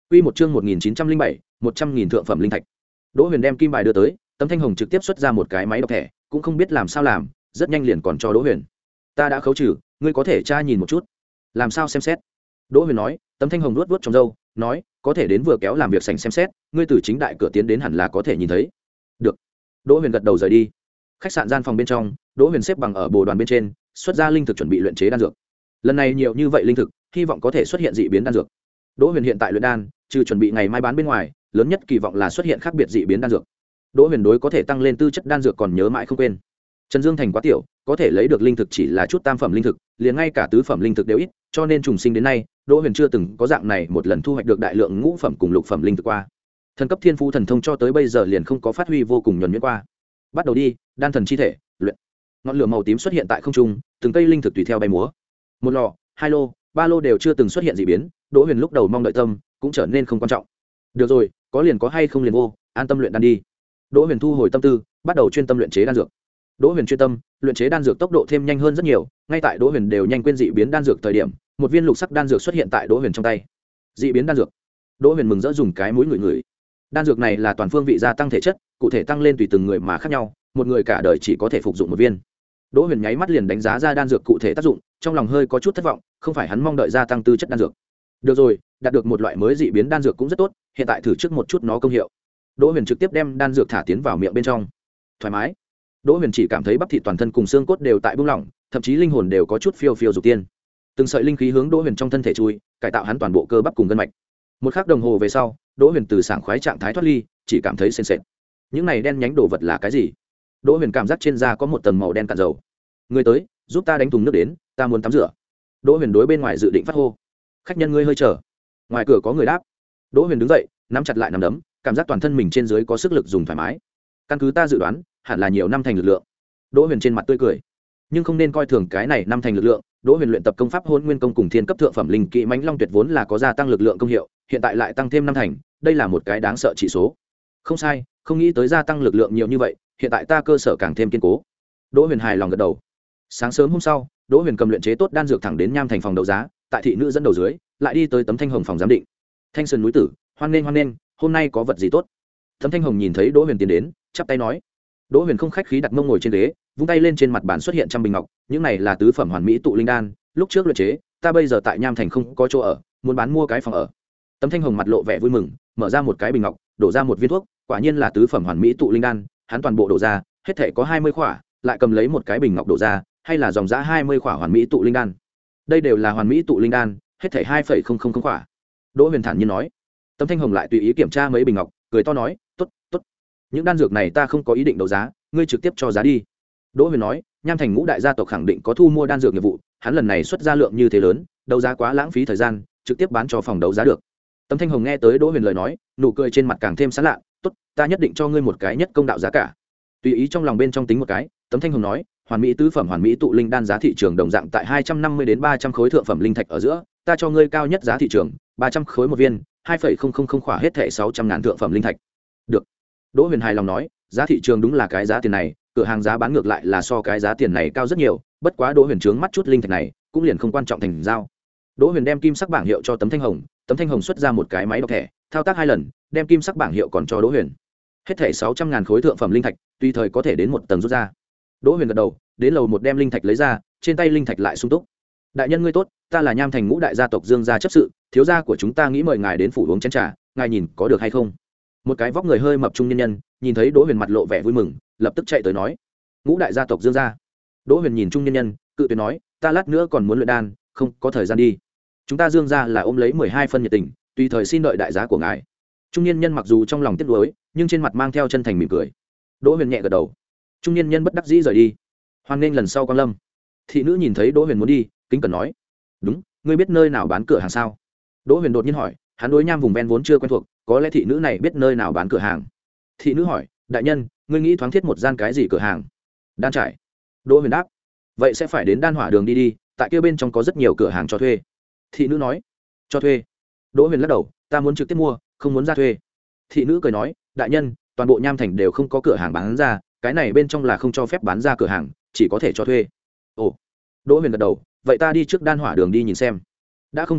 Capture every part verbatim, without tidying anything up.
Quy một chương một nghìn chín trăm linh bảy, một trăm nghìn thượng phẩm linh thạch. Đỗ Huyền đem kim bài đưa tới, Tấm Thanh Hồng trực tiếp xuất ra một cái máy đọc thẻ, cũng không biết làm sao làm, rất nhanh liền còn cho Đỗ Huyền. Ta đã khấu trừ, ngươi có thể tra nhìn một chút. Làm sao xem xét? Đỗ Huyền nói. Tấm Thanh Hồng luốt luốt trong râu, nói, có thể đến vừa kéo làm việc sành xem xét, ngươi từ chính đại cửa tiến đến hẳn là có thể nhìn thấy. Được. Đỗ Huyền gật đầu rời đi. Khách sạn gian phòng bên trong, Đỗ Huyền xếp bằng ở bồ đoàn bên trên, xuất ra linh thực chuẩn bị luyện chế đan dược. Lần này nhiều như vậy linh thực, hy vọng có thể xuất hiện dị biến đan dược. Đỗ Huyền hiện tại luyện đan, trừ chuẩn bị ngày mai bán bên ngoài, lớn nhất kỳ vọng là xuất hiện khác biệt dị biến đan dược. Đỗ Huyền đối có thể tăng lên tư chất đan dược còn nhớ mãi không quên. Trần Dương thành quá tiểu, có thể lấy được linh thực chỉ là chút tam phẩm linh thực, liền ngay cả tứ phẩm linh thực đều ít, cho nên trùng sinh đến nay, Đỗ Huyền chưa từng có dạng này một lần thu hoạch được đại lượng ngũ phẩm cùng lục phẩm linh thực qua. Thần cấp thiên phú thần thông cho tới bây giờ liền không có phát huy vô cùng nhuần nhuyễn qua. Bắt đầu đi, đan thần chi thể, luyện. Ngọn lửa màu tím xuất hiện tại không trung, từng cây linh thực tùy theo bay múa. Một lò, hai lô, ba lô đều chưa từng xuất hiện dị biến, Đỗ Huyền lúc đầu mong đợi tâm cũng trở nên không quan trọng. Được rồi, có liền có hay không liền vô, an tâm luyện đan đi. Đỗ Huyền thu hồi tâm tư, bắt đầu chuyên tâm luyện chế đan dược. Đỗ Huyền chuyên tâm, luyện chế đan dược tốc độ thêm nhanh hơn rất nhiều, ngay tại Đỗ Huyền đều nhanh quên dị biến đan dược thời điểm, một viên lục sắc đan dược xuất hiện tại Đỗ Huyền trong tay. Dị biến đan dược. Đỗ Huyền mừng rỡ dùng cái mũi ngửi ngửi. Đan dược này là toàn phương vị gia tăng thể chất, cụ thể tăng lên tùy từng người mà khác nhau, một người cả đời chỉ có thể phục dụng một viên. Đỗ Huyền nháy mắt liền đánh giá ra đan dược cụ thể tác dụng, trong lòng hơi có chút thất vọng, không phải hắn mong đợi gia tăng tư chất đan dược. Được rồi, đạt được một loại mới dị biến đan dược cũng rất tốt, hiện tại thử trước một chút nó công hiệu. Đỗ Huyền trực tiếp đem đan dược thả tiến vào miệng bên trong. Thoải mái. Đỗ Huyền chỉ cảm thấy bắp thịt toàn thân cùng xương cốt đều tại buông lỏng, thậm chí linh hồn đều có chút phiêu phiêu dục tiên. Từng sợi linh khí hướng Đỗ Huyền trong thân thể chui, cải tạo hắn toàn bộ cơ bắp cùng gân mạch. Một khắc đồng hồ về sau, Đỗ Huyền từ sảng khoái trạng thái thoát ly, chỉ cảm thấy sền sệt. Những này đen nhánh đồ vật là cái gì? Đỗ Huyền cảm giác trên da có một tầng màu đen cạn dầu. Người tới, giúp ta đánh thùng nước đến, ta muốn tắm rửa. Đỗ Huyền đối bên ngoài dự định phát hô. Khách nhân ngươi hơi chờ. Ngoài cửa có người đáp. Đỗ Huyền đứng dậy, nắm chặt lại nắm đấm, cảm giác toàn thân mình trên dưới có sức lực dùng thoải mái. Căn cứ ta dự đoán, hẳn là nhiều năm thành lực lượng. Đỗ Huyền trên mặt tươi cười, nhưng không nên coi thường cái này năm thành lực lượng. Đỗ Huyền luyện tập công pháp Hỗn Nguyên công cùng thiên cấp thượng phẩm linh kỹ Mãnh Long Tuyệt vốn là có gia tăng lực lượng công hiệu, hiện tại lại tăng thêm năm thành, đây là một cái đáng sợ chỉ số. Không sai, không nghĩ tới gia tăng lực lượng nhiều như vậy, hiện tại ta cơ sở càng thêm kiên cố. Đỗ Huyền hài lòng gật đầu. Sáng sớm hôm sau, Đỗ Huyền cầm luyện chế tốt đan dược thẳng đến Nham Thành phòng đấu giá, tại thị nữ dẫn đầu dưới, lại đi tới Tấm Thanh Hồng phòng giám định. Thanh Sơn núi tử, hoan nghênh hoan nghênh, hôm nay có vật gì tốt? Tấm Thanh Hồng nhìn thấy Đỗ Huyền tiến đến, chắp tay nói. Đỗ Huyền không khách khí đặt mông ngồi trên ghế, vung tay lên, trên mặt bàn xuất hiện trăm bình ngọc, những này là tứ phẩm hoàn mỹ tụ linh đan, lúc trước luyện chế, ta bây giờ tại Nham Thành không có chỗ ở, muốn bán mua cái phòng ở. Tấm Thanh Hồng mặt lộ vẻ vui mừng, mở ra một cái bình ngọc, đổ ra một viên thuốc, quả nhiên là tứ phẩm hoàn mỹ tụ linh đan, hắn toàn bộ đổ ra, hết thảy có hai mươi khỏa, lại cầm lấy một cái bình ngọc đổ ra, hay là dòng giá hai mươi khỏa hoàn mỹ tụ linh đan. Đây đều là hoàn mỹ tụ linh đan, hết thảy hai phẩy không không không khỏa. Đỗ Huyền thản nhiên nói. Tấm Thanh Hồng lại tùy ý kiểm tra mấy bình ngọc, cười to nói, "Tốt, tốt. Những đan dược này ta không có ý định đấu giá, ngươi trực tiếp cho giá đi." Đỗ Huyền nói, Nham Thành ngũ đại gia tộc khẳng định có thu mua đan dược nghiệp vụ, hắn lần này xuất ra lượng như thế lớn, đấu giá quá lãng phí thời gian, trực tiếp bán cho phòng đấu giá được. Tấm Thanh Hồng nghe tới Đỗ Huyền lời nói, nụ cười trên mặt càng thêm sán lạ, "Tốt, ta nhất định cho ngươi một cái nhất công đạo giá cả." Tùy ý trong lòng bên trong tính một cái, Tấm Thanh Hồng nói, hoàn mỹ tứ phẩm hoàn mỹ tụ linh đan giá thị trường đồng dạng tại hai trăm năm mươi đến ba trăm khối thượng phẩm linh thạch ở giữa, ta cho ngươi cao nhất giá thị trường, ba trăm khối một viên, hai phẩy không không không khỏa hết thảy sáu trăm ngàn thượng phẩm linh thạch. Được. Đỗ Huyền hài lòng nói, giá thị trường đúng là cái giá tiền này, cửa hàng giá bán ngược lại là so cái giá tiền này cao rất nhiều, bất quá Đỗ Huyền trướng mắt chút linh thạch này, cũng liền không quan trọng thành giao. Đỗ Huyền đem kim sắc bảng hiệu cho Tấm Thanh Hồng, Tấm Thanh Hồng xuất ra một cái máy đọc thẻ, thao tác hai lần, đem kim sắc bảng hiệu còn cho Đỗ Huyền. Hết thảy sáu trăm ngàn khối thượng phẩm linh thạch, tùy thời có thể đến một tầng rút ra. Đỗ Huyền gật đầu, đến lầu một đem linh thạch lấy ra, trên tay linh thạch lại sung túc. Đại nhân ngươi tốt, ta là Nham Thành ngũ đại gia tộc Dương gia chấp sự, thiếu gia của chúng ta nghĩ mời ngài đến phủ uống chén trà, ngài nhìn có được hay không? Một cái vóc người hơi mập trung nhân nhân, nhìn thấy Đỗ Huyền mặt lộ vẻ vui mừng, lập tức chạy tới nói, ngũ đại gia tộc Dương gia. Đỗ Huyền nhìn trung nhân nhân, cự tuyệt nói, ta lát nữa còn muốn luyện đan, không có thời gian đi. Chúng ta Dương gia là ôm lấy mười hai phân nhiệt tình, tùy thời xin đợi đại giá của ngài. Trung nhân nhân mặc dù trong lòng tiếc nuối, nhưng trên mặt mang theo chân thành mỉm cười. Đỗ Huyền nhẹ gật đầu. Trung nhân nhân bất đắc dĩ rời đi. Hoan nghênh lần sau quang lâm. Thị nữ nhìn thấy Đỗ Huyền muốn đi, kính cẩn nói, đúng, ngươi biết nơi nào bán cửa hàng sao? Đỗ Huyền đột nhiên hỏi, hắn đối Nham vùng ven vốn chưa quen thuộc, có lẽ thị nữ này biết nơi nào bán cửa hàng. Thị nữ hỏi, đại nhân, ngươi nghĩ thoáng thiết một gian cái gì cửa hàng? Đan trải. Đỗ Huyền đáp, vậy sẽ phải đến Đan Hỏa Đường đi đi, tại kia bên trong có rất nhiều cửa hàng cho thuê. Thị nữ nói, cho thuê? Đỗ Huyền lắc đầu, ta muốn trực tiếp mua, không muốn ra thuê. Thị nữ cười nói, đại nhân, toàn bộ Nham Thành đều không có cửa hàng bán ra, cái này bên trong là không cho phép bán ra cửa hàng, chỉ có thể cho thuê. Ồ. Đỗ Huyền gật đầu, vậy ta đi trước Đan Hỏa Đường đi nhìn xem. Đã không thể mua,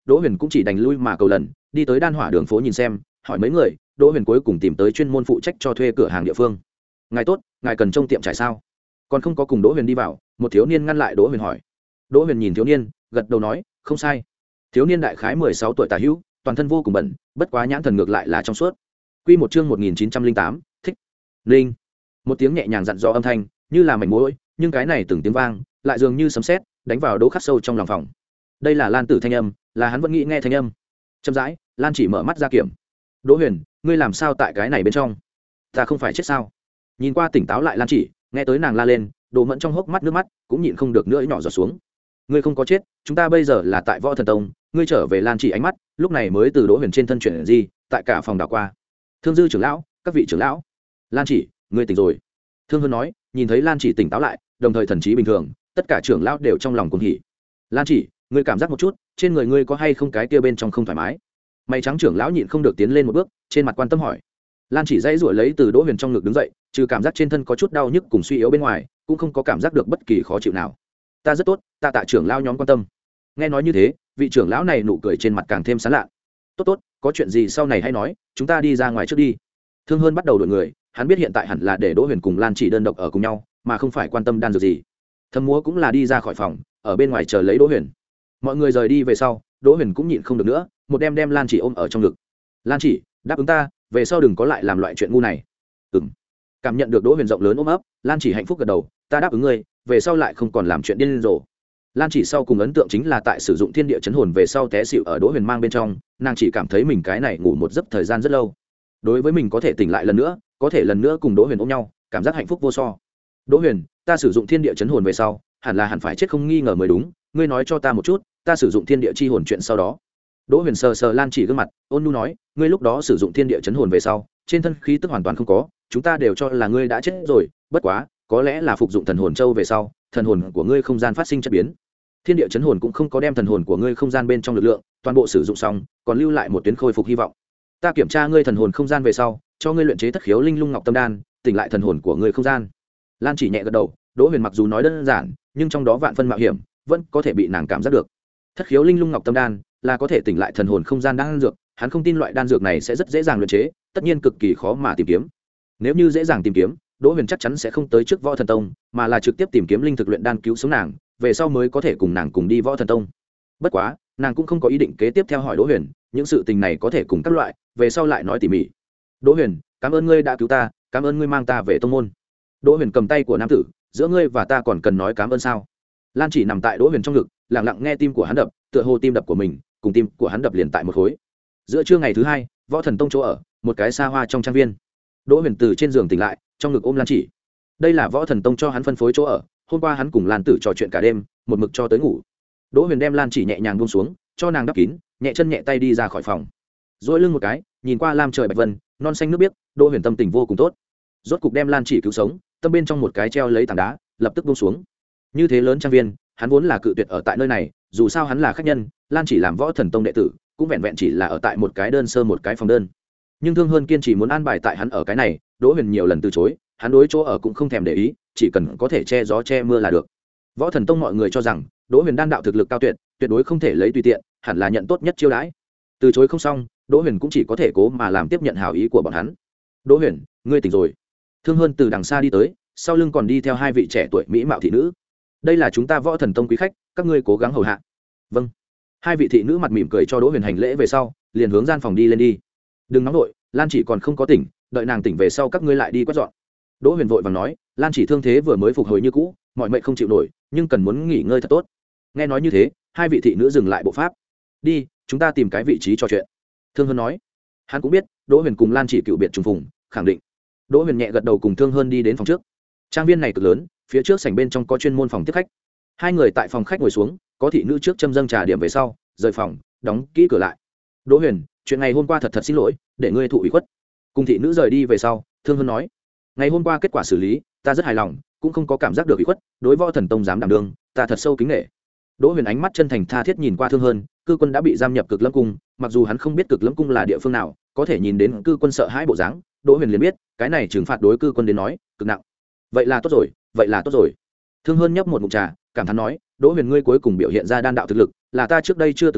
đỗ huyền cũng chỉ đành lui mà cầu lần, đi tới đan hỏa đường phố nhìn xem, hỏi mấy người, đỗ huyền cuối cùng tìm tới chuyên môn phụ trách cho thuê cửa hàng địa phương. Ngài tốt, ngài cần trông tiệm trải sao? Còn không có cùng đỗ huyền đi vào, một thiếu niên ngăn lại đỗ huyền hỏi. Đỗ huyền nhìn thiếu niên, gật đầu nói, không sai. Thiếu niên đại khái mười sáu tuổi tả hữu, toàn thân vô cùng bẩn, bất quá nhãn thần ngược lại là trong suốt. Quy một chương một nghìn chín trăm linh tám, thích. Linh. Một tiếng nhẹ nhàng dặn dò âm thanh, như là mảnh mối, nhưng cái này từng tiếng vang, lại dường như sấm sét, đánh vào Đỗ Khắc sâu trong lòng phòng. Đây là Lan Tử thanh âm, là hắn vẫn nghĩ nghe thanh âm. Chậm rãi, Lan Chỉ mở mắt ra kiểm. Đỗ Huyền, ngươi làm sao tại cái này bên trong? Ta không phải chết sao? Nhìn qua tỉnh táo lại Lan Chỉ, nghe tới nàng la lên, Đỗ Mẫn trong hốc mắt nước mắt cũng nhịn không được nữa nhỏ giọt xuống. Ngươi không có chết, chúng ta bây giờ là tại Võ Thần Tông, ngươi trở về. Lan Chỉ ánh mắt lúc này mới từ Đỗ Huyền trên thân chuyển gì, tại cả phòng đảo qua. Thương Dư trưởng lão, các vị trưởng lão. Lan Chỉ, ngươi tỉnh rồi. Thương Hân nói, nhìn thấy Lan Chỉ tỉnh táo lại, đồng thời thần trí bình thường, tất cả trưởng lão đều trong lòng cuồng hỉ. Lan Chỉ, ngươi cảm giác một chút, trên người ngươi có hay không cái kia bên trong không thoải mái? Mày trắng trưởng lão nhịn không được tiến lên một bước, trên mặt quan tâm hỏi. Lan Chỉ dãy ruổi lấy từ Đỗ Huyền trong ngực đứng dậy, trừ cảm giác trên thân có chút đau nhức cùng suy yếu bên ngoài, cũng không có cảm giác được bất kỳ khó chịu nào. Ta rất tốt, ta tạ trưởng lão nhóm quan tâm. Nghe nói như thế, vị trưởng lão này nụ cười trên mặt càng thêm sán lạ. Tốt tốt, có chuyện gì sau này hãy nói, chúng ta đi ra ngoài trước đi. Thương Hơn bắt đầu đổi người, hắn biết hiện tại hẳn là để Đỗ Huyền cùng Lan Chỉ đơn độc ở cùng nhau, mà không phải quan tâm đan dược gì. Thâm Múa cũng là đi ra khỏi phòng, ở bên ngoài chờ lấy Đỗ Huyền. Mọi người rời đi về sau, Đỗ Huyền cũng nhịn không được nữa, một đem đem Lan Chỉ ôm ở trong ngực. Lan Chỉ, đáp ứng ta, về sau đừng có lại làm loại chuyện ngu này. Ừm. Cảm nhận được Đỗ Huyền rộng lớn ôm ấp, Lan Chỉ hạnh phúc gật đầu, ta đáp ứng ngươi, về sau lại không còn làm chuyện điên rồ. Lan Chỉ sau cùng ấn tượng chính là tại sử dụng thiên địa chấn hồn về sau té xỉu ở Đỗ Huyền mang bên trong, nàng chỉ cảm thấy mình cái này ngủ một giấc thời gian rất lâu. Đối với mình có thể tỉnh lại lần nữa, có thể lần nữa cùng Đỗ Huyền ôm nhau, cảm giác hạnh phúc vô so. Đỗ Huyền, ta sử dụng thiên địa chấn hồn về sau, hẳn là hẳn phải chết không nghi ngờ mới đúng, ngươi nói cho ta một chút, ta sử dụng thiên địa chi hồn chuyện sau đó. Đỗ Huyền sờ sờ Lan Chỉ gương mặt, ôn nhu nói, ngươi lúc đó sử dụng thiên địa chấn hồn về sau, trên thân khí tức hoàn toàn không có, chúng ta đều cho là ngươi đã chết rồi, bất quá, có lẽ là phục dụng thần hồn châu về sau, thần hồn của ngươi không gian phát sinh chất biến. Thiên địa chấn hồn cũng không có đem thần hồn của ngươi không gian bên trong lực lượng toàn bộ sử dụng xong, còn lưu lại một tuyến khôi phục hy vọng. Ta kiểm tra ngươi thần hồn không gian về sau, cho ngươi luyện chế thất khiếu linh lung ngọc tâm đan, tỉnh lại thần hồn của ngươi không gian. Lan Chỉ nhẹ gật đầu, Đỗ Huyền mặc dù nói đơn giản, nhưng trong đó vạn phân mạo hiểm, vẫn có thể bị nàng cảm giác được. Thất khiếu linh lung ngọc tâm đan là có thể tỉnh lại thần hồn không gian đan dược, hắn không tin loại đan dược này sẽ rất dễ dàng luyện chế, tất nhiên cực kỳ khó mà tìm kiếm. Nếu như dễ dàng tìm kiếm, Đỗ Huyền chắc chắn sẽ không tới trước Võ Thần Tông, mà là trực tiếp tìm kiếm linh thực luyện đan cứu sống nàng, về sau mới có thể cùng nàng cùng đi Võ Thần Tông. Bất quá, nàng cũng không có ý định kế tiếp theo hỏi Đỗ Huyền, những sự tình này có thể cùng các loại, về sau lại nói tỉ mỉ. Đỗ Huyền, cảm ơn ngươi đã cứu ta, cảm ơn ngươi mang ta về tông môn. Đỗ Huyền cầm tay của nam tử, giữa ngươi và ta còn cần nói cảm ơn sao? Lan Chỉ nằm tại Đỗ Huyền trong ngực, lặng lặng nghe tim của hắn đập, tựa hồ tim đập của mình cùng tim của hắn đập liền tại một khối. Giữa trưa ngày thứ hai, Võ Thần Tông chỗ ở, một cái xa hoa trong trang viên. Đỗ Huyền từ trên giường tỉnh lại, trong ngực ôm Lan Chỉ. Đây là Võ Thần Tông cho hắn phân phối chỗ ở, hôm qua hắn cùng Lan Tử trò chuyện cả đêm, một mực cho tới ngủ. Đỗ Huyền đem Lan Chỉ nhẹ nhàng buông xuống, cho nàng đắp kín, nhẹ chân nhẹ tay đi ra khỏi phòng. Duỗi lưng một cái, nhìn qua lam trời bạch vân, non xanh nước biếc, Đỗ Huyền tâm tình vô cùng tốt. Rốt cục đem Lan Chỉ cứu sống, tâm bên trong một cái treo lấy tảng đá, lập tức buông xuống. Như thế lớn trang viên, hắn vốn là cự tuyệt ở tại nơi này, dù sao hắn là khách nhân, Lan Chỉ làm Võ Thần Tông đệ tử, cũng vẹn vẹn chỉ là ở tại một cái đơn sơ một cái phòng đơn. Nhưng Thương Hơn kiên trì muốn an bài tại hắn ở cái này, Đỗ Huyền nhiều lần từ chối, hắn đối chỗ ở cũng không thèm để ý, chỉ cần có thể che gió che mưa là được. Võ Thần Tông mọi người cho rằng Đỗ Huyền đan đạo thực lực cao tuyệt, tuyệt đối không thể lấy tùy tiện, hẳn là nhận tốt nhất chiêu đãi. Từ chối không xong, Đỗ Huyền cũng chỉ có thể cố mà làm tiếp nhận hảo ý của bọn hắn. Đỗ Huyền, ngươi tỉnh rồi. Thương Hơn từ đằng xa đi tới, sau lưng còn đi theo hai vị trẻ tuổi mỹ mạo thị nữ. Đây là chúng ta Võ Thần Tông quý khách, các ngươi cố gắng hầu hạ. Vâng. Hai vị thị nữ mặt mỉm cười cho Đỗ Huyền hành lễ về sau, liền hướng gian phòng đi lên đi. Đừng nóng nổi, Lan Chỉ còn không có tỉnh, đợi nàng tỉnh về sau các ngươi lại đi quét dọn. Đỗ Huyền vội vàng nói, Lan Chỉ thương thế vừa mới phục hồi như cũ, mọi mệnh không chịu nổi, nhưng cần muốn nghỉ ngơi thật tốt. Nghe nói như thế, hai vị thị nữ dừng lại bộ pháp. Đi, chúng ta tìm cái vị trí trò chuyện. Thương Hơn nói. Hắn cũng biết, Đỗ Huyền cùng Lan Chỉ cựu biệt trùng phùng, khẳng định. Đỗ Huyền nhẹ gật đầu cùng Thương Hơn đi đến phòng trước. Trang viên này cực lớn, phía trước sảnh bên trong có chuyên môn phòng tiếp khách. Hai người tại phòng khách ngồi xuống, có thị nữ trước châm dâng trà điểm về sau, rời phòng, đóng kỹ cửa lại. Đỗ Huyền, chuyện ngày hôm qua thật thật xin lỗi, để ngươi thụ ủy khuất. Cùng thị nữ rời đi về sau, Thương Hơn nói, ngày hôm qua kết quả xử lý, ta rất hài lòng, cũng không có cảm giác được ủy khuất, đối Võ Thần Tông dám đảm đương, ta thật sâu kính nể. Đỗ Huyền ánh mắt chân thành tha thiết nhìn qua Thương Hơn, cư quân đã bị giam nhập Cực Lâm cung, mặc dù hắn không biết Cực Lâm cung là địa phương nào, có thể nhìn đến cư quân sợ hãi bộ dáng, Đỗ Huyền liền biết, cái này trừng phạt đối cư quân đến nói, cực nặng. Vậy là tốt rồi, vậy là tốt rồi. Thương Hơn nhấp một ngụm trà, cảm thán nói, Đỗ Huyền ngươi cuối cùng biểu hiện ra đan đạo thực lực, là ta trước đây chưa từng gặp,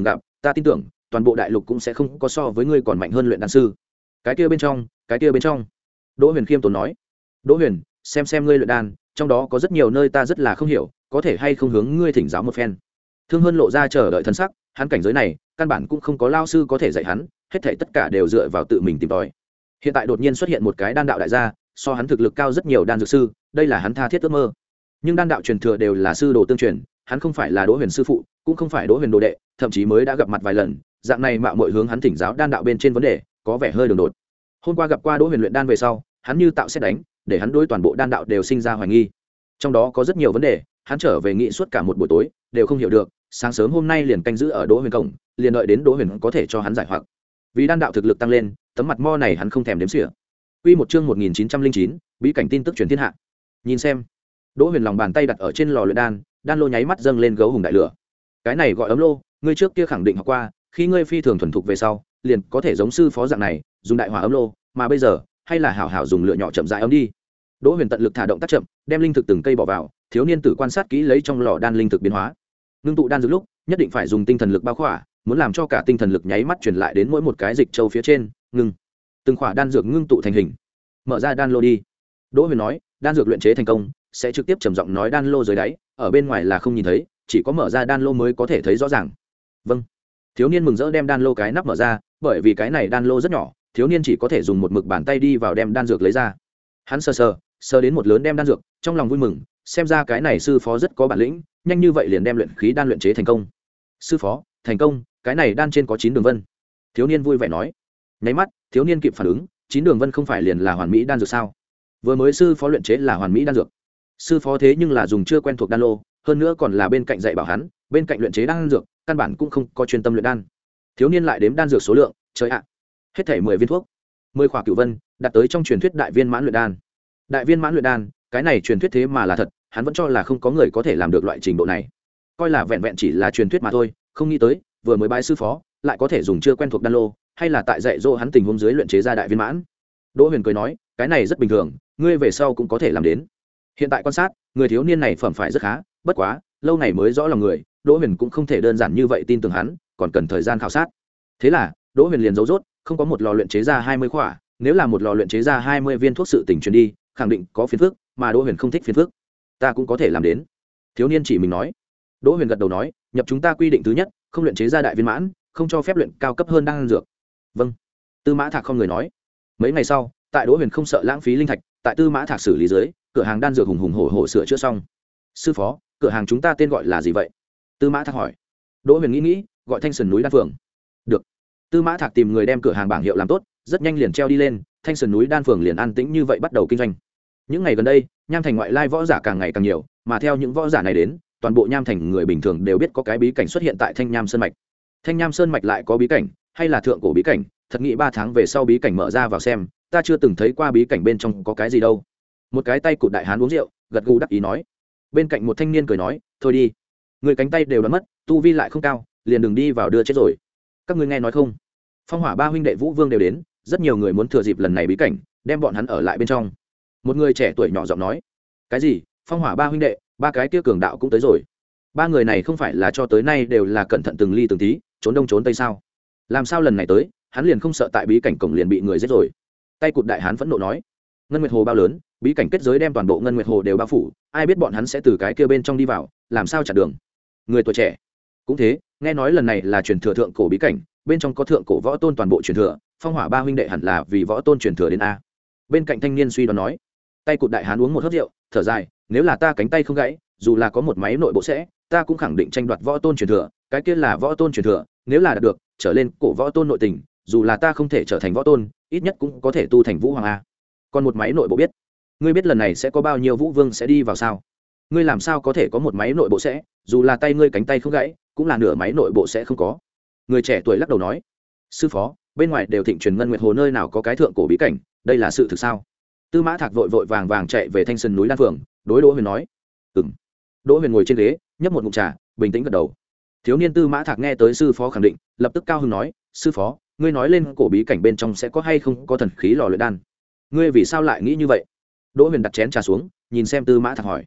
ta tin tưởng toàn bộ đại lục cũng sẽ không có so với ngươi còn mạnh hơn luyện đan sư. Cái kia bên trong, cái kia bên trong. Đỗ Huyền khiêm tốn nói. Đỗ Huyền, xem xem ngươi luyện đan, trong đó có rất nhiều nơi ta rất là không hiểu, có thể hay không hướng ngươi thỉnh giáo một phen. Thương Hơn lộ ra chờ đợi thân sắc, hắn cảnh giới này, căn bản cũng không có lao sư có thể dạy hắn, hết thảy tất cả đều dựa vào tự mình tìm tòi. Hiện tại đột nhiên xuất hiện một cái đan đạo đại gia, so hắn thực lực cao rất nhiều đan dược sư, đây là hắn tha thiết ước mơ. Nhưng đan đạo truyền thừa đều là sư đồ tương truyền, hắn không phải là Đỗ Huyền sư phụ, cũng không phải Đỗ Huyền đồ đệ, thậm chí mới đã gặp mặt vài lần, dạng này mạo muội hướng hắn thỉnh giáo đan đạo bên trên vấn đề, có vẻ hơi đường đột. Hôm qua gặp qua Đỗ Huyền luyện đan về sau, hắn như tạo xét đánh, để hắn đối toàn bộ đan đạo đều sinh ra hoài nghi. Trong đó có rất nhiều vấn đề, hắn trở về nghĩ suốt cả một buổi tối, đều không hiểu được, sáng sớm hôm nay liền canh giữ ở Đỗ Huyền cổng, liền đợi đến Đỗ Huyền có thể cho hắn giải hoặc. Vì đan đạo thực lực tăng lên, tấm mặt mo này hắn không thèm đếm xỉa. Quy một chương một nghìn chín trăm linh chín, bí cảnh tin tức truyền thiên hạ. Nhìn xem. Đỗ Huyền lòng bàn tay đặt ở trên lò luyện đan, đan lô nháy mắt dâng lên gấu hùng đại lửa. Cái này gọi ấm lô, ngươi trước kia khẳng định học qua, khi ngươi phi thường thuần thục về sau, liền có thể giống sư phó dạng này, dùng đại hỏa ấm lô, mà bây giờ, hay là hảo hảo dùng lửa nhỏ chậm rãi ấm đi. Đỗ Huyền tận lực thả động tác chậm, đem linh thực từng cây bỏ vào, thiếu niên tử quan sát kỹ lấy trong lò đan linh thực biến hóa. Ngưng tụ đan dược lúc, nhất định phải dùng tinh thần lực bao khỏa, muốn làm cho cả tinh thần lực nháy mắt truyền lại đến mỗi một cái dịch châu phía trên, ngưng. Từng khỏa đan dược ngưng tụ thành hình. Mở ra đan lô đi. Đỗ Huyền nói, đan dược luyện chế thành công, sẽ trực tiếp trầm giọng nói đan lô dưới đáy, ở bên ngoài là không nhìn thấy, chỉ có mở ra đan lô mới có thể thấy rõ ràng. Vâng. Thiếu niên mừng rỡ đem đan lô cái nắp mở ra, bởi vì cái này đan lô rất nhỏ, thiếu niên chỉ có thể dùng một mực bàn tay đi vào đem đan dược lấy ra. Hắn sờ sờ, sờ đến một lớn đem đan dược, trong lòng vui mừng, xem ra cái này sư phó rất có bản lĩnh, nhanh như vậy liền đem luyện khí đan luyện chế thành công. Sư phó, thành công, cái này đan trên có chín đường vân. Thiếu niên vui vẻ nói. Nháy mắt, thiếu niên kịp phản ứng, chín đường vân không phải liền là hoàn mỹ đan dược sao? Vừa mới sư phó luyện chế là hoàn mỹ đan dược. Sư phó thế nhưng là dùng chưa quen thuộc đan lô, hơn nữa còn là bên cạnh dạy bảo hắn, bên cạnh luyện chế đan dược, căn bản cũng không có chuyên tâm luyện đan. Thiếu niên lại đếm đan dược số lượng, trời ạ, hết thảy mười viên thuốc, mười khỏa cửu vân, đạt tới trong truyền thuyết đại viên mãn luyện đan. Đại viên mãn luyện đan, cái này truyền thuyết thế mà là thật, hắn vẫn cho là không có người có thể làm được loại trình độ này, coi là vẹn vẹn chỉ là truyền thuyết mà thôi, không nghĩ tới, vừa mới bái sư phó, lại có thể dùng chưa quen thuộc đan lô, hay là tại dạy dỗ hắn tình huống dưới luyện chế ra đại viên mãn. Đỗ Huyền cười nói, cái này rất bình thường, ngươi về sau cũng có thể làm đến. Hiện tại quan sát, người thiếu niên này phẩm phải rất khá, bất quá, lâu này mới rõ lòng người, Đỗ Huyền cũng không thể đơn giản như vậy tin tưởng hắn, còn cần thời gian khảo sát. Thế là, Đỗ Huyền liền giấu rốt, không có một lò luyện chế ra hai mươi khỏa, nếu là một lò luyện chế ra hai mươi viên thuốc sự tình truyền đi, khẳng định có phiền phức, mà Đỗ Huyền không thích phiền phức. Ta cũng có thể làm đến. Thiếu niên chỉ mình nói. Đỗ Huyền gật đầu nói, nhập chúng ta quy định thứ nhất, không luyện chế ra đại viên mãn, không cho phép luyện cao cấp hơn đan dược. Vâng. Tư Mã Thạc không người nói. Mấy ngày sau, tại Đỗ Huyền không sợ lãng phí linh thạch, tại Tư Mã Thạc xử lý dưới, cửa hàng đan dược hùng hùng hổ hổ sửa chữa xong. Sư phó, cửa hàng chúng ta tên gọi là gì vậy? Tư Mã Thạc hỏi. Đỗ Huyền nghĩ nghĩ, gọi Thanh Sơn núi đan phường. Được. Tư Mã Thạc tìm người đem cửa hàng bảng hiệu làm tốt, rất nhanh liền treo đi lên, Thanh Sơn núi đan phường liền an tĩnh như vậy bắt đầu kinh doanh. Những ngày gần đây, Nham Thành ngoại lai võ giả càng ngày càng nhiều, mà theo những võ giả này đến, toàn bộ Nham Thành người bình thường đều biết có cái bí cảnh xuất hiện tại Thanh Nham Sơn mạch. Thanh Nham Sơn mạch lại có bí cảnh, hay là thượng cổ bí cảnh, thật nghĩ ba tháng về sau bí cảnh mở ra vào xem, ta chưa từng thấy qua bí cảnh bên trong có cái gì đâu. Một cái tay cụt đại hán uống rượu, gật gù đắc ý nói. Bên cạnh một thanh niên cười nói, thôi đi, người cánh tay đều đã mất, tu vi lại không cao, liền đừng đi vào đưa chết rồi. Các ngươi nghe nói không? Phong Hỏa ba huynh đệ Vũ Vương đều đến, rất nhiều người muốn thừa dịp lần này bí cảnh, đem bọn hắn ở lại bên trong. Một người trẻ tuổi nhỏ giọng nói, cái gì? Phong Hỏa ba huynh đệ, ba cái kia cường đạo cũng tới rồi. Ba người này không phải là cho tới nay đều là cẩn thận từng ly từng tí, trốn đông trốn tây sao? Làm sao lần này tới, hắn liền không sợ tại bí cảnh cổng liền bị người giết rồi? Tay cụt đại hán phẫn nộ nói, ngân nguyệt hồ bao lớn, bí cảnh kết giới đem toàn bộ ngân nguyệt hồ đều bao phủ, ai biết bọn hắn sẽ từ cái kia bên trong đi vào, làm sao chặn đường? Người tuổi trẻ cũng thế, nghe nói lần này là truyền thừa thượng cổ bí cảnh, bên trong có thượng cổ võ tôn toàn bộ truyền thừa, Phong Hỏa ba huynh đệ hẳn là vì võ tôn truyền thừa đến a. Bên cạnh thanh niên suy đoán nói. Tay cụt đại hán uống một hớp rượu, thở dài, nếu là ta cánh tay không gãy, dù là có một máy nội bộ sẽ, ta cũng khẳng định tranh đoạt võ tôn truyền thừa, cái kia là võ tôn truyền thừa, nếu là đạt được, trở lên cổ võ tôn nội tình, dù là ta không thể trở thành võ tôn, ít nhất cũng có thể tu thành vũ hoàng a. Còn một máy nội bộ biết, ngươi biết lần này sẽ có bao nhiêu vũ vương sẽ đi vào sao? Ngươi làm sao có thể có một máy nội bộ sẽ, dù là tay ngươi cánh tay không gãy, cũng là nửa máy nội bộ sẽ không có. Người trẻ tuổi lắc đầu nói, sư phó, bên ngoài đều thịnh truyền ngân nguyệt hồ nơi nào có cái thượng cổ bí cảnh, đây là sự thực sao? Tư Mã Thạc vội vội vàng vàng chạy về Thanh Sơn núi đan phường, đối Đỗ Huyền nói, ừm. Đỗ Huyền ngồi trên ghế, nhấp một ngụm trà, bình tĩnh gật đầu. Thiếu niên Tư Mã Thạc nghe tới sư phó khẳng định, lập tức cao hứng nói, sư phó, ngươi nói lên cổ bí cảnh bên trong sẽ có hay không có thần khí lò luyện đan, ngươi vì sao lại nghĩ như vậy? Đỗ Huyền đặt chén trà xuống, nhìn xem Tư Mã Thạc hỏi,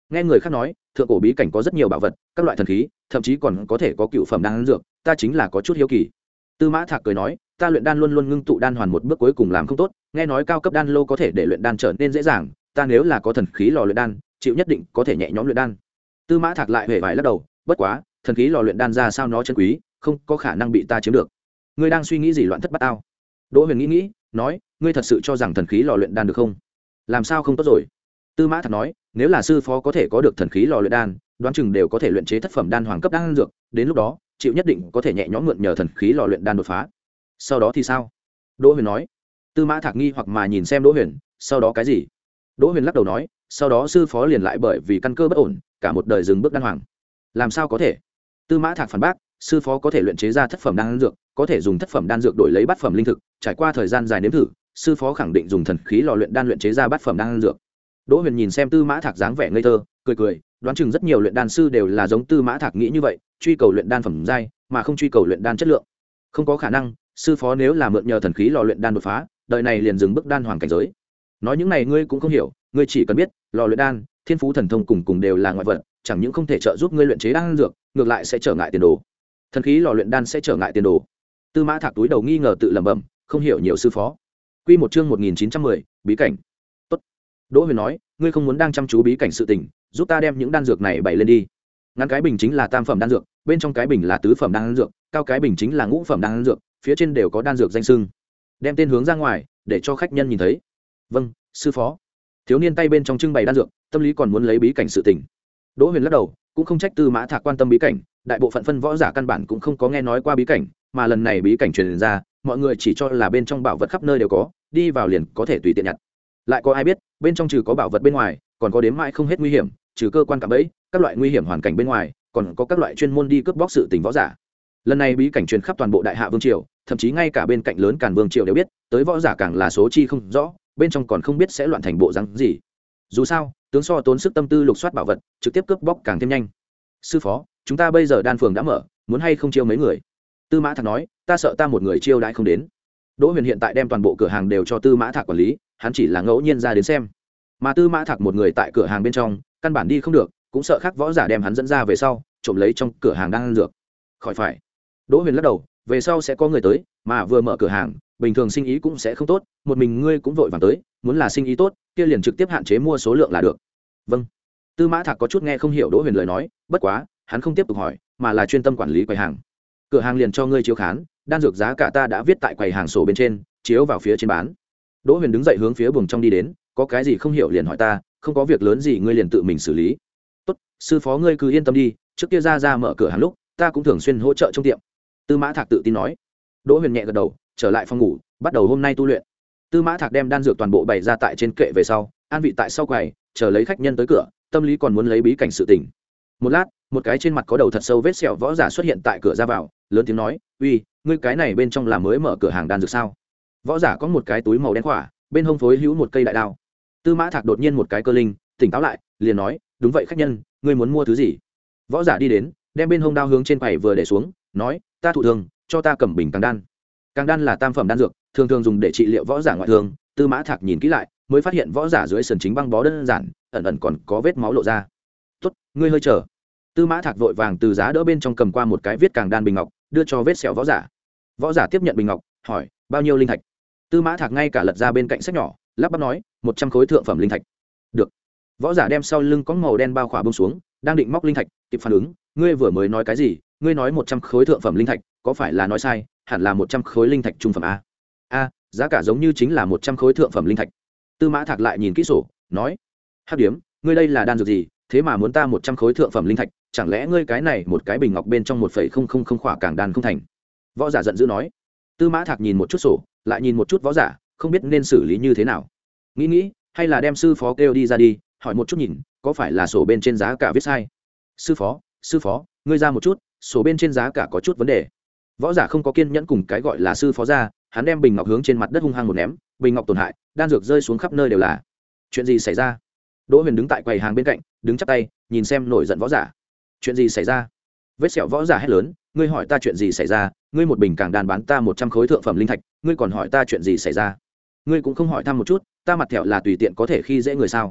nghe người khác nói thượng cổ bí cảnh có rất nhiều bảo vật, các loại thần khí, thậm chí còn có thể có cựu phẩm đan dược, ta chính là có chút hiếu kỳ. Tư Mã Thạc cười nói, ta luyện đan luôn luôn ngưng tụ đan hoàn một bước cuối cùng làm không tốt, nghe nói cao cấp đan lô có thể để luyện đan trở nên dễ dàng, ta nếu là có thần khí lò luyện đan, chịu nhất định có thể nhẹ nhõm luyện đan. Tư Mã Thạc lại hề vải lắc đầu, bất quá, thần khí lò luyện đan ra sao nó chân quý, không có khả năng bị ta chiếm được. Ngươi đang suy nghĩ gì loạn thất bát ao? Đỗ Huyền nghĩ nghĩ, nói, ngươi thật sự cho rằng thần khí lò luyện đan được không? Làm sao không tốt rồi? Tư Mã Thạc nói, nếu là sư phó có thể có được thần khí lò luyện đan, đoán chừng đều có thể luyện chế thất phẩm đan hoàng cấp đan dược, đến lúc đó, chịu nhất định có thể nhẹ nhõm mượn nhờ thần khí lò luyện đan đột phá. Sau đó thì sao? Đỗ Huyền nói. Tư Mã Thạc nghi hoặc mà nhìn xem Đỗ Huyền, sau đó cái gì? Đỗ Huyền lắc đầu nói, sau đó sư phó liền lại bởi vì căn cơ bất ổn, cả một đời dừng bước đan hoàng. Làm sao có thể? Tư Mã Thạc phản bác, sư phó có thể luyện chế ra thất phẩm đan dược, có thể dùng thất phẩm đan dược đổi lấy bát phẩm linh thực, trải qua thời gian dài nếm thử, sư phó khẳng định dùng thần khí lò luyện đan luyện chế ra bát phẩm đan dược. Đỗ Huyền nhìn xem Tư Mã Thạc dáng vẻ ngây thơ, cười cười, đoán chừng rất nhiều luyện đan sư đều là giống Tư Mã Thạc nghĩ như vậy, truy cầu luyện đan phẩm giai, mà không truy cầu luyện đan chất lượng. Không có khả năng, sư phó nếu là mượn nhờ thần khí lò luyện đan đột phá, đời này liền dừng bước đan hoàng cảnh giới. Nói những này ngươi cũng không hiểu, ngươi chỉ cần biết, lò luyện đan, thiên phú thần thông cùng cùng đều là ngoại vật, chẳng những không thể trợ giúp ngươi luyện chế đan dược, ngược lại sẽ trở ngại tiền đồ. Thần khí lò luyện đan sẽ trở ngại tiền đồ. Tư Mã Thạc túi đầu nghi ngờ tự lẩm bẩm, không hiểu nhiều sư phó. Quy một chương một nghìn chín trăm mười, bí cảnh. Tốt. Đỗ Huyền nói, ngươi không muốn đang chăm chú bí cảnh sự tình, giúp ta đem những đan dược này bày lên đi. Ngắn cái bình chính là tam phẩm đan dược, bên trong cái bình là tứ phẩm đan dược, cao cái bình chính là ngũ phẩm đan dược, phía trên đều có đan dược danh xưng. Đem tên hướng ra ngoài, để cho khách nhân nhìn thấy. Vâng, sư phó. Thiếu niên tay bên trong trưng bày đan dược, tâm lý còn muốn lấy bí cảnh sự tình. Đỗ Huyền lắc đầu, cũng không trách Tư Mã Thạc quan tâm bí cảnh, đại bộ phận phân võ giả căn bản cũng không có nghe nói qua bí cảnh, mà lần này bí cảnh truyền ra, mọi người chỉ cho là bên trong bảo vật khắp nơi đều có, đi vào liền có thể tùy tiện nhặt. Lại có ai biết, bên trong trừ có bảo vật bên ngoài, còn có đếm mãi không hết nguy hiểm, trừ cơ quan cạm bẫy, các loại nguy hiểm hoàn cảnh bên ngoài, còn có các loại chuyên môn đi cướp bóc sự tình võ giả. Lần này bí cảnh truyền khắp toàn bộ Đại Hạ Vương triều, thậm chí ngay cả bên cạnh lớn Càn Vương triều đều biết, tới võ giả càng là số chi không rõ, bên trong còn không biết sẽ loạn thành bộ rắn gì. Dù sao, tướng so tốn sức tâm tư lục soát bảo vật, trực tiếp cướp bóc càng thêm nhanh. Sư phó, chúng ta bây giờ đan phường đã mở, muốn hay không chiêu mấy người? Tư Mã Thạc nói, ta sợ ta một người chiêu đãi không đến. Đỗ Huyền hiện tại đem toàn bộ cửa hàng đều cho Tư Mã Thạc quản lý, hắn chỉ là ngẫu nhiên ra đến xem. Mà Tư Mã Thạc một người tại cửa hàng bên trong, căn bản đi không được, cũng sợ khác võ giả đem hắn dẫn ra về sau, trộm lấy trong cửa hàng đang ăn dược. Khỏi phải. Đỗ Huyền lắc đầu, về sau sẽ có người tới, mà vừa mở cửa hàng, bình thường sinh ý cũng sẽ không tốt, một mình ngươi cũng vội vàng tới, muốn là sinh ý tốt, kia liền trực tiếp hạn chế mua số lượng là được. Vâng. Tư Mã Thạc có chút nghe không hiểu Đỗ Huyền lời nói, bất quá, hắn không tiếp tục hỏi, mà là chuyên tâm quản lý quầy hàng. Cửa hàng liền cho ngươi chiếu khán, đan dược giá cả ta đã viết tại quầy hàng sổ bên trên, chiếu vào phía trên bán. Đỗ Huyền đứng dậy hướng phía buồng trong đi đến, có cái gì không hiểu liền hỏi ta, không có việc lớn gì ngươi liền tự mình xử lý. Tốt, sư phó ngươi cứ yên tâm đi, trước kia ra ra mở cửa hàng lúc, ta cũng thường xuyên hỗ trợ trong tiệm. Tư Mã Thạc tự tin nói. Đỗ Huyền nhẹ gật đầu, trở lại phòng ngủ, bắt đầu hôm nay tu luyện. Tư Mã Thạc đem đan dược toàn bộ bày ra tại trên kệ về sau, an vị tại sau quầy, chờ lấy khách nhân tới cửa, tâm lý còn muốn lấy bí cảnh sự tình. Một lát, một cái trên mặt có đầu thật sâu vết sẹo võ giả xuất hiện tại cửa ra vào, lớn tiếng nói, uy, ngươi cái này bên trong là mới mở cửa hàng đan dược sao? Võ giả có một cái túi màu đen khỏa, bên hông phối hữu một cây đại đao. Tư Mã Thạc đột nhiên một cái cơ linh, tỉnh táo lại, liền nói, đúng vậy khách nhân, ngươi muốn mua thứ gì? Võ giả đi đến, đem bên hông đao hướng trên quầy vừa để xuống, nói, ta thụ thương, cho ta cầm bình càng đan. Càng đan là tam phẩm đan dược, thường thường dùng để trị liệu võ giả ngoại thương. Tư Mã Thạc nhìn kỹ lại, mới phát hiện võ giả dưới sườn chính băng bó đơn giản, ẩn ẩn còn có vết máu lộ ra. Tốt, ngươi hơi chờ. Tư Mã Thạc vội vàng từ giá đỡ bên trong cầm qua một cái viết càng đan bình ngọc, đưa cho vết sẹo võ giả. Võ giả tiếp nhận bình ngọc, hỏi, bao nhiêu linh thạch? Tư Mã Thạc ngay cả lật ra bên cạnh sách nhỏ, lắp bắp nói, một trăm khối thượng phẩm linh thạch. Được. Võ giả đem sau lưng có màu đen bao khỏa buông xuống, đang định móc linh thạch, kịp phản ứng, ngươi vừa mới nói cái gì? Ngươi nói một trăm khối thượng phẩm linh thạch, có phải là nói sai, hẳn là một trăm khối linh thạch trung phẩm a. A, giá cả giống như chính là một trăm khối thượng phẩm linh thạch. Tư Mã Thạc lại nhìn kỹ sổ, nói, hắc điếm, ngươi đây là đan dược gì, thế mà muốn ta một trăm khối thượng phẩm linh thạch, chẳng lẽ ngươi cái này một cái bình ngọc bên trong một phẩy không không không khỏa càng đan không thành? Võ giả giận dữ nói. Tư Mã Thạc nhìn một chút sổ, lại nhìn một chút võ giả, không biết nên xử lý như thế nào. Nghĩ nghĩ, hay là đem sư phó kêu đi ra đi, hỏi một chút nhìn, có phải là sổ bên trên giá cả viết sai? Sư phó, sư phó, ngươi ra một chút, sổ bên trên giá cả có chút vấn đề. Võ giả không có kiên nhẫn cùng cái gọi là sư phó ra, hắn đem bình ngọc hướng trên mặt đất hung hăng một ném, bình ngọc tổn hại, đan dược rơi xuống khắp nơi đều là. Chuyện gì xảy ra? Đỗ Huyền đứng tại quầy hàng bên cạnh, đứng chắp tay, nhìn xem nổi giận võ giả. Chuyện gì xảy ra? Vết sẹo võ giả hét lớn, ngươi hỏi ta chuyện gì xảy ra? Ngươi một bình càng đàn bán ta một trăm khối thượng phẩm linh thạch, ngươi còn hỏi ta chuyện gì xảy ra? Ngươi cũng không hỏi thăm một chút, ta mặt thẹo là tùy tiện có thể khi dễ người sao?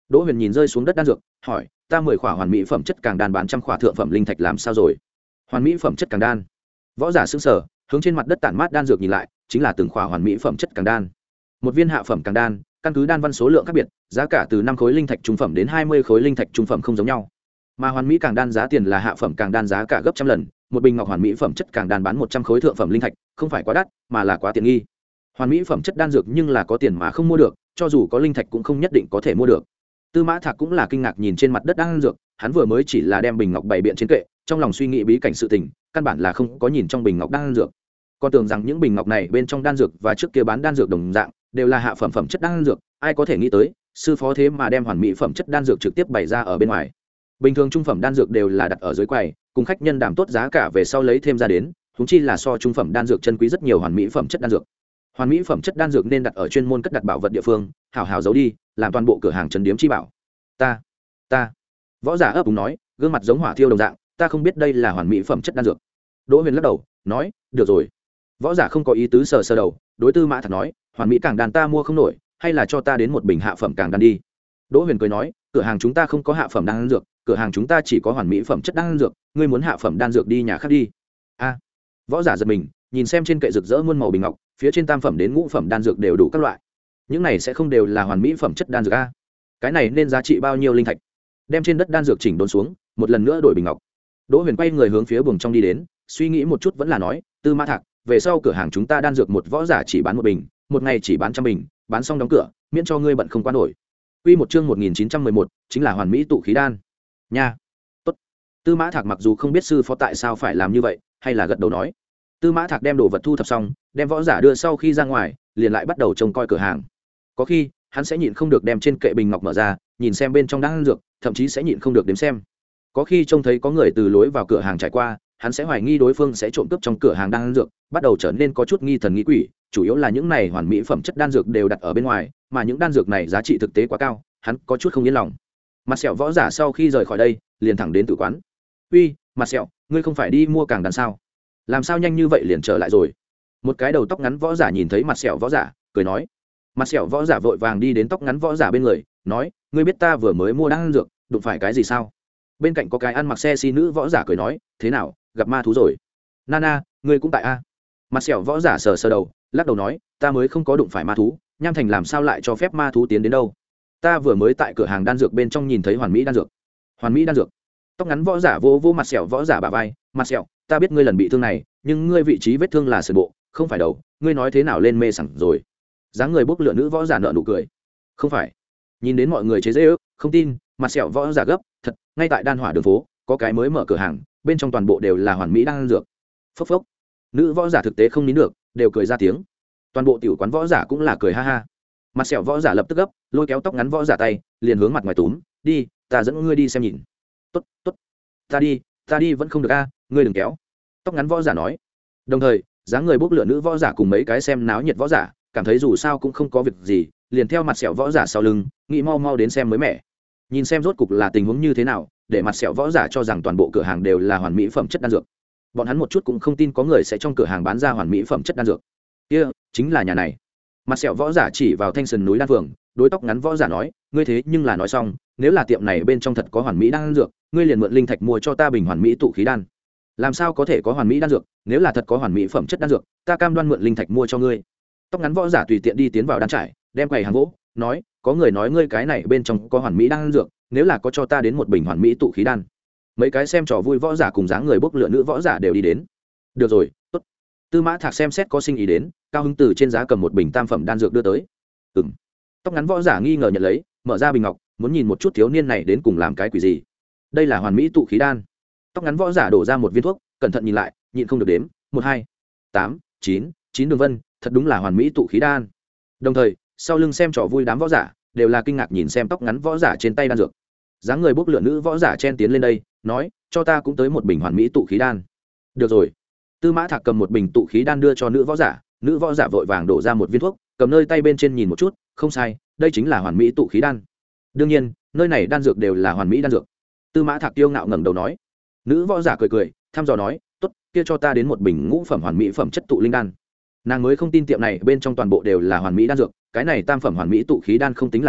Đỗ Huyền nhìn rơi xuống đất đan dược, hỏi, ta mười khỏa hoàn mỹ phẩm chất càng đan bán trăm khỏa thượng phẩm linh thạch làm sao rồi? Hoàn mỹ phẩm chất càng đan. Võ giả sững sờ, hướng trên mặt đất tản mát đan dược nhìn lại, chính là từng khỏa hoàn mỹ phẩm chất càng đan. Một viên hạ phẩm càng đan, căn cứ đan văn số lượng khác biệt, giá cả từ năm khối linh thạch trung phẩm đến hai mươi khối linh thạch trung phẩm không giống nhau. Mà hoàn mỹ càng đan giá tiền là hạ phẩm càng đan giá cả gấp trăm lần, một bình ngọc hoàn mỹ phẩm chất càng đan bán một trăm khối thượng phẩm linh thạch, không phải quá đắt, mà là quá tiện nghi. Hoàn mỹ phẩm chất đan dược nhưng là có tiền mà không mua được, cho dù có linh thạch cũng không nhất định có thể mua được. Tư Mã Thạc cũng là kinh ngạc nhìn trên mặt đất đan dược, hắn vừa mới chỉ là đem bình ngọc bày biện trên kệ, trong lòng suy nghĩ bí cảnh sự tình, căn bản là không có nhìn trong bình ngọc đan dược. Còn tưởng rằng những bình ngọc này bên trong đan dược và trước kia bán đan dược đồng dạng, đều là hạ phẩm phẩm chất đan dược, ai có thể nghĩ tới, sư phó thế mà đem hoàn mỹ phẩm chất đan dược trực tiếp bày ra ở bên ngoài. Bình thường trung phẩm đan dược đều là đặt ở dưới quầy, cùng khách nhân đàm tốt giá cả về sau lấy thêm ra đến, huống chi là so trung phẩm đan dược chân quý rất nhiều hoàn mỹ phẩm chất đan dược. Hoàn mỹ phẩm chất đan dược nên đặt ở chuyên môn cất đặt bảo vật địa phương, hảo hảo giấu đi, làm toàn bộ cửa hàng trấn điếm chi bảo. Ta, ta. Võ giả ấp úng nói, gương mặt giống hỏa thiêu đồng dạng, ta không biết đây là hoàn mỹ phẩm chất đan dược. Đỗ Huyền lắc đầu, nói, được rồi. Võ giả không có ý tứ sờ sờ đầu, đối Tư Mã Thạc nói, hoàn mỹ càng đan ta mua không nổi, hay là cho ta đến một bình hạ phẩm càng đan đi. Đỗ Huyền cười nói, cửa hàng chúng ta không có hạ phẩm đan dược, cửa hàng chúng ta chỉ có hoàn mỹ phẩm chất đan dược, ngươi muốn hạ phẩm đan dược đi nhà khác đi. A. Võ giả giật mình, nhìn xem trên kệ rực rỡ muôn màu bình ngọc, phía trên tam phẩm đến ngũ phẩm đan dược đều đủ các loại. Những này sẽ không đều là hoàn mỹ phẩm chất đan dược a? Cái này nên giá trị bao nhiêu linh thạch? Đem trên đất đan dược chỉnh đốn xuống, một lần nữa đổi bình ngọc. Đỗ Huyền quay người hướng phía buồng trong đi đến, suy nghĩ một chút vẫn là nói, Tư Mã Thạc, về sau cửa hàng chúng ta đan dược một võ giả chỉ bán một bình, một ngày chỉ bán trăm bình, bán xong đóng cửa, miễn cho ngươi bận không qua nổi. Quy một chương một nghìn chín trăm mười một, chính là hoàn mỹ tụ khí đan. Nha. Tốt. Tư Mã Thạc mặc dù không biết sư phó tại sao phải làm như vậy, hay là gật đầu nói. Tư Mã Thạc đem đồ vật thu thập xong, đem võ giả đưa sau khi ra ngoài, liền lại bắt đầu trông coi cửa hàng. Có khi, hắn sẽ nhịn không được đem trên kệ bình ngọc mở ra, nhìn xem bên trong đan dược, thậm chí sẽ nhịn không được đếm xem. Có khi trông thấy có người từ lối vào cửa hàng trải qua, hắn sẽ hoài nghi đối phương sẽ trộm cướp trong cửa hàng đan dược, bắt đầu trở nên có chút nghi thần nghi quỷ, chủ yếu là những này hoàn mỹ phẩm chất đan dược đều đặt ở bên ngoài, mà những đan dược này giá trị thực tế quá cao, hắn có chút không yên lòng. Mặt sẹo võ giả sau khi rời khỏi đây, liền thẳng đến tử quán. "Uy, Mặt sẹo, ngươi không phải đi mua càng đan sao? Làm sao nhanh như vậy liền trở lại rồi?" Một cái đầu tóc ngắn võ giả nhìn thấy Mặt sẹo võ giả, cười nói. Mặt sẹo võ giả vội vàng đi đến tóc ngắn võ giả bên người, nói, "Ngươi biết ta vừa mới mua đan dược, đụng phải cái gì sao?" Bên cạnh có cái ăn mặc xe xi nữ võ giả cười nói, "Thế nào, gặp ma thú rồi?" "Nana, ngươi cũng tại a?" Mặt sẹo võ giả sờ sờ đầu, lắc đầu nói, "Ta mới không có đụng phải ma thú, Nham Thành làm sao lại cho phép ma thú tiến đến đâu? Ta vừa mới tại cửa hàng đan dược bên trong nhìn thấy hoàn mỹ đan dược." "Hoàn mỹ đan dược?" Tóc ngắn võ giả vô vô mặt sẹo võ giả bả vai, "Mặt sẹo, ta biết ngươi lần bị thương này, nhưng ngươi vị trí vết thương là sườn bộ, không phải đầu, ngươi nói thế nào lên mê sảng rồi?" Dáng người bốc lửa nữ võ giả nở nụ cười, "Không phải." Nhìn đến mọi người chế giễu, không tin, mặt sẹo võ giả gấp, "Thật, ngay tại Đan Hỏa đường phố, có cái mới mở cửa hàng, bên trong toàn bộ đều là hoàn mỹ đan dược." Phốc phốc. Nữ võ giả thực tế không nín được, đều cười ra tiếng. Toàn bộ tiểu quán võ giả cũng là cười ha ha. Mặt sẹo võ giả lập tức gấp, lôi kéo tóc ngắn võ giả tay, liền hướng mặt ngoài túm, "Đi, ta dẫn ngươi đi xem nhìn." "Tốt, tốt. Ta đi, ta đi vẫn không được a, ngươi đừng kéo." Tóc ngắn võ giả nói. Đồng thời, dáng người bốc lửa nữ võ giả cùng mấy cái xem náo nhiệt võ giả, cảm thấy dù sao cũng không có việc gì, liền theo mặt sẹo võ giả sau lưng, nghĩ mau mau đến xem mới mẻ. Nhìn xem rốt cục là tình huống như thế nào, để mặt sẹo võ giả cho rằng toàn bộ cửa hàng đều là hoàn mỹ phẩm chất đan dược. Bọn hắn một chút cũng không tin có người sẽ trong cửa hàng bán ra hoàn mỹ phẩm chất đan dược. Kia, chính là nhà này. Mặt sẹo võ giả chỉ vào Thanh Sơn núi đan phường, đối tóc ngắn võ giả nói, "Ngươi thế nhưng là nói xong, nếu là tiệm này bên trong thật có hoàn mỹ đan dược, ngươi liền mượn linh thạch mua cho ta bình hoàn mỹ tụ khí đan." "Làm sao có thể có hoàn mỹ đan dược, nếu là thật có hoàn mỹ phẩm chất đan dược, ta cam đoan mượn linh thạch mua cho ngươi." Tóc ngắn võ giả tùy tiện đi tiến vào đan trải, đem quầy hàng gỗ, nói, "Có người nói ngươi cái này bên trong có hoàn mỹ đan dược, nếu là có cho ta đến một bình hoàn mỹ tụ khí đan." Mấy cái xem trò vui võ giả cùng dáng người bốc lửa nữ võ giả đều đi đến. "Được rồi, tốt." Tư Mã Thạc xem xét có sinh ý đến, cao hứng từ trên giá cầm một bình tam phẩm đan dược đưa tới. Ừm. Tóc ngắn võ giả nghi ngờ nhận lấy, mở ra bình ngọc, muốn nhìn một chút thiếu niên này đến cùng làm cái quỷ gì. Đây là hoàn mỹ tụ khí đan. Tóc ngắn võ giả đổ ra một viên thuốc, cẩn thận nhìn lại, nhịn không được đếm, một hai, tám, chín, chín đường vân, thật đúng là hoàn mỹ tụ khí đan. Đồng thời, sau lưng xem trò vui đám võ giả, đều là kinh ngạc nhìn xem tóc ngắn võ giả trên tay đan dược. Dáng người bốc lửa nữ võ giả chen tiến lên đây, nói, "Cho ta cũng tới một bình hoàn mỹ tụ khí đan." "Được rồi." Tư Mã Thạc cầm một bình tụ khí đan đưa cho nữ võ giả, nữ võ giả vội vàng đổ ra một viên thuốc, cầm nơi tay bên trên nhìn một chút, không sai, đây chính là hoàn mỹ tụ khí đan. Đương nhiên, nơi này đan dược đều là hoàn mỹ đan dược. Tư Mã Thạc kiêu ngạo ngẩng đầu nói. Nữ võ giả cười cười, thăm dò nói, "Tốt, kia cho ta đến một bình ngũ phẩm hoàn mỹ phẩm chất tụ linh đan." Nàng mới không tin tiệm này bên trong toàn bộ đều là hoàn mỹ đan dược, cái này tam phẩm hoàn mỹ tụ khí đan không tính là gì,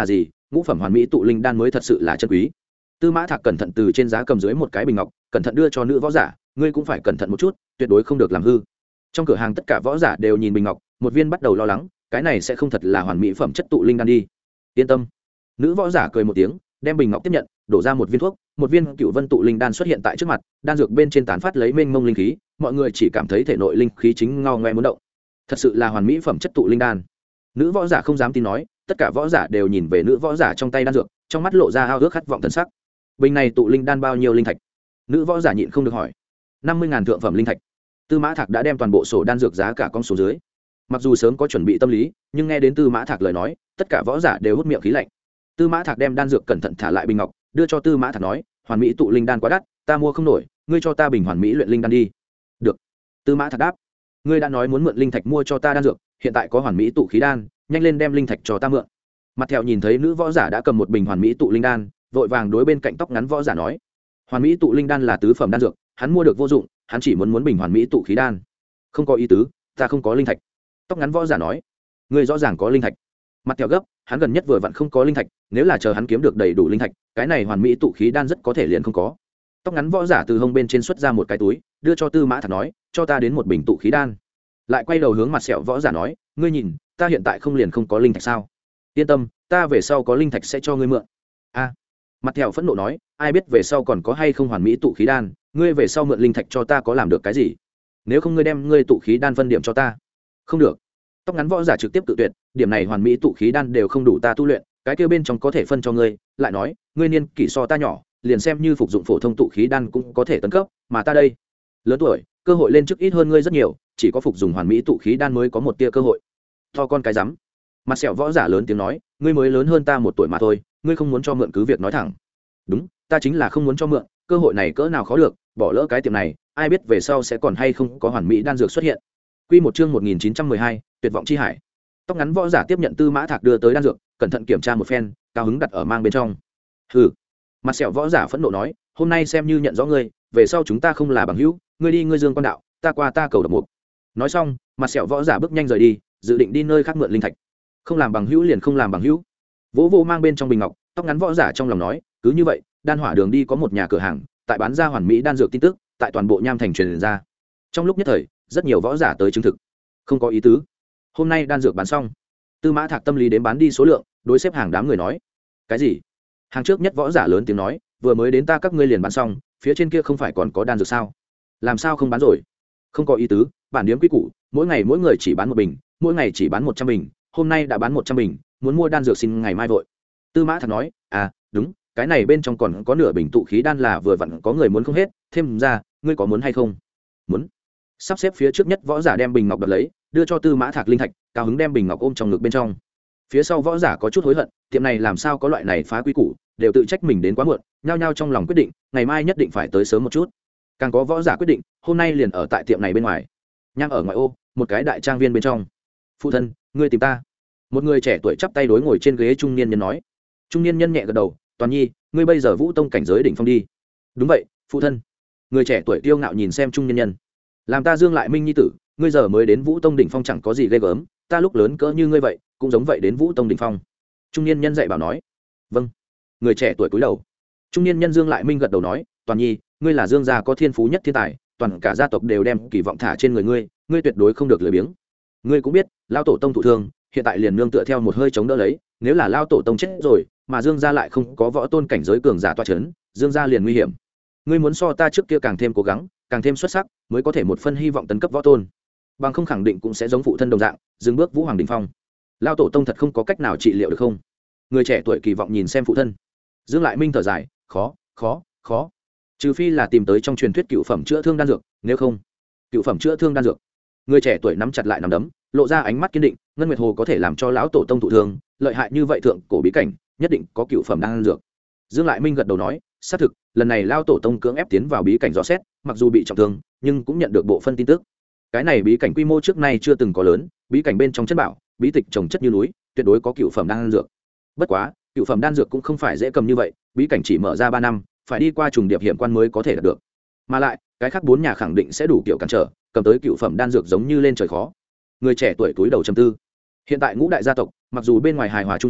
ngũ phẩm hoàn mỹ tụ linh đan mới thật sự là chân quý. Tư Mã Thạc cẩn thận từ trên giá cầm dưới một cái bình ngọc, cẩn thận đưa cho nữ võ giả, ngươi cũng phải cẩn thận một chút, tuyệt đối không được làm hư. Trong cửa hàng tất cả võ giả đều nhìn bình ngọc, một viên bắt đầu lo lắng, cái này sẽ không thật là hoàn mỹ phẩm chất tụ linh đan đi. Yên tâm. Nữ võ giả cười một tiếng, đem bình ngọc tiếp nhận, đổ ra một viên thuốc, một viên cựu vân tụ linh đan xuất hiện tại trước mặt, đan dược bên trên tán phát lấy mênh mông linh khí, mọi người chỉ cảm thấy thể nội linh khí chính ngao ngoe muốn động. Thật sự là hoàn mỹ phẩm chất tụ linh đan. Nữ võ giả không dám tin nói, tất cả võ giả đều nhìn về nữ võ giả trong tay đan dược, trong mắt lộ ra ao ước khát vọng thần sắc. Bình này tụ linh đan bao nhiêu linh thạch? Nữ võ giả nhịn không được hỏi. năm mươi ngàn thượng phẩm linh thạch. Tư Mã Thạc đã đem toàn bộ sổ đan dược giá cả con số dưới. Mặc dù sớm có chuẩn bị tâm lý, nhưng nghe đến Tư Mã Thạc lời nói, tất cả võ giả đều hút miệng khí lạnh. Tư Mã Thạc đem đan dược cẩn thận thả lại bình ngọc, đưa cho Tư Mã Thạc nói, hoàn mỹ tụ linh đan quá đắt, ta mua không nổi, ngươi cho ta bình hoàn mỹ luyện linh đan đi. Được. Tư Mã Thạc đáp, ngươi đã nói muốn mượn linh thạch mua cho ta đan dược, hiện tại có hoàn mỹ tụ khí đan, nhanh lên đem linh thạch cho ta mượn. Mặt Thẹo nhìn thấy nữ võ giả đã cầm một bình hoàn mỹ tụ linh đan, vội vàng đối bên cạnh tóc ngắn võ giả nói, hoàn mỹ tụ linh đan là tứ phẩm đan dược, hắn mua được vô dụng, hắn chỉ muốn muốn bình hoàn mỹ tụ khí đan. Không có ý tứ, ta không có linh thạch. Tóc ngắn võ giả nói, ngươi rõ ràng có linh thạch. Mặt Thẹo gấp, hắn gần nhất vừa vặn không có linh thạch, nếu là chờ hắn kiếm được đầy đủ linh thạch, cái này hoàn mỹ tụ khí đan rất có thể liền không có. Tóc ngắn võ giả từ hông bên trên xuất ra một cái túi, đưa cho Tư Mã Thạc nói, cho ta đến một bình tụ khí đan. Lại quay đầu hướng mặt sẹo võ giả nói, ngươi nhìn, ta hiện tại không liền không có linh thạch sao? Yên tâm, ta về sau có linh thạch sẽ cho ngươi mượn. A. Mặt Thẹo phẫn nộ nói, ai biết về sau còn có hay không hoàn mỹ tụ khí đan, ngươi về sau mượn linh thạch cho ta có làm được cái gì? Nếu không ngươi đem ngươi tụ khí đan phân điểm cho ta. Không được. Tóc ngắn võ giả trực tiếp tự tuyệt, điểm này hoàn mỹ tụ khí đan đều không đủ ta tu luyện, cái kia bên trong có thể phân cho ngươi. Lại nói, ngươi niên kỷ so ta nhỏ, liền xem như phục dụng phổ thông tụ khí đan cũng có thể tấn cấp, mà ta đây lớn tuổi, cơ hội lên chức ít hơn ngươi rất nhiều, chỉ có phục dùng hoàn mỹ tụ khí đan mới có một tia cơ hội. To con cái rắm. Mặt sẹo võ giả lớn tiếng nói, ngươi mới lớn hơn ta một tuổi mà thôi, ngươi không muốn cho mượn cứ việc nói thẳng. Đúng, ta chính là không muốn cho mượn, cơ hội này cỡ nào khó được, bỏ lỡ cái tiệm này, ai biết về sau sẽ còn hay không có hoàn mỹ đan dược xuất hiện. Quy một chương một nghìn chín trăm mười hai, tuyệt vọng chi hải. Tóc ngắn võ giả tiếp nhận Tư Mã Thạc đưa tới đan dược, cẩn thận kiểm tra một phen, cao hứng đặt ở mang bên trong. Hừ. Mặt sẹo võ giả phẫn nộ nói, hôm nay xem như nhận rõ ngươi, về sau chúng ta không là bằng hữu, ngươi đi ngươi dương quan đạo, ta qua ta cầu độc mục. Nói xong, mặt sẹo võ giả bước nhanh rời đi, dự định đi nơi khác mượn linh thạch. Không làm bằng hữu liền không làm bằng hữu. Vỗ vô mang bên trong bình ngọc, tóc ngắn võ giả trong lòng nói, cứ như vậy, đan hỏa đường đi có một nhà cửa hàng, tại bán ra hoàn mỹ đan dược tin tức, tại toàn bộ Nham thành truyền ra. Trong lúc nhất thời, rất nhiều võ giả tới chứng thực. Không có ý tứ. Hôm nay đan dược bán xong. Tư Mã Thạc tâm lý đến bán đi số lượng, đối xếp hàng đám người nói, cái gì? Hàng trước nhất võ giả lớn tiếng nói, vừa mới đến ta các ngươi liền bán xong, phía trên kia không phải còn có đan dược sao? Làm sao không bán rồi? Không có ý tứ, bản điếm quy củ, mỗi ngày mỗi người chỉ bán một bình, mỗi ngày chỉ bán một trăm bình, hôm nay đã bán một trăm bình, muốn mua đan dược xin ngày mai vội. Tư Mã Thạc nói, à, đúng, cái này bên trong còn có nửa bình tụ khí đan là vừa vặn có người muốn không hết, thêm ra, ngươi có muốn hay không? Muốn. Sắp xếp phía trước nhất võ giả đem bình ngọc đặt lấy, đưa cho Tư Mã Thạc linh thạch, cao hứng đem bình ngọc ôm trong ngực bên trong. Phía sau võ giả có chút hối hận, tiệm này làm sao có loại này phá quy củ, đều tự trách mình đến quá muộn, nhao nhao trong lòng quyết định, ngày mai nhất định phải tới sớm một chút. Càng có võ giả quyết định, hôm nay liền ở tại tiệm này bên ngoài. Nhang ở ngoài ô, một cái đại trang viên bên trong. Phụ thân, ngươi tìm ta. Một người trẻ tuổi chắp tay đối ngồi trên ghế trung niên nhân nói. Trung niên nhân nhẹ gật đầu, Toàn Nhi, ngươi bây giờ Vũ Tông cảnh giới đỉnh phong đi. Đúng vậy, phụ thân. Người trẻ tuổi kiêu ngạo nhìn xem trung niên nhân. Làm ta Dương Lại Minh nhi tử, ngươi giờ mới đến Vũ Tông đỉnh phong chẳng có gì ghê gớm, ta lúc lớn cỡ như ngươi vậy, cũng giống vậy đến Vũ Tông đỉnh phong. Trung niên nhân dạy bảo nói. Vâng. Người trẻ tuổi cúi đầu. Trung niên nhân Dương Lại Minh gật đầu nói, Toàn Nhi, ngươi là Dương gia có thiên phú nhất thiên tài, toàn cả gia tộc đều đem kỳ vọng thả trên người ngươi, ngươi tuyệt đối không được lười biếng. Ngươi cũng biết, lão tổ tông thụ thương, hiện tại liền nương tựa theo một hơi chống đỡ lấy, nếu là lão tổ tông chết rồi, mà Dương gia lại không có võ tôn cảnh giới cường giả tọa chấn, Dương gia liền nguy hiểm. Ngươi muốn so ta trước kia càng thêm cố gắng, càng thêm xuất sắc, mới có thể một phân hy vọng tấn cấp võ tôn. Bằng không khẳng định cũng sẽ giống phụ thân đồng dạng, dừng bước Vũ Hoàng đỉnh phong. Lão tổ tông thật không có cách nào trị liệu được không? Người trẻ tuổi kỳ vọng nhìn xem phụ thân. Dương Lại Minh thở dài, khó, khó, khó. Trừ phi là tìm tới trong truyền thuyết cựu phẩm chữa thương đan dược, nếu không, cựu phẩm chữa thương đan dược. Người trẻ tuổi nắm chặt lại nắm đấm, lộ ra ánh mắt kiên định, ngân nguyệt hồ có thể làm cho lão tổ tông thụ thương, lợi hại như vậy thượng cổ bí cảnh, nhất định có cựu phẩm đan dược. Dương Lại Minh gật đầu nói, xác thực, lần này lão tổ tông cưỡng ép tiến vào bí cảnh dò xét, mặc dù bị trọng thương, nhưng cũng nhận được bộ phân tin tức. Cái này bí cảnh quy mô trước nay chưa từng có lớn, bí cảnh bên trong chất bảo, bí tịch trồng chất như núi, tuyệt đối có cựu phẩm đan dược. Bất quá, cựu phẩm đan dược cũng không phải dễ cầm như vậy, bí cảnh chỉ mở ra ba năm, phải đi qua trùng điệp hiểm quan mới có thể đạt được. Mà lại, cái khác bốn nhà khẳng định sẽ đủ kiểu cản trở, cầm tới cựu phẩm đan dược giống như lên trời khó. Người trẻ tuổi túi đầu trầm tư. Hiện tại ngũ đại gia tộc, mặc dù bên ngoài hài hòa chung sống,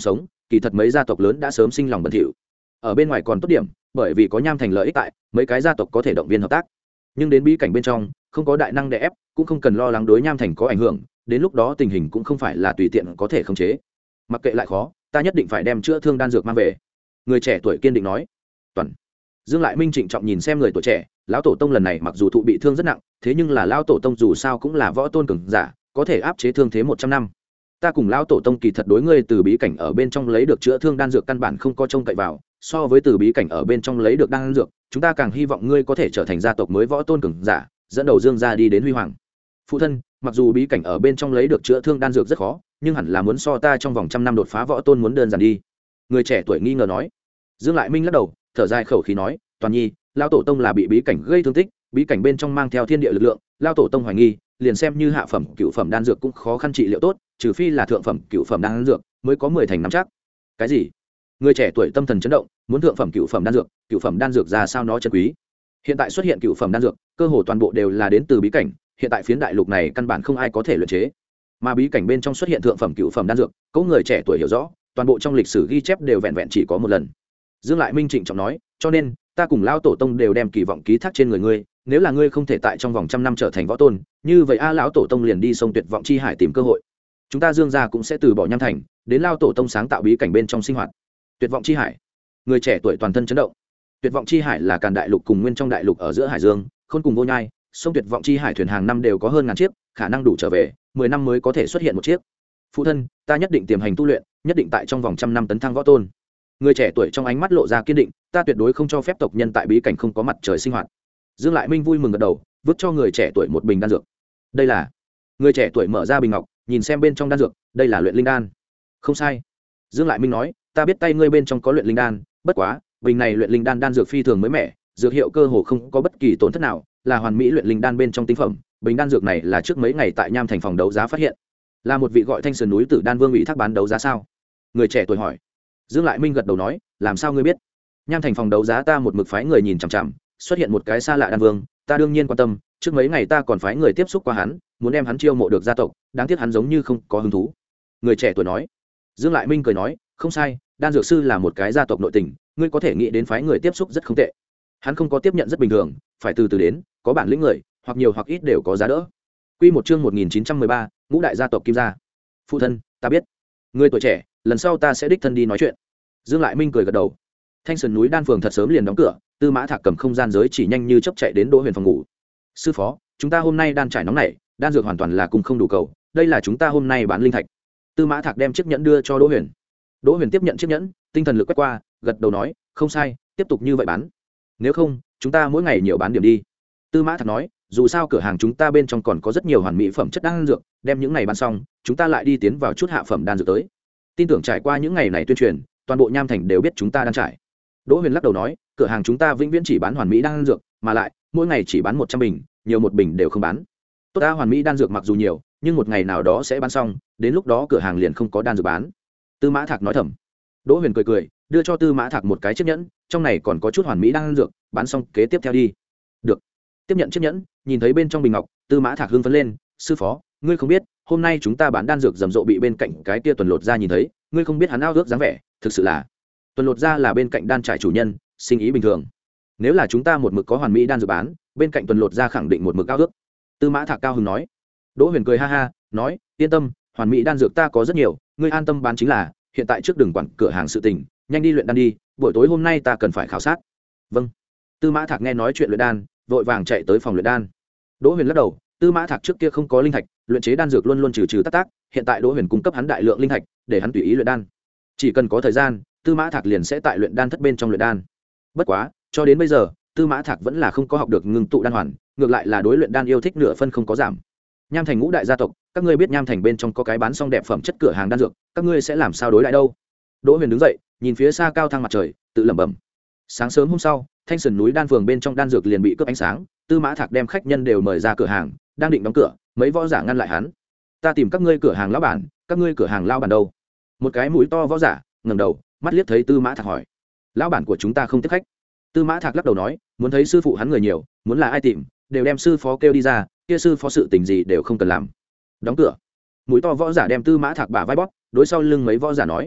kỳ thật mấy gia tộc lớn đã sớm sinh lòng bẩn thỉu. Ở bên ngoài còn tốt điểm, bởi vì có Nham Thành lợi ích tại, mấy cái gia tộc có thể động viên hợp tác. Nhưng đến bí cảnh bên trong, không có đại năng đè ép, cũng không cần lo lắng đối Nham Thành có ảnh hưởng, đến lúc đó tình hình cũng không phải là tùy tiện có thể khống chế. Mặc kệ lại khó, ta nhất định phải đem chữa thương đan dược mang về. Người trẻ tuổi kiên định nói. Toàn. Dương Lại Minh trịnh trọng nhìn xem người tuổi trẻ, lão tổ tông lần này mặc dù thụ bị thương rất nặng, thế nhưng là lão tổ tông dù sao cũng là võ tôn cường giả, có thể áp chế thương thế một trăm năm. Ta cùng lão tổ tông kỳ thật đối ngươi từ bí cảnh ở bên trong lấy được chữa thương đan dược căn bản không có trông cậy vào, so với từ bí cảnh ở bên trong lấy được đan dược, chúng ta càng hy vọng ngươi có thể trở thành gia tộc mới võ tôn cường giả, dẫn đầu Dương gia đi đến huy hoàng. Phụ thân, mặc dù bí cảnh ở bên trong lấy được chữa thương đan dược rất khó, nhưng hẳn là muốn so ta trong vòng trăm năm đột phá võ tôn muốn đơn giản đi. Người trẻ tuổi nghi ngờ nói. Dương Lại Minh lắc đầu, thở dài khẩu khí nói, Toàn Nhi, lão tổ tông là bị bí cảnh gây thương tích, bí cảnh bên trong mang theo thiên địa lực lượng, lão tổ tông hoài nghi, liền xem như hạ phẩm cựu phẩm đan dược cũng khó khăn trị liệu tốt, trừ phi là thượng phẩm cựu phẩm đan dược mới có mười thành nắm chắc. Cái gì? Người trẻ tuổi tâm thần chấn động, muốn thượng phẩm cựu phẩm đan dược, cựu phẩm đan dược ra sao nó chân quý. Hiện tại xuất hiện cựu phẩm đan dược, cơ hồ toàn bộ đều là đến từ bí cảnh, hiện tại phiến đại lục này căn bản không ai có thể luyện chế. Mà bí cảnh bên trong xuất hiện thượng phẩm cựu phẩm đan dược, có người trẻ tuổi hiểu rõ, toàn bộ trong lịch sử ghi chép đều vẹn vẹn chỉ có một lần. Dương Lại Minh trịnh trọng nói, cho nên ta cùng lão tổ tông đều đem kỳ vọng ký thác trên người ngươi, nếu là ngươi không thể tại trong vòng trăm năm trở thành võ tôn, như vậy a lão tổ tông liền đi sông tuyệt vọng chi hải tìm cơ hội. Chúng ta Dương gia cũng sẽ từ bỏ Nham Thành, đến lão tổ tông sáng tạo bí cảnh bên trong sinh hoạt. Tuyệt vọng chi hải. Người trẻ tuổi toàn thân chấn động. Tuyệt vọng chi hải là Càn đại lục cùng Nguyên trong đại lục ở giữa hải dương, khôn cùng vô nhai, sông Tuyệt vọng chi hải thuyền hàng năm đều có hơn ngàn chiếc, khả năng đủ trở về, mười năm mới có thể xuất hiện một chiếc. Phụ thân, ta nhất định tiềm hành tu luyện, nhất định tại trong vòng trăm năm tấn thăng võ tôn. Người trẻ tuổi trong ánh mắt lộ ra kiên định, ta tuyệt đối không cho phép tộc nhân tại bí cảnh không có mặt trời sinh hoạt. Dương Lại Minh vui mừng gật đầu, vứt cho người trẻ tuổi một bình đan dược. Đây là. Người trẻ tuổi mở ra bình ngọc, nhìn xem bên trong đan dược, đây là luyện linh đan. Không sai. Dương Lại Minh nói, ta biết tay ngươi bên trong có luyện linh đan, bất quá, bình này luyện linh đan đan dược phi thường mới mẻ, dược hiệu cơ hồ không có bất kỳ tổn thất nào, là hoàn mỹ luyện linh đan bên trong tinh phẩm. Bình đan dược này là trước mấy ngày tại Nham Thành phòng đấu giá phát hiện, là một vị gọi Thanh Sơn núi Tử Đan Vương ủy thác bán đấu giá sao? Người trẻ tuổi hỏi. Dương Lại Minh gật đầu nói, làm sao ngươi biết? Nham Thành phòng đấu giá ta một mực phái người nhìn chằm chằm, xuất hiện một cái xa lạ đan vương, ta đương nhiên quan tâm, trước mấy ngày ta còn phái người tiếp xúc qua hắn, muốn đem hắn chiêu mộ được gia tộc, đáng tiếc hắn giống như không có hứng thú. Người trẻ tuổi nói. Dương Lại Minh cười nói, không sai, đan dược sư là một cái gia tộc nội tình, ngươi có thể nghĩ đến phái người tiếp xúc rất không tệ. Hắn không có tiếp nhận rất bình thường, phải từ từ đến, có bản lĩnh người, hoặc nhiều hoặc ít đều có giá đỡ. Quy một chương một nghìn chín trăm mười ba, ngũ đại gia tộc Kim gia. Phụ thân, ta biết. Ngươi tuổi trẻ, lần sau ta sẽ đích thân đi nói chuyện. Dương Lại Minh cười gật đầu. Thanh Sơn núi đan phường thật sớm liền đóng cửa, Tư Mã Thạc cầm không gian giới chỉ nhanh như chớp chạy đến Đỗ Huyền phòng ngủ. Sư phó, chúng ta hôm nay đan trải nóng này, đan dược hoàn toàn là cùng không đủ cầu, đây là chúng ta hôm nay bán linh thạch. Tư Mã Thạc đem chiếc nhẫn đưa cho Đỗ Huyền. Đỗ Huyền tiếp nhận chiếc nhẫn, tinh thần lực quét qua, gật đầu nói, không sai, tiếp tục như vậy bán. Nếu không, chúng ta mỗi ngày nhiều bán điểm đi. Tư Mã Thạc nói, dù sao cửa hàng chúng ta bên trong còn có rất nhiều hoàn mỹ phẩm chất đan dược, đem những này bán xong, chúng ta lại đi tiến vào chút hạ phẩm đan dược tới. Tin tưởng trải qua những ngày này tuyên truyền, toàn bộ Nham Thành đều biết chúng ta đang trải. Đỗ Huyền lắc đầu nói, cửa hàng chúng ta vĩnh viễn chỉ bán hoàn mỹ đan dược, mà lại mỗi ngày chỉ bán một trăm bình, nhiều một bình đều không bán. Tốt ta, hoàn mỹ đan dược mặc dù nhiều, nhưng một ngày nào đó sẽ bán xong, đến lúc đó cửa hàng liền không có đan dược bán. Tư Mã Thạc nói thầm. Đỗ Huyền cười cười, đưa cho Tư Mã Thạc một cái chiếc nhẫn, trong này còn có chút hoàn mỹ đan dược, bán xong kế tiếp theo đi. Được. Tiếp nhận chiếc nhẫn, nhìn thấy bên trong bình ngọc, Tư Mã Thạc hưng phấn lên, sư phó, ngươi không biết, hôm nay chúng ta bán đan dược rầm rộ bị bên cạnh cái kia Tuần Lột ra nhìn thấy, ngươi không biết hắn ao ước dáng vẻ, thực sự là. Tuần Lột ra là bên cạnh đan trải chủ nhân, sinh ý bình thường. Nếu là chúng ta một mực có hoàn mỹ đan dược bán, bên cạnh Tuần Lột ra khẳng định một mực ao ước. Tư Mã Thạc cao hứng nói. Đỗ Huyền cười ha ha, nói, yên tâm, hoàn mỹ đan dược ta có rất nhiều, ngươi an tâm bán chính là, hiện tại trước đừng quản cửa hàng sự tình, nhanh đi luyện đan đi, buổi tối hôm nay ta cần phải khảo sát. Vâng. Tư Mã Thạc nghe nói chuyện luyện đan, vội vàng chạy tới phòng luyện đan. Đỗ Huyền lắc đầu, Tư Mã Thạc trước kia không có linh thạch, luyện chế đan dược luôn luôn trừ trừ tác tác, hiện tại Đỗ Huyền cung cấp hắn đại lượng linh thạch, để hắn tùy ý luyện đan. Chỉ cần có thời gian, Tư Mã Thạc liền sẽ tại luyện đan thất bên trong luyện đan. Bất quá, cho đến bây giờ, Tư Mã Thạc vẫn là không có học được ngưng tụ đan hoàn, ngược lại là đối luyện đan yêu thích nửa phân không có giảm. Nham Thành ngũ đại gia tộc, các ngươi biết Nham Thành bên trong có cái bán xong đẹp phẩm chất cửa hàng đan dược, các ngươi sẽ làm sao đối lại đâu? Đỗ Huyền đứng dậy, nhìn phía xa cao thang mặt trời, tự lẩm bẩm. Sáng sớm hôm sau, Thanh Sơn núi đan phường bên trong đan dược liền bị cướp ánh sáng, Tư Mã Thạc đem khách nhân đều mời ra cửa hàng, đang định đóng cửa, mấy võ giả ngăn lại hắn. Ta tìm các ngươi cửa hàng lão bản, các ngươi cửa hàng lão bản đâu? Một cái mũi to võ giả ngẩng đầu, mắt liếc thấy Tư Mã Thạc hỏi. Lão bản của chúng ta không tiếp khách. Tư Mã Thạc lắc đầu nói, muốn thấy sư phụ hắn người nhiều, muốn là ai tìm, đều đem sư phó kêu đi ra, kia sư phó sự tình gì đều không cần làm. Đóng cửa. Mũi to võ giả đem Tư Mã Thạc bả vai bóp, đối sau lưng mấy võ giả nói.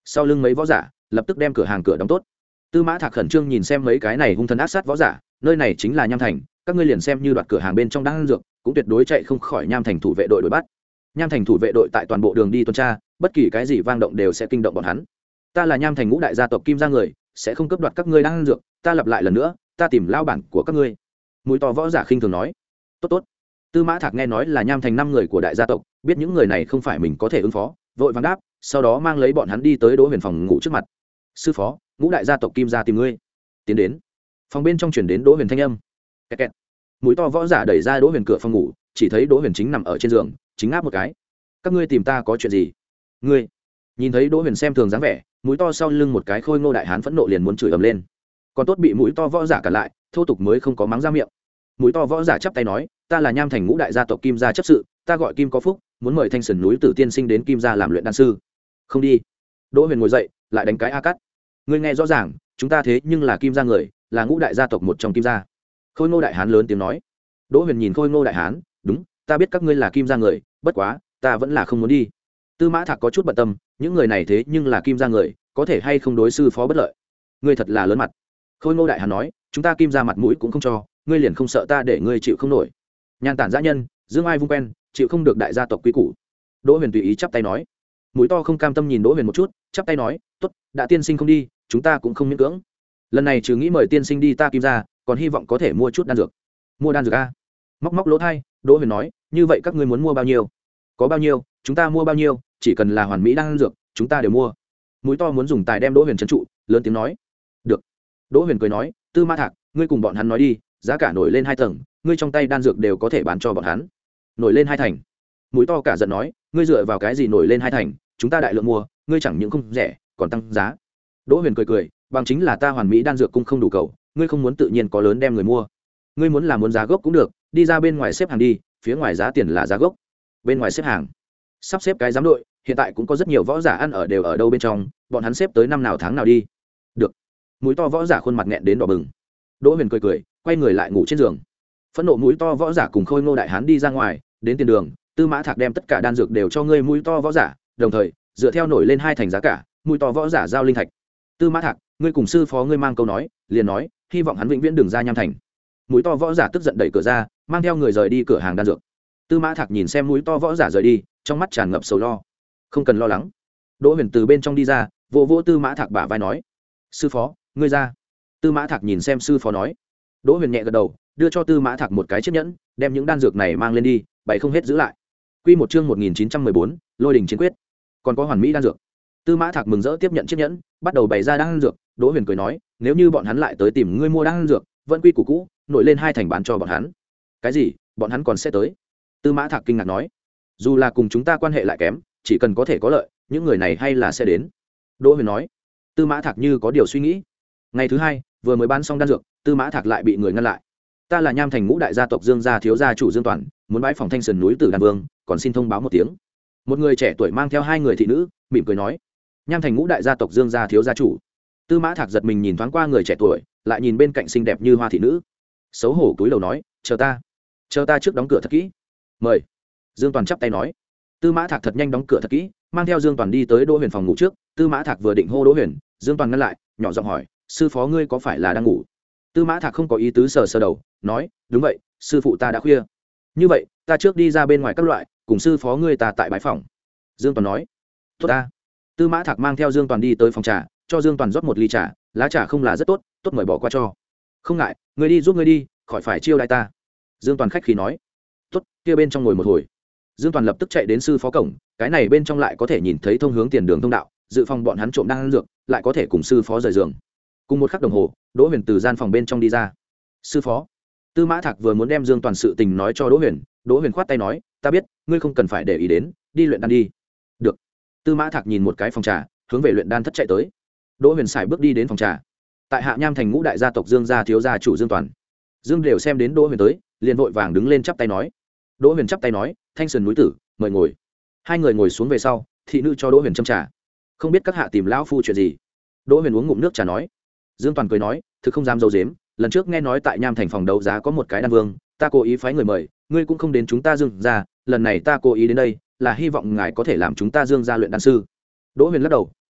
sau lưng mấy võ giả lập tức đem cửa hàng cửa đóng tốt. Tư Mã Thạc khẩn trương nhìn xem mấy cái này hung thần ác sát võ giả, nơi này chính là Nham Thành, các ngươi liền xem như đoạt cửa hàng bên trong đang ăn dược cũng tuyệt đối chạy không khỏi Nham Thành thủ vệ đội đuổi bắt. Nham Thành thủ vệ đội tại toàn bộ đường đi tuần tra, bất kỳ cái gì vang động đều sẽ kinh động bọn hắn. Ta là Nham Thành ngũ đại gia tộc Kim gia người, sẽ không cướp đoạt các ngươi đang ăn dược, ta lặp lại lần nữa, ta tìm lao bản của các ngươi. Mũi to võ giả khinh thường nói. Tốt tốt. Tư Mã Thạc nghe nói là Nham Thành năm người của đại gia tộc, biết những người này không phải mình có thể ứng phó, vội vàng đáp, sau đó mang lấy bọn hắn đi tới Đỗ Huyền phòng ngủ trước mặt. Sư phó, ngũ đại gia tộc Kim gia tìm ngươi. Tiến đến. Phòng bên trong truyền đến Đỗ Huyền thanh âm. Kẹt kẹt. Mũi to võ giả đẩy ra Đỗ Huyền cửa phòng ngủ, chỉ thấy Đỗ Huyền chính nằm ở trên giường, chính ngáp một cái. Các ngươi tìm ta có chuyện gì? Ngươi? Nhìn thấy Đỗ Huyền xem thường dáng vẻ, mũi to sau lưng một cái khôi ngô đại hán phẫn nộ liền muốn chửi ầm lên. Còn tốt bị mũi to võ giả cản lại, thô tục mới không có mắng ra miệng. Mũi to võ giả chắp tay nói, ta là Nham Thành ngũ đại gia tộc Kim gia chấp sự, ta gọi Kim có phúc, muốn mời Thanh Sơn núi Tử tiên sinh đến Kim gia làm luyện đan sư. Không đi. Đỗ Huyền ngồi dậy, lại đánh cái a cắt. Ngươi nghe rõ ràng, chúng ta thế nhưng là Kim gia người, là ngũ đại gia tộc một trong Kim gia. Khôi ngô đại hán lớn tiếng nói. Đỗ Huyền nhìn khôi ngô đại hán, đúng, ta biết các ngươi là Kim gia người, bất quá, ta vẫn là không muốn đi. Tư Mã Thạc có chút bận tâm, những người này thế nhưng là Kim gia người, có thể hay không đối sư phó bất lợi. Ngươi thật là lớn mặt. Khôi ngô đại hán nói, chúng ta Kim gia mặt mũi cũng không cho, ngươi liền không sợ ta để ngươi chịu không nổi. Nhàn tản dã nhân, dương ai vung quen, chịu không được đại gia tộc quý củ. Đỗ Huyền tùy ý chắp tay nói. Mũi to không cam tâm nhìn Đỗ Huyền một chút, chắp tay nói, tốt, đã tiên sinh không đi, chúng ta cũng không miễn cưỡng. Lần này trừ nghĩ mời tiên sinh đi ta Kim gia, còn hy vọng có thể mua chút đan dược. Mua đan dược a? Móc móc lỗ thay, Đỗ Huyền nói, như vậy các ngươi muốn mua bao nhiêu? Có bao nhiêu, chúng ta mua bao nhiêu, chỉ cần là hoàn mỹ đan dược, chúng ta đều mua. Mũi to muốn dùng tài đem Đỗ Huyền trấn trụ, lớn tiếng nói. Được. Đỗ Huyền cười nói, Tư Mã Thạc, ngươi cùng bọn hắn nói đi, giá cả nổi lên hai tầng, ngươi trong tay đan dược đều có thể bán cho bọn hắn. Nổi lên hai thành. Mũi to cả giận nói, ngươi dựa vào cái gì nổi lên hai thành, chúng ta đại lượng mua, ngươi chẳng những không rẻ, còn tăng giá. Đỗ Huyền cười cười, bằng chính là ta hoàn mỹ đan dược cũng không đủ cầu, ngươi không muốn tự nhiên có lớn đem người mua. Ngươi muốn là muốn giá gốc cũng được, đi ra bên ngoài xếp hàng đi, phía ngoài giá tiền là giá gốc. Bên ngoài xếp hàng. Sắp xếp cái giám đội, hiện tại cũng có rất nhiều võ giả ăn ở đều ở đâu bên trong, bọn hắn xếp tới năm nào tháng nào đi. Được. Mũi to võ giả khuôn mặt nghẹn đến đỏ bừng. Đỗ Huyền cười cười, quay người lại ngủ trên giường. Phẫn nộ mũi to võ giả cùng khôi ngô đại hán đi ra ngoài, đến tiền đường, Tư Mã Thạc đem tất cả đan dược đều cho ngươi mũi to võ giả, đồng thời dựa theo nổi lên hai thành giá cả, mũi to võ giả giao linh thạch. Tư Mã Thạc, ngươi cùng sư phó ngươi mang câu nói, liền nói, hy vọng hắn vĩnh viễn đừng ra Nham Thành. Mũi to võ giả tức giận đẩy cửa ra, mang theo người rời đi cửa hàng đan dược. Tư Mã Thạc nhìn xem mũi to võ giả rời đi, trong mắt tràn ngập sầu lo. Không cần lo lắng. Đỗ Huyền từ bên trong đi ra, vỗ vỗ Tư Mã Thạc bả vai nói, sư phó, ngươi ra. Tư Mã Thạc nhìn xem sư phó nói. Đỗ Huyền nhẹ gật đầu, đưa cho Tư Mã Thạc một cái chiếc nhẫn, đem những đan dược này mang lên đi, bày không hết giữ lại. Quy một chương một nghìn chín trăm mười bốn, Lôi đỉnh chiến quyết. Còn có hoàn mỹ đan dược. Tư Mã Thạc mừng rỡ tiếp nhận chiếc nhẫn, bắt đầu bày ra đan dược. Đỗ Huyền cười nói, nếu như bọn hắn lại tới tìm ngươi mua đan dược, vẫn quy củ cũ, nổi lên hai thành bán cho bọn hắn. Cái gì? Bọn hắn còn sẽ tới? Tư Mã Thạc kinh ngạc nói, dù là cùng chúng ta quan hệ lại kém, chỉ cần có thể có lợi, những người này hay là sẽ đến. Đỗ Huyền nói. Tư Mã Thạc như có điều suy nghĩ. Ngày thứ hai, vừa mới bán xong đan dược, Tư Mã Thạc lại bị người ngăn lại. Ta là Nham Thành ngũ đại gia tộc Dương gia thiếu gia chủ Dương Toàn, muốn bái phòng Thanh Sơn núi Tử Đan Vương, còn xin thông báo một tiếng. Một người trẻ tuổi mang theo hai người thị nữ, mỉm cười nói, Nham Thành ngũ đại gia tộc Dương gia thiếu gia chủ. Tư Mã Thạc giật mình nhìn thoáng qua người trẻ tuổi, lại nhìn bên cạnh xinh đẹp như hoa thị nữ, xấu hổ cúi đầu nói, chờ ta, chờ ta trước đóng cửa thật kỹ. Mời. Dương Toàn chắp tay nói. Tư Mã Thạc thật nhanh đóng cửa thật kỹ, mang theo Dương Toàn đi tới Đỗ Huyền phòng ngủ trước. Tư Mã Thạc vừa định hô Đỗ Huyền, Dương Toàn ngăn lại, nhỏ giọng hỏi, sư phó ngươi có phải là đang ngủ? Tư Mã Thạc không có ý tứ sờ sờ đầu, nói, đúng vậy, sư phụ ta đã khuya. Như vậy, ta trước đi ra bên ngoài các loại, cùng sư phó ngươi ta tại bãi phòng. Dương Toàn nói. Tốt ta. Tư Mã Thạc mang theo Dương Toàn đi tới phòng trà, cho Dương Toàn rót một ly trà, lá trà không là rất tốt, tốt mời bỏ qua cho. Không ngại, ngươi đi giúp ngươi đi, khỏi phải chiêu đãi ta. Dương Toàn khách khí nói. Tốt, kia bên trong ngồi một hồi. Dương Toàn lập tức chạy đến sư phó cổng, cái này bên trong lại có thể nhìn thấy thông hướng tiền đường thông đạo, dự phòng bọn hắn trộm đang ăn dược, lại có thể cùng sư phó rời giường. Cùng một khắc đồng hồ, Đỗ Huyền từ gian phòng bên trong đi ra. Sư phó. Tư Mã Thạc vừa muốn đem Dương Toàn sự tình nói cho Đỗ Huyền, Đỗ Huyền khoát tay nói, ta biết, ngươi không cần phải để ý đến, đi luyện đan đi. Được. Tư Mã Thạc nhìn một cái phòng trà, hướng về luyện đan thất chạy tới. Đỗ Huyền xài bước đi đến phòng trà. Tại Hạ Nham Thành ngũ đại gia tộc Dương gia thiếu gia chủ Dương Toàn. Dương đều xem đến Đỗ Huyền tới, liền vội vàng đứng lên chắp tay nói. Đỗ Huyền chắp tay nói, Thanh Sơn núi Tử, mời ngồi. Hai người ngồi xuống về sau, thị nữ cho Đỗ Huyền châm trà. Không biết các hạ tìm lão phu chuyện gì? Đỗ Huyền uống ngụm nước trà nói. Dương Toàn cười nói, thực không dám giấu giếm, lần trước nghe nói tại Nham Thành phòng đấu giá có một cái đan vương, ta cố ý phái người mời, ngươi cũng không đến chúng ta Dương gia, lần này ta cố ý đến đây, là hy vọng ngài có thể làm chúng ta Dương gia luyện đan sư. Đỗ Huyền lắc đầu,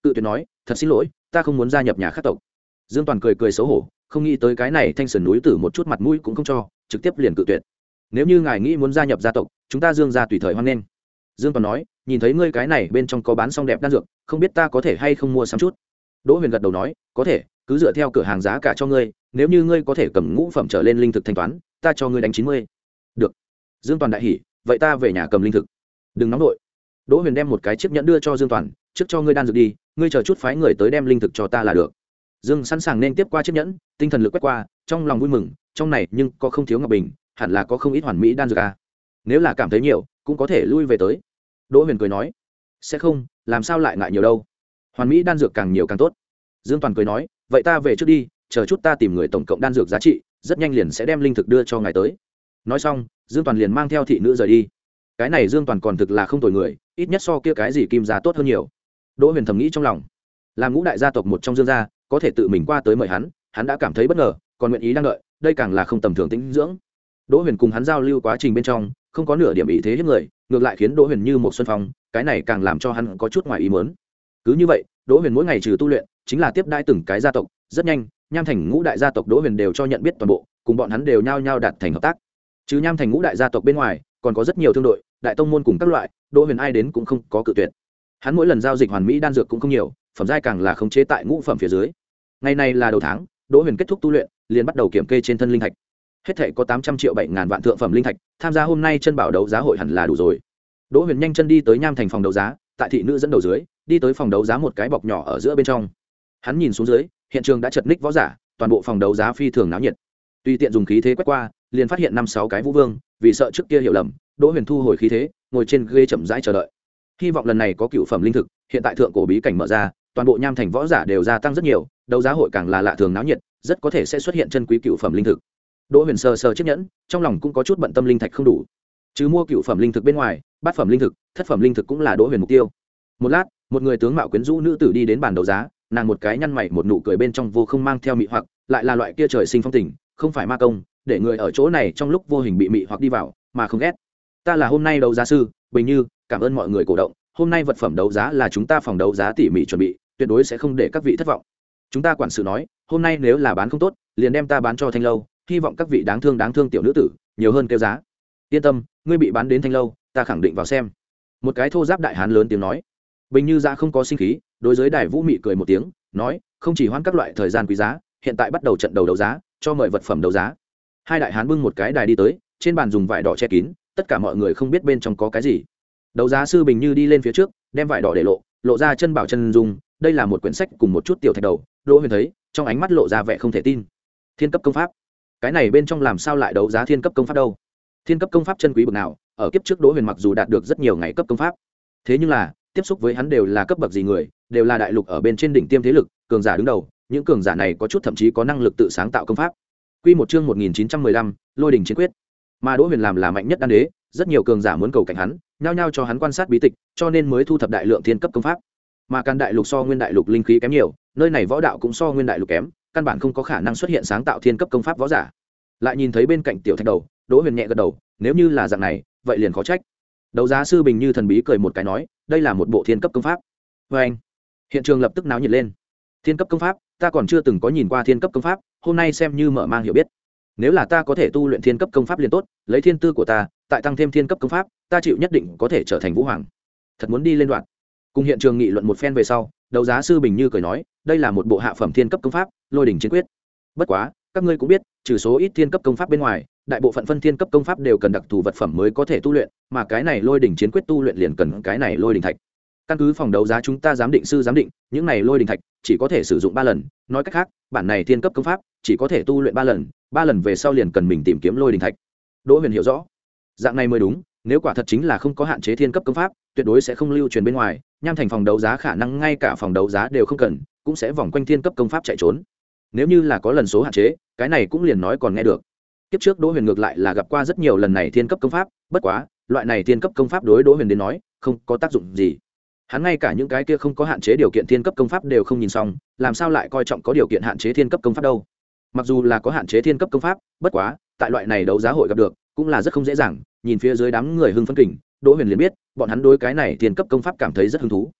cự tuyệt nói thật xin lỗi ta không muốn gia nhập nhà khác tộc. Dương Toàn cười cười xấu hổ, không nghĩ tới cái này thanh sườn núi tử một chút mặt mũi cũng không cho, trực tiếp liền cự tuyệt. Nếu như ngài nghĩ muốn gia nhập gia tộc, chúng ta Dương gia tùy thời hoan nghênh. Dương Toàn nói, nhìn thấy ngươi cái này bên trong có bán xong đẹp đan dược, không biết ta có thể hay không mua sắm chút. Đỗ Huyền gật đầu nói, có thể, cứ dựa theo cửa hàng giá cả cho ngươi, nếu như ngươi có thể cầm ngũ phẩm trở lên linh thực thanh toán, ta cho ngươi đánh chín mươi. Được. Dương Toàn đại hỉ, vậy ta về nhà cầm linh thực. Đừng nóng nội. Đỗ Huyền đem một cái chiếc nhẫn đưa cho Dương Toàn, trước cho ngươi đan dược đi, ngươi chờ chút phái người tới đem linh thực cho ta là được. Dương sẵn sàng nên tiếp qua chiếc nhẫn, tinh thần lực quét qua, trong lòng vui mừng, trong này nhưng có không thiếu ngọc bình, hẳn là có không ít hoàn mỹ đan dược à. Nếu là cảm thấy nhiều, cũng có thể lui về tới. Đỗ Huyền cười nói, sẽ không, làm sao lại ngại nhiều đâu. Hoàn mỹ đan dược càng nhiều càng tốt. Dương Toàn cười nói, vậy ta về trước đi, chờ chút ta tìm người tổng cộng đan dược giá trị, rất nhanh liền sẽ đem linh thực đưa cho ngài tới. Nói xong, Dương Toàn liền mang theo thị nữ rời đi. Cái này Dương Toàn còn thực là không tồi người, ít nhất so kia cái gì Kim gia tốt hơn nhiều. Đỗ Huyền thầm nghĩ trong lòng, làm ngũ đại gia tộc một trong Dương gia, có thể tự mình qua tới mời hắn, hắn đã cảm thấy bất ngờ, còn nguyện ý đang đợi, đây càng là không tầm thường tĩnh dưỡng. Đỗ Huyền cùng hắn giao lưu quá trình bên trong, không có nửa điểm ý thế hiếp người, ngược lại khiến Đỗ Huyền như một xuân phong, cái này càng làm cho hắn có chút ngoài ý muốn. Cứ như vậy, Đỗ Huyền mỗi ngày trừ tu luyện, chính là tiếp đãi từng cái gia tộc, rất nhanh, Nham Thành ngũ đại gia tộc Đỗ Huyền đều cho nhận biết toàn bộ, cùng bọn hắn đều nhao nhao đạt thành hợp tác. Chứ Nham Thành ngũ đại gia tộc bên ngoài, còn có rất nhiều thương đội, đại tông môn cùng các loại, Đỗ Huyền ai đến cũng không có cự tuyệt. Hắn mỗi lần giao dịch hoàn mỹ đan dược cũng không nhiều, phẩm giai càng là khống chế tại ngũ phẩm phía dưới. Ngày này là đầu tháng, Đỗ Huyền kết thúc tu luyện, liền bắt đầu kiểm kê trên thân linh thạch. Hết thảy có tám trăm triệu bảy ngàn vạn thượng phẩm linh thạch, tham gia hôm nay chân bảo đấu giá hội hẳn là đủ rồi. Đỗ Huyền nhanh chân đi tới Nham Thành phòng đấu giá, tại thị nữ dẫn đầu dưới, đi tới phòng đấu giá một cái bọc nhỏ ở giữa bên trong. Hắn nhìn xuống dưới, hiện trường đã chật ních võ giả, toàn bộ phòng đấu giá phi thường náo nhiệt. Tùy tiện dùng khí thế quét qua, liền phát hiện năm sáu cái vũ vương, vì sợ trước kia hiểu lầm, Đỗ Huyền thu hồi khí thế, ngồi trên ghế chậm rãi chờ đợi. Hy vọng lần này có cựu phẩm linh thực, hiện tại thượng cổ bí cảnh mở ra, toàn bộ Nham Thành võ giả đều gia tăng rất nhiều, đấu giá hội càng là lạ thường náo nhiệt, rất có thể sẽ xuất hiện chân quý cựu phẩm linh thực. Đỗ Huyền sờ sờ chiếc nhẫn, trong lòng cũng có chút bận tâm linh thạch không đủ. Chứ mua cựu phẩm linh thực bên ngoài, bát phẩm linh thực, thất phẩm linh thực cũng là Đỗ Huyền mục tiêu. Một lát, một người tướng mạo quyến rũ nữ tử đi đến bàn đấu giá, nàng một cái nhăn mày một nụ cười bên trong vô không mang theo mị hoặc, lại là loại kia trời sinh phong tình, không phải ma công, để người ở chỗ này trong lúc vô hình bị mị hoặc đi vào, mà không ghét. Ta là hôm nay đấu giá sư, Bình Như, cảm ơn mọi người cổ động, hôm nay vật phẩm đấu giá là chúng ta phòng đấu giá tỉ mỉ chuẩn bị, tuyệt đối sẽ không để các vị thất vọng. Chúng ta quản sự nói, hôm nay nếu là bán không tốt, liền đem ta bán cho Thanh lâu, hy vọng các vị đáng thương đáng thương tiểu nữ tử, nhiều hơn kêu giá. Yên tâm, ngươi bị bán đến Thanh lâu, ta khẳng định vào xem. Một cái thô giáp đại hán lớn tiếng nói. Bình Như Dạ không có sinh khí, đối với Đài Vũ Mị cười một tiếng, nói, không chỉ hoãn các loại thời gian quý giá, hiện tại bắt đầu trận đầu đấu giá, cho mời vật phẩm đấu giá. Hai đại hán bưng một cái đài đi tới, trên bàn dùng vải đỏ che kín, tất cả mọi người không biết bên trong có cái gì. Đấu giá sư Bình Như đi lên phía trước, đem vải đỏ để lộ, lộ ra chân bảo chân dung, đây là một quyển sách cùng một chút tiểu thạch đầu. Đỗ Huyền thấy, trong ánh mắt lộ ra vẻ không thể tin. Thiên cấp công pháp, cái này bên trong làm sao lại đấu giá thiên cấp công pháp đâu? Thiên cấp công pháp chân quý bậc nào? Ở kiếp trước Đỗ Huyền mặc dù đạt được rất nhiều ngày cấp công pháp, thế nhưng là tiếp xúc với hắn đều là cấp bậc gì người, đều là đại lục ở bên trên đỉnh tiêm thế lực, cường giả đứng đầu, những cường giả này có chút thậm chí có năng lực tự sáng tạo công pháp. Quy một chương một nghìn chín trăm mười lăm, Lôi đỉnh chiến quyết. Mà Đỗ Huyền làm là mạnh nhất đan đế, rất nhiều cường giả muốn cầu cạnh hắn, nhao nhao cho hắn quan sát bí tịch, cho nên mới thu thập đại lượng thiên cấp công pháp. Mà Càn đại lục so Nguyên đại lục linh khí kém nhiều, nơi này võ đạo cũng so Nguyên đại lục kém, căn bản không có khả năng xuất hiện sáng tạo thiên cấp công pháp võ giả. Lại nhìn thấy bên cạnh tiểu thạch đầu, Đỗ Huyền nhẹ gật đầu, nếu như là dạng này, vậy liền khó trách. Đấu giá sư Bình Như thần bí cười một cái nói, đây là một bộ thiên cấp công pháp. Và anh, hiện trường lập tức náo nhiệt lên. Thiên cấp công pháp, ta còn chưa từng có nhìn qua thiên cấp công pháp, hôm nay xem như mở mang hiểu biết. Nếu là ta có thể tu luyện thiên cấp công pháp liền tốt, lấy thiên tư của ta, tại tăng thêm thiên cấp công pháp, ta chịu nhất định có thể trở thành vũ hoàng. Thật muốn đi lên đoạn. Cùng hiện trường nghị luận một phen về sau, đấu giá sư Bình Như cười nói, đây là một bộ hạ phẩm thiên cấp công pháp, Lôi đỉnh chiến quyết. Bất quá, các ngươi cũng biết, trừ số ít thiên cấp công pháp bên ngoài, đại bộ phận phân thiên cấp công pháp đều cần đặc thù vật phẩm mới có thể tu luyện, mà cái này Lôi đỉnh chiến quyết tu luyện liền cần cái này Lôi đỉnh thạch. Căn cứ phòng đấu giá chúng ta giám định sư giám định, những này Lôi đỉnh thạch chỉ có thể sử dụng ba lần, nói cách khác, bản này thiên cấp công pháp chỉ có thể tu luyện ba lần, ba lần về sau liền cần mình tìm kiếm Lôi đỉnh thạch. Đỗ Huyền hiểu rõ, dạng này mới đúng, nếu quả thật chính là không có hạn chế thiên cấp công pháp, tuyệt đối sẽ không lưu truyền bên ngoài, Nham Thành phòng đấu giá khả năng ngay cả phòng đấu giá đều không cần, cũng sẽ vòng quanh thiên cấp công pháp chạy trốn. Nếu như là có lần số hạn chế, cái này cũng liền nói còn nghe được. Kiếp trước Đỗ Huyền ngược lại là gặp qua rất nhiều lần này thiên cấp công pháp, bất quá, loại này thiên cấp công pháp đối Đỗ Huyền đến nói, không có tác dụng gì. Hắn ngay cả những cái kia không có hạn chế điều kiện thiên cấp công pháp đều không nhìn xong, làm sao lại coi trọng có điều kiện hạn chế thiên cấp công pháp đâu? Mặc dù là có hạn chế thiên cấp công pháp, bất quá, tại loại này đấu giá hội gặp được, cũng là rất không dễ dàng, nhìn phía dưới đám người hưng phấn kình, Đỗ Huyền liền biết, bọn hắn đối cái này thiên cấp công pháp cảm thấy rất hứng thú.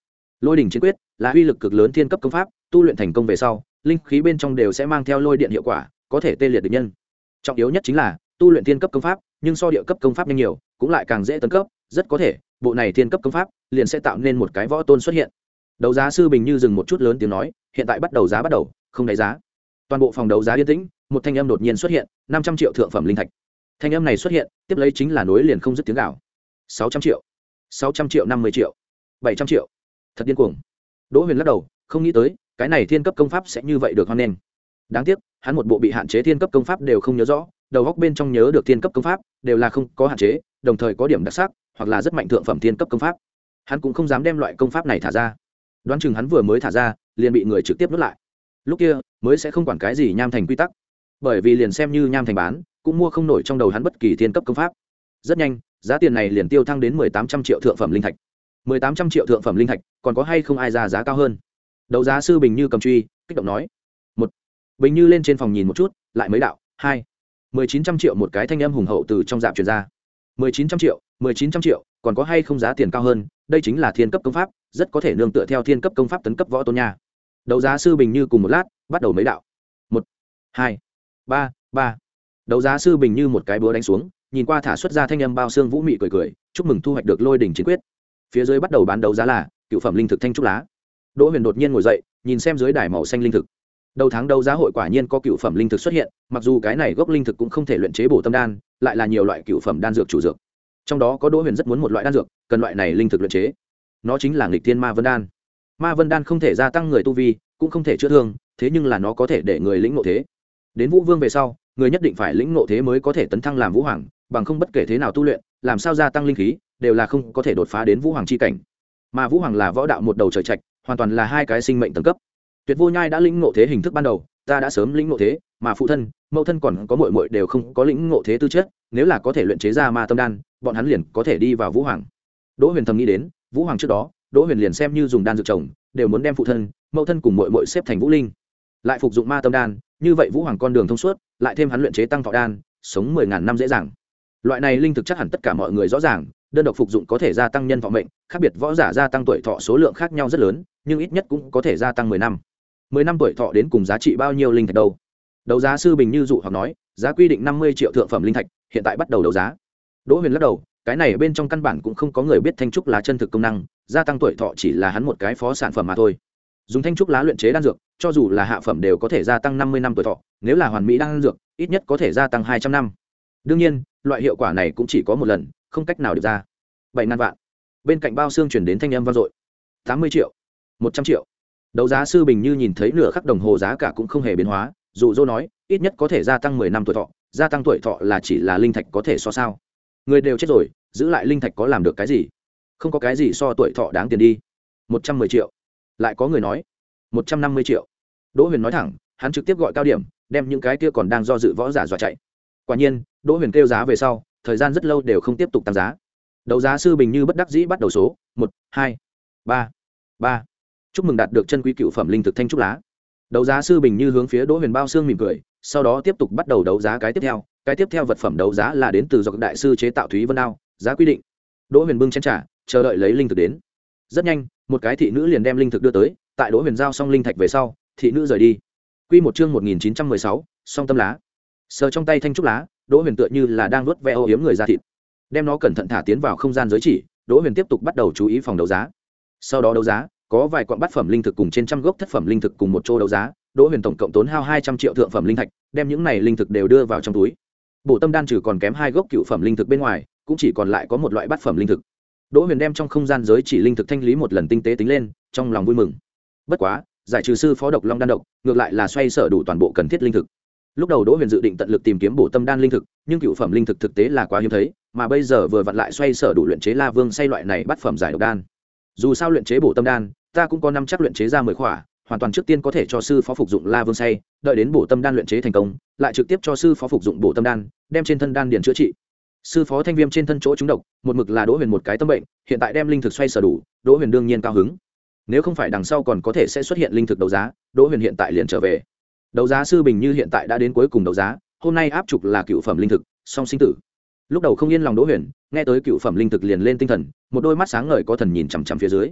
Lôi đỉnh chiến quyết là uy lực cực lớn thiên cấp công pháp, tu luyện thành công về sau linh khí bên trong đều sẽ mang theo lôi điện hiệu quả, có thể tê liệt địch nhân. Trọng yếu nhất chính là tu luyện thiên cấp công pháp nhưng so địa cấp công pháp nhanh nhiều, cũng lại càng dễ tấn cấp, rất có thể bộ này thiên cấp công pháp liền sẽ tạo nên một cái võ tôn xuất hiện. Đấu giá sư Bình Như dừng một chút lớn tiếng nói, hiện tại bắt đầu giá bắt đầu, không đáy giá. Toàn bộ phòng đấu giá yên tĩnh, một thanh âm đột nhiên xuất hiện, năm trăm triệu thượng phẩm linh thạch. Thanh âm này xuất hiện, tiếp lấy chính là nối liền không dứt tiếng gào. sáu trăm triệu, sáu trăm triệu, năm mươi triệu, bảy trăm triệu. Thật điên cuồng. Đỗ Huyền lắc đầu, không nghĩ tới, cái này thiên cấp công pháp sẽ như vậy được hoan nghênh. Đáng tiếc, hắn một bộ bị hạn chế thiên cấp công pháp đều không nhớ rõ, đầu óc bên trong nhớ được thiên cấp công pháp đều là không có hạn chế, đồng thời có điểm đặc sắc, hoặc là rất mạnh thượng phẩm thiên cấp công pháp. Hắn cũng không dám đem loại công pháp này thả ra. Đoán chừng hắn vừa mới thả ra, liền bị người trực tiếp nuốt lại. Lúc kia, mới sẽ không quản cái gì nham thành quy tắc. Bởi vì liền xem như nham thành bán, cũng mua không nổi trong đầu hắn bất kỳ thiên cấp công pháp. Rất nhanh, giá tiền này liền tiêu thăng đến mười tám trăm triệu thượng phẩm linh thạch. mười tám trăm triệu thượng phẩm linh thạch, còn có hay không ai ra giá cao hơn? Đấu giá sư Bình Như cầm truy, kích động nói. Một. Bình Như lên trên phòng nhìn một chút, lại mấy đạo. Hai. mười chín trăm triệu, một cái thanh âm hùng hậu từ trong dạp truyền ra. mười chín trăm triệu, mười chín trăm triệu, còn có hay không giá tiền cao hơn? Đây chính là thiên cấp công pháp, rất có thể nương tựa theo thiên cấp công pháp tấn cấp võ tôn nha. Đấu giá sư Bình Như cùng một lát, bắt đầu mấy đạo. Một. Hai. Ba. Ba. Đấu giá sư Bình Như một cái búa đánh xuống, nhìn qua thả xuất ra thanh âm bao xương vũ mị cười cười, chúc mừng thu hoạch được lôi đỉnh chiến quyết. Phía dưới bắt đầu bán đấu giá là cựu phẩm linh thực thanh trúc lá. Đỗ Huyền đột nhiên ngồi dậy, nhìn xem dưới đài màu xanh linh thực. Đầu tháng đấu giá hội quả nhiên có cựu phẩm linh thực xuất hiện, mặc dù cái này gốc linh thực cũng không thể luyện chế bổ tâm đan, lại là nhiều loại cựu phẩm đan dược chủ dược. Trong đó có Đỗ Huyền rất muốn một loại đan dược, cần loại này linh thực luyện chế. Nó chính là nghịch thiên ma vân đan. Ma vân đan không thể gia tăng người tu vi, cũng không thể chữa thương, thế nhưng là nó có thể để người lĩnh ngộ thế. Đến Vũ Vương về sau, người nhất định phải lĩnh ngộ thế mới có thể tấn thăng làm Vũ Hoàng, bằng không bất kể thế nào tu luyện, làm sao gia tăng linh khí, đều là không có thể đột phá đến Vũ Hoàng chi cảnh. Mà Vũ Hoàng là võ đạo một đầu trời trạch, hoàn toàn là hai cái sinh mệnh tầng cấp. Tuyệt Vô Nhai đã lĩnh ngộ thế hình thức ban đầu, ta đã sớm lĩnh ngộ thế, mà phụ thân, mẫu thân còn có muội muội đều không có lĩnh ngộ thế tư chất, nếu là có thể luyện chế ra ma tâm đan, bọn hắn liền có thể đi vào Vũ Hoàng. Đỗ Huyền thầm nghĩ đến, Vũ Hoàng trước đó, Đỗ Huyền liền xem như dùng đan dược trồng, đều muốn đem phụ thân, mẫu thân cùng muội muội xếp thành Vũ Linh. Lại phục dụng ma tâm đan, như vậy Vũ Hoàng con đường thông suốt, lại thêm hắn luyện chế tăng thọ đan, sống mười ngàn năm dễ dàng. Loại này linh thực chắc hẳn tất cả mọi người rõ ràng, đơn độc phục dụng có thể gia tăng nhân thọ mệnh, khác biệt võ giả gia tăng tuổi thọ số lượng khác nhau rất lớn, nhưng ít nhất cũng có thể gia tăng mười năm. mười năm tuổi thọ đến cùng giá trị bao nhiêu linh thạch đâu? Đấu giá sư Bình Như dụ hoặc nói, giá quy định năm mươi triệu thượng phẩm linh thạch, hiện tại bắt đầu đấu giá. Đỗ Huyền lắc đầu, cái này bên trong căn bản cũng không có người biết thanh trúc lá chân thực công năng, gia tăng tuổi thọ chỉ là hắn một cái phó sản phẩm mà thôi. Dùng thanh trúc lá luyện chế đan dược, cho dù là hạ phẩm đều có thể gia tăng năm mươi năm tuổi thọ, nếu là hoàn mỹ đan dược, ít nhất có thể gia tăng hai trăm năm. Đương nhiên, loại hiệu quả này cũng chỉ có một lần, không cách nào được ra. bảy ngàn vạn. Bên cạnh bao xương truyền đến thanh âm vang dội. tám mươi triệu, một trăm triệu. Đấu giá sư Bình Như nhìn thấy nửa khắc đồng hồ giá cả cũng không hề biến hóa, dụ dỗ nói, ít nhất có thể gia tăng mười năm tuổi thọ, gia tăng tuổi thọ là chỉ là linh thạch có thể so sao? Người đều chết rồi, giữ lại linh thạch có làm được cái gì? Không có cái gì so tuổi thọ đáng tiền đi. một trăm mười triệu. Lại có người nói, một trăm năm mươi triệu. Đỗ Huyền nói thẳng, hắn trực tiếp gọi cao điểm, đem những cái kia còn đang do dự võ giả dọa chạy. Quả nhiên, Đỗ Huyền kêu giá về sau, thời gian rất lâu đều không tiếp tục tăng giá. Đấu giá sư Bình Như bất đắc dĩ bắt đầu số, một, hai, ba, ba. Chúc mừng đạt được chân quý cựu phẩm linh thực thanh trúc lá. Đấu giá sư Bình Như hướng phía Đỗ Huyền bao xương mỉm cười, sau đó tiếp tục bắt đầu đấu giá cái tiếp theo, cái tiếp theo vật phẩm đấu giá là đến từ do đại sư chế tạo Thúy Vân Đao, giá quy định. Đỗ Huyền bưng chén trà, chờ đợi lấy linh thực đến. Rất nhanh, một cái thị nữ liền đem linh thực đưa tới, tại Đỗ Huyền giao xong linh thạch về sau, thị nữ rời đi. Quy một chương một nghìn chín trăm mười sáu, song tâm lá. Sờ trong tay thanh trúc lá, Đỗ Huyền tựa như là đang nuốt ve ô yếm người ra thịt. Đem nó cẩn thận thả tiến vào không gian giới chỉ, Đỗ Huyền tiếp tục bắt đầu chú ý phòng đấu giá. Sau đó đấu giá, có vài quặng bát phẩm linh thực cùng trên trăm gốc thất phẩm linh thực cùng một chỗ đấu giá, Đỗ Huyền tổng cộng tốn hao hai trăm triệu thượng phẩm linh thạch, đem những này linh thực đều đưa vào trong túi. Bổ tâm đan trừ còn kém hai gốc cựu phẩm linh thực bên ngoài, cũng chỉ còn lại có một loại bát phẩm linh thực. Đỗ Huyền đem trong không gian giới chỉ linh thực thanh lý một lần tinh tế tính lên, trong lòng vui mừng. Bất quá, giải trừ sư phó độc long đan độc, ngược lại là xoay sở đủ toàn bộ cần thiết linh thực. Lúc đầu Đỗ Huyền dự định tận lực tìm kiếm bổ tâm đan linh thực, nhưng cựu phẩm linh thực thực tế là quá hiếm thấy, mà bây giờ vừa vặn lại xoay sở đủ luyện chế La Vương say loại này bát phẩm giải độc đan. Dù sao luyện chế bổ tâm đan, ta cũng có năm chắc luyện chế ra mười khỏa, hoàn toàn trước tiên có thể cho sư phó phục dụng La Vương say, đợi đến bổ tâm đan luyện chế thành công, lại trực tiếp cho sư phó phục dụng bổ tâm đan, đem trên thân đan điền chữa trị. Sư phó thanh viêm trên thân chỗ trúng độc, một mực là Đỗ Huyền một cái tâm bệnh, hiện tại đem linh thực xoay sở đủ, Đỗ Huyền đương nhiên cao hứng. Nếu không phải đằng sau còn có thể sẽ xuất hiện linh thực đấu giá, Đỗ Huyền hiện tại liền trở về. Đấu giá sư Bình Như hiện tại đã đến cuối cùng đấu giá, hôm nay áp trục là cựu phẩm linh thực, song sinh tử. Lúc đầu không yên lòng Đỗ Huyền, nghe tới cựu phẩm linh thực liền lên tinh thần, một đôi mắt sáng ngời có thần nhìn chằm chằm phía dưới.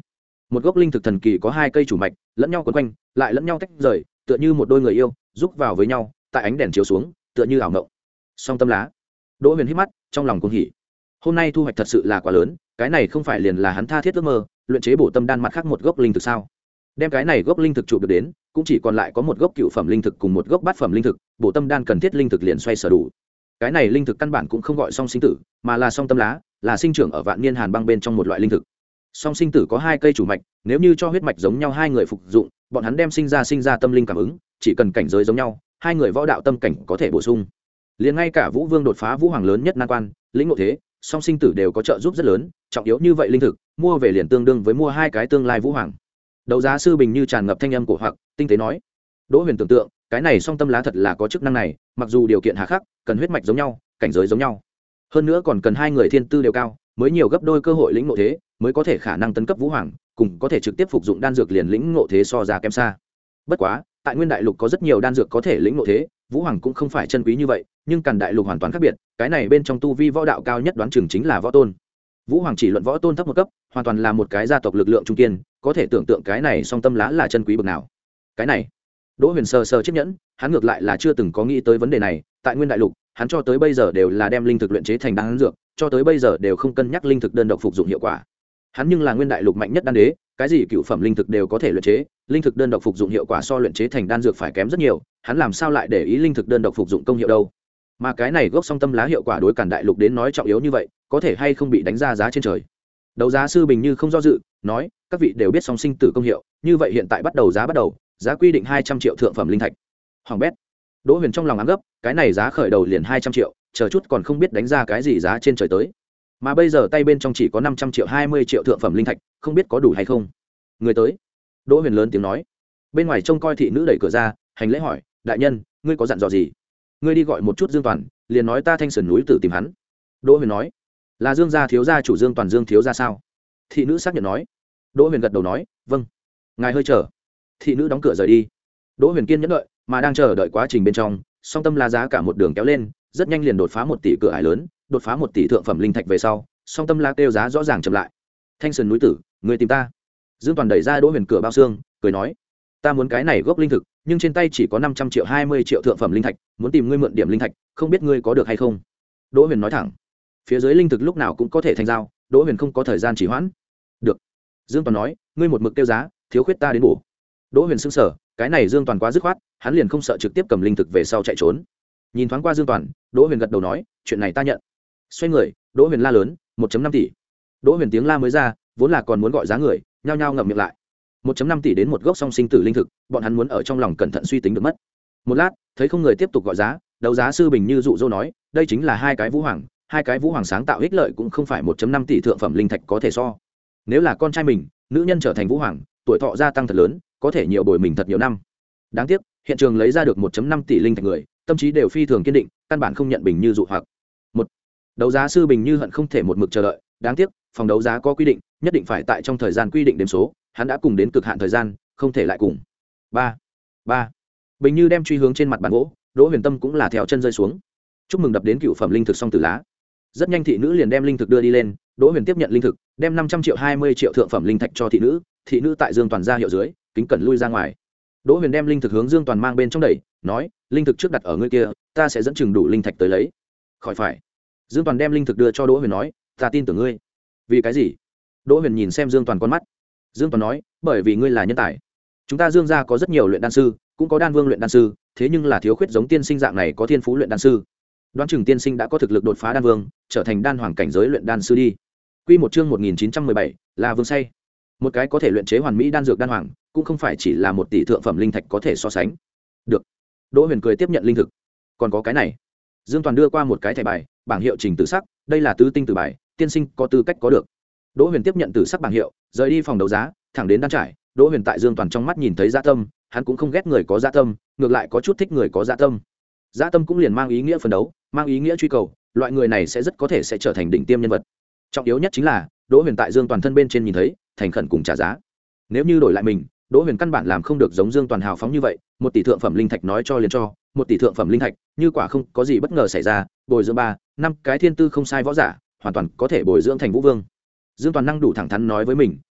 một gốc linh thực thần kỳ có hai cây chủ mạch lẫn nhau quấn quanh lại lẫn nhau tách rời, tựa như một đôi người yêu giúp vào với nhau, tại ánh đèn chiếu xuống tựa như ảo mộng. Song tâm lá. Đỗ Huyền hít mắt, trong lòng cuồng hỉ. Hôm nay thu hoạch thật sự là quá lớn, cái này không phải liền là hắn tha thiết ước mơ, luyện chế bổ tâm đan mặt khác một gốc linh thực sao? Đem cái này gốc linh thực chụp được đến, cũng chỉ còn lại có một gốc cựu phẩm linh thực cùng một gốc bát phẩm linh thực, bổ tâm đan cần thiết linh thực liền xoay sở đủ. Cái này linh thực căn bản cũng không gọi song sinh tử, mà là song tâm lá, là sinh trưởng ở vạn niên hàn băng bên trong một loại linh thực. Song sinh tử có hai cây chủ mạch, nếu như cho huyết mạch giống nhau hai người phục dụng, bọn hắn đem sinh ra sinh ra tâm linh cảm ứng, chỉ cần cảnh giới giống nhau, hai người võ đạo tâm cảnh có thể bổ sung. Liền ngay cả Vũ Vương đột phá Vũ Hoàng lớn nhất nan quan, lĩnh ngộ thế, song sinh tử đều có trợ giúp rất lớn, trọng yếu như vậy linh thực, mua về liền tương đương với mua hai cái tương lai Vũ Hoàng. Đấu giá sư Bình Như tràn ngập thanh âm cổ hoặc, tinh tế nói. Đỗ Huyền tưởng tượng, cái này song tâm lá thật là có chức năng này, mặc dù điều kiện hà khắc, cần huyết mạch giống nhau, cảnh giới giống nhau, hơn nữa còn cần hai người thiên tư đều cao, mới nhiều gấp đôi cơ hội lĩnh ngộ thế, mới có thể khả năng tấn cấp Vũ Hoàng, cùng có thể trực tiếp phục dụng đan dược liền lĩnh ngộ thế so ra kém xa. Bất quá, tại Nguyên Đại Lục có rất nhiều đan dược có thể lĩnh ngộ thế, Vũ Hoàng cũng không phải chân quý như vậy, nhưng Càn Đại Lục hoàn toàn khác biệt, cái này bên trong tu vi võ đạo cao nhất đoán chừng chính là võ tôn. Vũ Hoàng chỉ luận võ tôn thấp một cấp, hoàn toàn là một cái gia tộc lực lượng trung kiên, có thể tưởng tượng cái này song tâm lá là chân quý bậc nào. Cái này, Đỗ Huyền sờ sờ chiếc nhẫn, hắn ngược lại là chưa từng có nghĩ tới vấn đề này, tại Nguyên Đại Lục, hắn cho tới bây giờ đều là đem linh thực luyện chế thành đan dược, cho tới bây giờ đều không cân nhắc linh thực đơn độc phục dụng hiệu quả. Hắn nhưng là Nguyên Đại Lục mạnh nhất đan đế, cái gì cựu phẩm linh thực đều có thể luyện chế, linh thực đơn độc phục dụng hiệu quả so luyện chế thành đan dược phải kém rất nhiều, hắn làm sao lại để ý linh thực đơn độc phục dụng công hiệu đâu? Mà cái này gốc song tâm lá hiệu quả đối Càn Đại Lục đến nói trọng yếu như vậy, có thể hay không bị đánh ra giá trên trời? Đấu giá sư Bình Như không do dự, nói, các vị đều biết song sinh tử công hiệu, như vậy hiện tại bắt đầu giá bắt đầu, giá quy định hai trăm triệu thượng phẩm linh thạch. Hoàng bét. Đỗ Huyền trong lòng ám gấp, cái này giá khởi đầu liền hai trăm triệu, chờ chút còn không biết đánh ra cái gì giá trên trời tới. Mà bây giờ tay bên trong chỉ có năm trăm triệu hai mươi triệu thượng phẩm linh thạch, không biết có đủ hay không. Người tới. Đỗ Huyền lớn tiếng nói. Bên ngoài trông coi thị nữ đẩy cửa ra, hành lễ hỏi, đại nhân, ngươi có dặn dò gì? Ngươi đi gọi một chút Dương Toàn, liền nói ta Thanh Sơn núi tử tìm hắn. Đỗ Huyền nói. Là Dương gia thiếu gia chủ Dương Toàn Dương thiếu gia sao? Thị nữ xác nhận nói. Đỗ Huyền gật đầu nói, vâng. Ngài hơi chờ. Thị nữ đóng cửa rời đi. Đỗ Huyền kiên nhẫn đợi, mà đang chờ đợi quá trình bên trong, song tâm lá giá cả một đường kéo lên, rất nhanh liền đột phá một tỷ cửa ải lớn, đột phá một tỷ thượng phẩm linh thạch về sau, song tâm lá kêu giá rõ ràng chậm lại. Thanh Sơn núi tử, người tìm ta? Dương Toàn đẩy ra Đỗ Huyền cửa bao xương, cười nói, ta muốn cái này gốc linh thực, nhưng trên tay chỉ có năm trăm triệu hai mươi triệu thượng phẩm linh thạch, muốn tìm ngươi mượn điểm linh thạch, không biết ngươi có được hay không? Đỗ Huyền nói thẳng. Phía dưới linh thực lúc nào cũng có thể thành giao, Đỗ Huyền không có thời gian trì hoãn. Được. Dương Toàn nói, ngươi một mực kêu giá, thiếu khuyết ta đến bổ. Đỗ Huyền sững sờ, cái này Dương Toàn quá dứt khoát, hắn liền không sợ trực tiếp cầm linh thực về sau chạy trốn. Nhìn thoáng qua Dương Toàn, Đỗ Huyền gật đầu nói, chuyện này ta nhận. Xoay người, Đỗ Huyền la lớn, một phẩy năm tỷ. Đỗ Huyền tiếng la mới ra, vốn là còn muốn gọi giá người, nhao nhao ngậm miệng lại. một phẩy năm tỷ đến một gốc song sinh tử linh thực, bọn hắn muốn ở trong lòng cẩn thận suy tính được mất. Một lát, thấy không người tiếp tục gọi giá, đấu giá sư Bình Như dụ dỗ nói, đây chính là hai cái Vũ Hoàng, hai cái Vũ Hoàng sáng tạo ích lợi cũng không phải một phẩy năm tỷ thượng phẩm linh thạch có thể so. Nếu là con trai mình, nữ nhân trở thành Vũ Hoàng, tuổi thọ gia tăng thật lớn, có thể nhiều bồi mình thật nhiều năm. Đáng tiếc, hiện trường lấy ra được một phẩy năm tỷ linh thạch người, tâm trí đều phi thường kiên định, căn bản không nhận Bình Như dụ hoặc. Một, đấu giá sư Bình Như hận không thể một mực chờ đợi, đáng tiếc, phòng đấu giá có quy định, nhất định phải tại trong thời gian quy định đếm số, hắn đã cùng đến cực hạn thời gian, không thể lại cùng. Ba, ba. Bình Như đem truy hướng trên mặt bàn gỗ, Đỗ Huyền Tâm cũng là theo chân rơi xuống. Chúc mừng đập đến cựu phẩm linh thực song tử lá. Rất nhanh thị nữ liền đem linh thực đưa đi lên, Đỗ Huyền tiếp nhận linh thực, đem năm trăm triệu hai mươi triệu thượng phẩm linh thạch cho thị nữ, thị nữ tại Dương Toàn ra hiệu dưới, kính cẩn lui ra ngoài. Đỗ Huyền đem linh thực hướng Dương Toàn mang bên trong đẩy, nói, linh thực trước đặt ở ngươi kia, ta sẽ dẫn chừng đủ linh thạch tới lấy. Khỏi phải. Dương Toàn đem linh thực đưa cho Đỗ Huyền nói, ta tin tưởng ngươi. Vì cái gì? Đỗ Huyền nhìn xem Dương Toàn con mắt. Dương Toàn nói, bởi vì ngươi là nhân tài. Chúng ta Dương gia có rất nhiều luyện đan sư, cũng có đan vương luyện đan sư, thế nhưng là thiếu khuyết giống tiên sinh dạng này có thiên phú luyện đan sư. Đoán chừng tiên sinh đã có thực lực đột phá đan vương, trở thành đan hoàng cảnh giới luyện đan sư đi. Quy một chương một nghìn chín trăm mười bảy, là vương say. Một cái có thể luyện chế hoàn mỹ đan dược đan hoàng, cũng không phải chỉ là một tỷ thượng phẩm linh thạch có thể so sánh. Được. Đỗ Huyền cười tiếp nhận linh thực. Còn có cái này. Dương Toàn đưa qua một cái thẻ bài, bảng hiệu trình tử sắc, đây là tứ tinh tử bài, tiên sinh có tư cách có được. Đỗ Huyền tiếp nhận tử sắc bảng hiệu, rời đi phòng đấu giá, thẳng đến đan trải. Đỗ Huyền tại Dương Toàn trong mắt nhìn thấy dã tâm, hắn cũng không ghét người có dã tâm, ngược lại có chút thích người có dã tâm. Dã tâm cũng liền mang ý nghĩa phấn đấu, mang ý nghĩa truy cầu, loại người này sẽ rất có thể sẽ trở thành đỉnh tiêm nhân vật. Trọng yếu nhất chính là, Đỗ Huyền tại Dương Toàn thân bên trên nhìn thấy, thành khẩn cùng trả giá. Nếu như đổi lại mình, Đỗ Huyền căn bản làm không được giống Dương Toàn hào phóng như vậy, một tỷ thượng phẩm linh thạch nói cho liền cho, một tỷ thượng phẩm linh thạch, như quả không có gì bất ngờ xảy ra, bồi dưỡng ba, năm cái thiên tư không sai võ giả, hoàn toàn có thể bồi dưỡng thành Vũ Vương. Dương Toàn năng đủ thẳng thắn nói với mình,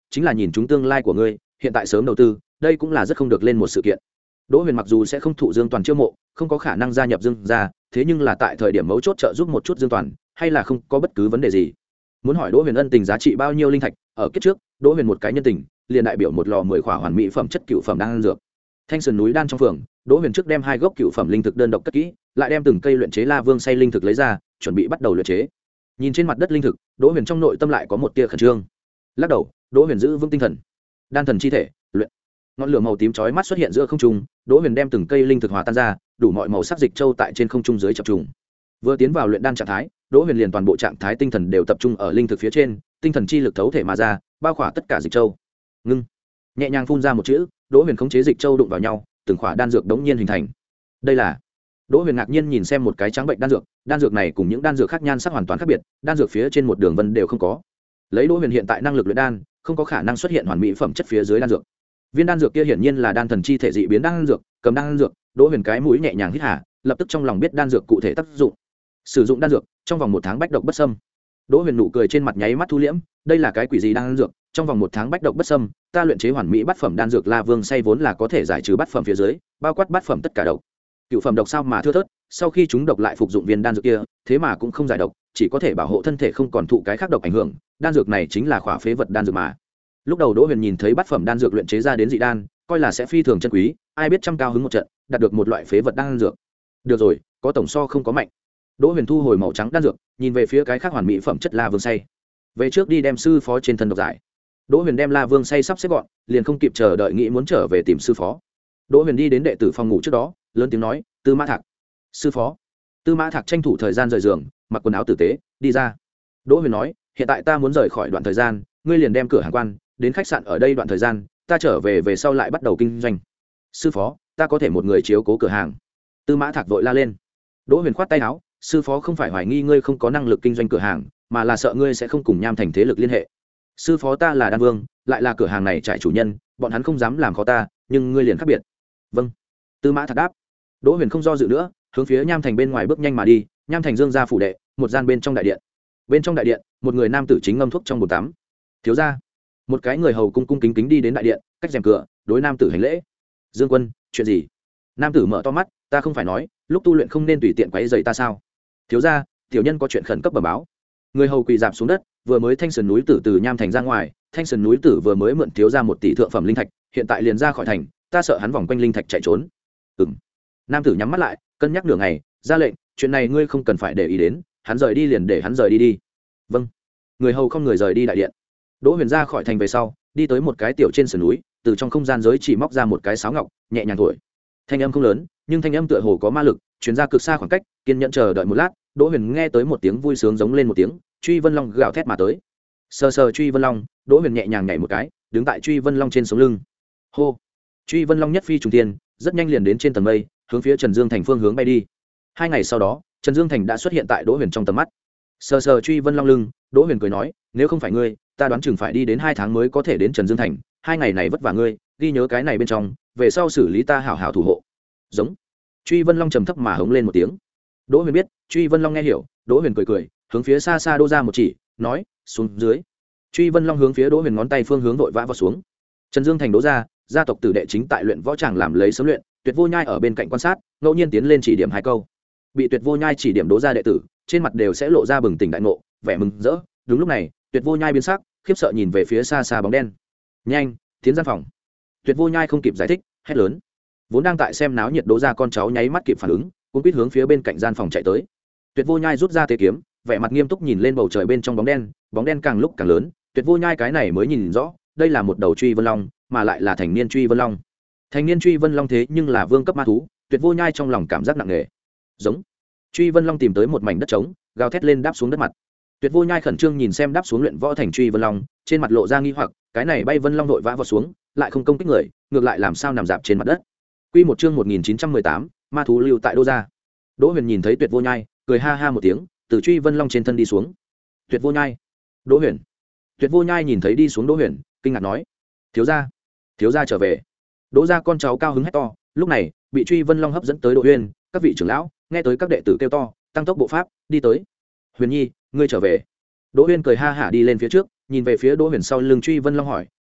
chính là nhìn chúng tương lai của ngươi hiện tại sớm đầu tư đây cũng là rất không được lên một sự kiện. Đỗ Huyền mặc dù sẽ không thụ Dương Toàn chiêu mộ, không có khả năng gia nhập Dương gia, thế nhưng là tại thời điểm mấu chốt trợ giúp một chút Dương Toàn, hay là không có bất cứ vấn đề gì. Muốn hỏi Đỗ Huyền ân tình giá trị bao nhiêu linh thạch, ở kiếp trước, Đỗ Huyền một cái nhân tình, liền đại biểu một lò mười khỏa hoàn mỹ phẩm chất cựu phẩm đan dược. Thanh Sơn núi đan trong phường, Đỗ Huyền trước đem hai gốc cựu phẩm linh thực đơn độc cất kỹ, lại đem từng cây luyện chế La Vương say linh thực lấy ra, chuẩn bị bắt đầu luyện chế. Nhìn trên mặt đất linh thực, Đỗ Huyền trong nội tâm lại có một tia khẩn trương. Lắc đầu, Đỗ Huyền giữ vững tinh thần. Đan thần chi thể, luyện. Ngọn lửa màu tím chói mắt xuất hiện giữa không trung, Đỗ Huyền đem từng cây linh thực hòa tan ra, đủ mọi màu sắc dịch châu tại trên không trung dưới chập trùng. Vừa tiến vào luyện đan trạng thái, Đỗ Huyền liền toàn bộ trạng thái tinh thần đều tập trung ở linh thực phía trên, tinh thần chi lực thấu thể mà ra, bao khỏa tất cả dịch châu. Ngưng. Nhẹ nhàng phun ra một chữ, Đỗ Huyền khống chế dịch châu đụng vào nhau, từng khỏa đan dược đống nhiên hình thành. Đây là Đỗ Huyền ngạc nhiên nhìn xem một cái trắng bệnh đan dược, đan dược này cùng những đan dược khác nhan sắc hoàn toàn khác biệt, đan dược phía trên một đường vân đều không có. Lấy Đỗ Huyền hiện tại năng lực luyện đan, không có khả năng xuất hiện hoàn mỹ phẩm chất phía dưới đan dược. Viên đan dược kia hiển nhiên là đan thần chi thể dị biến đan dược, cầm đan dược, Đỗ Huyền cái mũi nhẹ nhàng hít hà, lập tức trong lòng biết đan dược cụ thể tác dụng. Sử dụng đan dược, trong vòng một tháng bách độc bất xâm. Đỗ Huyền nụ cười trên mặt nháy mắt thu liễm, đây là cái quỷ gì đan dược, trong vòng một tháng bách độc bất xâm, ta luyện chế hoàn mỹ bát phẩm đan dược La Vương say vốn là có thể giải trừ bát phẩm phía dưới, bao quát bát phẩm tất cả độc. Cựu phẩm độc sao mà thưa thớt, sau khi chúng độc lại phục dụng viên đan dược kia, thế mà cũng không giải độc, chỉ có thể bảo hộ thân thể không còn thụ cái khác độc ảnh hưởng, đan dược này chính là khỏa phế vật đan dược mà. Lúc đầu Đỗ Huyền nhìn thấy bát phẩm đan dược luyện chế ra đến dị đan, coi là sẽ phi thường chân quý, ai biết trăm cao hứng một trận, đạt được một loại phế vật đan dược. Được rồi, có tổng so không có mạnh. Đỗ Huyền thu hồi màu trắng đan dược, nhìn về phía cái khác hoàn mỹ phẩm chất La Vương say. Về trước đi đem sư phó trên thân độc giải. Đỗ Huyền đem La Vương say sắp xếp gọn, liền không kịp chờ đợi nghĩ muốn trở về tìm sư phó. Đỗ Huyền đi đến đệ tử phòng ngủ trước đó, lớn tiếng nói, "Tư Mã Thạc." "Sư phó." Tư Mã Thạc tranh thủ thời gian rời giường, mặc quần áo tử tế, đi ra. Đỗ Huyền nói, "Hiện tại ta muốn rời khỏi đoạn thời gian, ngươi liền đem cửa hàng quan, đến khách sạn ở đây đoạn thời gian, ta trở về về sau lại bắt đầu kinh doanh." "Sư phó, ta có thể một người chiếu cố cửa hàng." Tư Mã Thạc vội la lên. Đỗ Huyền khoát tay áo, "Sư phó không phải hoài nghi ngươi không có năng lực kinh doanh cửa hàng, mà là sợ ngươi sẽ không cùng Nham Thành thế lực liên hệ. Sư phó ta là đan vương, lại là cửa hàng này trải chủ nhân, bọn hắn không dám làm khó ta, nhưng ngươi liền khác biệt." "Vâng." Tư Mã Thạc đáp. Đỗ Huyền không do dự nữa, hướng phía Nham Thành bên ngoài bước nhanh mà đi. Nham Thành Dương gia phủ đệ, một gian bên trong đại điện. Bên trong đại điện, một người nam tử chính ngâm thuốc trong bồn tắm. "Thiếu gia." Một cái người hầu cung cung kính kính đi đến đại điện, cách rèm cửa, đối nam tử hành lễ. "Dương Quân, chuyện gì?" Nam tử mở to mắt, "Ta không phải nói, lúc tu luyện không nên tùy tiện quấy rầy ta sao?" "Thiếu gia, tiểu nhân có chuyện khẩn cấp bẩm báo." Người hầu quỳ rạp xuống đất, vừa mới Thanh Sơn núi tử từ Nham Thành ra ngoài, Thanh Sơn núi tử vừa mới mượn thiếu gia một tỷ thượng phẩm linh thạch, hiện tại liền ra khỏi thành, ta sợ hắn vòng quanh linh thạch chạy trốn. Ừm. Nam tử nhắm mắt lại, cân nhắc nửa ngày, ra lệnh, "Chuyện này ngươi không cần phải để ý đến, hắn rời đi liền để hắn rời đi đi." "Vâng." Người hầu không người rời đi đại điện. Đỗ Huyền ra khỏi thành về sau, đi tới một cái tiểu trên sườn núi, từ trong không gian giới chỉ móc ra một cái sáo ngọc, nhẹ nhàng thổi. Thanh âm không lớn, nhưng thanh âm tựa hồ có ma lực, truyền ra cực xa khoảng cách, kiên nhẫn chờ đợi một lát, Đỗ Huyền nghe tới một tiếng vui sướng giống lên một tiếng, Truy Vân Long gào thét mà tới. Sờ sờ Truy Vân Long, Đỗ Huyền nhẹ nhàng nhảy một cái, đứng tại Truy Vân Long trên sống lưng. Hô! Truy Vân Long nhất phi trùng thiên, rất nhanh liền đến trên tầng mây, hướng phía Trần Dương Thành phương hướng bay đi. Hai ngày sau đó, Trần Dương Thành đã xuất hiện tại Đỗ Huyền trong tầm mắt. Sờ sờ Truy Vân Long lưng, Đỗ Huyền cười nói, "Nếu không phải ngươi, ta đoán chừng phải đi đến hai tháng mới có thể đến Trần Dương Thành, hai ngày này vất vả ngươi, ghi nhớ cái này bên trong, về sau xử lý ta hảo hảo thủ hộ." Giống. Truy Vân Long trầm thấp mà hống lên một tiếng. Đỗ Huyền biết, Truy Vân Long nghe hiểu, Đỗ Huyền cười cười, hướng phía xa xa đô ra một chỉ, nói, "Xuống dưới." Truy Vân Long hướng phía Đỗ Huyền ngón tay phương hướng vội vã vào xuống. Trần Dương Thành đỗ ra, gia tộc tử đệ chính tại luyện võ tràng làm lấy sớm luyện, Tuyệt Vô Nhai ở bên cạnh quan sát, ngẫu nhiên tiến lên chỉ điểm hai câu. Bị Tuyệt Vô Nhai chỉ điểm đỗ ra đệ tử, trên mặt đều sẽ lộ ra bừng tỉnh đại ngộ, vẻ mừng rỡ. Đúng lúc này, Tuyệt Vô Nhai biến sắc, khiếp sợ nhìn về phía xa xa bóng đen. "Nhanh, tiến gian phòng." Tuyệt Vô Nhai không kịp giải thích, hét lớn. Vốn đang tại xem náo nhiệt đỗ ra con cháu nháy mắt kịp phản ứng, cũng biết hướng phía bên cạnh gian phòng chạy tới. Tuyệt Vô Nhai rút ra tế kiếm, vẻ mặt nghiêm túc nhìn lên bầu trời bên trong bóng đen, bóng đen càng lúc càng lớn, Tuyệt Vô Nhai cái này mới nhìn rõ, đây là một đầu Truy Vân Long, mà lại là thành niên Truy Vân Long. Thành niên Truy Vân Long thế nhưng là vương cấp ma thú, Tuyệt Vô Nhai trong lòng cảm giác nặng nề. Giống. Truy Vân Long tìm tới một mảnh đất trống, gào thét lên đáp xuống đất mặt. Tuyệt Vô Nhai khẩn trương nhìn xem đáp xuống luyện võ thành Truy Vân Long, trên mặt lộ ra nghi hoặc, cái này bay Vân Long đội vã vào xuống, lại không công kích người, ngược lại làm sao nằm dạp trên mặt đất. Quy một chương một nghìn chín trăm mười tám, ma thú lưu tại đô gia. Đỗ Huyền nhìn thấy Tuyệt Vô Nhai, cười ha ha một tiếng, từ Truy Vân Long trên thân đi xuống. "Tuyệt Vô Nhai." "Đỗ Huyền." Tuyệt Vô Nhai nhìn thấy đi xuống Đỗ Huyền, kinh ngạc nói, "Thiếu gia, thiếu gia trở về." Đỗ gia con cháu cao hứng hét to, lúc này, bị Truy Vân Long hấp dẫn tới Đỗ Huyền, các vị trưởng lão, nghe tới các đệ tử kêu to, tăng tốc bộ pháp, đi tới. "Huyền Nhi, ngươi trở về." Đỗ Huyền cười ha hả đi lên phía trước, nhìn về phía Đỗ Huyền sau lưng Truy Vân Long hỏi,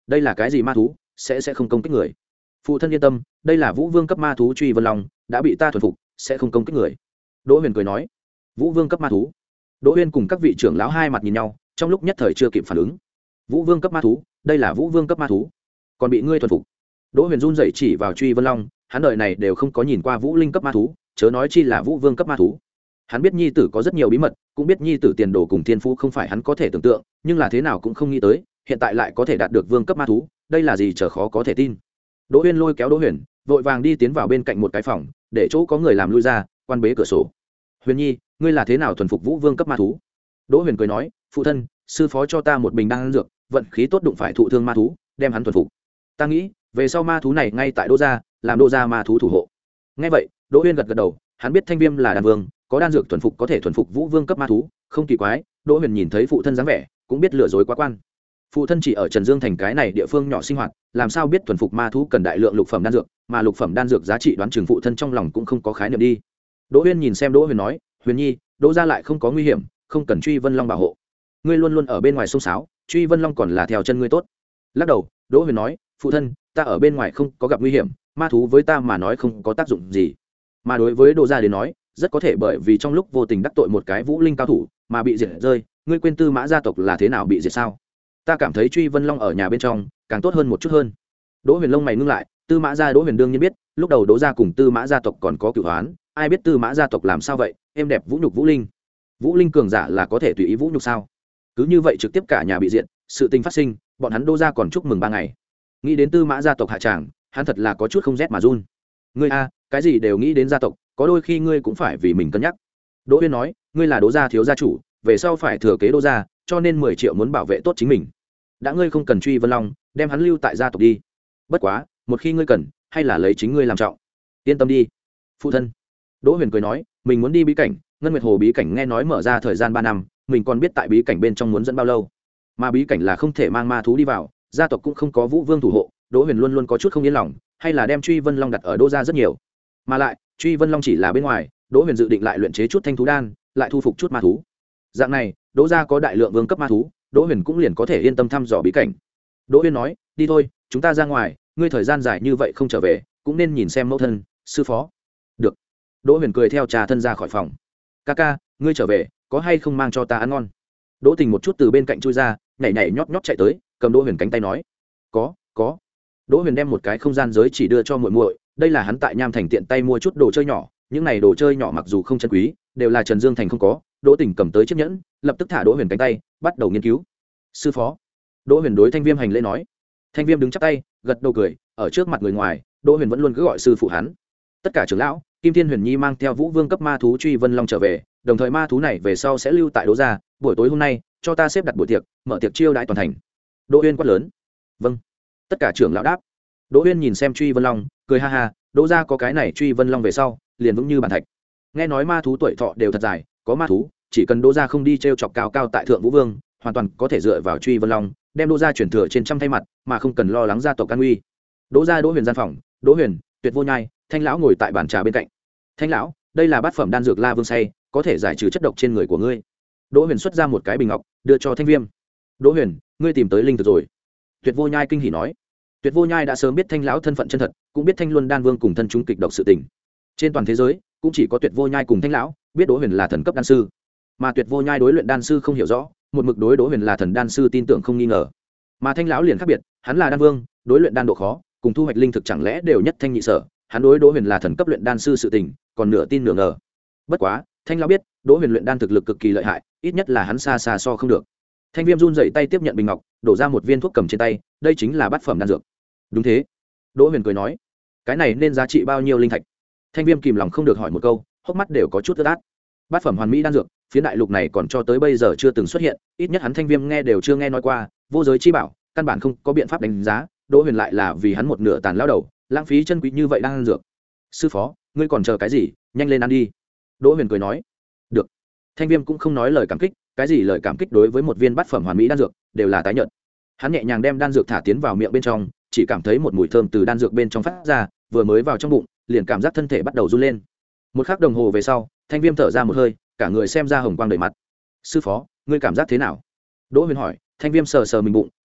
đây là cái gì ma thú sẽ sẽ không công kích người? Phụ thân yên tâm, đây là vũ vương cấp ma thú truy vân long, đã bị ta thuần phục, sẽ không công kích người. Đỗ Huyền cười nói. Vũ vương cấp ma thú? Đỗ Huyền cùng các vị trưởng lão hai mặt nhìn nhau, trong lúc nhất thời chưa kịp phản ứng. Vũ vương cấp ma thú? Đây là vũ vương cấp ma thú, còn bị ngươi thuần phục? Đỗ Huyền run rẩy chỉ vào truy vân long, hắn đời này đều không có nhìn qua vũ linh cấp ma thú, chớ nói chi là vũ vương cấp ma thú. Hắn biết nhi tử có rất nhiều bí mật, cũng biết nhi tử tiền đồ cùng thiên phú không phải hắn có thể tưởng tượng, nhưng là thế nào cũng không nghĩ tới, hiện tại lại có thể đạt được vương cấp ma thú, đây là gì chờ khó có thể tin. Đỗ Huyền lôi kéo Đỗ Huyền, vội vàng đi tiến vào bên cạnh một cái phòng, để chỗ có người làm lui ra, quan bế cửa sổ. Huyền Nhi, ngươi là thế nào thuần phục vũ vương cấp ma thú? Đỗ Huyền cười nói, phụ thân, sư phó cho ta một bình đan dược, vận khí tốt đụng phải thụ thương ma thú, đem hắn thuần phục. Ta nghĩ, về sau ma thú này ngay tại Đỗ gia, làm Đỗ gia ma thú thủ hộ. Nghe vậy, Đỗ Huyền gật gật đầu, hắn biết Thanh Viêm là đan vương, có đan dược thuần phục có thể thuần phục vũ vương cấp ma thú, không kỳ quái. Đỗ Huyền nhìn thấy phụ thân dáng vẻ, cũng biết lừa dối quá quan. Phụ thân chỉ ở Trần Dương thành cái này địa phương nhỏ sinh hoạt, làm sao biết thuần phục ma thú cần đại lượng lục phẩm đan dược, mà lục phẩm đan dược giá trị đoán chừng phụ thân trong lòng cũng không có khái niệm đi. Đỗ Huyền nhìn xem Đỗ Huyền nói, Huyền Nhi, Đỗ gia lại không có nguy hiểm, không cần truy vân long bảo hộ, ngươi luôn luôn ở bên ngoài sông sáo, truy vân long còn là theo chân ngươi tốt. Lắc đầu, Đỗ Huyền nói, phụ thân, ta ở bên ngoài không có gặp nguy hiểm, ma thú với ta mà nói không có tác dụng gì, mà đối với Đỗ gia đến nói rất có thể bởi vì trong lúc vô tình đắc tội một cái vũ linh cao thủ mà bị diệt rơi. Ngươi quên Tư Mã gia tộc là thế nào bị diệt sao? Ta cảm thấy truy vân long ở nhà bên trong càng tốt hơn một chút hơn. Đỗ Huyền lông mày ngưng lại, Tư Mã gia Đỗ Huyền đương nhiên biết, lúc đầu Đỗ gia cùng Tư Mã gia tộc còn có cửu hoán, ai biết Tư Mã gia tộc làm sao vậy, êm đẹp vũ nhục vũ linh. Vũ linh cường giả là có thể tùy ý vũ nhục sao? Cứ như vậy trực tiếp cả nhà bị diệt, sự tình phát sinh, bọn hắn Đỗ gia còn chúc mừng ba ngày. Nghĩ đến Tư Mã gia tộc hạ tràng, hắn thật là có chút không rét mà run. Ngươi a, cái gì đều nghĩ đến gia tộc, có đôi khi ngươi cũng phải vì mình cân nhắc. Đỗ Huyên nói, ngươi là Đỗ gia thiếu gia chủ, về sau phải thừa kế Đỗ gia, cho nên mười triệu muốn bảo vệ tốt chính mình. Đã ngươi không cần truy vân long, đem hắn lưu tại gia tộc đi. Bất quá, một khi ngươi cần, hay là lấy chính ngươi làm trọng. Yên tâm đi, phụ thân. Đỗ Huyền cười nói, mình muốn đi bí cảnh, Ngân Nguyệt Hồ bí cảnh nghe nói mở ra thời gian ba năm, mình còn biết tại bí cảnh bên trong muốn dẫn bao lâu. Mà bí cảnh là không thể mang ma thú đi vào, gia tộc cũng không có vũ vương thủ hộ, Đỗ Huyền luôn luôn có chút không yên lòng, hay là đem truy vân long đặt ở Đỗ gia rất nhiều. Mà lại, truy vân long chỉ là bên ngoài, Đỗ Huyền dự định lại luyện chế chút thanh thú đan, lại thu phục chút ma thú. Dạng này, Đỗ gia có đại lượng vương cấp ma thú, Đỗ Huyền cũng liền có thể yên tâm thăm dò bí cảnh. Đỗ Huyền nói, đi thôi, chúng ta ra ngoài, ngươi thời gian dài như vậy không trở về, cũng nên nhìn xem mẫu thân, sư phó. Được. Đỗ Huyền cười theo trà thân ra khỏi phòng. Ca ca, ngươi trở về, có hay không mang cho ta ăn ngon? Đỗ Tình một chút từ bên cạnh chui ra, nhảy nhảy nhót nhót chạy tới, cầm Đỗ Huyền cánh tay nói, có, có. Đỗ Huyền đem một cái không gian giới chỉ đưa cho muội muội, đây là hắn tại Nham Thành tiện tay mua chút đồ chơi nhỏ, những này đồ chơi nhỏ mặc dù không chân quý, đều là Trần Dương Thành không có. Đỗ Tình cầm tới chiếc nhẫn, lập tức thả Đỗ Huyền cánh tay, bắt đầu nghiên cứu. Sư phó. Đỗ Huyền đối Thanh Viêm hành lễ nói. Thanh Viêm đứng chắp tay, gật đầu cười, ở trước mặt người ngoài, Đỗ Huyền vẫn luôn cứ gọi sư phụ hắn. Tất cả trưởng lão, Kim Thiên Huyền Nhi mang theo Vũ Vương cấp ma thú truy vân long trở về, đồng thời ma thú này về sau sẽ lưu tại Đỗ gia, buổi tối hôm nay, cho ta xếp đặt buổi tiệc, mở tiệc chiêu đãi toàn thành. Đỗ Huyền quát lớn. Vâng. Tất cả trưởng lão đáp. Đỗ Huyền nhìn xem truy vân long, cười ha ha, Đỗ gia có cái này truy vân long về sau, liền vững như bàn thạch. Nghe nói ma thú tuổi thọ đều thật dài, có ma thú, chỉ cần Đỗ gia không đi trêu chọc cao cao tại thượng Vũ Vương, hoàn toàn có thể dựa vào truy vân long, đem Đỗ gia chuyển thừa trên trăm thay mặt, mà không cần lo lắng gia tộc an nguy. Đỗ gia Đỗ Huyền gian phòng, Đỗ Huyền, Tuyệt Vô Nhai, Thanh lão ngồi tại bàn trà bên cạnh. Thanh lão, đây là bát phẩm đan dược La Vương say, có thể giải trừ chất độc trên người của ngươi. Đỗ Huyền xuất ra một cái bình ngọc, đưa cho Thanh Viêm. Đỗ Huyền, ngươi tìm tới linh thực rồi. Tuyệt Vô Nhai kinh hỉ nói. Tuyệt Vô Nhai đã sớm biết Thanh lão thân phận chân thật, cũng biết Thanh Luân Đan Vương cùng thân chúng kịch độc sự tình. Trên toàn thế giới, cũng chỉ có Tuyệt Vô Nhai cùng Thanh lão biết Đỗ Huyền là thần cấp đan sư, mà Tuyệt Vô Nhai đối luyện đan sư không hiểu rõ, một mực đối Đỗ Huyền là thần đan sư tin tưởng không nghi ngờ. Mà Thanh lão liền khác biệt, hắn là đan vương, đối luyện đan độ khó, cùng thu hoạch linh thực chẳng lẽ đều nhất thanh nhị sở, hắn đối Đỗ Huyền là thần cấp luyện đan sư sự tình, còn nửa tin nửa ngờ. Bất quá, Thanh lão biết, Đỗ Huyền luyện đan thực lực cực kỳ lợi hại, ít nhất là hắn xa xa so không được. Thanh Viêm run rẩy tay tiếp nhận bình ngọc, đổ ra một viên thuốc cầm trên tay, đây chính là bát phẩm đan dược. Đúng thế. Đỗ Huyền cười nói, cái này nên giá trị bao nhiêu linh thạch? Thanh Viêm kìm lòng không được hỏi một câu, hốc mắt đều có chút ướt át. Bát phẩm hoàn mỹ đan dược, phía đại lục này còn cho tới bây giờ chưa từng xuất hiện, ít nhất hắn Thanh Viêm nghe đều chưa nghe nói qua, vô giới chi bảo, căn bản không có biện pháp đánh giá. Đỗ Huyền lại là vì hắn một nửa tàn lao đầu, lãng phí chân quý như vậy đan dược. Sư phó, ngươi còn chờ cái gì, nhanh lên ăn đi. Đỗ Huyền cười nói. Được. Thanh Viêm cũng không nói lời cảm kích, cái gì lời cảm kích đối với một viên bát phẩm hoàn mỹ đan dược đều là tái nhợt. Hắn nhẹ nhàng đem đan dược thả tiến vào miệng bên trong, chỉ cảm thấy một mùi thơm từ đan dược bên trong phát ra, vừa mới vào trong bụng, liền cảm giác thân thể bắt đầu run lên. Một khắc đồng hồ về sau, Thanh Viêm thở ra một hơi, cả người xem ra hồng quang đầy mặt. Sư phó, ngươi cảm giác thế nào? Đỗ Huyền hỏi. Thanh Viêm sờ sờ mình bụng,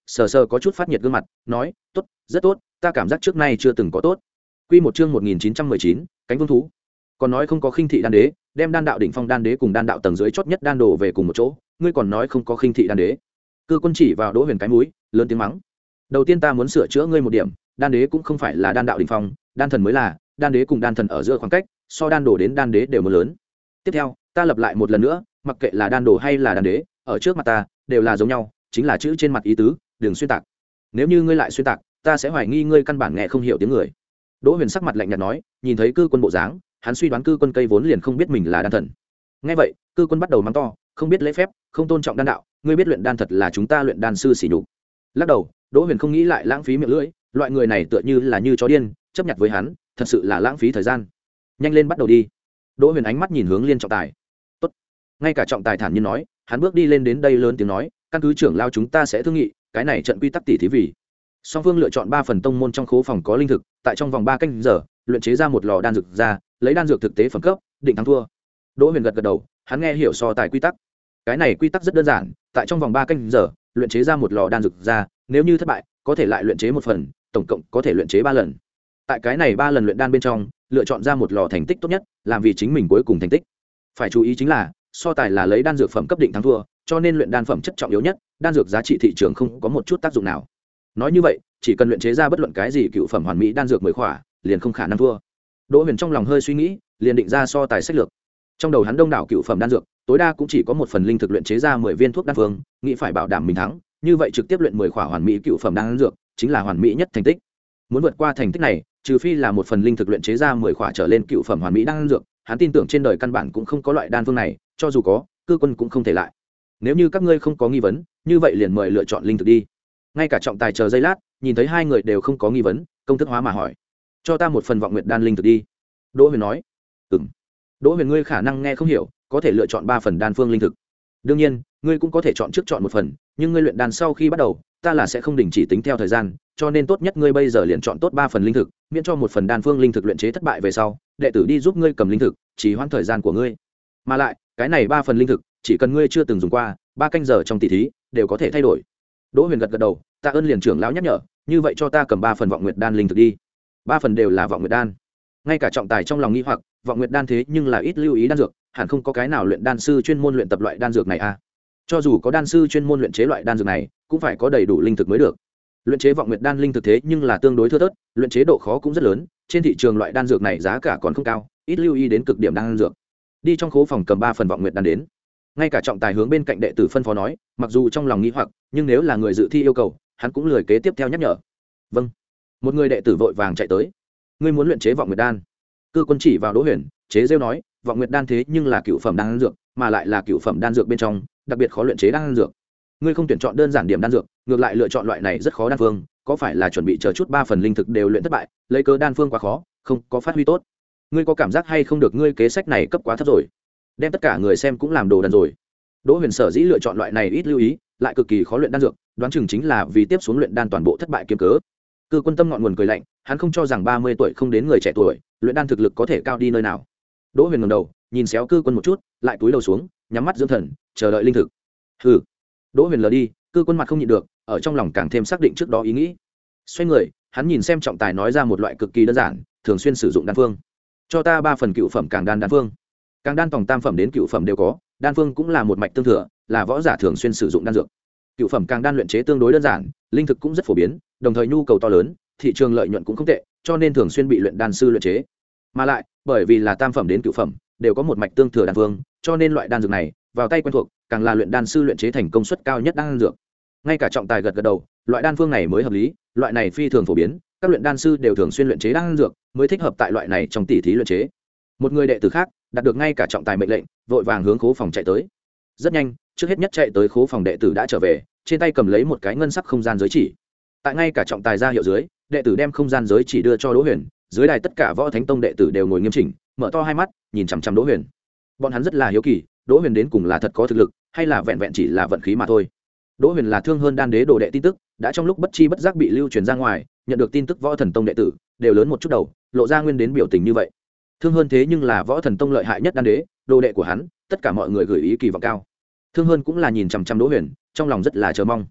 sờ sờ có chút phát nhiệt gương mặt nói tốt, rất tốt, ta cảm giác trước nay chưa từng có tốt. Quy một chương một nghìn chín trăm mười chín, cánh vương thú. Còn nói không có khinh thị đan đế, đem đan đạo đỉnh phong đan đế cùng đan đạo tầng dưới chót nhất đan đồ về cùng một chỗ, ngươi còn nói không có khinh thị đan đế. Cư Quân chỉ vào Đỗ Huyền cái mũi, lớn tiếng mắng. Đầu tiên ta muốn sửa chữa ngươi một điểm, đan đế cũng không phải là đan đạo đỉnh phong, đan thần mới là, đan đế cùng đan thần ở giữa khoảng cách, so đan đồ đến đan đế đều muốn lớn. Tiếp theo, ta lặp lại một lần nữa, mặc kệ là đan đồ hay là đan đế, ở trước mặt ta đều là giống nhau, chính là chữ trên mặt ý tứ, đừng xuyên tạc. Nếu như ngươi lại xuyên tạc, ta sẽ hoài nghi ngươi căn bản nghe không hiểu tiếng người. Đỗ Huyền sắc mặt lạnh nhạt nói, nhìn thấy Cư Quân bộ dáng, hắn suy đoán Cư Quân cây vốn liền không biết mình là đan thần. Nghe vậy, Cư Quân bắt đầu mắng to, không biết lễ phép, không tôn trọng đan đạo, ngươi biết luyện đan thật là chúng ta luyện đan sư xỉ nhục. Lắc đầu, Đỗ Huyền không nghĩ lại lãng phí miệng lưỡi, loại người này tựa như là như chó điên, chấp nhặt với hắn, thật sự là lãng phí thời gian. Nhanh lên bắt đầu đi. Đỗ Huyền ánh mắt nhìn hướng Liên Trọng Tài. Tốt. Ngay cả Trọng Tài thản nhiên nói, hắn bước đi lên đến đây lớn tiếng nói, căn cứ trưởng lao chúng ta sẽ thương nghị, cái này trận quy tắc tỷ thí vì. Song Phương lựa chọn ba phần tông môn trong khố phòng có linh thực, tại trong vòng ba canh giờ, luyện chế ra một lò đan dược ra, lấy đan dược thực tế phẩm cấp, định thắng thua. Đỗ Huyền gật gật đầu, hắn nghe hiểu so tài quy tắc. Cái này quy tắc rất đơn giản, tại trong vòng ba canh giờ, luyện chế ra một lò đan dược ra, nếu như thất bại, có thể lại luyện chế một phần, tổng cộng có thể luyện chế ba lần. Tại cái này ba lần luyện đan bên trong, lựa chọn ra một lò thành tích tốt nhất, làm vì chính mình cuối cùng thành tích. Phải chú ý chính là, so tài là lấy đan dược phẩm cấp định thắng thua, cho nên luyện đan phẩm chất trọng yếu nhất, đan dược giá trị thị trường không có một chút tác dụng nào. Nói như vậy, chỉ cần luyện chế ra bất luận cái gì cựu phẩm hoàn mỹ đan dược mười khỏa, liền không khả năng thua. Đỗ Huyền trong lòng hơi suy nghĩ, liền định ra so tài sách lược. Trong đầu hắn đông đảo cựu phẩm đan dược, tối đa cũng chỉ có một phần linh thực luyện chế ra mười viên thuốc đan phương, nghĩ phải bảo đảm mình thắng, như vậy trực tiếp luyện mười khỏa hoàn mỹ cựu phẩm đan dược, chính là hoàn mỹ nhất thành tích. Muốn vượt qua thành tích này, trừ phi là một phần linh thực luyện chế ra mười khỏa trở lên cựu phẩm hoàn mỹ đan dược, hắn tin tưởng trên đời căn bản cũng không có loại đan phương này, cho dù có, Cư Quân cũng không thể lại. Nếu như các ngươi không có nghi vấn, như vậy liền mời lựa chọn linh thực đi. Ngay cả Trọng Tài chờ giây lát, nhìn thấy hai người đều không có nghi vấn, công thức hóa mà hỏi, cho ta một phần vọng nguyệt đan linh thực đi. Đỗ Huyền nói, ừm. Đỗ Huyền, ngươi khả năng nghe không hiểu, có thể lựa chọn ba phần đan phương linh thực. Đương nhiên, ngươi cũng có thể chọn trước chọn một phần, nhưng ngươi luyện đan sau khi bắt đầu, ta là sẽ không đình chỉ tính theo thời gian, cho nên tốt nhất ngươi bây giờ liền chọn tốt ba phần linh thực, miễn cho một phần đan phương linh thực luyện chế thất bại về sau, đệ tử đi giúp ngươi cầm linh thực, chỉ hoãn thời gian của ngươi. Mà lại, cái này ba phần linh thực, chỉ cần ngươi chưa từng dùng qua, ba canh giờ trong tỷ thí đều có thể thay đổi. Đỗ Huyền gật gật đầu, ta ơn liền trưởng lão nhắc nhở, như vậy cho ta cầm ba phần vọng nguyệt đan linh thực đi. Ba phần đều là vọng nguyệt đan. Ngay cả Trọng Tài trong lòng nghi hoặc, vọng nguyệt đan thế nhưng là ít lưu ý đan dược, hẳn không có cái nào luyện đan sư chuyên môn luyện tập loại đan dược này à? Cho dù có đan sư chuyên môn luyện chế loại đan dược này, cũng phải có đầy đủ linh thực mới được. Luyện chế vọng nguyệt đan linh thực thế nhưng là tương đối thưa thớt, luyện chế độ khó cũng rất lớn, trên thị trường loại đan dược này giá cả còn không cao, ít lưu ý đến cực điểm đan dược. Đi trong khố phòng cầm ba phần vọng nguyệt đan đến. Ngay cả Trọng Tài hướng bên cạnh đệ tử phân phó nói, mặc dù trong lòng nghi hoặc, nhưng nếu là người dự thi yêu cầu, hắn cũng lười kế tiếp theo nhắc nhở. Vâng. Một người đệ tử vội vàng chạy tới. Ngươi muốn luyện chế vọng nguyệt đan? Cư Quân chỉ vào Đỗ Huyền, chế giễu nói, vọng nguyệt đan thế nhưng là cựu phẩm đan dược, mà lại là cựu phẩm đan dược bên trong, đặc biệt khó luyện chế đan dược. Ngươi không tuyển chọn đơn giản điểm đan dược, ngược lại lựa chọn loại này rất khó đan phương, có phải là chuẩn bị chờ chút ba phần linh thực đều luyện thất bại, lấy cớ đan phương quá khó, không có phát huy tốt? Ngươi có cảm giác hay không được ngươi kế sách này cấp quá thấp rồi, đem tất cả người xem cũng làm đồ đần rồi. Đỗ Huyền sở dĩ lựa chọn loại này ít lưu ý, lại cực kỳ khó luyện đan dược, đoán chừng chính là vì tiếp xuống luyện đan toàn bộ thất bại kiếm cớ. Cư Quân tâm ngọn nguồn cười lạnh, hắn không cho rằng ba mươi tuổi không đến người trẻ tuổi, luyện đan thực lực có thể cao đi nơi nào. Đỗ Huyền ngẩng đầu, nhìn xéo Cư Quân một chút, lại cúi đầu xuống, nhắm mắt dưỡng thần, chờ đợi linh thực. Hừ. Đỗ Huyền lờ đi, Cư Quân mặt không nhịn được, ở trong lòng càng thêm xác định trước đó ý nghĩ. Xoay người, hắn nhìn xem Trọng Tài nói ra một loại cực kỳ đơn giản, thường xuyên sử dụng đan phương. Cho ta ba phần cựu phẩm càng đan đan phương. Càng đan tổng tam phẩm đến cựu phẩm đều có, đan phương cũng là một mạch tương thừa, là võ giả thường xuyên sử dụng đan dược. Cựu phẩm càng đan luyện chế tương đối đơn giản, linh thực cũng rất phổ biến, đồng thời nhu cầu to lớn, thị trường lợi nhuận cũng không tệ, cho nên thường xuyên bị luyện đan sư luyện chế. Mà lại, bởi vì là tam phẩm đến cựu phẩm, đều có một mạch tương thừa đan phương, cho nên loại đan dược này, vào tay quen thuộc, càng là luyện đan sư luyện chế thành công suất cao nhất đan dược. Ngay cả Trọng Tài gật gật đầu, loại đan phương này mới hợp lý, loại này phi thường phổ biến, các luyện đan sư đều thường xuyên luyện chế đan dược, mới thích hợp tại loại này trong tỷ thí luyện chế. Một người đệ tử khác, đạt được ngay cả Trọng Tài mệnh lệnh, vội vàng hướng khố phòng chạy tới. Rất nhanh, trước hết nhất chạy tới khố phòng đệ tử đã trở về, trên tay cầm lấy một cái ngân sắc không gian giới chỉ. Tại ngay cả Trọng Tài ra hiệu dưới, đệ tử đem không gian giới chỉ đưa cho Đỗ Huyền, dưới đài tất cả Võ Thánh Tông đệ tử đều ngồi nghiêm chỉnh, mở to hai mắt, nhìn chằm chằm Đỗ Huyền. Bọn hắn rất là hiếu kỳ, Đỗ Huyền đến cùng là thật có thực lực, hay là vẹn vẹn chỉ là vận khí mà thôi. Đỗ Huyền là Thương Hơn đan đế đồ đệ tin tức, đã trong lúc bất chi bất giác bị lưu truyền ra ngoài, nhận được tin tức Võ Thần Tông đệ tử đều lớn một chút đầu, lộ ra nguyên đến biểu tình như vậy. Thương Hơn thế nhưng là Võ Thần Tông lợi hại nhất đan đế, đồ đệ của hắn, tất cả mọi người gửi ý kỳ vọng cao. Thương Hơn cũng là nhìn chằm chằm Đỗ Huyền, trong lòng rất là chờ mong.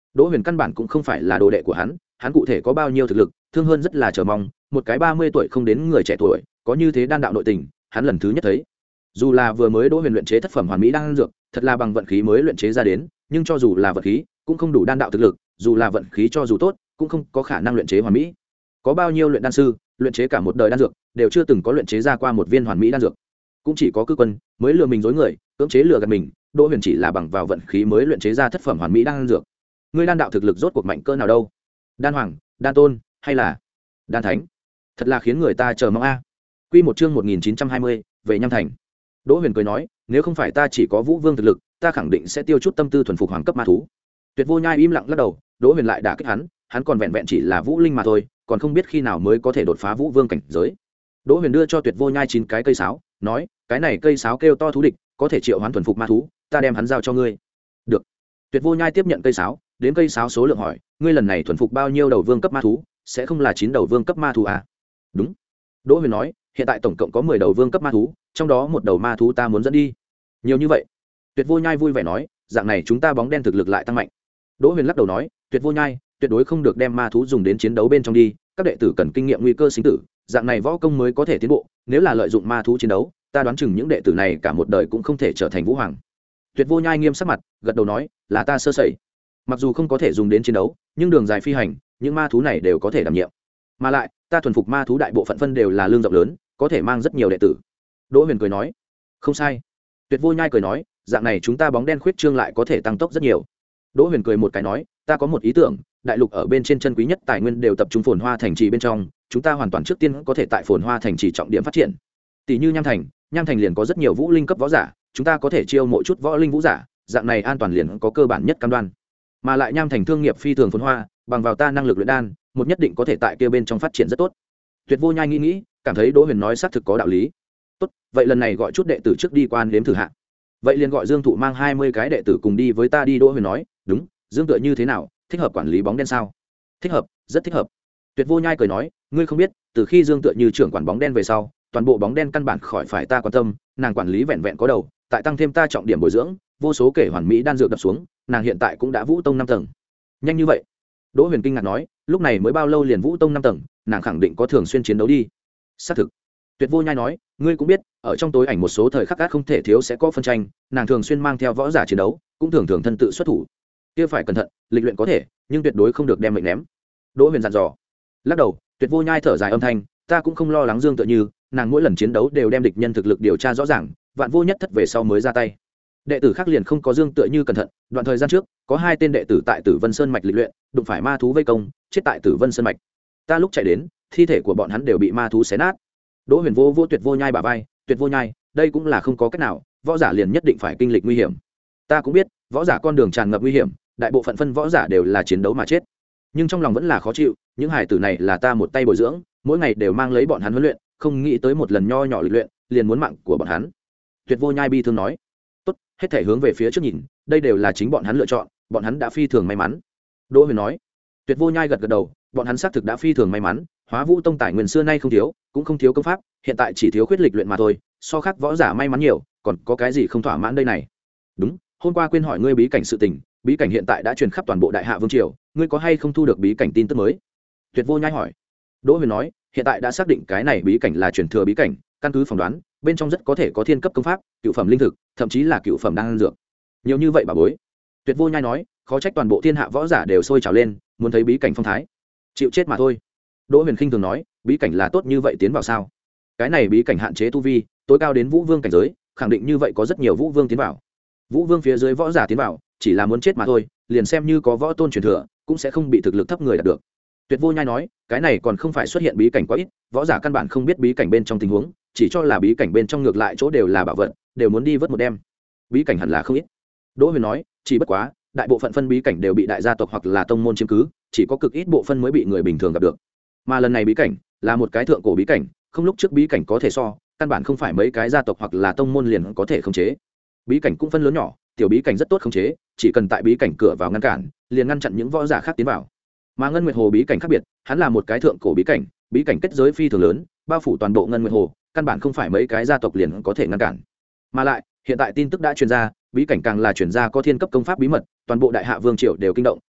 Đỗ Huyền căn bản cũng không phải là đồ đệ của hắn, hắn cụ thể có bao nhiêu thực lực, Thương Hơn rất là chờ mong, một cái ba mươi tuổi không đến người trẻ tuổi, có như thế đan đạo nội tình, hắn lần thứ nhất thấy. Dù là vừa mới Đỗ Huyền luyện chế thất phẩm hoàn mỹ đan dược, thật là bằng vận khí mới luyện chế ra đến, nhưng cho dù là vận khí, cũng không đủ đan đạo thực lực, dù là vận khí cho dù tốt, cũng không có khả năng luyện chế hoàn mỹ. Có bao nhiêu luyện đan sư, luyện chế cả một đời đan dược, đều chưa từng có luyện chế ra qua một viên hoàn mỹ đan dược. Cũng chỉ có Cư Quân mới lừa mình dối người, cưỡng chế lừa gạt mình, Đỗ Huyền chỉ là bằng vào vận khí mới luyện chế ra thất phẩm hoàn mỹ đan dược. Ngươi đan đạo thực lực rốt cuộc mạnh cỡ nào đâu? Đan hoàng, đan tôn, hay là đan thánh? Thật là khiến người ta chờ mong a. Quy một chương một nghìn chín trăm hai mươi, về Nham Thành. Đỗ Huyền cười nói, nếu không phải ta chỉ có Vũ Vương thực lực, ta khẳng định sẽ tiêu chút tâm tư thuần phục hoàng cấp ma thú. Tuyệt Vô Nhai im lặng lắc đầu, Đỗ Huyền lại đả kích hắn, hắn còn vẹn vẹn chỉ là vũ linh mà thôi, còn không biết khi nào mới có thể đột phá Vũ Vương cảnh giới. Đỗ Huyền đưa cho Tuyệt Vô Nhai chín cái cây sáo, nói, cái này cây sáo kêu to thú địch, có thể triệu hoán thuần phục ma thú, ta đem hắn giao cho ngươi. Được. Tuyệt Vô Nhai tiếp nhận cây sáo, đến cây sáo số lượng hỏi, ngươi lần này thuần phục bao nhiêu đầu vương cấp ma thú, sẽ không là chín đầu vương cấp ma thú à? Đúng. Đỗ Huyền nói, hiện tại tổng cộng có mười đầu vương cấp ma thú, trong đó một đầu ma thú ta muốn dẫn đi. Nhiều như vậy? Tuyệt Vô Nhai vui vẻ nói, dạng này chúng ta bóng đen thực lực lại tăng mạnh. Đỗ Huyền lắc đầu nói, Tuyệt Vô Nhai, tuyệt đối không được đem ma thú dùng đến chiến đấu bên trong đi, các đệ tử cần kinh nghiệm nguy cơ sinh tử, dạng này võ công mới có thể tiến bộ, nếu là lợi dụng ma thú chiến đấu, ta đoán chừng những đệ tử này cả một đời cũng không thể trở thành vũ hoàng. Tuyệt Vô Nhai nghiêm sắc mặt, gật đầu nói, là ta sơ sẩy. Mặc dù không có thể dùng đến chiến đấu, nhưng đường dài phi hành, những ma thú này đều có thể đảm nhiệm. Mà lại, ta thuần phục ma thú đại bộ phận phân đều là lương rộng lớn, có thể mang rất nhiều đệ tử. Đỗ Huyền cười nói, không sai. Tuyệt Vô Nhai cười nói, dạng này chúng ta bóng đen khuyết trương lại có thể tăng tốc rất nhiều. Đỗ Huyền cười một cái nói, ta có một ý tưởng, đại lục ở bên trên chân quý nhất tài nguyên đều tập trung phồn hoa thành trì bên trong, chúng ta hoàn toàn trước tiên có thể tại phồn hoa thành trì trọng điểm phát triển. Tỷ như Nham Thành, Nham Thành liền có rất nhiều vũ linh cấp võ giả, chúng ta có thể chiêu mộ chút võ linh vũ giả, dạng này an toàn liền có cơ bản nhất cam đoan. Mà lại Nham Thành thương nghiệp phi thường phồn hoa, bằng vào ta năng lực luyện đan, một nhất định có thể tại kia bên trong phát triển rất tốt. Tuyệt Vô Nhai nghĩ nghĩ, cảm thấy Đỗ Huyền nói xác thực có đạo lý. Tốt, vậy lần này gọi chút đệ tử trước đi quan đếm thử hạ. Vậy liền gọi Dương Thụ mang hai mươi cái đệ tử cùng đi với ta đi. Đỗ Huyền nói, đúng, Dương Tựa như thế nào, thích hợp quản lý bóng đen sao? Thích hợp, rất thích hợp. Tuyệt Vô Nhai cười nói, ngươi không biết, từ khi Dương Tựa như trưởng quản bóng đen về sau, toàn bộ bóng đen căn bản khỏi phải ta quan tâm, nàng quản lý vẹn vẹn có đầu, tại tăng thêm ta trọng điểm bồi dưỡng, vô số kể hoàn mỹ đan dược đập xuống, nàng hiện tại cũng đã vũ tông năm tầng. Nhanh như vậy? Đỗ Huyền kinh ngạc nói, lúc này mới bao lâu liền vũ tông năm tầng, nàng khẳng định có thường xuyên chiến đấu đi. Xác thực. Tuyệt Vô Nhai nói, ngươi cũng biết, ở trong tối ảnh một số thời khắc ác không thể thiếu sẽ có phân tranh, nàng thường xuyên mang theo võ giả chiến đấu, cũng thường thường thân tự xuất thủ. Kia phải cẩn thận, lịch luyện có thể, nhưng tuyệt đối không được đem mệnh ném. Đỗ Huyền dặn dò. Lắc đầu, Tuyệt Vô Nhai thở dài âm thanh, ta cũng không lo lắng Dương Tựa Như, nàng mỗi lần chiến đấu đều đem địch nhân thực lực điều tra rõ ràng, vạn vô nhất thất về sau mới ra tay. Đệ tử khác liền không có Dương Tựa Như cẩn thận, đoạn thời gian trước, có hai tên đệ tử tại Tử Vân Sơn mạch lịch luyện, đụng phải ma thú vây công, chết tại Tử Vân Sơn mạch. Ta lúc chạy đến, thi thể của bọn hắn đều bị ma thú xé nát. Đỗ Huyền vô vô Tuyệt Vô Nhai bả vai, Tuyệt Vô Nhai, đây cũng là không có cách nào, võ giả liền nhất định phải kinh lịch nguy hiểm. Ta cũng biết, võ giả con đường tràn ngập nguy hiểm, đại bộ phận phân võ giả đều là chiến đấu mà chết. Nhưng trong lòng vẫn là khó chịu, những hải tử này là ta một tay bồi dưỡng, mỗi ngày đều mang lấy bọn hắn huấn luyện, không nghĩ tới một lần nho nhỏ lịch luyện, liền muốn mạng của bọn hắn. Tuyệt Vô Nhai bi thương nói, tốt, hết thể hướng về phía trước nhìn, đây đều là chính bọn hắn lựa chọn, bọn hắn đã phi thường may mắn. Đỗ Huyền nói. Tuyệt Vô Nhai gật gật đầu, bọn hắn xác thực đã phi thường may mắn, Hóa Vũ Tông tài nguyên xưa nay không thiếu, cũng không thiếu công pháp, hiện tại chỉ thiếu khuyết lịch luyện mà thôi, so khác võ giả may mắn nhiều, còn có cái gì không thỏa mãn đây này? Đúng, hôm qua quên hỏi ngươi bí cảnh sự tình, bí cảnh hiện tại đã truyền khắp toàn bộ Đại Hạ Vương triều, ngươi có hay không thu được bí cảnh tin tức mới? Tuyệt Vô Nhai hỏi. Đỗ Huyền nói, hiện tại đã xác định cái này bí cảnh là truyền thừa bí cảnh, căn cứ phỏng đoán, bên trong rất có thể có thiên cấp công pháp, cựu phẩm linh thực, thậm chí là cựu phẩm đan dược. Nhiều như vậy bà bối. Tuyệt Vô Nhai nói, khó trách toàn bộ thiên hạ võ giả đều sôi trào lên, muốn thấy bí cảnh phong thái. Chịu chết mà thôi. Đỗ Huyền khinh thường nói, bí cảnh là tốt như vậy tiến vào sao? Cái này bí cảnh hạn chế tu vi, tối cao đến Vũ Vương cảnh giới, khẳng định như vậy có rất nhiều Vũ Vương tiến vào. Vũ Vương phía dưới võ giả tiến vào, chỉ là muốn chết mà thôi, liền xem như có võ tôn truyền thừa, cũng sẽ không bị thực lực thấp người đạt được. Tuyệt Vô Nhai nói, cái này còn không phải xuất hiện bí cảnh quá ít, võ giả căn bản không biết bí cảnh bên trong tình huống, chỉ cho là bí cảnh bên trong ngược lại chỗ đều là bảo vật, đều muốn đi vớt một đem. Bí cảnh hẳn là không ít. Đỗ Huyền nói, chỉ bất quá, đại bộ phận phân bí cảnh đều bị đại gia tộc hoặc là tông môn chiếm cứ, chỉ có cực ít bộ phân mới bị người bình thường gặp được. Mà lần này bí cảnh là một cái thượng cổ bí cảnh, không lúc trước bí cảnh có thể so, căn bản không phải mấy cái gia tộc hoặc là tông môn liền có thể khống chế. Bí cảnh cũng phân lớn nhỏ, tiểu bí cảnh rất tốt khống chế, chỉ cần tại bí cảnh cửa vào ngăn cản, liền ngăn chặn những võ giả khác tiến vào. Mà Ngân Nguyệt Hồ bí cảnh khác biệt, hắn là một cái thượng cổ bí cảnh, bí cảnh kết giới phi thường lớn, bao phủ toàn bộ Ngân Nguyệt Hồ, căn bản không phải mấy cái gia tộc liền có thể ngăn cản. Mà lại, hiện tại tin tức đã truyền ra, bí cảnh càng là truyền ra có thiên cấp công pháp bí mật, toàn bộ Đại Hạ Vương triều đều kinh động,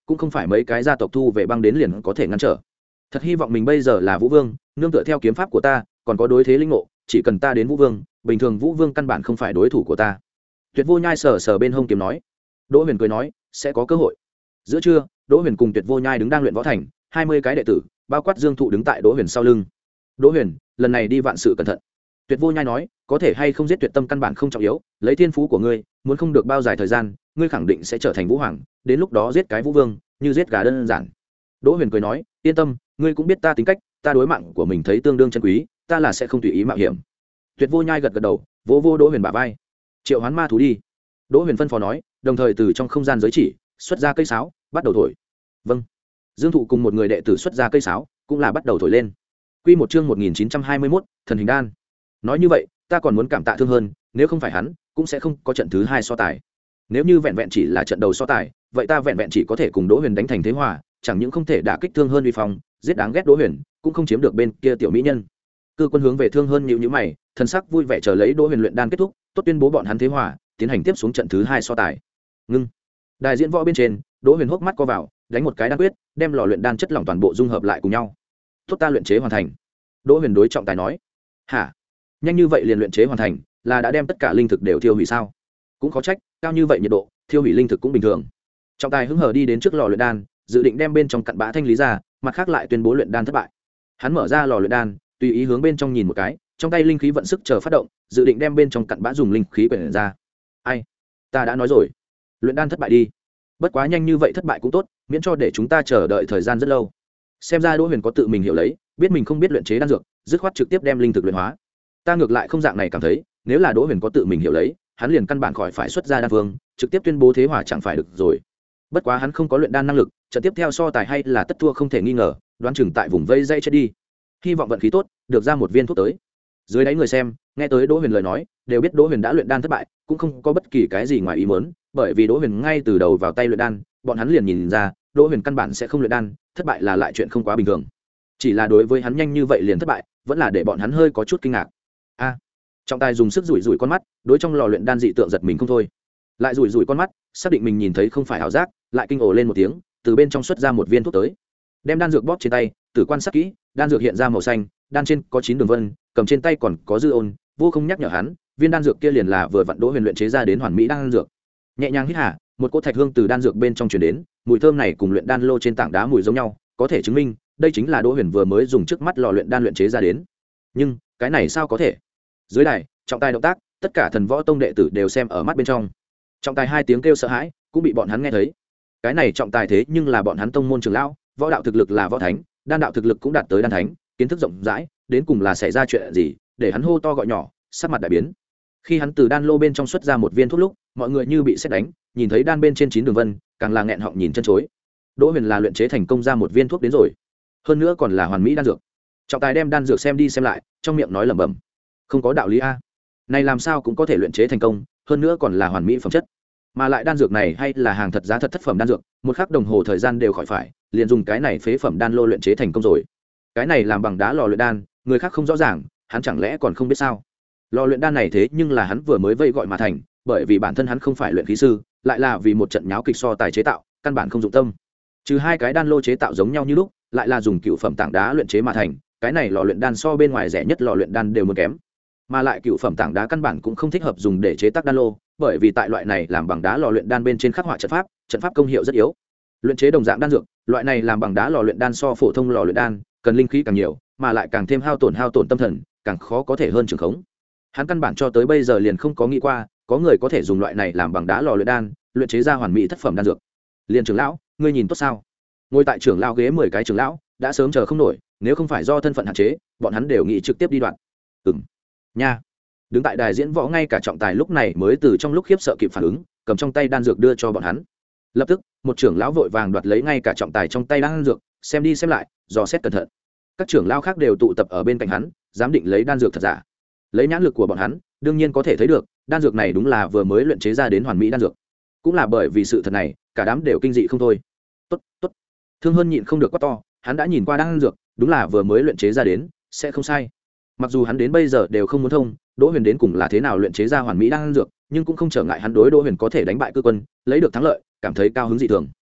cũng không phải mấy cái gia tộc thu về băng đến liền có thể ngăn trở. Thật hy vọng mình bây giờ là vũ vương, nương tựa theo kiếm pháp của ta còn có đối thế linh ngộ, chỉ cần ta đến vũ vương, bình thường vũ vương căn bản không phải đối thủ của ta. Tuyệt Vô Nhai sờ sờ bên hông kiếm nói. Đỗ Huyền cười nói, sẽ có cơ hội. Giữa trưa, Đỗ Huyền cùng Tuyệt Vô Nhai đứng đang luyện võ thành, hai mươi cái đệ tử, bao quát Dương Thụ đứng tại Đỗ Huyền sau lưng. Đỗ Huyền, lần này đi vạn sự cẩn thận. Tuyệt Vô Nhai nói, có thể hay không giết Tuyệt Tâm căn bản không trọng yếu, lấy thiên phú của ngươi, muốn không được bao dài thời gian, ngươi khẳng định sẽ trở thành vũ hoàng, đến lúc đó giết cái vũ vương, như giết gà đơn giản. Đỗ Huyền cười nói, yên tâm, ngươi cũng biết ta tính cách, ta đối mạng của mình thấy tương đương chân quý, ta là sẽ không tùy ý mạo hiểm. Tuyệt Vô Nhai gật gật đầu, vỗ vỗ Đỗ Huyền bả vai. Triệu Hoán ma thú đi. Đỗ Huyền phân phó nói, đồng thời từ trong không gian giới chỉ xuất ra cây sáo, bắt đầu thổi. Vâng. Dương Thụ cùng một người đệ tử xuất ra cây sáo, cũng là bắt đầu thổi lên. Quy một chương một nghìn chín trăm hai mươi mốt, thần hình đan. Nói như vậy, ta còn muốn cảm tạ Thương Hơn, nếu không phải hắn, cũng sẽ không có trận thứ hai so tài. Nếu như vẹn vẹn chỉ là trận đầu so tài, vậy ta vẹn vẹn chỉ có thể cùng Đỗ Huyền đánh thành thế hòa, chẳng những không thể đả kích Thương Hơn uy phong, giết đáng ghét Đỗ Huyền, cũng không chiếm được bên kia tiểu mỹ nhân. Cư Quân hướng về Thương Hơn nhíu nhíu mày, thần sắc vui vẻ chờ lấy Đỗ Huyền luyện đan kết thúc, tốt tuyên bố bọn hắn thế hòa, tiến hành tiếp xuống trận thứ hai so tài. Ngưng. Đài diễn võ bên trên, Đỗ Huyền hốc mắt co vào, đánh một cái đan quyết, đem lò luyện đan chất lỏng toàn bộ dung hợp lại cùng nhau. Tốt, ta luyện chế hoàn thành. Đỗ Huyền đối trọng tài nói. Hả? Nhanh như vậy liền luyện chế hoàn thành, là đã đem tất cả linh thực đều thiêu hủy sao? Cũng khó trách, cao như vậy nhiệt độ, thiêu hủy linh thực cũng bình thường. Trọng tài hứng hở đi đến trước lò luyện đan, dự định đem bên trong cặn bã thanh lý ra, mặt khác lại tuyên bố luyện đan thất bại. Hắn mở ra lò luyện đan, tùy ý hướng bên trong nhìn một cái, trong tay linh khí vận sức chờ phát động, dự định đem bên trong cặn bã dùng linh khí quyển ra. Ai? Ta đã nói rồi, luyện đan thất bại đi. Bất quá nhanh như vậy thất bại cũng tốt, miễn cho để chúng ta chờ đợi thời gian rất lâu. Xem ra Đỗ Huyền có tự mình hiểu lấy, biết mình không biết luyện chế đan dược, dứt khoát trực tiếp đem linh thực luyện hóa. Ta ngược lại không dạng này cảm thấy, nếu là Đỗ Huyền có tự mình hiểu lấy, hắn liền căn bản khỏi phải xuất ra đan vương, trực tiếp tuyên bố thế hòa chẳng phải được rồi. Bất quá hắn không có luyện đan năng lực, trận tiếp theo so tài hay là tất thua không thể nghi ngờ, đoán chừng tại vùng vây dây chết đi. Hy vọng vận khí tốt, được ra một viên thuốc tới. Dưới đáy người xem, nghe tới Đỗ Huyền lời nói, đều biết Đỗ Huyền đã luyện đan thất bại, cũng không có bất kỳ cái gì ngoài ý muốn, bởi vì Đỗ Huyền ngay từ đầu vào tay luyện đan, bọn hắn liền nhìn ra, Đỗ Huyền căn bản sẽ không luyện đan, thất bại là lại chuyện không quá bình thường. Chỉ là đối với hắn nhanh như vậy liền thất bại, vẫn là để bọn hắn hơi có chút kinh ngạc. A. Trọng tài dùng sức rủi rủi con mắt, đối trong lò luyện đan dị tượng giật mình không thôi. Lại rủi rủi con mắt, xác định mình nhìn thấy không phải ảo giác, lại kinh ồ lên một tiếng, từ bên trong xuất ra một viên thuốc tới. Đem đan dược bóp trên tay, tử quan sát kỹ, đan dược hiện ra màu xanh, đan trên có chín đường vân, cầm trên tay còn có dư ôn, vô không nhắc nhở hắn, viên đan dược kia liền là vừa vặn Đỗ Huyền luyện chế ra đến hoàn mỹ đan dược. Nhẹ nhàng hít hà, một cỗ thạch hương từ đan dược bên trong truyền đến, mùi thơm này cùng luyện đan lô trên tảng đá mùi giống nhau, có thể chứng minh đây chính là Đỗ Huyền vừa mới dùng trước mắt lò luyện đan luyện chế ra đến. Nhưng cái này sao có thể? Dưới đài, trọng tài động tác, tất cả thần võ tông đệ tử đều xem ở mắt bên trong. Trọng tài hai tiếng kêu sợ hãi, cũng bị bọn hắn nghe thấy. Cái này trọng tài thế nhưng là bọn hắn tông môn trưởng lão, võ đạo thực lực là võ thánh, đan đạo thực lực cũng đạt tới đan thánh, kiến thức rộng rãi, đến cùng là xảy ra chuyện gì, để hắn hô to gọi nhỏ, sắc mặt đại biến. Khi hắn từ đan lô bên trong xuất ra một viên thuốc lúc, mọi người như bị sét đánh, nhìn thấy đan bên trên chín đường vân, càng là nghẹn họng nhìn chân chối. Đỗ Huyền là luyện chế thành công ra một viên thuốc đến rồi, hơn nữa còn là hoàn mỹ đan dược. Trọng tài đem đan dược xem đi xem lại, trong miệng nói lẩm bẩm, không có đạo lý a, này làm sao cũng có thể luyện chế thành công, hơn nữa còn là hoàn mỹ phẩm chất, mà lại đan dược này hay là hàng thật giá thật thất phẩm đan dược, một khắc đồng hồ thời gian đều khỏi phải, liền dùng cái này phế phẩm đan lô luyện chế thành công rồi. Cái này làm bằng đá lò luyện đan, người khác không rõ ràng, hắn chẳng lẽ còn không biết sao? Lò luyện đan này thế nhưng là hắn vừa mới vây gọi mà thành, bởi vì bản thân hắn không phải luyện khí sư, lại là vì một trận nháo kịch so tài chế tạo, căn bản không dụng tâm. Trừ hai cái đan lô chế tạo giống nhau như lúc, lại là dùng cựu phẩm tảng đá luyện chế mà thành, cái này lò luyện đan so bên ngoài rẻ nhất lò luyện đan đều muốn kém. Mà lại cựu phẩm tảng đá căn bản cũng không thích hợp dùng để chế tác đan lô, bởi vì tại loại này làm bằng đá lò luyện đan bên trên khắc họa trận pháp, trận pháp công hiệu rất yếu. Luyện chế đồng dạng đan dược, loại này làm bằng đá lò luyện đan so phổ thông lò luyện đan, cần linh khí càng nhiều, mà lại càng thêm hao tổn hao tổn tâm thần, càng khó có thể hơn trường khống. Hắn căn bản cho tới bây giờ liền không có nghĩ qua, có người có thể dùng loại này làm bằng đá lò luyện đan, luyện chế ra hoàn mỹ thất phẩm đan dược. Liên trưởng lão, ngươi nhìn tốt sao? Ngồi tại trưởng lão ghế mười cái trưởng lão, đã sớm chờ không nổi, nếu không phải do thân phận hạn chế, bọn hắn đều nghĩ trực tiếp đi đoạn. Ừm. Nha. Đứng tại đài diễn võ ngay cả trọng tài lúc này mới từ trong lúc khiếp sợ kịp phản ứng, cầm trong tay đan dược đưa cho bọn hắn. Lập tức, một trưởng lão vội vàng đoạt lấy ngay cả trọng tài trong tay đan dược, xem đi xem lại, dò xét cẩn thận. Các trưởng lão khác đều tụ tập ở bên cạnh hắn, giám định lấy đan dược thật giả. Lấy nhãn lực của bọn hắn, đương nhiên có thể thấy được, đan dược này đúng là vừa mới luyện chế ra đến hoàn mỹ đan dược. Cũng là bởi vì sự thật này, cả đám đều kinh dị không thôi. Tốt, tốt. Thương Hơn nhịn không được quát to, hắn đã nhìn qua đan dược, đúng là vừa mới luyện chế ra đến, sẽ không sai. Mặc dù hắn đến bây giờ đều không muốn thông, Đỗ Huyền đến cùng là thế nào luyện chế ra hoàn mỹ đan dược, nhưng cũng không trở ngại hắn đối Đỗ Huyền có thể đánh bại Cư Quân, lấy được thắng lợi, cảm thấy cao hứng dị thường.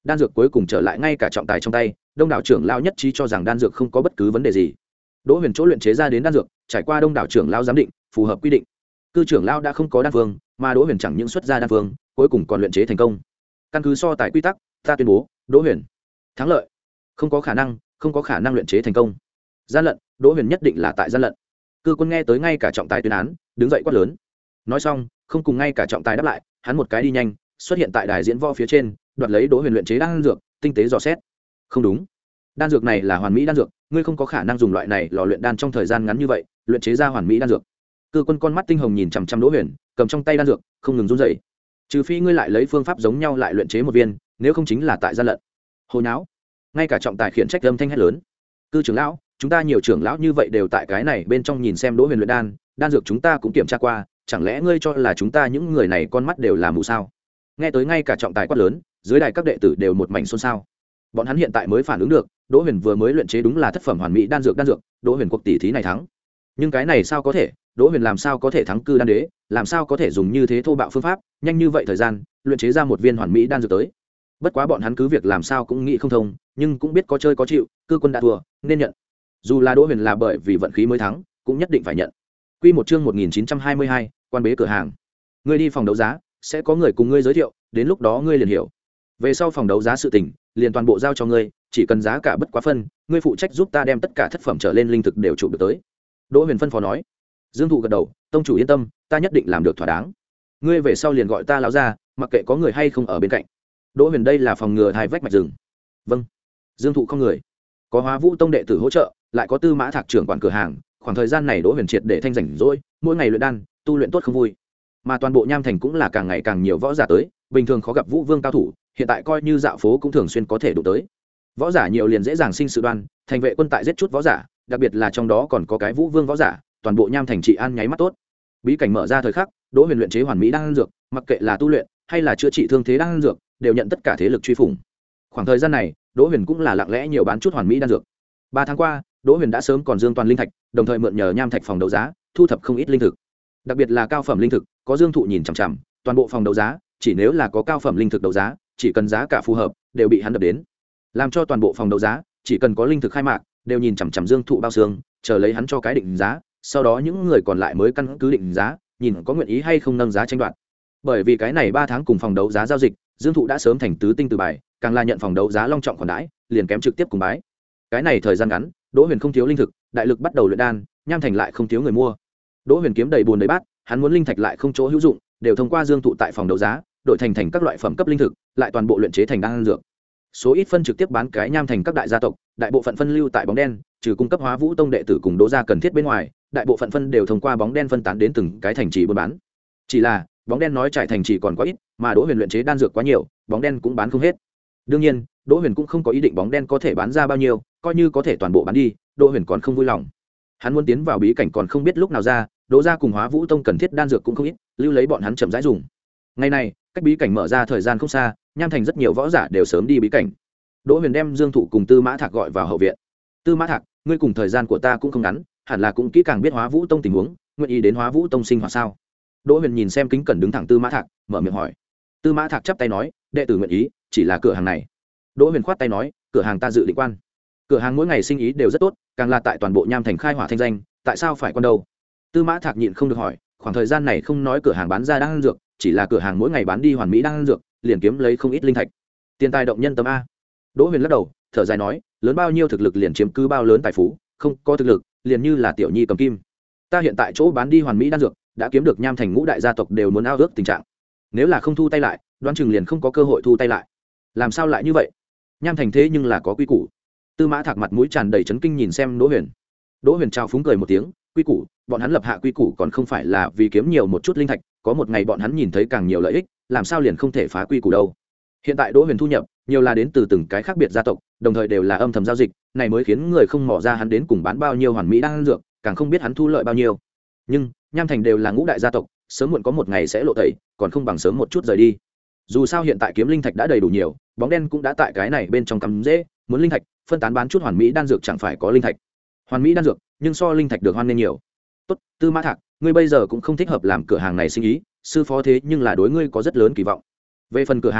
đan dược cuối cùng trở lại ngay cả trọng tài trong tay. Đông đảo trưởng lao nhất trí cho rằng đan dược không có bất cứ vấn đề gì. Đỗ Huyền chỗ luyện chế ra đến đan dược trải qua đông đảo trưởng lao giám định phù hợp quy định. Cư trưởng lao đã không có đan phương, mà Đỗ Huyền chẳng những xuất ra đan phương, cuối cùng còn luyện chế thành công. Căn cứ so tài quy tắc, ta tuyên bố Đỗ Huyền thắng lợi. Không có khả năng, không có khả năng luyện chế thành công. Gian lận, Đỗ Huyền nhất định là tại gian lận. Cư quân nghe tới ngay cả trọng tài tuyên án, đứng dậy quát lớn. Nói xong, không cùng ngay cả trọng tài đáp lại, hắn một cái đi nhanh, xuất hiện tại đài diễn võ phía trên, đoạt lấy Đỗ Huyền luyện chế đan dược, tinh tế dò xét. Không đúng, đan dược này là hoàn mỹ đan dược, ngươi không có khả năng dùng loại này lò luyện đan trong thời gian ngắn như vậy, luyện chế ra hoàn mỹ đan dược. Cư quân con mắt tinh hồng nhìn chằm chằm Đỗ Huyền, cầm trong tay đan dược, không ngừng run rẩy. Trừ phi ngươi lại lấy phương pháp giống nhau lại luyện chế một viên, nếu không chính là tại gian lận. Hồ nháo. Ngay cả trọng tài khiển trách âm thanh hét lớn. Cư trưởng lão, chúng ta nhiều trưởng lão như vậy đều tại cái này bên trong nhìn xem Đỗ Huyền luyện đan, đan dược chúng ta cũng kiểm tra qua, chẳng lẽ ngươi cho là chúng ta những người này con mắt đều là mù sao? Nghe tới ngay cả trọng tài quát lớn, dưới đài các đệ tử đều một mảnh xôn xao. Bọn hắn hiện tại mới phản ứng được, Đỗ Huyền vừa mới luyện chế đúng là thất phẩm hoàn mỹ đan dược đan dược, Đỗ Huyền cuộc tỷ thí này thắng. Nhưng cái này sao có thể, Đỗ Huyền làm sao có thể thắng cư đan đế, làm sao có thể dùng như thế thô bạo phương pháp, nhanh như vậy thời gian, luyện chế ra một viên hoàn mỹ đan dược tới. Bất quá bọn hắn cứ việc làm sao cũng nghĩ không thông, nhưng cũng biết có chơi có chịu, cư quân đã thua, nên nhận. Dù là Đỗ Huyền là bởi vì vận khí mới thắng, cũng nhất định phải nhận. Quy một chương một nghìn chín trăm hai mươi hai, quan bế cửa hàng. Ngươi đi phòng đấu giá, sẽ có người cùng ngươi giới thiệu, đến lúc đó ngươi liền hiểu. Về sau phòng đấu giá sự tình, liền toàn bộ giao cho ngươi, chỉ cần giá cả bất quá phân, ngươi phụ trách giúp ta đem tất cả thất phẩm trở lên linh thực đều chụp được tới. Đỗ Huyền phân phó nói. Dương Thụ gật đầu, tông chủ yên tâm, ta nhất định làm được thỏa đáng. Ngươi về sau liền gọi ta lão gia, mặc kệ có người hay không ở bên cạnh. Đỗ Huyền đây là phòng ngừa hai vách mạch rừng. Vâng. Dương Thụ không người. Có Hóa Vũ tông đệ tử hỗ trợ, lại có Tư Mã Thạc trưởng quản cửa hàng, khoảng thời gian này Đỗ Huyền triệt để thanh rảnh rỗi, mỗi ngày luyện đan, tu luyện tốt không vui. Mà toàn bộ Nham Thành cũng là càng ngày càng nhiều võ giả tới, bình thường khó gặp Vũ Vương cao thủ, hiện tại coi như dạo phố cũng thường xuyên có thể đụng tới. Võ giả nhiều liền dễ dàng sinh sự đoan, thành vệ quân tại giết chút võ giả, đặc biệt là trong đó còn có cái Vũ Vương võ giả, toàn bộ Nham Thành trị an nháy mắt tốt. Bí cảnh mở ra thời khắc, Đỗ Huyền luyện chế hoàn mỹ đan dược, mặc kệ là tu luyện hay là chữa trị thương thế đan dược, đều nhận tất cả thế lực truy phủng. Khoảng thời gian này, Đỗ Huyền cũng là lặng lẽ nhiều bán chút hoàn mỹ đan dược. Ba tháng qua, Đỗ Huyền đã sớm còn dương toàn linh thạch, đồng thời mượn nhờ Nham Thạch phòng đấu giá, thu thập không ít linh thực. Đặc biệt là cao phẩm linh thực, có Dương Thụ nhìn chằm chằm, toàn bộ phòng đấu giá, chỉ nếu là có cao phẩm linh thực đấu giá, chỉ cần giá cả phù hợp, đều bị hắn đập đến. Làm cho toàn bộ phòng đấu giá, chỉ cần có linh thực khai mạc, đều nhìn chằm chằm Dương Thụ bao xương, chờ lấy hắn cho cái định giá, sau đó những người còn lại mới căn cứ định giá, nhìn có nguyện ý hay không nâng giá tranh đoạt. Bởi vì cái này ba tháng cùng phòng đấu giá giao dịch, Dương Thụ đã sớm thành tứ tinh từ bài, càng là nhận phòng đấu giá long trọng khoản đãi, liền kém trực tiếp cùng bái. Cái này thời gian ngắn, Đỗ Huyền không thiếu linh thực, đại lực bắt đầu luyện đan, Nham Thành lại không thiếu người mua. Đỗ Huyền kiếm đầy buồn đầy bát, hắn muốn linh thạch lại không chỗ hữu dụng, đều thông qua Dương Thụ tại phòng đấu giá, đổi thành thành các loại phẩm cấp linh thực, lại toàn bộ luyện chế thành đan dược. Số ít phân trực tiếp bán cái Nham Thành các đại gia tộc, đại bộ phận phân lưu tại bóng đen, trừ cung cấp Hóa Vũ tông đệ tử cùng Đỗ gia cần thiết bên ngoài, đại bộ phận phân đều thông qua bóng đen phân tán đến từng cái thành trì buôn bán. Chỉ là, bóng đen nói trải thành trì còn quá ít, mà Đỗ Huyền luyện chế đan dược quá nhiều, bóng đen cũng bán không hết. Đương nhiên, Đỗ Huyền cũng không có ý định bóng đen có thể bán ra bao nhiêu, coi như có thể toàn bộ bán đi, Đỗ Huyền còn không vui lòng. Hắn muốn tiến vào bí cảnh còn không biết lúc nào ra, Đỗ gia cùng Hóa Vũ tông cần thiết đan dược cũng không ít, lưu lấy bọn hắn chậm rãi dùng. Ngày này, cách bí cảnh mở ra thời gian không xa, Nham Thành rất nhiều võ giả đều sớm đi bí cảnh. Đỗ Huyền đem Dương Thụ cùng Tư Mã Thạc gọi vào hậu viện. Tư Mã Thạc, ngươi cùng thời gian của ta cũng không ngắn, hẳn là cũng kỹ càng biết Hóa Vũ tông tình huống, nguyện ý đến Hóa Vũ tông sinh hoạt sao? Đỗ Huyền nhìn xem kính cẩn đứng thẳng Tư Mã Thạc, mở miệng hỏi. Tư Mã Thạc chắp tay nói, đệ tử nguyện ý, chỉ là cửa hàng này. Đỗ Huyền khoát tay nói, cửa hàng ta dự định quan. Cửa hàng mỗi ngày sinh ý đều rất tốt, càng là tại toàn bộ Nham Thành khai hỏa thanh danh, tại sao phải quan đâu? Tư Mã Thạc nhịn không được hỏi, khoảng thời gian này không nói cửa hàng bán ra đan dược, chỉ là cửa hàng mỗi ngày bán đi hoàn mỹ đan dược, liền kiếm lấy không ít linh thạch. Tiền tài động nhân tâm a. Đỗ Huyền lắc đầu, thở dài nói, lớn bao nhiêu thực lực liền chiếm cứ bao lớn tài phú, không có thực lực, liền như là tiểu nhi cầm kim. Ta hiện tại chỗ bán đi hoàn mỹ đan dược, đã kiếm được Nham Thành ngũ đại gia tộc đều muốn ao ước tình trạng. Nếu là không thu tay lại, đoán chừng liền không có cơ hội thu tay lại. Làm sao lại như vậy? Nham Thành thế nhưng là có quy củ. Tư Mã Thạc mặt mũi tràn đầy chấn kinh nhìn xem Đỗ Huyền. Đỗ Huyền trao phúng cười một tiếng, quy củ, bọn hắn lập hạ quy củ còn không phải là vì kiếm nhiều một chút linh thạch, có một ngày bọn hắn nhìn thấy càng nhiều lợi ích, làm sao liền không thể phá quy củ đâu? Hiện tại Đỗ Huyền thu nhập nhiều là đến từ từng cái khác biệt gia tộc, đồng thời đều là âm thầm giao dịch, này mới khiến người không mò ra hắn đến cùng bán bao nhiêu hoàn mỹ đan dược, càng không biết hắn thu lợi bao nhiêu. Nhưng Nham Thành đều là ngũ đại gia tộc, sớm muộn có một ngày sẽ lộ tẩy, còn không bằng sớm một chút rời đi. Dù sao hiện tại kiếm linh thạch đã đầy đủ nhiều, bóng đen cũng đã tại cái này bên trong cắm dễ, muốn linh thạch, phân tán bán chút hoàn mỹ đan dược chẳng phải có linh thạch. Hoàn mỹ đan dược, nhưng so linh thạch được hoan nên nhiều. Tốt, Tư Mã Thạc, ngươi bây giờ cũng không thích hợp làm cửa hàng này sinh ý, sư phó thế nhưng là đối ngươi có rất lớn kỳ vọng. Về phần cửa hàng,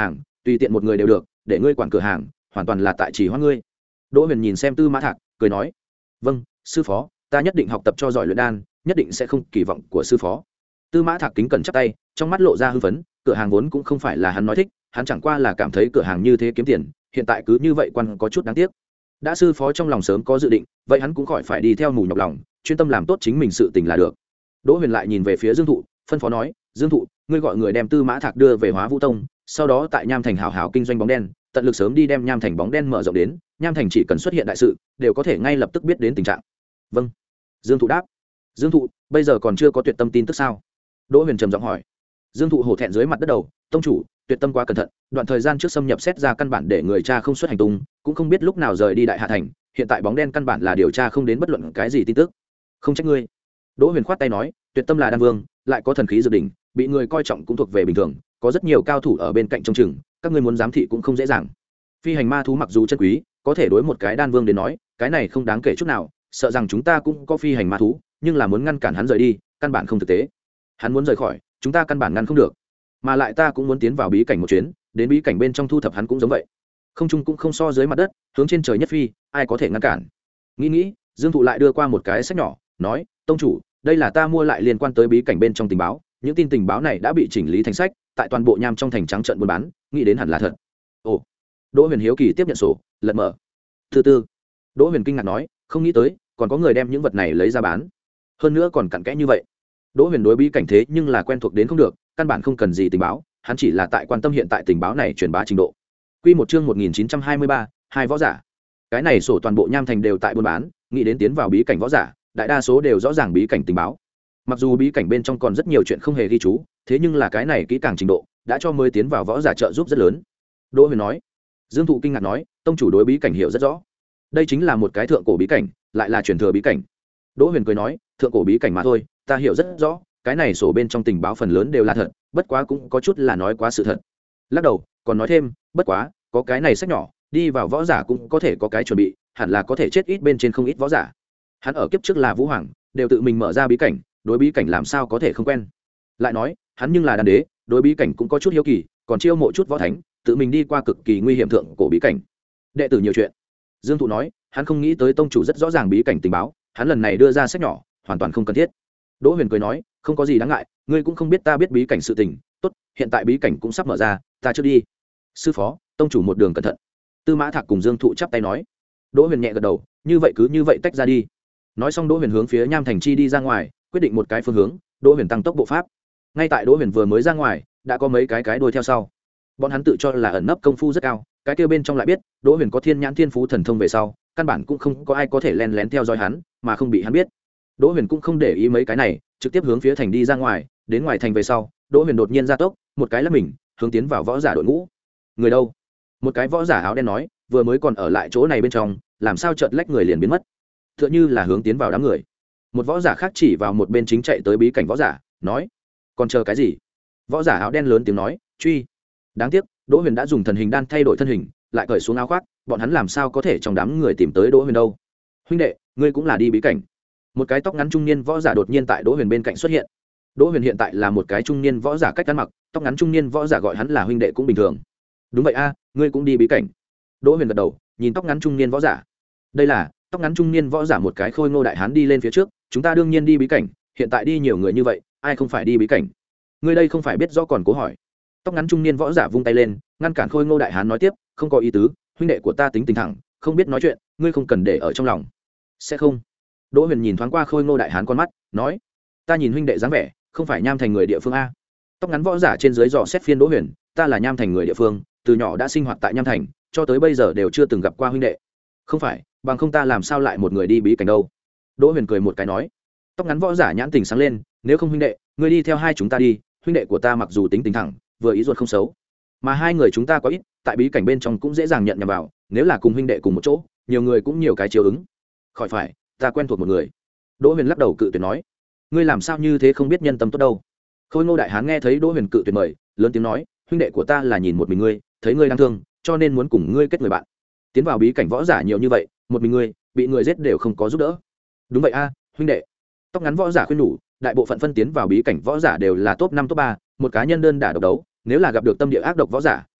tùy tiện một người đều được, để ngươi quản cửa hàng hoàn toàn là tại chỉ hoa ngươi. Đỗ Huyền nhìn xem Tư Mã Thạc cười nói, vâng sư phó, ta nhất định học tập cho giỏi luyện đan, nhất định sẽ không kỳ vọng của sư phó. Tư Mã Thạc kính cẩn chắp tay, trong mắt lộ ra hưng phấn. Cửa hàng vốn cũng không phải là hắn nói thích, hắn chẳng qua là cảm thấy cửa hàng như thế kiếm tiền, hiện tại cứ như vậy quan có chút đáng tiếc. Đã sư phó trong lòng sớm có dự định, vậy hắn cũng khỏi phải đi theo mù nhọc lòng, chuyên tâm làm tốt chính mình sự tình là được. Đỗ Huyền lại nhìn về phía Dương Thụ, phân phó nói, Dương Thụ, ngươi gọi người đem Tư Mã Thạc đưa về Hóa Vũ Tông, sau đó tại Nham Thành hảo hảo kinh doanh bóng đen, tận lực sớm đi đem Nham Thành bóng đen mở rộng đến, Nham Thành chỉ cần xuất hiện đại sự, đều có thể ngay lập tức biết đến tình trạng. Vâng. Dương Thụ đáp. Dương Thụ, bây giờ còn chưa có tuyệt tâm tin tức sao? Đỗ Huyền trầm giọng hỏi. Dương Thụ hổ thẹn dưới mặt đất đầu, tông chủ, tuyệt tâm quá cẩn thận, đoạn thời gian trước xâm nhập xét ra căn bản để người cha không xuất hành tung, cũng không biết lúc nào rời đi Đại Hạ Thành, hiện tại bóng đen căn bản là điều tra không đến bất luận cái gì tin tức. Không trách ngươi. Đỗ Huyền khoát tay nói, tuyệt tâm là đan vương, lại có thần khí dược đỉnh, bị người coi trọng cũng thuộc về bình thường, có rất nhiều cao thủ ở bên cạnh trông chừng, các ngươi muốn giám thị cũng không dễ dàng. Phi hành ma thú mặc dù chân quý, có thể đối một cái đan vương đến nói, cái này không đáng kể chút nào, sợ rằng chúng ta cũng có phi hành ma thú, nhưng là muốn ngăn cản hắn rời đi, căn bản không thực tế. Hắn muốn rời khỏi, chúng ta căn bản ngăn không được. Mà lại ta cũng muốn tiến vào bí cảnh một chuyến, đến bí cảnh bên trong thu thập hắn cũng giống vậy. Không trung cũng không so dưới mặt đất, hướng trên trời nhất phi, ai có thể ngăn cản. Nghĩ nghĩ, Dương Thụ lại đưa qua một cái sách nhỏ, nói, tông chủ, đây là ta mua lại liên quan tới bí cảnh bên trong tình báo, những tin tình báo này đã bị chỉnh lý thành sách, tại toàn bộ Nham trong thành trắng trận buôn bán, nghĩ đến hẳn là thật. Ồ. Đỗ Huyền hiếu kỳ tiếp nhận sổ, lật mở. Thứ tư. Đỗ Huyền kinh ngạc nói, không nghĩ tới, còn có người đem những vật này lấy ra bán. Hơn nữa còn cặn kẽ như vậy. Đỗ Huyền đối bí cảnh thế nhưng là quen thuộc đến không được, căn bản không cần gì tình báo, hắn chỉ là tại quan tâm hiện tại tình báo này truyền bá trình độ. Quy một chương một nghìn chín trăm hai mươi ba, hai võ giả. Cái này sổ toàn bộ Nham thành đều tại buôn bán, nghĩ đến tiến vào bí cảnh võ giả, đại đa số đều rõ ràng bí cảnh tình báo. Mặc dù bí cảnh bên trong còn rất nhiều chuyện không hề ghi chú, thế nhưng là cái này kỹ càng trình độ, đã cho mới tiến vào võ giả trợ giúp rất lớn. Đỗ Huyền nói. Dương Thụ kinh ngạc nói, tông chủ đối bí cảnh hiểu rất rõ. Đây chính là một cái thượng cổ bí cảnh, lại là truyền thừa bí cảnh. Đỗ Huyền cười nói, thượng cổ bí cảnh mà thôi, ta hiểu rất rõ, cái này sổ bên trong tình báo phần lớn đều là thật, bất quá cũng có chút là nói quá sự thật. Lắc đầu, còn nói thêm, bất quá, có cái này sách nhỏ, đi vào võ giả cũng có thể có cái chuẩn bị, hẳn là có thể chết ít bên trên không ít võ giả. Hắn ở kiếp trước là Vũ Hoàng, đều tự mình mở ra bí cảnh, đối bí cảnh làm sao có thể không quen. Lại nói, hắn nhưng là đan đế, đối bí cảnh cũng có chút hiếu kỳ, còn chiêu mộ chút võ thánh, tự mình đi qua cực kỳ nguy hiểm thượng cổ bí cảnh. Đệ tử nhiều chuyện. Dương Thụ nói, hắn không nghĩ tới tông chủ rất rõ ràng bí cảnh tình báo, hắn lần này đưa ra sách nhỏ, hoàn toàn không cần thiết. Đỗ Huyền cười nói, không có gì đáng ngại, ngươi cũng không biết ta biết bí cảnh sự tình, tốt, hiện tại bí cảnh cũng sắp mở ra, ta trước đi. Sư phó, tông chủ một đường cẩn thận. Tư Mã Thạc cùng Dương Thụ chắp tay nói. Đỗ Huyền nhẹ gật đầu, như vậy cứ như vậy tách ra đi. Nói xong Đỗ Huyền hướng phía Nham Thành chi đi ra ngoài, quyết định một cái phương hướng, Đỗ Huyền tăng tốc bộ pháp. Ngay tại Đỗ Huyền vừa mới ra ngoài, đã có mấy cái cái đuôi theo sau. Bọn hắn tự cho là ẩn nấp công phu rất cao, cái kia bên trong lại biết, Đỗ Huyền có thiên nhãn thiên phú thần thông về sau, căn bản cũng không có ai có thể len lén theo dõi hắn, mà không bị hắn biết. Đỗ Huyền cũng không để ý mấy cái này, trực tiếp hướng phía thành đi ra ngoài, đến ngoài thành về sau, Đỗ Huyền đột nhiên ra tốc, một cái lắc mình, hướng tiến vào võ giả đội ngũ. Người đâu? Một cái võ giả áo đen nói, vừa mới còn ở lại chỗ này bên trong, làm sao chợt lách người liền biến mất? Tựa như là hướng tiến vào đám người. Một võ giả khác chỉ vào một bên chính chạy tới bí cảnh võ giả, nói, còn chờ cái gì? Võ giả áo đen lớn tiếng nói, truy. Đáng tiếc, Đỗ Huyền đã dùng thần hình đan thay đổi thân hình, lại cởi xuống áo khoác, bọn hắn làm sao có thể trong đám người tìm tới Đỗ Huyền đâu? Huynh đệ, ngươi cũng là đi bí cảnh? Một cái tóc ngắn trung niên võ giả đột nhiên tại Đỗ Huyền bên cạnh xuất hiện. Đỗ Huyền hiện tại là một cái trung niên võ giả cách ăn mặc, tóc ngắn trung niên võ giả gọi hắn là huynh đệ cũng bình thường. Đúng vậy a, ngươi cũng đi bí cảnh? Đỗ Huyền gật đầu, nhìn tóc ngắn trung niên võ giả. Đây là tóc ngắn trung niên võ giả một cái khôi ngô đại hán đi lên phía trước, chúng ta đương nhiên đi bí cảnh, hiện tại đi nhiều người như vậy, ai không phải đi bí cảnh? Ngươi đây không phải biết rõ còn cố hỏi. Tóc ngắn trung niên võ giả vung tay lên, ngăn cản khôi ngô đại hán nói tiếp, không có ý tứ, huynh đệ của ta tính tình thẳng, không biết nói chuyện, ngươi không cần để ở trong lòng. Sẽ không? Đỗ Huyền nhìn thoáng qua khôi ngô đại hán con mắt, nói, ta nhìn huynh đệ dáng vẻ, không phải Nham Thành người địa phương a? Tóc ngắn võ giả trên dưới dò xét phiên Đỗ Huyền, ta là Nham Thành người địa phương, từ nhỏ đã sinh hoạt tại Nham Thành, cho tới bây giờ đều chưa từng gặp qua huynh đệ. Không phải, bằng không ta làm sao lại một người đi bí cảnh đâu? Đỗ Huyền cười một cái nói. Tóc ngắn võ giả nhãn tình sáng lên, nếu không huynh đệ, ngươi đi theo hai chúng ta đi, huynh đệ của ta mặc dù tính tình thẳng, vừa ý ruột không xấu, mà hai người chúng ta có ít, tại bí cảnh bên trong cũng dễ dàng nhận nhầm vào, nếu là cùng huynh đệ cùng một chỗ, nhiều người cũng nhiều cái chiếu ứng. Khỏi phải, ta quen thuộc một người. Đỗ Huyền lắc đầu cự tuyệt nói, ngươi làm sao như thế không biết nhân tâm tốt đâu? Khôi Ngô đại hán nghe thấy Đỗ Huyền cự tuyệt mời, lớn tiếng nói, huynh đệ của ta là nhìn một mình ngươi, thấy ngươi đang thương, cho nên muốn cùng ngươi kết người bạn. Tiến vào bí cảnh võ giả nhiều như vậy, một mình ngươi, bị người giết đều không có giúp đỡ. Đúng vậy a, huynh đệ. Tóc ngắn võ giả khuyên nhủ, đại bộ phận phân tiến vào bí cảnh võ giả đều là top năm top ba, một cá nhân đơn đả độc đấu, nếu là gặp được tâm địa ác độc võ giả,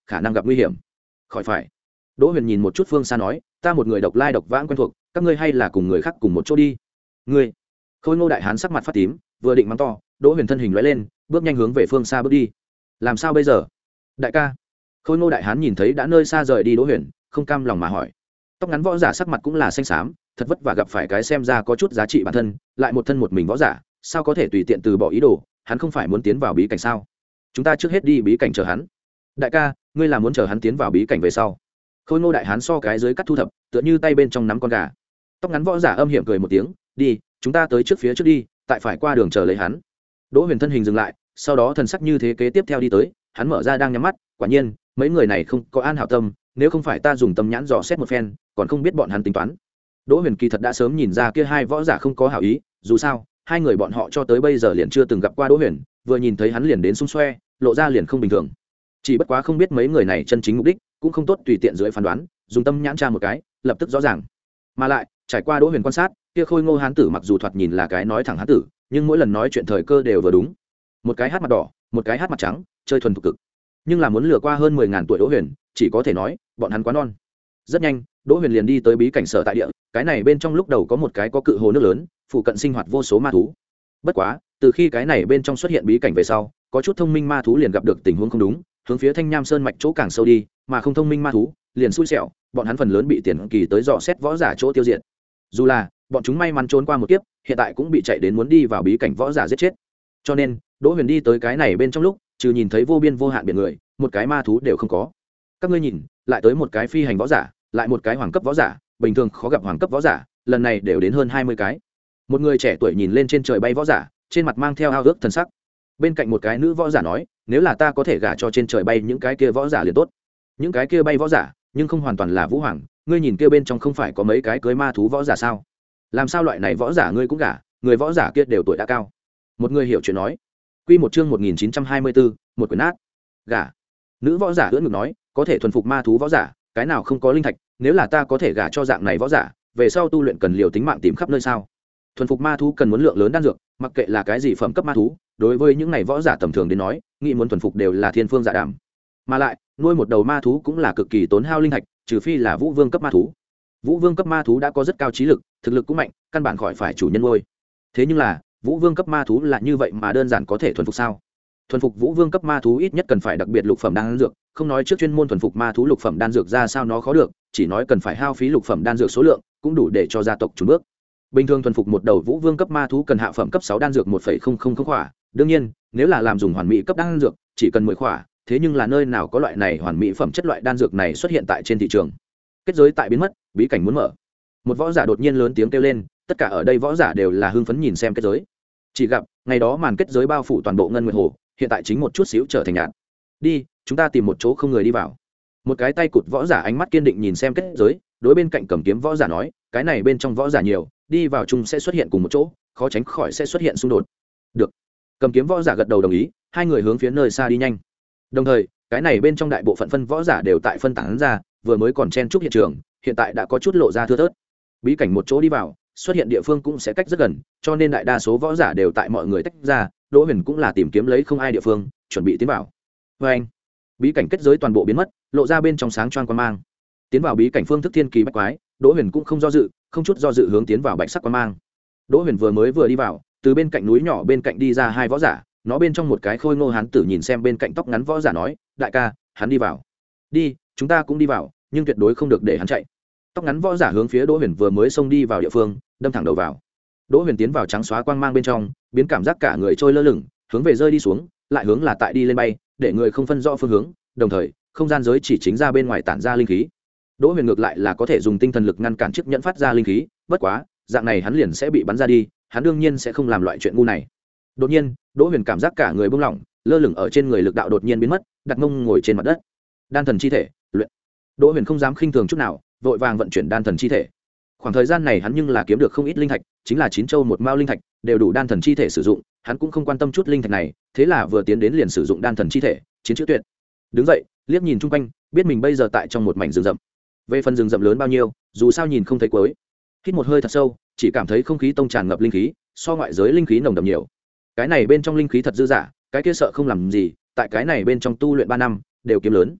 khả năng gặp nguy hiểm. Khỏi phải. Đỗ Huyền nhìn một chút phương xa nói, ta một người độc lai độc vãng quen thuộc, các ngươi hay là cùng người khác cùng một chỗ đi. Ngươi. Khôi Ngô đại hán sắc mặt phát tím, vừa định mắng to, Đỗ Huyền thân hình lóe lên, bước nhanh hướng về phương xa bước đi. Làm sao bây giờ? Đại ca. Khôi Ngô đại hán nhìn thấy đã nơi xa rời đi Đỗ Huyền, không cam lòng mà hỏi. Tóc ngắn võ giả sắc mặt cũng là xanh xám, thật vất vả gặp phải cái xem ra có chút giá trị bản thân, lại một thân một mình võ giả, sao có thể tùy tiện từ bỏ ý đồ, hắn không phải muốn tiến vào bí cảnh sao? Chúng ta trước hết đi bí cảnh chờ hắn. Đại ca, ngươi là muốn chờ hắn tiến vào bí cảnh về sau? Khôi Ngô đại hán so cái dưới cắt thu thập, tựa như tay bên trong nắm con gà. Tóc ngắn võ giả âm hiểm cười một tiếng, đi, chúng ta tới trước phía trước đi, tại phải qua đường chờ lấy hắn. Đỗ Huyền thân hình dừng lại, sau đó thần sắc như thế kế tiếp theo đi tới, hắn mở ra đang nhắm mắt, quả nhiên, mấy người này không có an hảo tâm, nếu không phải ta dùng tâm nhãn dò xét một phen, còn không biết bọn hắn tính toán. Đỗ Huyền kỳ thật đã sớm nhìn ra kia hai võ giả không có hảo ý, dù sao, hai người bọn họ cho tới bây giờ liền chưa từng gặp qua Đỗ Huyền, vừa nhìn thấy hắn liền đến xung xoe, lộ ra liền không bình thường. Chỉ bất quá không biết mấy người này chân chính mục đích, cũng không tốt tùy tiện dưới phán đoán, dùng tâm nhãn tra một cái, lập tức rõ ràng. Mà lại, trải qua Đỗ Huyền quan sát, kia Khôi Ngô hán tử mặc dù thoạt nhìn là cái nói thẳng hán tử, nhưng mỗi lần nói chuyện thời cơ đều vừa đúng. Một cái hát mặt đỏ, một cái hát mặt trắng, chơi thuần thục cực. Nhưng là muốn lừa qua hơn mười ngàn tuổi Đỗ Huyền, chỉ có thể nói, bọn hắn quá non. Rất nhanh, Đỗ Huyền liền đi tới bí cảnh sở tại địa, cái này bên trong lúc đầu có một cái có cự hồ nước lớn, phụ cận sinh hoạt vô số ma thú. Bất quá, từ khi cái này bên trong xuất hiện bí cảnh về sau, có chút thông minh ma thú liền gặp được tình huống không đúng, hướng phía Thanh Nham Sơn mạch chỗ càng sâu đi, mà không thông minh ma thú liền xui xẻo, bọn hắn phần lớn bị tiền kỳ tới dò xét võ giả chỗ tiêu diệt. Dù là bọn chúng may mắn trốn qua một kiếp, hiện tại cũng bị chạy đến muốn đi vào bí cảnh võ giả giết chết. Cho nên, Đỗ Huyền đi tới cái này bên trong lúc, trừ nhìn thấy vô biên vô hạn biển người, một cái ma thú đều không có. Các ngươi nhìn, lại tới một cái phi hành võ giả, lại một cái hoàng cấp võ giả, bình thường khó gặp hoàng cấp võ giả, lần này đều đến hơn hai mươi cái. Một người trẻ tuổi nhìn lên trên trời bay võ giả, trên mặt mang theo ao ước thần sắc. Bên cạnh một cái nữ võ giả nói, nếu là ta có thể gả cho trên trời bay những cái kia võ giả liền tốt. Những cái kia bay võ giả, nhưng không hoàn toàn là vũ hoàng, ngươi nhìn kia bên trong không phải có mấy cái cưới ma thú võ giả sao? Làm sao loại này võ giả ngươi cũng gả, người võ giả kia đều tuổi đã cao. Một người hiểu chuyện nói. Quy một chương một nghìn chín trăm hai mươi bốn, một quyển nát. Gả. Nữ võ giả ưỡn ngực nói, có thể thuần phục ma thú võ giả, cái nào không có linh thạch, nếu là ta có thể gả cho dạng này võ giả, về sau tu luyện cần liều tính mạng tìm khắp nơi sao? Thuần phục ma thú cần muốn lượng lớn đan dược, mặc kệ là cái gì phẩm cấp ma thú, đối với những này võ giả tầm thường đến nói, nghĩ muốn thuần phục đều là thiên phương dạ đàm. Mà lại, nuôi một đầu ma thú cũng là cực kỳ tốn hao linh thạch, trừ phi là vũ vương cấp ma thú. Vũ vương cấp ma thú đã có rất cao trí lực, thực lực cũng mạnh, căn bản khỏi phải chủ nhân nuôi. Thế nhưng là, vũ vương cấp ma thú là như vậy mà đơn giản có thể thuần phục sao? Thuần phục vũ vương cấp ma thú ít nhất cần phải đặc biệt lục phẩm đan dược, không nói trước chuyên môn thuần phục ma thú lục phẩm đan dược ra sao nó khó được, chỉ nói cần phải hao phí lục phẩm đan dược số lượng, cũng đủ để cho gia tộc trùng bước. Bình thường thuần phục một đầu vũ vương cấp ma thú cần hạ phẩm cấp sáu đan dược một phẩy không không không khỏa, đương nhiên, nếu là làm dùng hoàn mỹ cấp đan dược, chỉ cần mười khỏa, thế nhưng là nơi nào có loại này hoàn mỹ phẩm chất loại đan dược này xuất hiện tại trên thị trường. Kết giới tại biến mất, bí cảnh muốn mở. Một võ giả đột nhiên lớn tiếng kêu lên, tất cả ở đây võ giả đều là hưng phấn nhìn xem kết giới. Chỉ gặp, ngày đó màn kết giới bao phủ toàn bộ ngân nguyệt hồ, hiện tại chính một chút xíu trở thành nhạt. Đi, chúng ta tìm một chỗ không người đi vào. Một cái tay cụt võ giả ánh mắt kiên định nhìn xem kết giới, đối bên cạnh cầm kiếm võ giả nói, cái này bên trong võ giả nhiều, đi vào chung sẽ xuất hiện cùng một chỗ, khó tránh khỏi sẽ xuất hiện xung đột. Được. Cầm kiếm võ giả gật đầu đồng ý, hai người hướng phía nơi xa đi nhanh. Đồng thời, cái này bên trong đại bộ phận phân võ giả đều tại phân tán ra, vừa mới còn chen chúc hiện trường, hiện tại đã có chút lộ ra thưa thớt. Bí cảnh một chỗ đi vào, xuất hiện địa phương cũng sẽ cách rất gần, cho nên đại đa số võ giả đều tại mọi người tách ra, Đỗ Huyền cũng là tìm kiếm lấy không ai địa phương, chuẩn bị tiến vào. Và anh, bí cảnh kết giới toàn bộ biến mất, lộ ra bên trong sáng choang quang mang. Tiến vào bí cảnh phương thức thiên kỳ bách quái, Đỗ Huyền cũng không do dự, không chút do dự hướng tiến vào bạch sắc quang mang. Đỗ Huyền vừa mới vừa đi vào, từ bên cạnh núi nhỏ bên cạnh đi ra hai võ giả, nó bên trong một cái khôi ngô hán tử nhìn xem bên cạnh tóc ngắn võ giả nói, đại ca, hắn đi vào. Đi, chúng ta cũng đi vào, nhưng tuyệt đối không được để hắn chạy. Tóc ngắn võ giả hướng phía Đỗ Huyền vừa mới xông đi vào địa phương, đâm thẳng đầu vào. Đỗ Huyền tiến vào trắng xóa quang mang bên trong, biến cảm giác cả người trôi lơ lửng, hướng về rơi đi xuống, lại hướng là tại đi lên bay, để người không phân rõ phương hướng, đồng thời, không gian giới chỉ chính ra bên ngoài tản ra linh khí. Đỗ Huyền ngược lại là có thể dùng tinh thần lực ngăn cản chiếc nhẫn phát ra linh khí, bất quá, dạng này hắn liền sẽ bị bắn ra đi, hắn đương nhiên sẽ không làm loại chuyện ngu này. Đột nhiên, Đỗ Huyền cảm giác cả người bông lỏng, lơ lửng ở trên người lực đạo đột nhiên biến mất, đặt mông ngồi trên mặt đất. Đan thần chi thể, luyện. Đỗ Huyền không dám khinh thường chút nào, vội vàng vận chuyển đan thần chi thể. Khoảng thời gian này hắn nhưng là kiếm được không ít linh thạch, chính là chín châu một mao linh thạch, đều đủ đan thần chi thể sử dụng, hắn cũng không quan tâm chút linh thạch này, thế là vừa tiến đến liền sử dụng đan thần chi thể, chiến chữ tuyệt. Đứng dậy, liếc nhìn chung quanh, biết mình bây giờ tại trong một mảnh rừng rậm. Về phần rừng rậm lớn bao nhiêu, dù sao nhìn không thấy cuối. Hít một hơi thật sâu, chỉ cảm thấy không khí tông tràn ngập linh khí, so ngoại giới linh khí nồng đậm nhiều. Cái này bên trong linh khí thật dư dả, cái kia sợ không làm gì, tại cái này bên trong tu luyện ba năm, đều kiếm lớn.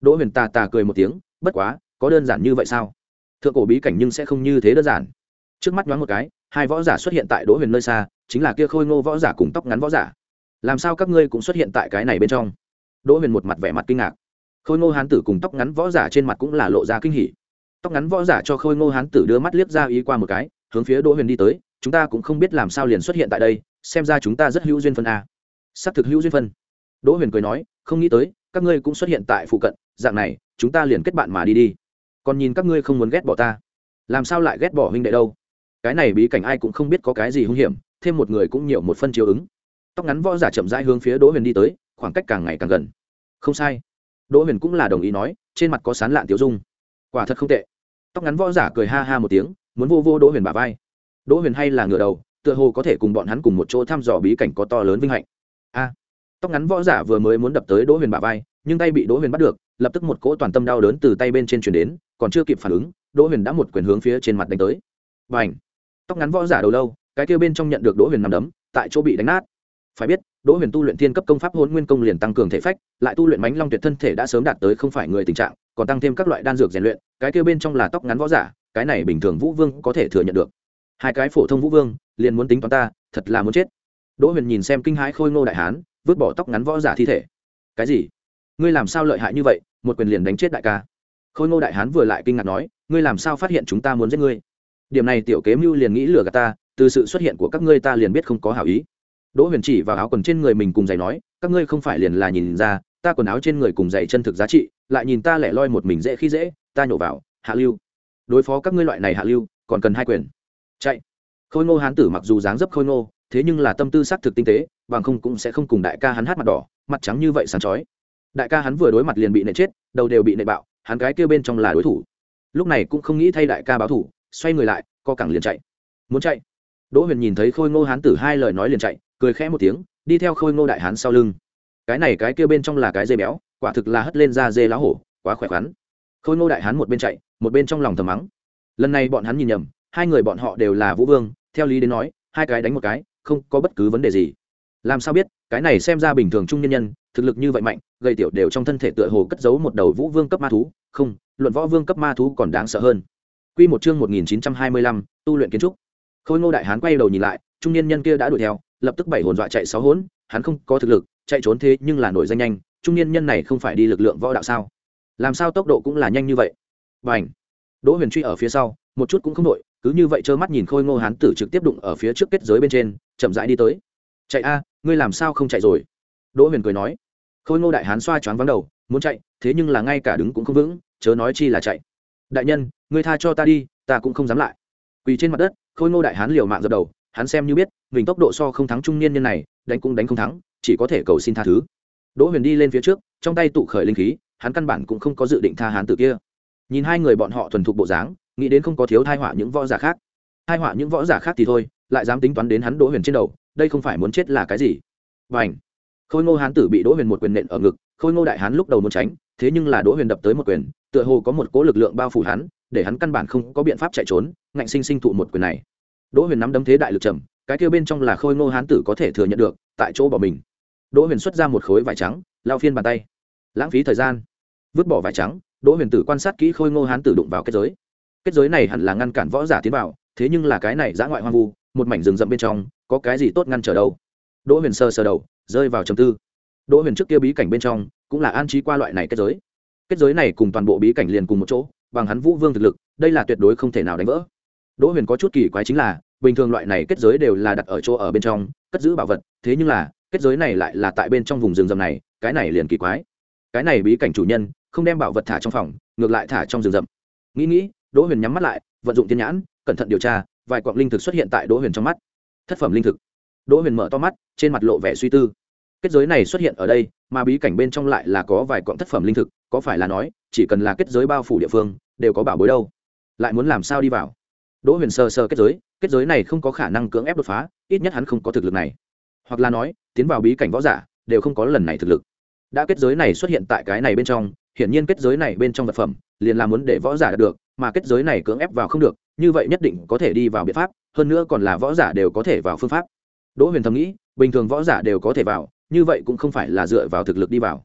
Đỗ Huyền tà tà cười một tiếng, bất quá có đơn giản như vậy sao? Thượng cổ bí cảnh nhưng sẽ không như thế đơn giản. Trước mắt nhoáng một cái, hai võ giả xuất hiện tại Đỗ Huyền nơi xa, chính là kia khôi ngô võ giả cùng tóc ngắn võ giả. Làm sao các ngươi cũng xuất hiện tại cái này bên trong? Đỗ Huyền một mặt vẻ mặt kinh ngạc. Khôi ngô hán tử cùng tóc ngắn võ giả trên mặt cũng là lộ ra kinh hỉ. Tóc ngắn võ giả cho khôi ngô hán tử đưa mắt liếc ra ý qua một cái, hướng phía Đỗ Huyền đi tới, chúng ta cũng không biết làm sao liền xuất hiện tại đây, xem ra chúng ta rất hữu duyên phân a. Sắp thực hữu duyên phân. Đỗ Huyền cười nói, không nghĩ tới các ngươi cũng xuất hiện tại phụ cận, dạng này chúng ta liền kết bạn mà đi đi. Còn nhìn các ngươi không muốn ghét bỏ ta, làm sao lại ghét bỏ huynh đệ đâu? Cái này bí cảnh ai cũng không biết có cái gì hung hiểm, thêm một người cũng nhiều một phân chiếu ứng. Tóc ngắn võ giả chậm rãi hướng phía Đỗ Huyền đi tới, khoảng cách càng ngày càng gần. Không sai. Đỗ Huyền cũng là đồng ý nói, trên mặt có sán lạn tiêu dung. Quả thật không tệ. Tóc ngắn võ giả cười ha ha một tiếng, muốn vô vô Đỗ Huyền bả vai. Đỗ Huyền hay là ngửa đầu, tựa hồ có thể cùng bọn hắn cùng một chỗ thăm dò bí cảnh có to lớn vinh hạnh. A. Tóc ngắn võ giả vừa mới muốn đập tới Đỗ Huyền bả vai, nhưng tay bị Đỗ Huyền bắt được, lập tức một cỗ toàn tâm đau đớn từ tay bên trên truyền đến, còn chưa kịp phản ứng, Đỗ Huyền đã một quyền hướng phía trên mặt đánh tới. Bành! Tóc ngắn võ giả đầu lâu, cái kia bên trong nhận được Đỗ Huyền nằm đấm, tại chỗ bị đánh nát. Phải biết, Đỗ Huyền tu luyện thiên cấp công pháp Hỗn Nguyên công liền tăng cường thể phách, lại tu luyện Mãnh Long Tuyệt thân thể đã sớm đạt tới không phải người tình trạng, còn tăng thêm các loại đan dược rèn luyện, cái kia bên trong là tóc ngắn võ giả, cái này bình thường Vũ Vương có thể thừa nhận được. Hai cái phổ thông Vũ Vương, liền muốn tính toán ta, thật là muốn chết. Đỗ Huyền nhìn xem kinh hãi khôi ngô đại hán, vứt bỏ tóc ngắn võ giả thi thể. Cái gì? Ngươi làm sao lợi hại như vậy, một quyền liền đánh chết đại ca? Khôi ngô đại hán vừa lại kinh ngạc nói, ngươi làm sao phát hiện chúng ta muốn giết ngươi? Điểm này tiểu kế mưu liền nghĩ lừa gạt ta, từ sự xuất hiện của các ngươi ta liền biết không có hảo ý. Đỗ Huyền chỉ vào áo quần trên người mình cùng giày nói, các ngươi không phải liền là nhìn ra ta quần áo trên người cùng giày chân thực giá trị, lại nhìn ta lẻ loi một mình dễ khi dễ, ta nhổ vào hạ lưu. Đối phó các ngươi loại này hạ lưu, còn cần hai quyền. Chạy. Khôi ngô hán tử mặc dù dáng dấp khôi ngô, thế nhưng là tâm tư sắc thực tinh tế, bằng không cũng sẽ không cùng đại ca hắn hát mặt đỏ, mặt trắng như vậy sáng chói. Đại ca hắn vừa đối mặt liền bị nện chết, đầu đều bị nện bạo, hắn cái kia bên trong là đối thủ. Lúc này cũng không nghĩ thay đại ca báo thủ, xoay người lại, co cẳng liền chạy. Muốn chạy. Đỗ Huyền nhìn thấy khôi ngô hán tử hai lời nói liền chạy, cười khẽ một tiếng, đi theo khôi ngô đại hán sau lưng. Cái này cái kia bên trong là cái dê béo, quả thực là hất lên ra dê lá hổ, quá khỏe khoắn. Khôi ngô đại hán một bên chạy, một bên trong lòng thầm mắng. Lần này bọn hắn nhìn nhầm, hai người bọn họ đều là Vũ Vương, theo lý đến nói, hai cái đánh một cái, không có bất cứ vấn đề gì. Làm sao biết, cái này xem ra bình thường trung nhân nhân, thực lực như vậy mạnh, gây tiểu đều trong thân thể tựa hồ cất giấu một đầu Vũ Vương cấp ma thú, không, luận võ vương cấp ma thú còn đáng sợ hơn. Quy một chương một nghìn chín trăm hai mươi lăm, tu luyện kiến trúc. Khôi ngô đại hán quay đầu nhìn lại, trung niên nhân kia đã đuổi theo, lập tức bảy hồn dọa chạy sáu hồn, hắn không có thực lực, chạy trốn thế nhưng là nổi danh nhanh, trung niên nhân này không phải đi lực lượng võ đạo sao? Làm sao tốc độ cũng là nhanh như vậy? Bành! Đỗ Huyền truy ở phía sau, một chút cũng không nổi, cứ như vậy trơ mắt nhìn khôi ngô hán tử trực tiếp đụng ở phía trước kết giới bên trên, chậm rãi đi tới. Chạy a, ngươi làm sao không chạy rồi? Đỗ Huyền cười nói. Khôi ngô đại hán xoa choáng vắng đầu, muốn chạy, thế nhưng là ngay cả đứng cũng không vững, chớ nói chi là chạy. Đại nhân, ngươi tha cho ta đi, ta cũng không dám lại. Quỳ trên mặt đất, khôi ngô đại hán liều mạng dập đầu, hắn xem như biết mình tốc độ so không thắng trung niên nhân này, đánh cũng đánh không thắng, chỉ có thể cầu xin tha thứ. Đỗ Huyền đi lên phía trước, trong tay tụ khởi linh khí, hắn căn bản cũng không có dự định tha hán tử kia. Nhìn hai người bọn họ thuần thục bộ dáng, nghĩ đến không có thiếu thai họa những võ giả khác. Thai họa những võ giả khác thì thôi, lại dám tính toán đến hắn Đỗ Huyền trên đầu, đây không phải muốn chết là cái gì? Bành! Khôi ngô hán tử bị Đỗ Huyền một quyền nện ở ngực, khôi ngô đại hán lúc đầu muốn tránh, thế nhưng là Đỗ Huyền đập tới một quyền, tựa hồ có một cỗ lực lượng bao phủ hắn, để hắn căn bản không có biện pháp chạy trốn, ngạnh sinh sinh thụ một quyền này. Đỗ Huyền nắm đấm thế đại lực trầm, cái kia bên trong là khôi ngô hán tử có thể thừa nhận được, tại chỗ bỏ mình. Đỗ Huyền xuất ra một khối vải trắng, lao phiên bàn tay. Lãng phí thời gian. Vứt bỏ vải trắng, Đỗ Huyền tử quan sát kỹ khôi ngô hán tử đụng vào kết giới. Kết giới này hẳn là ngăn cản võ giả tiến vào, thế nhưng là cái này dã ngoại hoang vu, một mảnh rừng rậm bên trong, có cái gì tốt ngăn trở đâu? Đỗ Huyền sờ sờ đầu, rơi vào trầm tư. Đỗ Huyền trước kia bí cảnh bên trong, cũng là an trí qua loại này kết giới. Kết giới này cùng toàn bộ bí cảnh liền cùng một chỗ, bằng hắn Vũ Vương thực lực, đây là tuyệt đối không thể nào đánh vỡ. Đỗ Huyền có chút kỳ quái chính là, bình thường loại này kết giới đều là đặt ở chỗ ở bên trong, cất giữ bảo vật, thế nhưng là, kết giới này lại là tại bên trong vùng rừng rậm này, cái này liền kỳ quái. Cái này bí cảnh chủ nhân, không đem bảo vật thả trong phòng, ngược lại thả trong rừng rậm. Nghĩ nghĩ, Đỗ Huyền nhắm mắt lại, vận dụng tiên nhãn, cẩn thận điều tra, vài quặng linh thực xuất hiện tại Đỗ Huyền trong mắt. Thất phẩm linh thực. Đỗ Huyền mở to mắt, trên mặt lộ vẻ suy tư. Kết giới này xuất hiện ở đây, mà bí cảnh bên trong lại là có vài quặng thất phẩm linh thực, có phải là nói, chỉ cần là kết giới bao phủ địa phương, đều có bảo bối đâu? Lại muốn làm sao đi vào? Đỗ Huyền sờ sờ kết giới, kết giới này không có khả năng cưỡng ép đột phá, ít nhất hắn không có thực lực này. Hoặc là nói, tiến vào bí cảnh võ giả đều không có lần này thực lực. Đã kết giới này xuất hiện tại cái này bên trong, hiển nhiên kết giới này bên trong vật phẩm, liền là muốn để võ giả đạt được, mà kết giới này cưỡng ép vào không được, như vậy nhất định có thể đi vào biện pháp, hơn nữa còn là võ giả đều có thể vào phương pháp. Đỗ Huyền thầm nghĩ, bình thường võ giả đều có thể vào, như vậy cũng không phải là dựa vào thực lực đi vào.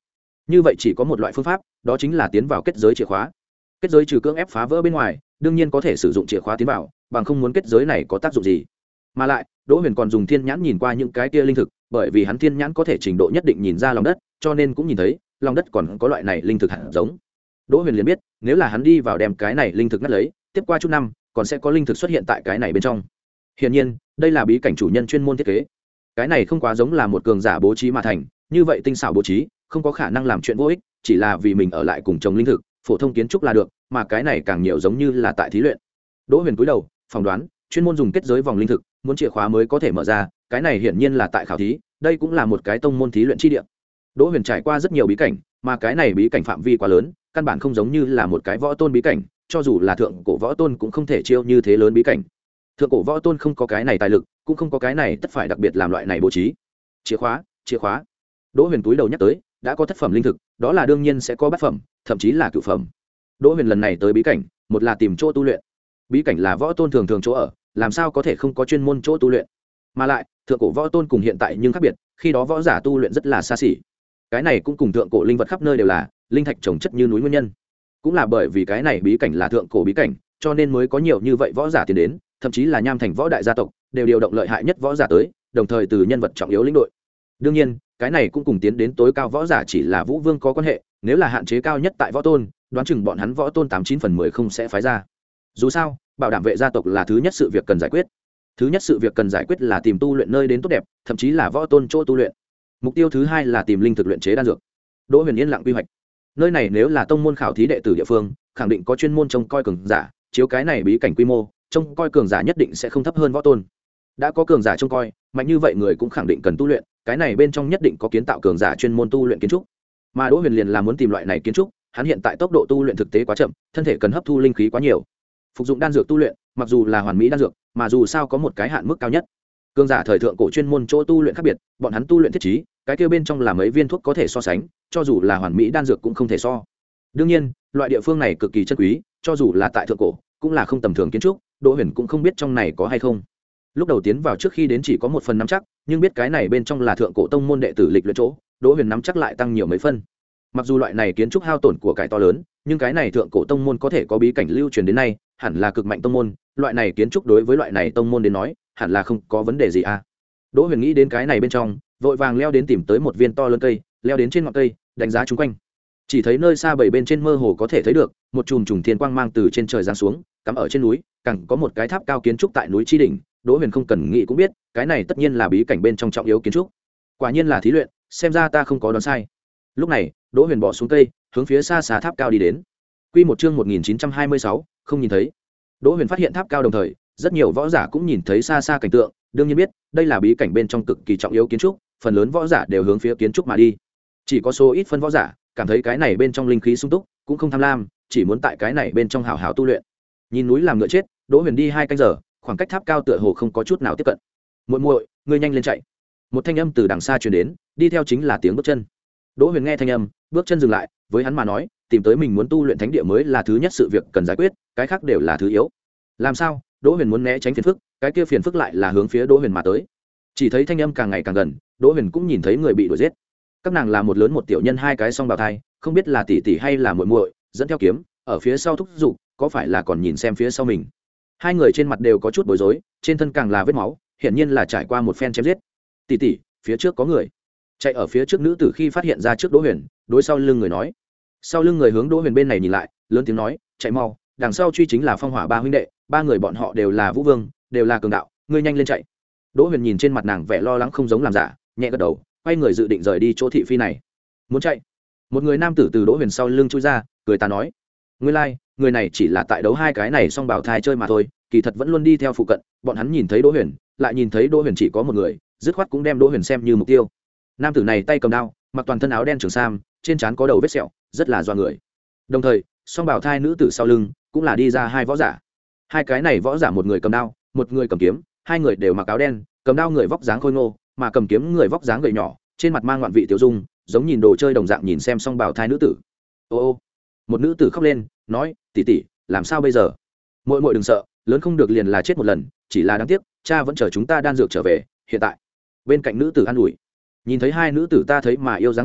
như vậy chỉ có một loại phương pháp, đó chính là tiến vào kết giới chìa khóa. Kết giới trừ cưỡng ép phá vỡ bên ngoài, đương nhiên có thể sử dụng chìa khóa tiến vào, bằng không muốn kết giới này có tác dụng gì. Mà lại, Đỗ Huyền còn dùng thiên nhãn nhìn qua những cái kia linh thực, bởi vì hắn thiên nhãn có thể trình độ nhất định nhìn ra lòng đất, cho nên cũng nhìn thấy, lòng đất còn có loại này linh thực hạt giống. Đỗ Huyền liền biết, nếu là hắn đi vào đem cái này linh thực ngắt lấy, tiếp qua chút năm, còn sẽ có linh thực xuất hiện tại cái này bên trong. Hiển nhiên, đây là bí cảnh chủ nhân chuyên môn thiết kế. Cái này không quá giống là một cường giả bố trí mà thành, như vậy tinh xảo bố trí, không có khả năng làm chuyện vô ích, chỉ là vì mình ở lại cùng trồng linh thực, phổ thông kiến trúc là được, mà cái này càng nhiều giống như là tại thí luyện. Đỗ Huyền cúi đầu, phỏng đoán, chuyên môn dùng kết giới vòng linh thực, muốn chìa khóa mới có thể mở ra, cái này hiển nhiên là tại khảo thí, đây cũng là một cái tông môn thí luyện chi địa. Đỗ Huyền trải qua rất nhiều bí cảnh, mà cái này bí cảnh phạm vi quá lớn, căn bản không giống như là một cái võ tôn bí cảnh, cho dù là thượng cổ võ tôn cũng không thể chiêu như thế lớn bí cảnh. Thượng cổ võ tôn không có cái này tài lực, cũng không có cái này tất phải đặc biệt làm loại này bố trí. Chìa khóa, chìa khóa. Đỗ Huyền túi đầu nhắc tới, đã có thất phẩm linh thực, đó là đương nhiên sẽ có bát phẩm, thậm chí là cửu phẩm. Đỗ Huyền lần này tới bí cảnh, một là tìm chỗ tu luyện. Bí cảnh là võ tôn thường thường chỗ ở, làm sao có thể không có chuyên môn chỗ tu luyện. Mà lại, thượng cổ võ tôn cùng hiện tại nhưng khác biệt, khi đó võ giả tu luyện rất là xa xỉ. Cái này cũng cùng thượng cổ linh vật khắp nơi đều là, linh thạch trồng chất như núi nguyên nhân. Cũng là bởi vì cái này bí cảnh là thượng cổ bí cảnh, cho nên mới có nhiều như vậy võ giả tiến đến, thậm chí là Nham Thành võ đại gia tộc đều điều động lợi hại nhất võ giả tới, đồng thời từ nhân vật trọng yếu lĩnh đội. Đương nhiên, cái này cũng cùng tiến đến tối cao võ giả chỉ là Vũ Vương có quan hệ, nếu là hạn chế cao nhất tại võ tôn, đoán chừng bọn hắn võ tôn tám chín phần mười không sẽ phái ra. Dù sao, bảo đảm vệ gia tộc là thứ nhất sự việc cần giải quyết. Thứ nhất sự việc cần giải quyết là tìm tu luyện nơi đến tốt đẹp, thậm chí là võ tôn chỗ tu luyện. Mục tiêu thứ hai là tìm linh thực luyện chế đan dược. Đỗ Huyền yên lặng quy hoạch. Nơi này nếu là tông môn khảo thí đệ tử địa phương, khẳng định có chuyên môn trông coi cường giả, chiếu cái này bí cảnh quy mô, trông coi cường giả nhất định sẽ không thấp hơn võ tôn. Đã có cường giả trông coi, mạnh như vậy người cũng khẳng định cần tu luyện, cái này bên trong nhất định có kiến tạo cường giả chuyên môn tu luyện kiến trúc. Mà Đỗ Huyền liền là muốn tìm loại này kiến trúc, hắn hiện tại tốc độ tu luyện thực tế quá chậm, thân thể cần hấp thu linh khí quá nhiều. Phục dụng đan dược tu luyện, mặc dù là hoàn mỹ đan dược, mà dù sao có một cái hạn mức cao nhất. Cường giả thời thượng cổ chuyên môn chỗ tu luyện khác biệt, bọn hắn tu luyện thiết trí, cái kia bên trong là mấy viên thuốc có thể so sánh, cho dù là hoàn mỹ đan dược cũng không thể so. Đương nhiên, loại địa phương này cực kỳ chân quý, cho dù là tại thượng cổ, cũng là không tầm thường kiến trúc, Đỗ Huyền cũng không biết trong này có hay không. Lúc đầu tiến vào trước khi đến chỉ có một phần nắm chắc, nhưng biết cái này bên trong là thượng cổ tông môn đệ tử lịch luyện chỗ, Đỗ Huyền nắm chắc lại tăng nhiều mấy phân. Mặc dù loại này kiến trúc hao tổn của cải to lớn, nhưng cái này thượng cổ tông môn có thể có bí cảnh lưu truyền đến nay, hẳn là cực mạnh tông môn, loại này kiến trúc đối với loại này tông môn đến nói, hẳn là không có vấn đề gì à. Đỗ Huyền nghĩ đến cái này bên trong, vội vàng leo đến tìm tới một viên to lớn cây, leo đến trên ngọn cây, đánh giá chung quanh. Chỉ thấy nơi xa bảy bên trên mơ hồ có thể thấy được một chùm trùng thiên quang mang từ trên trời giáng xuống, cắm ở trên núi, càng có một cái tháp cao kiến trúc tại núi chi đỉnh. Đỗ Huyền không cần nghĩ cũng biết, cái này tất nhiên là bí cảnh bên trong trọng yếu kiến trúc. Quả nhiên là thí luyện, xem ra ta không có đoán sai. Lúc này, Đỗ Huyền bỏ xuống cây, hướng phía xa xa tháp cao đi đến. Quy một chương một nghìn chín trăm hai mươi sáu, không nhìn thấy. Đỗ Huyền phát hiện tháp cao đồng thời, rất nhiều võ giả cũng nhìn thấy xa xa cảnh tượng, đương nhiên biết, đây là bí cảnh bên trong cực kỳ trọng yếu kiến trúc, phần lớn võ giả đều hướng phía kiến trúc mà đi. Chỉ có số ít phân võ giả cảm thấy cái này bên trong linh khí sung túc, cũng không tham lam, chỉ muốn tại cái này bên trong hào hào tu luyện. Nhìn núi làm ngựa chết, Đỗ Huyền đi hai canh giờ, khoảng cách tháp cao tựa hồ không có chút nào tiếp cận. Muội muội, ngươi nhanh lên chạy. Một thanh âm từ đằng xa truyền đến, đi theo chính là tiếng bước chân. Đỗ Huyền nghe thanh âm, bước chân dừng lại, với hắn mà nói, tìm tới mình muốn tu luyện thánh địa mới là thứ nhất sự việc cần giải quyết, cái khác đều là thứ yếu. Làm sao? Đỗ Huyền muốn né tránh phiền phức, cái kia phiền phức lại là hướng phía Đỗ Huyền mà tới. Chỉ thấy thanh âm càng ngày càng gần, Đỗ Huyền cũng nhìn thấy người bị đuổi giết. Các nàng là một lớn một tiểu nhân hai cái song bào thai, không biết là tỷ tỷ hay là muội muội, dẫn theo kiếm, ở phía sau thúc giục, có phải là còn nhìn xem phía sau mình. Hai người trên mặt đều có chút bối rối, trên thân càng là vết máu, hiển nhiên là trải qua một phen chém giết. Tỷ tỷ, phía trước có người. Chạy ở phía trước nữ tử khi phát hiện ra trước Đỗ Huyền, đối sau lưng người nói. Sau lưng người hướng Đỗ Huyền bên này nhìn lại, lớn tiếng nói, chạy mau, đằng sau truy chính là Phong Hỏa ba huynh đệ, ba người bọn họ đều là Vũ Vương, đều là cường đạo, ngươi nhanh lên chạy. Đỗ Huyền nhìn trên mặt nàng vẻ lo lắng không giống làm giả, nhẹ gật đầu, quay người dự định rời đi chỗ thị phi này. Muốn chạy? Một người nam tử từ Đỗ Huyền sau lưng chui ra, cười ta nói, ngươi lai, like, người này chỉ là tại đấu hai cái này xong bảo thai chơi mà thôi, kỳ thật vẫn luôn đi theo phụ cận, bọn hắn nhìn thấy Đỗ Huyền, lại nhìn thấy Đỗ Huyền chỉ có một người, dứt khoát cũng đem Đỗ Huyền xem như mục tiêu. Nam tử này tay cầm đao, mặc toàn thân áo đen trường sam, trên trán có đầu vết sẹo, rất là doa người. Đồng thời, song bảo thai nữ tử sau lưng cũng là đi ra hai võ giả. Hai cái này võ giả một người cầm đao, một người cầm kiếm, hai người đều mặc áo đen, cầm đao người vóc dáng khôi ngô, mà cầm kiếm người vóc dáng gầy nhỏ, trên mặt mang ngoạn vị tiểu dung, giống nhìn đồ chơi đồng dạng nhìn xem song bảo thai nữ tử. Ô ô, một nữ tử khóc lên, nói, tỷ tỷ, làm sao bây giờ? Muội muội đừng sợ, lớn không được liền là chết một lần, chỉ là đáng tiếc, cha vẫn chờ chúng ta đan dược trở về, hiện tại. Bên cạnh nữ tử an ủi. Nhìn thấy hai nữ tử ta thấy mà yêu dáng vẻ,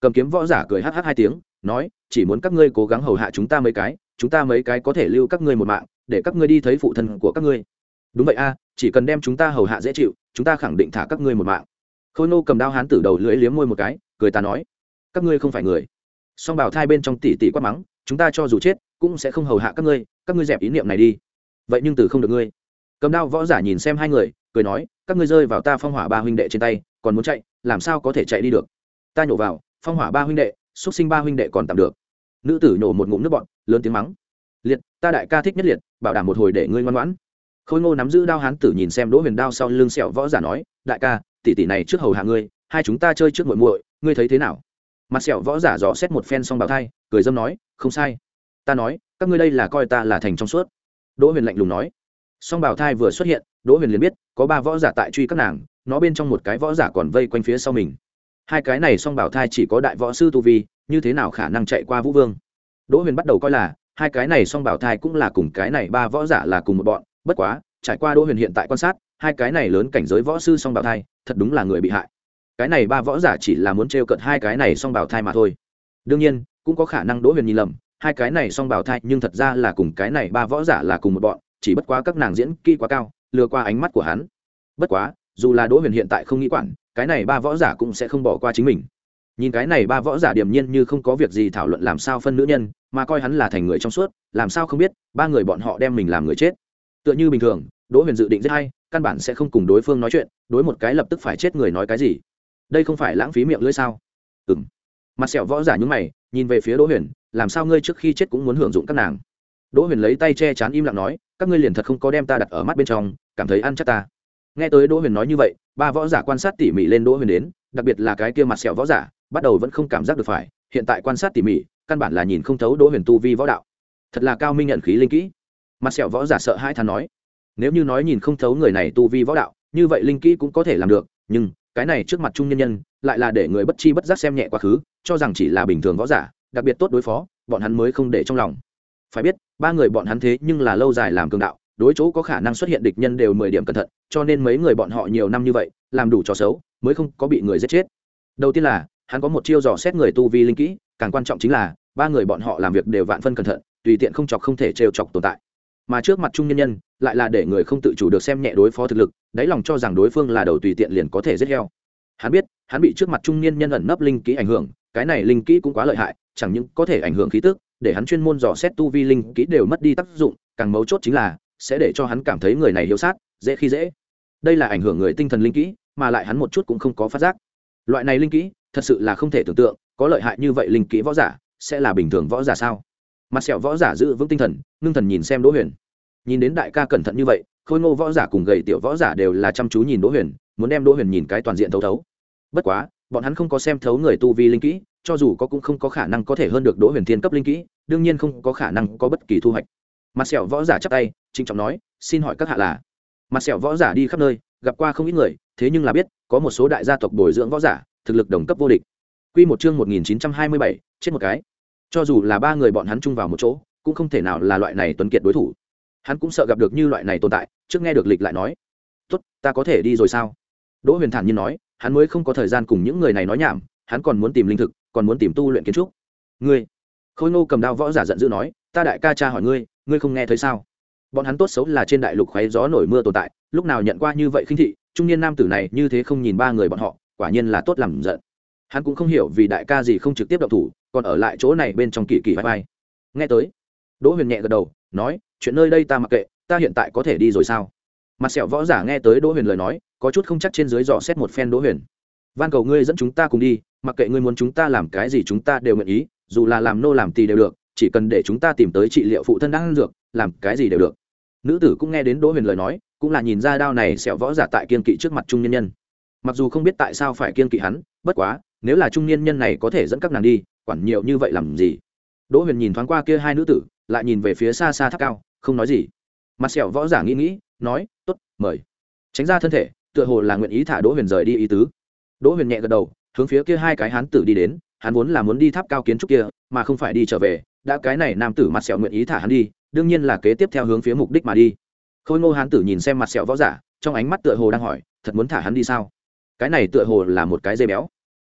Cầm kiếm võ giả cười hh hai tiếng nói, chỉ muốn các ngươi cố gắng hầu hạ chúng ta mấy cái, chúng ta mấy cái có thể lưu các ngươi một mạng, để các ngươi đi thấy phụ thân của các ngươi. Đúng vậy a, chỉ cần đem chúng ta hầu hạ dễ chịu, chúng ta khẳng định thả các ngươi một mạng. Khôi Ngô cầm đao hán tử đầu lưỡi liếm môi một cái, cười ta nói, các ngươi không phải người. Song bảo thai bên trong tỷ tỷ quát mắng, chúng ta cho dù chết cũng sẽ không hầu hạ các ngươi, các ngươi dẹp ý niệm này đi. Vậy nhưng từ không được ngươi. Cầm đao võ giả nhìn xem hai người, cười nói, các ngươi rơi vào ta phong hỏa ba huynh đệ trên tay, còn muốn chạy, làm sao có thể chạy đi được. Ta nhổ vào, phong hỏa ba huynh đệ, xuất sinh ba huynh đệ còn tạm được. Nữ tử nhổ một ngụm nước bọt, lớn tiếng mắng, liệt, ta đại ca thích nhất liệt, bảo đảm một hồi để ngươi ngoan ngoãn. Khôi Ngô nắm giữ đao hán tử nhìn xem Đỗ Huyền đao sau lưng sẹo võ giả nói, đại ca, tỷ tỷ này trước hầu hạ ngươi, hai chúng ta chơi trước muội muội, ngươi thấy thế nào? Mặt sẹo võ giả dò xét một phen xong bảo thai, cười dâm nói, không sai. Ta nói, các ngươi đây là coi ta là thành trong suốt. Đỗ Huyền lạnh lùng nói. Song bảo thai vừa xuất hiện, Đỗ Huyền liền biết có ba võ giả tại truy các nàng, nó bên trong một cái võ giả còn vây quanh phía sau mình. Hai cái này song bảo thai chỉ có đại võ sư tu vi, như thế nào khả năng chạy qua Vũ Vương? Đỗ Huyền bắt đầu coi là hai cái này song bảo thai cũng là cùng cái này ba võ giả là cùng một bọn, bất quá, trải qua Đỗ Huyền hiện tại quan sát, hai cái này lớn cảnh giới võ sư song bảo thai, thật đúng là người bị hại. Cái này ba võ giả chỉ là muốn trêu cợt hai cái này song bảo thai mà thôi. Đương nhiên, cũng có khả năng Đỗ Huyền nhìn lầm, hai cái này song bảo thai nhưng thật ra là cùng cái này ba võ giả là cùng một bọn, chỉ bất quá các nàng diễn kỹ quá cao, lừa qua ánh mắt của hắn. Bất quá, dù là Đỗ Huyền hiện tại không nghĩ quản, cái này ba võ giả cũng sẽ không bỏ qua chính mình. Nhìn cái này ba võ giả điềm nhiên như không có việc gì thảo luận làm sao phân nữ nhân, mà coi hắn là thành người trong suốt, làm sao không biết ba người bọn họ đem mình làm người chết. Tựa như bình thường, Đỗ Huyền dự định giết hay, căn bản sẽ không cùng đối phương nói chuyện, đối một cái lập tức phải chết người nói cái gì. Đây không phải lãng phí miệng lưỡi sao? Ừm. Mặt sẹo võ giả nhướng mày, nhìn về phía Đỗ Huyền, làm sao ngươi trước khi chết cũng muốn hưởng dụng các nàng? Đỗ Huyền lấy tay che chắn im lặng nói, các ngươi liền thật không có đem ta đặt ở mắt bên trong, cảm thấy ăn chắc ta. Nghe tới Đỗ Huyền nói như vậy, ba võ giả quan sát tỉ mỉ lên Đỗ Huyền đến, đặc biệt là cái kia mặt sẹo võ giả, bắt đầu vẫn không cảm giác được phải, hiện tại quan sát tỉ mỉ, căn bản là nhìn không thấu Đỗ Huyền tu vi võ đạo. Thật là cao minh nhận khí linh kỹ. Mặt sẹo võ giả sợ hãi thán nói, nếu như nói nhìn không thấu người này tu vi võ đạo, như vậy linh kỹ cũng có thể làm được, nhưng cái này trước mặt trung nhân nhân, lại là để người bất chi bất giác xem nhẹ quá khứ, cho rằng chỉ là bình thường võ giả, đặc biệt tốt đối phó, bọn hắn mới không để trong lòng. Phải biết, ba người bọn hắn thế nhưng là lâu dài làm cường đạo, đối chỗ có khả năng xuất hiện địch nhân đều mười điểm cẩn thận, cho nên mấy người bọn họ nhiều năm như vậy, làm đủ trò xấu, mới không có bị người giết chết. Đầu tiên là, hắn có một chiêu dò xét người tu vi linh kỹ, càng quan trọng chính là, ba người bọn họ làm việc đều vạn phân cẩn thận, tùy tiện không chọc không thể trêu chọc tồn tại. Mà trước mặt trung nhân nhân, lại là để người không tự chủ được xem nhẹ đối phó thực lực, đáy lòng cho rằng đối phương là đầu tùy tiện liền có thể giết heo. Hắn biết, hắn bị trước mặt trung niên nhân ẩn nấp linh kỹ ảnh hưởng, cái này linh kỹ cũng quá lợi hại, chẳng những có thể ảnh hưởng khí tức, để hắn chuyên môn dò xét tu vi linh kỹ đều mất đi tác dụng, càng mấu chốt chính là sẽ để cho hắn cảm thấy người này hiếu sát, dễ khi dễ. Đây là ảnh hưởng người tinh thần linh kỹ, mà lại hắn một chút cũng không có phát giác. Loại này linh kỹ, thật sự là không thể tưởng tượng, có lợi hại như vậy linh kỹ võ giả, sẽ là bình thường võ giả sao? Mặt sẹo võ giả giữ vững tinh thần, ngưng thần nhìn xem Đỗ Huyền. Nhìn đến đại ca cẩn thận như vậy, Khôi Ngô võ giả cùng gầy tiểu võ giả đều là chăm chú nhìn Đỗ Huyền, muốn đem Đỗ Huyền nhìn cái toàn diện thấu thấu. Bất quá, bọn hắn không có xem thấu người tu vi linh kỹ, cho dù có cũng không có khả năng có thể hơn được Đỗ Huyền thiên cấp linh kỹ, đương nhiên không có khả năng có bất kỳ thu hoạch. Mặt sẹo võ giả chắp tay, trịnh trọng nói, xin hỏi các hạ là? Mặt sẹo võ giả đi khắp nơi, gặp qua không ít người, thế nhưng là biết, có một số đại gia tộc bồi dưỡng võ giả, thực lực đồng cấp vô địch. Quy một chương một nghìn chín trăm hai mươi bảy, chết một cái. Cho dù là ba người bọn hắn chung vào một chỗ, cũng không thể nào là loại này tuấn kiệt đối thủ. Hắn cũng sợ gặp được như loại này tồn tại, trước nghe được lịch lại nói, "Tốt, ta có thể đi rồi sao?" Đỗ Huyền thản nhiên nói, hắn mới không có thời gian cùng những người này nói nhảm, hắn còn muốn tìm linh thực, còn muốn tìm tu luyện kiến trúc. Ngươi? Khôi Ngô cầm đao võ giả giận dữ nói, "Ta đại ca cha hỏi ngươi, ngươi không nghe thấy sao?" Bọn hắn tốt xấu là trên đại lục khoé gió nổi mưa tồn tại, lúc nào nhận qua như vậy khinh thị, trung niên nam tử này như thế không nhìn ba người bọn họ, quả nhiên là tốt làm giận. Hắn cũng không hiểu vì đại ca gì không trực tiếp động thủ, còn ở lại chỗ này bên trong kỳ kỳ vai vai. Nghe tới, Đỗ Huyền nhẹ gật đầu, nói, chuyện nơi đây ta mặc kệ, ta hiện tại có thể đi rồi sao? Mặt sẹo võ giả nghe tới Đỗ Huyền lời nói, có chút không chắc trên dưới dò xét một phen Đỗ Huyền. Van cầu ngươi dẫn chúng ta cùng đi, mặc kệ ngươi muốn chúng ta làm cái gì chúng ta đều nguyện ý, dù là làm nô làm tỳ đều được, chỉ cần để chúng ta tìm tới trị liệu phụ thân đang ăn dược, làm cái gì đều được. Nữ tử cũng nghe đến Đỗ Huyền lời nói, cũng là nhìn ra đao này sẹo võ giả tại kiên kỵ trước mặt trung nhân nhân. Mặc dù không biết tại sao phải kiên kỵ hắn, bất quá, nếu là trung niên nhân này có thể dẫn các nàng đi, quản nhiều như vậy làm gì? Đỗ Huyền nhìn thoáng qua kia hai nữ tử, lại nhìn về phía xa xa tháp cao, không nói gì. Mặt sẹo võ giả nghĩ nghĩ, nói, "Tốt, mời." Tránh ra thân thể, tựa hồ là nguyện ý thả Đỗ Huyền rời đi ý tứ. Đỗ Huyền nhẹ gật đầu, hướng phía kia hai cái hán tử đi đến, hắn vốn là muốn đi tháp cao kiến trúc kia, mà không phải đi trở về, đã cái này nam tử mặt sẹo nguyện ý thả hắn đi, đương nhiên là kế tiếp theo hướng phía mục đích mà đi. Khôi Ngô hán tử nhìn xem mặt sẹo võ giả, trong ánh mắt tựa hồ đang hỏi, thật muốn thả hắn đi sao? Cái này tựa hồ là một cái dây béo.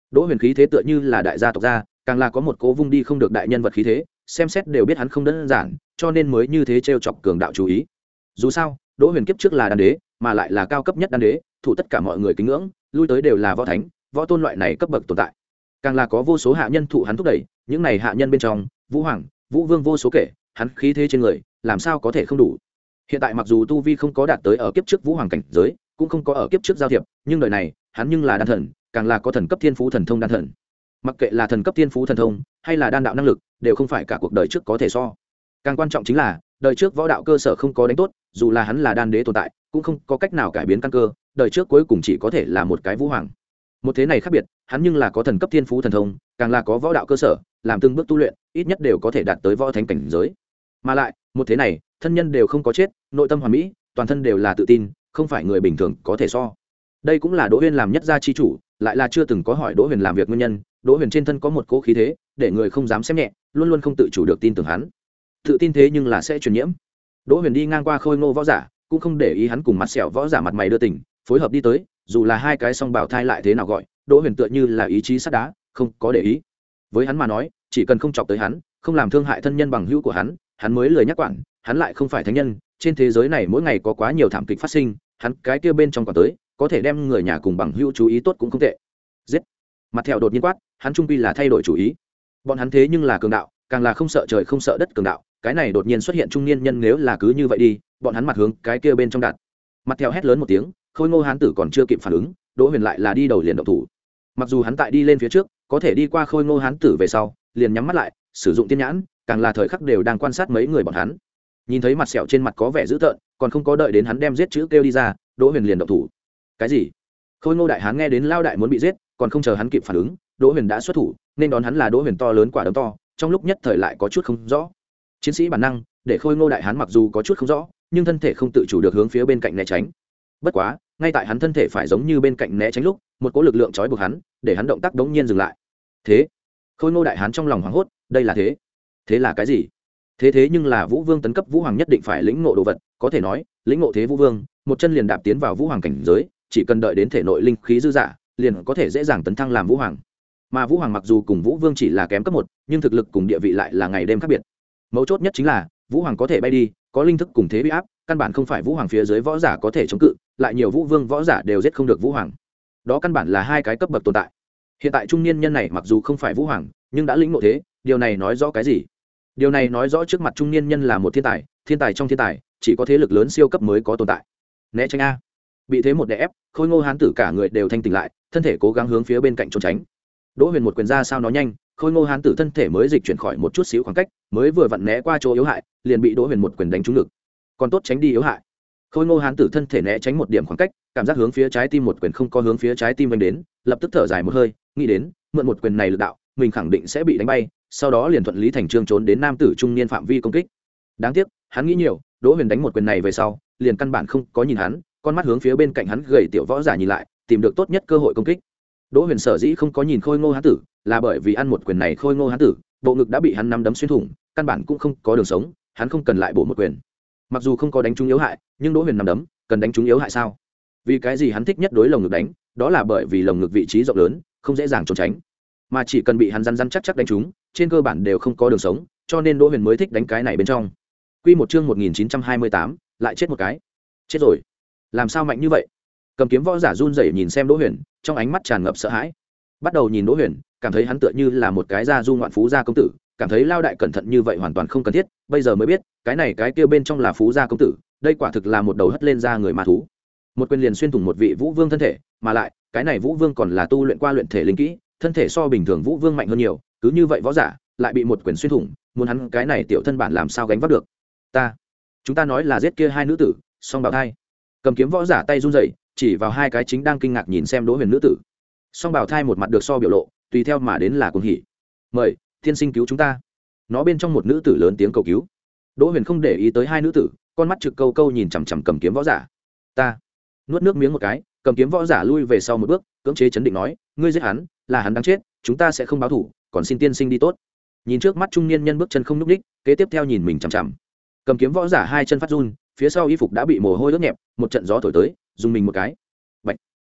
Đỗ Huyền khí thế tựa như là đại gia tộc gia, càng là có một cố vung đi không được đại nhân vật khí thế, xem xét đều biết hắn không đơn giản, cho nên mới như thế trêu chọc cường đạo chú ý. Dù sao, Đỗ Huyền kiếp trước là đan đế, mà lại là cao cấp nhất đan đế, thủ tất cả mọi người kính ngưỡng, lui tới đều là võ thánh, võ tôn loại này cấp bậc tồn tại. Càng là có vô số hạ nhân thụ hắn thúc đẩy, những này hạ nhân bên trong, Vũ Hoàng, Vũ Vương vô số kể, hắn khí thế trên người, làm sao có thể không đủ. Hiện tại mặc dù tu vi không có đạt tới ở kiếp trước Vũ Hoàng cảnh giới, cũng không có ở kiếp trước giao thiệp, nhưng đời này, hắn nhưng là đan thần, càng là có thần cấp thiên phú thần thông đan thần. Mặc kệ là thần cấp thiên phú thần thông, hay là đan đạo năng lực, đều không phải cả cuộc đời trước có thể so. Càng quan trọng chính là, đời trước võ đạo cơ sở không có đánh tốt, dù là hắn là đan đế tồn tại, cũng không có cách nào cải biến căn cơ, đời trước cuối cùng chỉ có thể là một cái Vũ Hoàng. Một thế này khác biệt, hắn nhưng là có thần cấp thiên phú thần thông, càng là có võ đạo cơ sở, làm từng bước tu luyện, ít nhất đều có thể đạt tới võ thánh cảnh giới. Mà lại, một thế này, thân nhân đều không có chết, nội tâm hoàn mỹ, toàn thân đều là tự tin, không phải người bình thường có thể so. Đây cũng là Đỗ Huyền làm nhất gia chi chủ, lại là chưa từng có hỏi Đỗ Huyền làm việc nguyên nhân, Đỗ Huyền trên thân có một cỗ khí thế, để người không dám xem nhẹ, luôn luôn không tự chủ được tin tưởng hắn. Tự tin thế nhưng là sẽ truyền nhiễm. Đỗ Huyền đi ngang qua Khôi Ngô võ giả, cũng không để ý hắn cùng mặt sẹo võ giả mặt mày đưa tình, phối hợp đi tới, dù là hai cái song bảo thai lại thế nào gọi, Đỗ Huyền tựa như là ý chí sắt đá, không có để ý. Với hắn mà nói, chỉ cần không chọc tới hắn, không làm thương hại thân nhân bằng hữu của hắn, hắn mới lười nhắc quản, hắn lại không phải thánh nhân, trên thế giới này mỗi ngày có quá nhiều thảm kịch phát sinh, hắn cái kia bên trong quản tới, có thể đem người nhà cùng bằng hữu chú ý tốt cũng không tệ. Giết. Mặt thẹo đột nhiên quát, hắn trung quy là thay đổi chủ ý. Bọn hắn thế nhưng là cường đạo, càng là không sợ trời không sợ đất cường đạo, cái này đột nhiên xuất hiện trung niên nhân nếu là cứ như vậy đi, bọn hắn mặt hướng cái kia bên trong đặt. Mặt thẹo hét lớn một tiếng, Khôi Ngô hán tử còn chưa kịp phản ứng, Đỗ Huyền lại là đi đầu liền động thủ. Mặc dù hắn tại đi lên phía trước, có thể đi qua Khôi Ngô hán tử về sau, liền nhắm mắt lại, sử dụng tiên nhãn, càng là thời khắc đều đang quan sát mấy người bọn hắn. Nhìn thấy mặt sẹo trên mặt có vẻ dữ tợn, còn không có đợi đến hắn đem giết chữ kêu đi ra, Đỗ Huyền liền động thủ. Cái gì? Khôi Ngô đại hán nghe đến lao đại muốn bị giết, còn không chờ hắn kịp phản ứng, Đỗ Huyền đã xuất thủ, nên đón hắn là Đỗ Huyền to lớn quả đấm to, trong lúc nhất thời lại có chút không rõ. Chiến sĩ bản năng, để Khôi Ngô đại hán mặc dù có chút không rõ, nhưng thân thể không tự chủ được hướng phía bên cạnh né tránh. Bất quá, ngay tại hắn thân thể phải giống như bên cạnh né tránh lúc, một cỗ lực lượng trói buộc hắn, để hắn động tác đống nhiên dừng lại. Thế, Khôi Ngô đại hán trong lòng hoảng hốt, đây là thế. Thế là cái gì? Thế thế nhưng là Vũ Vương tấn cấp Vũ Hoàng nhất định phải lĩnh ngộ đồ vật, có thể nói, lĩnh ngộ thế Vũ Vương, một chân liền đạp tiến vào Vũ Hoàng cảnh giới, chỉ cần đợi đến thể nội linh khí dư dả, liền có thể dễ dàng tấn thăng làm Vũ Hoàng. Mà Vũ Hoàng mặc dù cùng Vũ Vương chỉ là kém cấp một, nhưng thực lực cùng địa vị lại là ngày đêm khác biệt. Mấu chốt nhất chính là, Vũ Hoàng có thể bay đi, có linh thức cùng thế uy áp, căn bản không phải Vũ Hoàng phía dưới võ giả có thể chống cự, lại nhiều Vũ Vương võ giả đều giết không được Vũ Hoàng. Đó căn bản là hai cái cấp bậc tồn tại. Hiện tại trung niên nhân này mặc dù không phải Vũ Hoàng, nhưng đã lĩnh ngộ thế, điều này nói rõ cái gì? Điều này nói rõ trước mặt trung niên nhân là một thiên tài, thiên tài trong thiên tài, chỉ có thế lực lớn siêu cấp mới có tồn tại. Né tránh a. Bị thế một đè ép, Khôi Ngô hán tử cả người đều thanh tỉnh lại, thân thể cố gắng hướng phía bên cạnh trốn tránh. Đỗ Huyền một quyền ra sao nó nhanh, Khôi Ngô hán tử thân thể mới dịch chuyển khỏi một chút xíu khoảng cách, mới vừa vặn né qua chỗ yếu hại, liền bị Đỗ Huyền một quyền đánh trúng ngực. Còn tốt tránh đi yếu hại. Khôi Ngô hán tử thân thể né tránh một điểm khoảng cách, cảm giác hướng phía trái tim một quyền không có hướng phía trái tim vành đến, lập tức thở dài một hơi, nghĩ đến, mượn một quyền này lực đạo, mình khẳng định sẽ bị đánh bay, sau đó liền thuận lý thành trương trốn đến nam tử trung niên phạm vi công kích. Đáng tiếc, hắn nghĩ nhiều, Đỗ Huyền đánh một quyền này về sau, liền căn bản không có nhìn hắn, con mắt hướng phía bên cạnh hắn gầy tiểu võ giả nhìn lại, tìm được tốt nhất cơ hội công kích. Đỗ Huyền sở dĩ không có nhìn Khôi Ngô hán tử, là bởi vì ăn một quyền này Khôi Ngô hán tử, bộ ngực đã bị hắn nắm đấm xuyên thủng, căn bản cũng không có đường sống, hắn không cần lại bổ một quyền. Mặc dù không có đánh trúng yếu hại, nhưng Đỗ Huyền nắm đấm, cần đánh trúng yếu hại sao? Vì cái gì hắn thích nhất đối lồng ngực đánh, đó là bởi vì lồng ngực vị trí rộng lớn, không dễ dàng trốn tránh. Mà chỉ cần bị hắn răn răn chắc chắc đánh trúng, trên cơ bản đều không có đường sống, cho nên Đỗ Huyền mới thích đánh cái này bên trong. Quy một chương một nghìn chín trăm hai mươi tám, lại chết một cái. Chết rồi. Làm sao mạnh như vậy? Cầm kiếm võ giả run rẩy nhìn xem Đỗ Huyền, trong ánh mắt tràn ngập sợ hãi. Bắt đầu nhìn Đỗ Huyền, cảm thấy hắn tựa như là một cái gia du ngoạn phú gia công tử, cảm thấy lao đại cẩn thận như vậy hoàn toàn không cần thiết, bây giờ mới biết, cái này cái kia bên trong là phú gia công tử, đây quả thực là một đầu hất lên ra người ma thú. Một quyền liền xuyên thủng một vị Vũ Vương thân thể, mà lại, cái này Vũ Vương còn là tu luyện qua luyện thể linh kỹ, thân thể so bình thường Vũ Vương mạnh hơn nhiều, cứ như vậy võ giả, lại bị một quyền xuyên thủng, muốn hắn cái này tiểu thân bản làm sao gánh vác được. Ta, chúng ta nói là giết kia hai nữ tử, song bào thai. Cầm kiếm võ giả tay run rẩy, chỉ vào hai cái chính đang kinh ngạc nhìn xem Đỗ Huyền nữ tử. Song bào thai một mặt được so biểu lộ, tùy theo mà đến là cuồng hỉ. Mời tiên sinh cứu chúng ta. Nó bên trong một nữ tử lớn tiếng cầu cứu. Đỗ Huyền không để ý tới hai nữ tử, con mắt trực câu câu nhìn chằm chằm cầm kiếm võ giả. Ta nuốt nước miếng một cái, cầm kiếm võ giả lui về sau một bước, cưỡng chế chấn định nói, ngươi giết hắn, là hắn đáng chết, chúng ta sẽ không báo thù, còn xin tiên sinh đi tốt. Nhìn trước mắt trung niên nhân bước chân không nhúc nhích, kế tiếp theo nhìn mình chằm chằm. Cầm kiếm võ giả hai chân phát run, phía sau y phục đã bị mồ hôi ướt nhẹp, một trận gió thổi tới, dùng mình một cái. Bạch.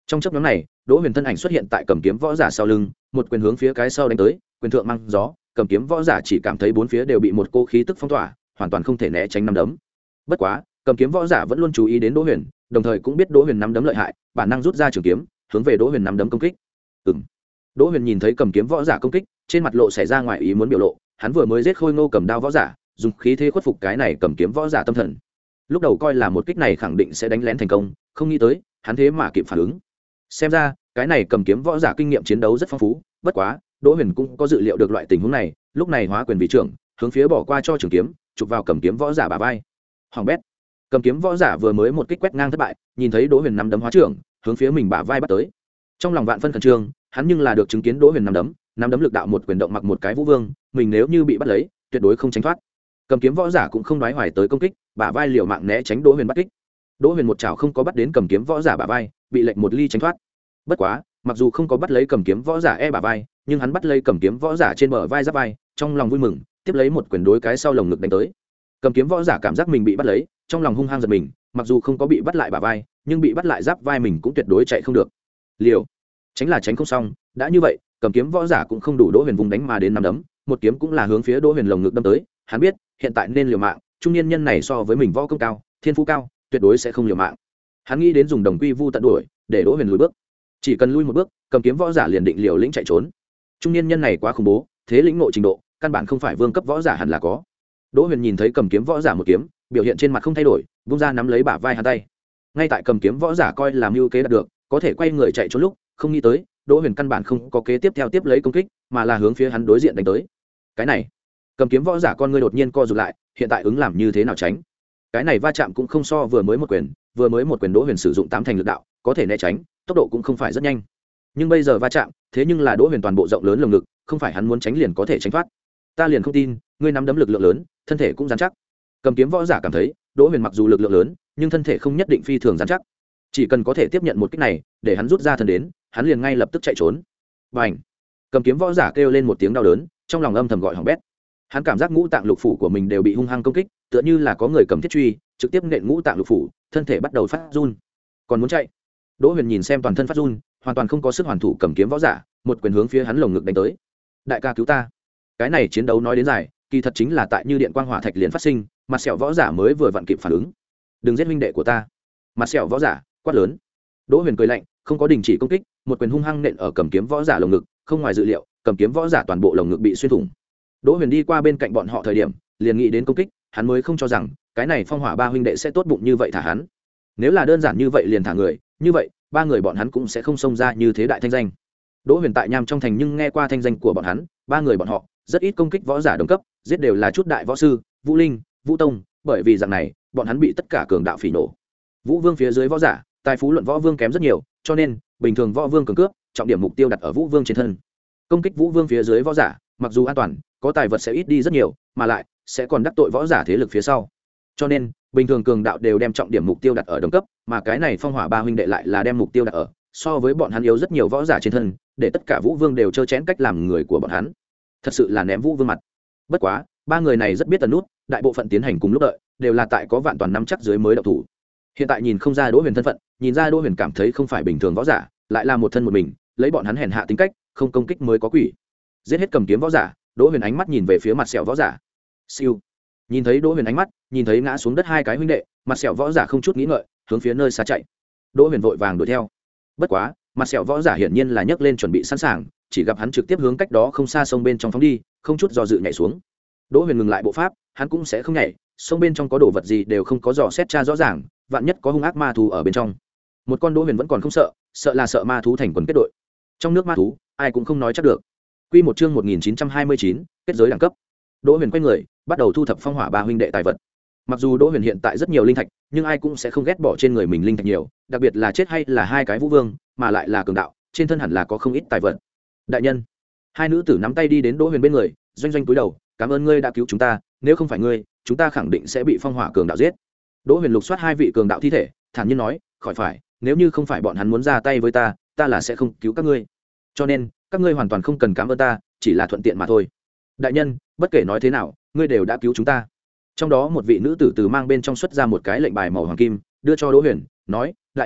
Trong chấp nhóm này đỗ huyền thân ảnh xuất hiện tại cầm kiếm võ giả sau lưng, một quyền hướng phía cái sau đánh tới, quyền thượng mang gió, cầm kiếm võ giả chỉ cảm thấy bốn phía đều bị một cô khí tức phong tỏa, hoàn toàn không thể né tránh nắm đấm. Bất quá cầm kiếm võ giả vẫn luôn chú ý đến đỗ huyền, đồng thời cũng biết đỗ huyền nắm đấm lợi hại, bản năng rút ra trường kiếm hướng về đỗ huyền nắm đấm công kích. Ừm. Đỗ huyền nhìn thấy cầm kiếm võ giả công kích, trên mặt lộ xảy ra ngoài ý muốn biểu lộ, hắn vừa mới giết khôi ngô cầm đao võ giả, dùng khí thế khuất phục cái này cầm kiếm võ giả tâm thần. Lúc đầu coi là một kích này khẳng định sẽ đánh lén thành công, không nghĩ tới hắn thế mà kịp phản ứng. Xem ra cái này cầm kiếm võ giả kinh nghiệm chiến đấu rất phong phú. Bất quá đỗ huyền cũng có dự liệu được loại tình huống này, lúc này hóa quyền vị trưởng hướng phía bỏ qua cho trường kiếm, chụp vào cầm kiếm võ giả bả vai. Hoàng bét. Cầm kiếm võ giả vừa mới một kích quét ngang thất bại, nhìn thấy đỗ huyền nắm đấm hóa trưởng hướng phía mình bả vai bắt tới, trong lòng vạn phân khẩn trương. Hắn nhưng là được chứng kiến đỗ huyền nắm đấm, nắm đấm lực đạo một quyền động mặc một cái vũ vương, mình nếu như bị bắt lấy tuyệt đối không tránh thoát. Cầm kiếm võ giả cũng không đoái hoài tới công kích, bả vai liều mạng né tránh đỗ huyền bắt kích. Đỗ huyền một chảo không có bắt đến cầm kiếm võ giả bả vai, bị lệnh một ly tránh thoát. Bất quá mặc dù không có bắt lấy cầm kiếm võ giả e bả vai, nhưng hắn bắt lấy cầm kiếm võ giả trên bờ vai giáp vai, trong lòng vui mừng, tiếp lấy một quyền đối cái sau lồng ngực đánh tới. Cầm kiếm võ giả cảm giác mình bị bắt lấy, trong lòng hung hăng giật mình, mặc dù không có bị bắt lại bả vai, nhưng bị bắt lại giáp vai mình cũng tuyệt đối chạy không được. Liều tránh là tránh không xong, đã như vậy cầm kiếm võ giả cũng không đủ đỗ huyền vùng đánh mà đến năm đấm, một kiếm cũng là hướng phía đỗ huyền lồng ngực đâm tới. Hắn biết hiện tại nên liều mạng, trung niên nhân này so với mình võ công cao, thiên phú cao, tuyệt đối sẽ không liều mạng. Hắn nghĩ đến dùng đồng quy vu tận đuổi để đỗ huyền lùi bước, chỉ cần lui một bước cầm kiếm võ giả liền định liều lĩnh chạy trốn. Trung niên nhân này quá khủng bố, thế lĩnh ngộ trình độ căn bản không phải vương cấp võ giả hẳn là có. Đỗ huyền nhìn thấy cầm kiếm võ giả một kiếm, biểu hiện trên mặt không thay đổi, vung ra nắm lấy bả vai hắn tay. Ngay tại cầm kiếm võ giả coi làm mưu kế đạt được, có thể quay người chạy trốn lúc, không nghĩ tới đỗ huyền căn bản không có kế tiếp theo tiếp lấy công kích, mà là hướng phía hắn đối diện đánh tới. Cái này cầm kiếm võ giả con ngươi đột nhiên co rụt lại, hiện tại ứng làm như thế nào tránh? Cái này va chạm cũng không so vừa mới một quyền, vừa mới một quyền đỗ huyền sử dụng tám thành lực đạo, có thể né tránh, tốc độ cũng không phải rất nhanh. Nhưng bây giờ va chạm, thế nhưng là đỗ huyền toàn bộ rộng lớn lồng ngực, không phải hắn muốn tránh liền có thể tránh thoát. Ta liền không tin ngươi nắm đấm lực lượng lớn, thân thể cũng rắn chắc. Cầm kiếm võ giả cảm thấy đỗ huyền mặc dù lực lượng lớn, nhưng thân thể không nhất định phi thường rắn chắc. Chỉ cần có thể tiếp nhận một kích này, để hắn rút ra thân đến, hắn liền ngay lập tức chạy trốn. Bành! Cầm kiếm võ giả kêu lên một tiếng đau đớn, trong lòng âm thầm gọi hỏng bét. Hắn cảm giác ngũ tạng lục phủ của mình đều bị hung hăng công kích, tựa như là có người cầm thiết truy trực tiếp nện ngũ tạng lục phủ, thân thể bắt đầu phát run, còn muốn chạy. Đỗ huyền nhìn xem toàn thân phát run, hoàn toàn không có sức hoàn thủ cầm kiếm võ giả, một quyền hướng phía hắn lồng ngực đánh tới. Đại ca cứu ta! Cái này chiến đấu nói đến dài, kỳ thật chính là tại như điện quang hỏa thạch liền phát sinh, mặt sẹo võ giả mới vừa vặn kịp phản ứng. Đừng giết huynh đệ của ta! Mặt sẹo võ giả quát lớn. Đỗ huyền cười lạnh, không có đình chỉ công kích, một quyền hung hăng nện ở cầm kiếm võ giả lồng ngực, không ngoài dự liệu, cầm kiếm võ giả toàn bộ lồng ngực bị xuyên thủng. Đỗ huyền đi qua bên cạnh bọn họ thời điểm, liền nghĩ đến công kích, hắn mới không cho rằng cái này phong hỏa ba huynh đệ sẽ tốt bụng như vậy thả hắn. Nếu là đơn giản như vậy liền thả người, như vậy ba người bọn hắn cũng sẽ không xông ra như thế đại thanh danh. Đỗ huyền tại Nham trong thành nhưng nghe qua thanh danh của bọn hắn, ba người bọn họ rất ít công kích võ giả đồng cấp, giết đều là chút đại võ sư, Vũ Linh, Vũ Tông, bởi vì dạng này, bọn hắn bị tất cả cường đạo phỉ nổ. Vũ Vương phía dưới võ giả, tài phú luận võ vương kém rất nhiều, cho nên bình thường võ vương cường cướp, trọng điểm mục tiêu đặt ở Vũ Vương trên thân. Công kích Vũ Vương phía dưới võ giả, mặc dù an toàn, có tài vật sẽ ít đi rất nhiều, mà lại sẽ còn đắc tội võ giả thế lực phía sau. Cho nên, bình thường cường đạo đều đem trọng điểm mục tiêu đặt ở đồng cấp, mà cái này phong hỏa ba huynh đệ lại là đem mục tiêu đặt ở so với bọn hắn yếu rất nhiều võ giả trên thân, để tất cả Vũ Vương đều trơ chẽn cách làm người của bọn hắn. Thật sự là ném Vũ Vương mặt. Bất quá, ba người này rất biết tần nút, đại bộ phận tiến hành cùng lúc đợi, đều là tại có vạn toàn nắm chắc dưới mới động thủ. Hiện tại nhìn không ra Đỗ Huyền thân phận, nhìn ra Đỗ Huyền cảm thấy không phải bình thường võ giả, lại là một thân một mình, lấy bọn hắn hèn hạ tính cách, không công kích mới có quỷ. Giết hết cầm kiếm võ giả, Đỗ Huyền ánh mắt nhìn về phía mặt sẹo võ giả. Siêu. Nhìn thấy Đỗ Huyền ánh mắt, nhìn thấy ngã xuống đất hai cái huynh đệ, mặt sẹo võ giả không chút nghĩ ngợi, hướng phía nơi xa chạy. Đỗ Huyền vội vàng đuổi theo. Bất quá, mặt sẹo võ giả hiển nhiên là nhấc lên chuẩn bị sẵn sàng, chỉ gặp hắn trực tiếp hướng cách đó không xa sông bên trong phóng đi, không chút do dự nhảy xuống. Đỗ Huyền ngừng lại bộ pháp, hắn cũng sẽ không nhảy, sông bên trong có đồ vật gì đều không có dò xét tra rõ ràng, vạn nhất có hung ác ma thú ở bên trong. Một con Đỗ Huyền vẫn còn không sợ, sợ là sợ ma thú thành quần kết đội. Trong nước ma thú, ai cũng không nói chắc được. Quy một chương một nghìn chín trăm hai mươi chín, kết giới đẳng cấp. Đỗ Huyền quay người, bắt đầu thu thập phong hỏa ba huynh đệ tài vật. Mặc dù Đỗ Huyền hiện tại rất nhiều linh thạch, nhưng ai cũng sẽ không ghét bỏ trên người mình linh thạch nhiều, đặc biệt là chết hay là hai cái vũ vương, mà lại là cường đạo, trên thân hẳn là có không ít tài vật. Đại nhân, hai nữ tử nắm tay đi đến Đỗ Huyền bên người, doanh doanh cúi đầu, cảm ơn ngươi đã cứu chúng ta, nếu không phải ngươi, chúng ta khẳng định sẽ bị phong hỏa cường đạo giết. Đỗ Huyền lục soát hai vị cường đạo thi thể, thản nhiên nói, khỏi phải, nếu như không phải bọn hắn muốn ra tay với ta, ta là sẽ không cứu các ngươi. Cho nên, các ngươi hoàn toàn không cần cảm ơn ta, chỉ là thuận tiện mà thôi. Đại nhân, bất kể nói thế nào, ngươi đều đã cứu chúng ta. Trong đó một vị nữ tử từ mang bên trong xuất ra một cái lệnh bài màu hoàng kim, đưa cho Đỗ Huyền, nói, đại nhân,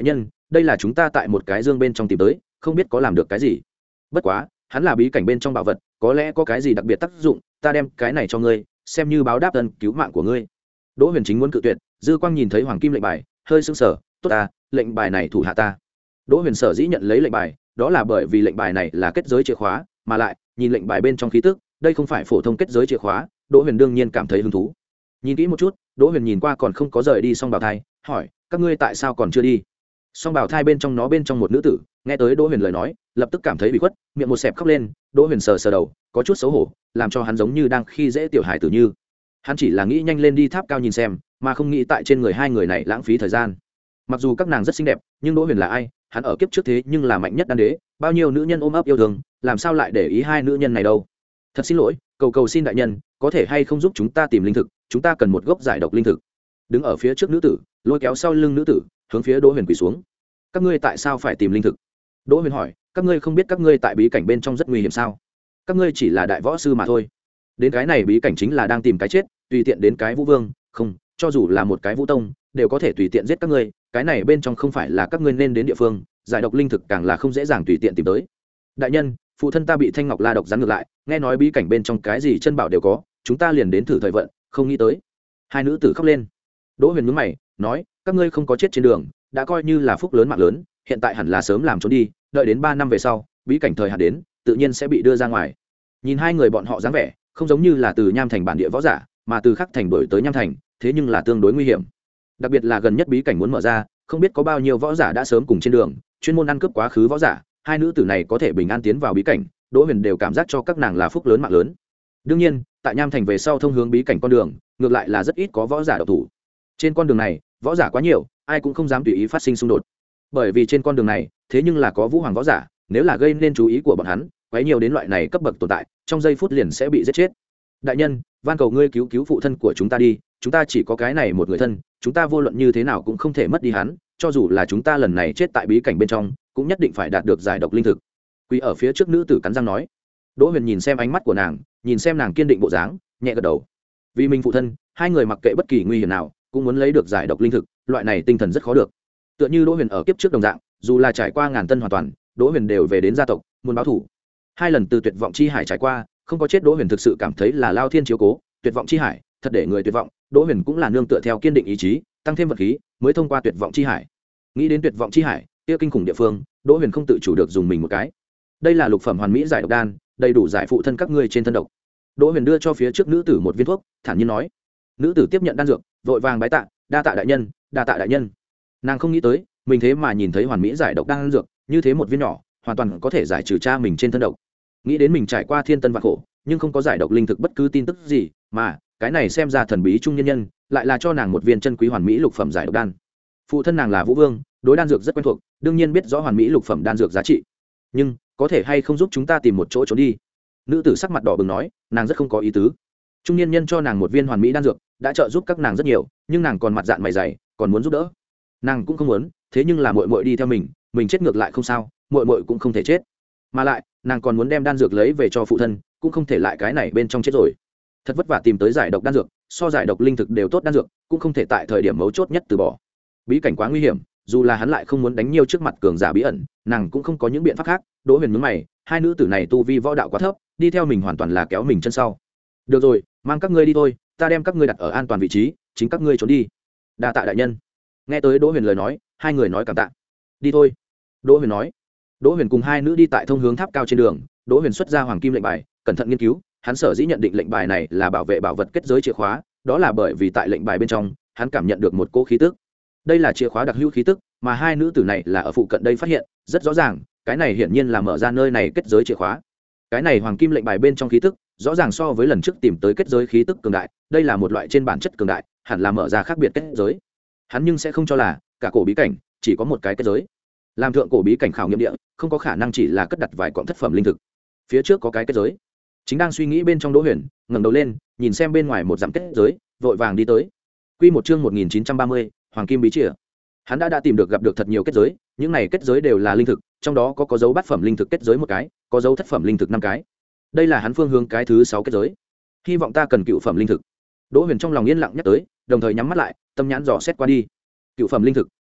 đây là chúng ta tại một cái dương bên trong tìm tới, không biết có làm được cái gì. Bất quá hắn là bí cảnh bên trong bảo vật, có lẽ có cái gì đặc biệt tác dụng, ta đem cái này cho ngươi xem như báo đáp ân cứu mạng của ngươi. Đỗ Huyền chính muốn cự tuyệt, dư quang nhìn thấy hoàng kim lệnh bài, hơi sững sờ. Tốt ta, lệnh bài này thủ hạ ta. Đỗ Huyền sở dĩ nhận lấy lệnh bài, đó là bởi vì lệnh bài này là kết giới chìa khóa, mà lại nhìn lệnh bài bên trong khí tức, đây không phải phổ thông kết giới chìa khóa. Đỗ Huyền đương nhiên cảm thấy hứng thú. Nhìn kỹ một chút, Đỗ Huyền nhìn qua còn không có rời đi song bảo thai, hỏi các ngươi tại sao còn chưa đi. Song bảo thai bên trong nó bên trong một nữ tử nghe tới Đỗ Huyền lời nói, lập tức cảm thấy bị khuất, miệng một xẹp khóc lên. Đỗ Huyền sờ sờ đầu, có chút xấu hổ, làm cho hắn giống như đang khi dễ tiểu hài tử như. Hắn chỉ là nghĩ nhanh lên đi tháp cao nhìn xem, mà không nghĩ tại trên người hai người này lãng phí thời gian. Mặc dù các nàng rất xinh đẹp, nhưng Đỗ Huyền là ai? Hắn ở kiếp trước thế nhưng là mạnh nhất đan đế, bao nhiêu nữ nhân ôm ấp yêu thương, làm sao lại để ý hai nữ nhân này đâu. Thật xin lỗi, cầu cầu xin đại nhân, có thể hay không giúp chúng ta tìm linh thực, chúng ta cần một gốc giải độc linh thực. Đứng ở phía trước nữ tử lôi kéo sau lưng nữ tử, hướng phía Đỗ Huyền quỳ xuống. Các ngươi tại sao phải tìm linh thực? Đỗ Huyền hỏi, các ngươi không biết các ngươi tại bí cảnh bên trong rất nguy hiểm sao? Các ngươi chỉ là đại võ sư mà thôi. Đến cái này bí cảnh chính là đang tìm cái chết, tùy tiện đến cái vũ vương, không, cho dù là một cái vũ tông, đều có thể tùy tiện giết các ngươi. Cái này bên trong không phải là các ngươi nên đến địa phương, giải độc linh thực càng là không dễ dàng tùy tiện tìm tới. Đại nhân, phụ thân ta bị thanh ngọc la độc rắn ngược lại, nghe nói bí cảnh bên trong cái gì chân bảo đều có, chúng ta liền đến thử thời vận, không nghĩ tới. Hai nữ tử khóc lên. Đỗ Huyền nhướng mày, nói, các ngươi không có chết trên đường, đã coi như là phúc lớn mạng lớn, hiện tại hẳn là sớm làm trốn đi, đợi đến ba năm về sau, bí cảnh thời hạn đến, tự nhiên sẽ bị đưa ra ngoài. Nhìn hai người bọn họ dáng vẻ, không giống như là từ Nham Thành bản địa võ giả, mà từ Khắc Thành đổi tới Nham Thành, thế nhưng là tương đối nguy hiểm. Đặc biệt là gần nhất bí cảnh muốn mở ra, không biết có bao nhiêu võ giả đã sớm cùng trên đường, chuyên môn ăn cướp quá khứ võ giả, hai nữ tử này có thể bình an tiến vào bí cảnh, Đỗ Huyền đều cảm giác cho các nàng là phúc lớn mạng lớn. Đương nhiên, tại Nham Thành về sau thông hướng bí cảnh con đường, ngược lại là rất ít có võ giả độc thủ. Trên con đường này, võ giả quá nhiều, ai cũng không dám tùy ý phát sinh xung đột. Bởi vì trên con đường này, thế nhưng là có vũ hoàng võ giả, nếu là gây nên chú ý của bọn hắn, quấy nhiều đến loại này cấp bậc tồn tại, trong giây phút liền sẽ bị giết chết. Đại nhân, van cầu ngươi cứu cứu phụ thân của chúng ta đi, chúng ta chỉ có cái này một người thân, chúng ta vô luận như thế nào cũng không thể mất đi hắn, cho dù là chúng ta lần này chết tại bí cảnh bên trong, cũng nhất định phải đạt được giải độc linh thực. Quỳ ở phía trước nữ tử cắn răng nói. Đỗ Huyền nhìn xem ánh mắt của nàng, nhìn xem nàng kiên định bộ dáng, nhẹ gật đầu. Vì mình phụ thân, hai người mặc kệ bất kỳ nguy hiểm nào, cũng muốn lấy được giải độc linh thực, loại này tinh thần rất khó được. Tựa như Đỗ Huyền ở kiếp trước đồng dạng, dù là trải qua ngàn tân hoàn toàn, Đỗ Huyền đều về đến gia tộc, muốn báo thù. Hai lần từ tuyệt vọng chi hải trải qua, không có chết Đỗ Huyền thực sự cảm thấy là lao thiên chiếu cố, tuyệt vọng chi hải, thật để người tuyệt vọng, Đỗ Huyền cũng là nương tựa theo kiên định ý chí, tăng thêm vật khí, mới thông qua tuyệt vọng chi hải. Nghĩ đến tuyệt vọng chi hải, kia kinh khủng địa phương, Đỗ Huyền không tự chủ được dùng mình một cái. Đây là lục phẩm hoàn mỹ giải độc đan, đầy đủ giải phụ thân các ngươi trên thân độc. Đỗ Huyền đưa cho phía trước nữ tử một viên thuốc, thản nhiên nói. Nữ tử tiếp nhận đan dược, vội vàng bái tạ, đa tạ đại nhân, đa tạ đại nhân. Nàng không nghĩ tới, mình thế mà nhìn thấy hoàn mỹ giải độc đan dược, như thế một viên nhỏ, hoàn toàn có thể giải trừ cha mình trên thân độc. Nghĩ đến mình trải qua thiên tân vạn khổ, nhưng không có giải độc linh thực bất cứ tin tức gì, mà cái này xem ra thần bí trung nhân nhân, lại là cho nàng một viên chân quý hoàn mỹ lục phẩm giải độc đan. Phụ thân nàng là Vũ Vương, đối đan dược rất quen thuộc, đương nhiên biết rõ hoàn mỹ lục phẩm đan dược giá trị. Nhưng có thể hay không giúp chúng ta tìm một chỗ trốn đi? Nữ tử sắc mặt đỏ bừng nói, nàng rất không có ý tứ. Trung niên nhân cho nàng một viên hoàn mỹ đan dược, đã trợ giúp các nàng rất nhiều, nhưng nàng còn mặt dạn mày dày, còn muốn giúp đỡ. Nàng cũng không muốn, thế nhưng là muội muội đi theo mình, mình chết ngược lại không sao, muội muội cũng không thể chết. Mà lại, nàng còn muốn đem đan dược lấy về cho phụ thân, cũng không thể lại cái này bên trong chết rồi. Thật vất vả tìm tới giải độc đan dược, so giải độc linh thực đều tốt đan dược, cũng không thể tại thời điểm mấu chốt nhất từ bỏ. Bí cảnh quá nguy hiểm, dù là hắn lại không muốn đánh nhiều trước mặt cường giả bí ẩn, nàng cũng không có những biện pháp khác. Đỗ Huyền nhướng mày, hai nữ tử này tu vi võ đạo quá thấp, đi theo mình hoàn toàn là kéo mình chân sau. Được rồi, mang các ngươi đi thôi, ta đem các ngươi đặt ở an toàn vị trí, chính các ngươi trốn đi. Đa tạ đại nhân. Nghe tới Đỗ Huyền lời nói, hai người nói cảm tạ. Đi thôi. Đỗ Huyền nói. Đỗ Huyền cùng hai nữ đi tại thông hướng tháp cao trên đường. Đỗ Huyền xuất ra hoàng kim lệnh bài, cẩn thận nghiên cứu. Hắn sở dĩ nhận định lệnh bài này là bảo vệ bảo vật kết giới chìa khóa, đó là bởi vì tại lệnh bài bên trong, hắn cảm nhận được một cỗ khí tức. Đây là chìa khóa đặc hữu khí tức, mà hai nữ tử này là ở phụ cận đây phát hiện, rất rõ ràng, cái này hiển nhiên là mở ra nơi này kết giới chìa khóa. Cái này hoàng kim lệnh bài bên trong khí tức, rõ ràng so với lần trước tìm tới kết giới khí tức cường đại, đây là một loại trên bản chất cường đại, hẳn là mở ra khác biệt kết giới. Hắn nhưng sẽ không cho là cả cổ bí cảnh chỉ có một cái kết giới. Làm thượng cổ bí cảnh khảo nghiệm địa, không có khả năng chỉ là cất đặt vài quặng thất phẩm linh thực. Phía trước có cái kết giới. Chính đang suy nghĩ bên trong Đỗ Huyền, ngẩng đầu lên, nhìn xem bên ngoài một dặm kết giới, vội vàng đi tới. Quy một chương một nghìn chín trăm ba mươi, Hoàng kim bí chìa. Hắn đã đã tìm được gặp được thật nhiều kết giới, những này kết giới đều là linh thực, trong đó có có dấu bát phẩm linh thực kết giới một cái, có dấu thất phẩm linh thực năm cái. Đây là hắn phương hướng cái thứ sáu kết giới. Hy vọng ta cần cựu phẩm linh thực. Đỗ Huyền trong lòng yên lặng nhắc tới, đồng thời nhắm mắt lại, tâm nhãn dò xét qua đi. Cựu phẩm linh thực,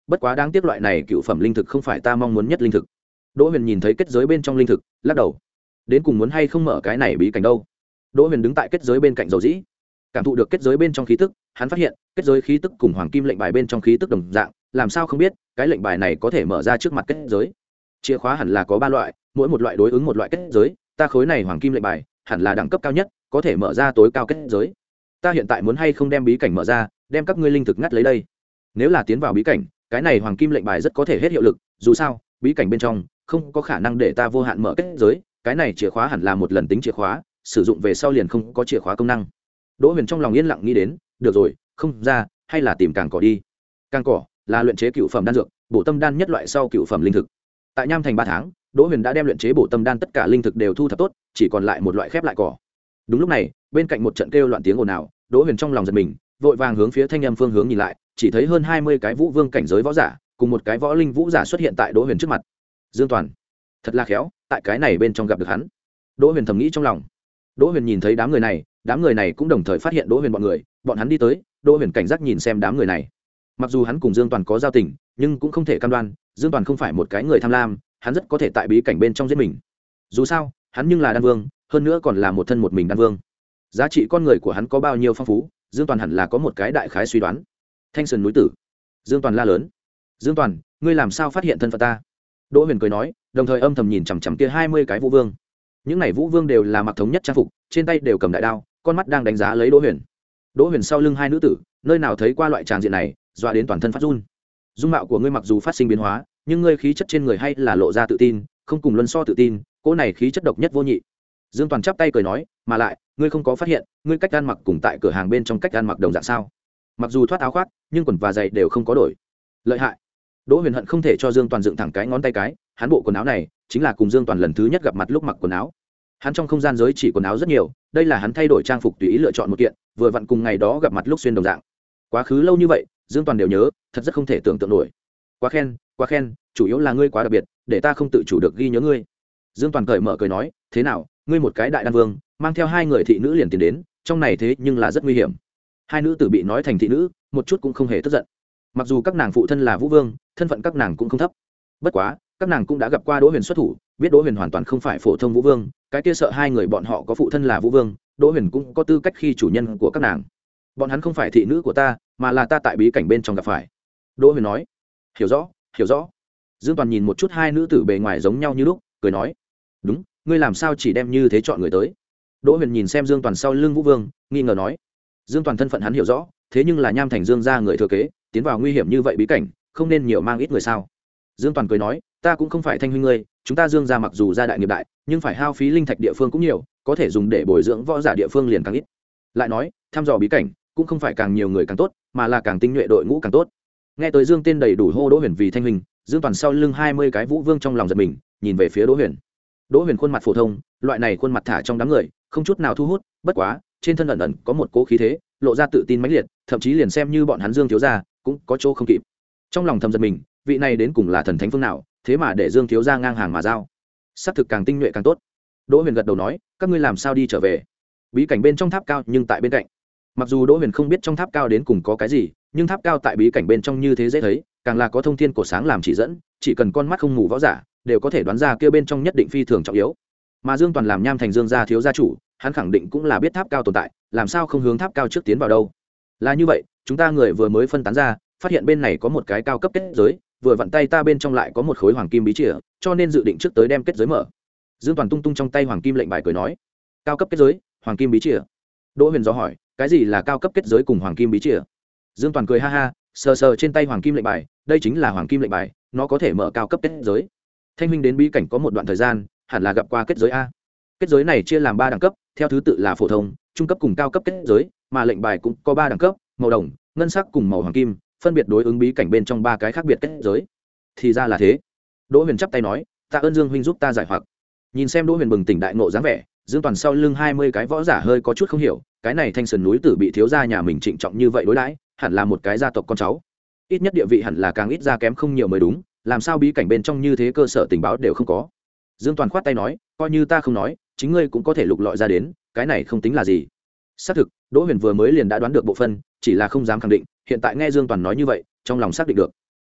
bất quá đáng tiếc loại này cựu phẩm linh thực không phải ta mong muốn nhất linh thực. Đỗ Huyền nhìn thấy kết giới bên trong linh thực, lắc đầu. Đến cùng muốn hay không mở cái này bí cảnh đâu? Đỗ Huyền đứng tại kết giới bên cạnh dầu dĩ, cảm thụ được kết giới bên trong khí tức, hắn phát hiện kết giới khí tức cùng hoàng kim lệnh bài bên trong khí tức đồng dạng, làm sao không biết cái lệnh bài này có thể mở ra trước mặt kết giới. Chìa khóa hẳn là có ba loại, mỗi một loại đối ứng một loại kết giới, ta khối này hoàng kim lệnh bài hẳn là đẳng cấp cao nhất, có thể mở ra tối cao kết giới. Ta hiện tại muốn hay không đem bí cảnh mở ra, đem các ngươi linh thực ngắt lấy đây. Nếu là tiến vào bí cảnh, cái này hoàng kim lệnh bài rất có thể hết hiệu lực, dù sao bí cảnh bên trong không có khả năng để ta vô hạn mở kết giới, cái này chìa khóa hẳn là một lần tính chìa khóa, sử dụng về sau liền không có chìa khóa công năng. Đỗ Huyền trong lòng yên lặng nghĩ đến, được rồi, không ra, hay là tìm càng cỏ đi. Càng cỏ là luyện chế cựu phẩm đan dược, bổ tâm đan nhất loại sau cựu phẩm linh thực. Tại Nham Thành ba tháng, Đỗ Huyền đã đem luyện chế bổ tâm đan tất cả linh thực đều thu thập tốt, chỉ còn lại một loại khép lại cỏ. Đúng lúc này, bên cạnh một trận kêu loạn tiếng ồn ào, Đỗ Huyền trong lòng giật mình, vội vàng hướng phía thanh âm phương hướng nhìn lại, chỉ thấy hơn hai mươi cái vũ vương cảnh giới võ giả, cùng một cái võ linh vũ giả xuất hiện tại Đỗ Huyền trước mặt. Dương Toàn, thật là khéo, tại cái này bên trong gặp được hắn. Đỗ Huyền thầm nghĩ trong lòng. Đỗ Huyền nhìn thấy đám người này, đám người này cũng đồng thời phát hiện Đỗ Huyền bọn người, bọn hắn đi tới, Đỗ Huyền cảnh giác nhìn xem đám người này. Mặc dù hắn cùng Dương Toàn có giao tình, nhưng cũng không thể cam đoan, Dương Toàn không phải một cái người tham lam, hắn rất có thể tại bí cảnh bên trong giết mình. Dù sao, hắn nhưng là đan vương, hơn nữa còn là một thân một mình đan vương. Giá trị con người của hắn có bao nhiêu phong phú, Dương Toàn hẳn là có một cái đại khái suy đoán. Thanh Sơn núi tử. Dương Toàn la lớn. Dương Toàn, ngươi làm sao phát hiện thân phận ta? Đỗ Huyền cười nói, đồng thời âm thầm nhìn chằm chằm kia hai mươi cái vũ vương. Những này vũ vương đều là mặc thống nhất trang phục, trên tay đều cầm đại đao, con mắt đang đánh giá lấy Đỗ Huyền. Đỗ Huyền sau lưng hai nữ tử, nơi nào thấy qua loại tràng diện này, dọa đến toàn thân phát run. Dung mạo của ngươi mặc dù phát sinh biến hóa, nhưng ngươi khí chất trên người hay là lộ ra tự tin, không cùng luân so tự tin, cô này khí chất độc nhất vô nhị. Dương Toàn chắp tay cười nói, mà lại, ngươi không có phát hiện, ngươi cách ăn mặc cùng tại cửa hàng bên trong cách ăn mặc đồng dạng sao? Mặc dù thoát áo khoác, nhưng quần và giày đều không có đổi. Lợi hại. Đỗ Huyền hận không thể cho Dương Toàn dựng thẳng cái ngón tay cái, hắn bộ quần áo này chính là cùng Dương Toàn lần thứ nhất gặp mặt lúc mặc quần áo. Hắn trong không gian giới chỉ quần áo rất nhiều, đây là hắn thay đổi trang phục tùy ý lựa chọn một kiện, vừa vặn cùng ngày đó gặp mặt lúc xuyên đồng dạng. Quá khứ lâu như vậy, Dương Toàn đều nhớ, thật rất không thể tưởng tượng nổi. Quá khen, quá khen, chủ yếu là ngươi quá đặc biệt, để ta không tự chủ được ghi nhớ ngươi. Dương Toàn cởi mở cười nói, thế nào, ngươi một cái đại đan vương, mang theo hai người thị nữ liền tiến đến, trong này thế nhưng là rất nguy hiểm. Hai nữ tử bị nói thành thị nữ, một chút cũng không hề tức giận. Mặc dù các nàng phụ thân là vũ vương, thân phận các nàng cũng không thấp. Bất quá, các nàng cũng đã gặp qua Đỗ Huyền xuất thủ, biết Đỗ Huyền hoàn toàn không phải phổ thông vũ vương, cái kia sợ hai người bọn họ có phụ thân là vũ vương, Đỗ Huyền cũng có tư cách khi chủ nhân của các nàng. Bọn hắn không phải thị nữ của ta, mà là ta tại bí cảnh bên trong gặp phải. Đỗ Huyền nói. Hiểu rõ, hiểu rõ. Dương Toàn nhìn một chút hai nữ tử bề ngoài giống nhau như lúc, cười nói, đúng, ngươi làm sao chỉ đem như thế chọn người tới? Đỗ Huyền nhìn xem Dương Toàn sau lưng vũ vương, nghi ngờ nói. Dương Toàn thân phận hắn hiểu rõ, thế nhưng là Nham Thành Dương gia người thừa kế, tiến vào nguy hiểm như vậy bí cảnh, không nên nhiều mang ít người sao? Dương Toàn cười nói, ta cũng không phải thanh huynh ngươi, chúng ta Dương gia mặc dù gia đại nghiệp đại, nhưng phải hao phí linh thạch địa phương cũng nhiều, có thể dùng để bồi dưỡng võ giả địa phương liền càng ít. Lại nói, thăm dò bí cảnh cũng không phải càng nhiều người càng tốt, mà là càng tinh nhuệ đội ngũ càng tốt. Nghe tới Dương tên đầy đủ hô Đỗ Huyền vì thanh huynh, Dương Toàn sau lưng hai mươi cái vũ vương trong lòng giật mình, nhìn về phía Đỗ Huyền. Đỗ Huyền khuôn mặt phổ thông, loại này khuôn mặt thả trong đám người, không chút nào thu hút, bất quá, trên thân ẩn ẩn có một cố khí thế, lộ ra tự tin mãnh liệt, thậm chí liền xem như bọn hắn Dương thiếu gia, cũng có chỗ không kịp. Trong lòng thầm giật mình, vị này đến cùng là thần thánh phương nào, thế mà để Dương thiếu gia ngang hàng mà giao. Sắc thực càng tinh nhuệ càng tốt. Đỗ Huyền gật đầu nói, các ngươi làm sao đi trở về? Bí cảnh bên trong tháp cao nhưng tại bên cạnh. Mặc dù Đỗ Huyền không biết trong tháp cao đến cùng có cái gì, nhưng tháp cao tại bí cảnh bên trong như thế dễ thấy, càng là có thông thiên cổ sáng làm chỉ dẫn, chỉ cần con mắt không mù võ giả, đều có thể đoán ra kia bên trong nhất định phi thường trọng yếu. Mà Dương Toàn làm Nham Thành Dương gia thiếu gia chủ, hắn khẳng định cũng là biết tháp cao tồn tại, làm sao không hướng tháp cao trước tiến vào đâu? Là như vậy, chúng ta người vừa mới phân tán ra, phát hiện bên này có một cái cao cấp kết giới, vừa vặn tay ta bên trong lại có một khối hoàng kim bí chìa, cho nên dự định trước tới đem kết giới mở. Dương Toàn tung tung trong tay hoàng kim lệnh bài cười nói, cao cấp kết giới, hoàng kim bí chìa. Đỗ Huyền dò hỏi, cái gì là cao cấp kết giới cùng hoàng kim bí chìa? Dương Toàn cười ha ha, sờ sờ trên tay hoàng kim lệnh bài, đây chính là hoàng kim lệnh bài, nó có thể mở cao cấp kết giới. Thanh huynh đến bí cảnh có một đoạn thời gian, hẳn là gặp qua kết giới a. Kết giới này chia làm ba đẳng cấp, theo thứ tự là phổ thông, trung cấp cùng cao cấp kết giới, mà lệnh bài cũng có ba đẳng cấp, màu đồng, ngân sắc cùng màu hoàng kim, phân biệt đối ứng bí cảnh bên trong ba cái khác biệt kết giới. Thì ra là thế. Đỗ Huyền chắp tay nói, tạ ơn Dương huynh giúp ta giải hoặc. Nhìn xem Đỗ Huyền bừng tỉnh đại ngộ dáng vẻ, Dương Toàn sau lưng hai mươi cái võ giả hơi có chút không hiểu, cái này Thanh Sơn núi tử bị thiếu gia nhà mình trịnh trọng như vậy đối đãi, hẳn là một cái gia tộc con cháu. Ít nhất địa vị hẳn là càng ít ra kém không nhiều mới đúng, làm sao bí cảnh bên trong như thế cơ sở tình báo đều không có. Dương Toàn khoát tay nói, coi như ta không nói, chính ngươi cũng có thể lục lọi ra đến, cái này không tính là gì. Xác thực, Đỗ Huyền vừa mới liền đã đoán được bộ phân, chỉ là không dám khẳng định, hiện tại nghe Dương Toàn nói như vậy, trong lòng xác định được.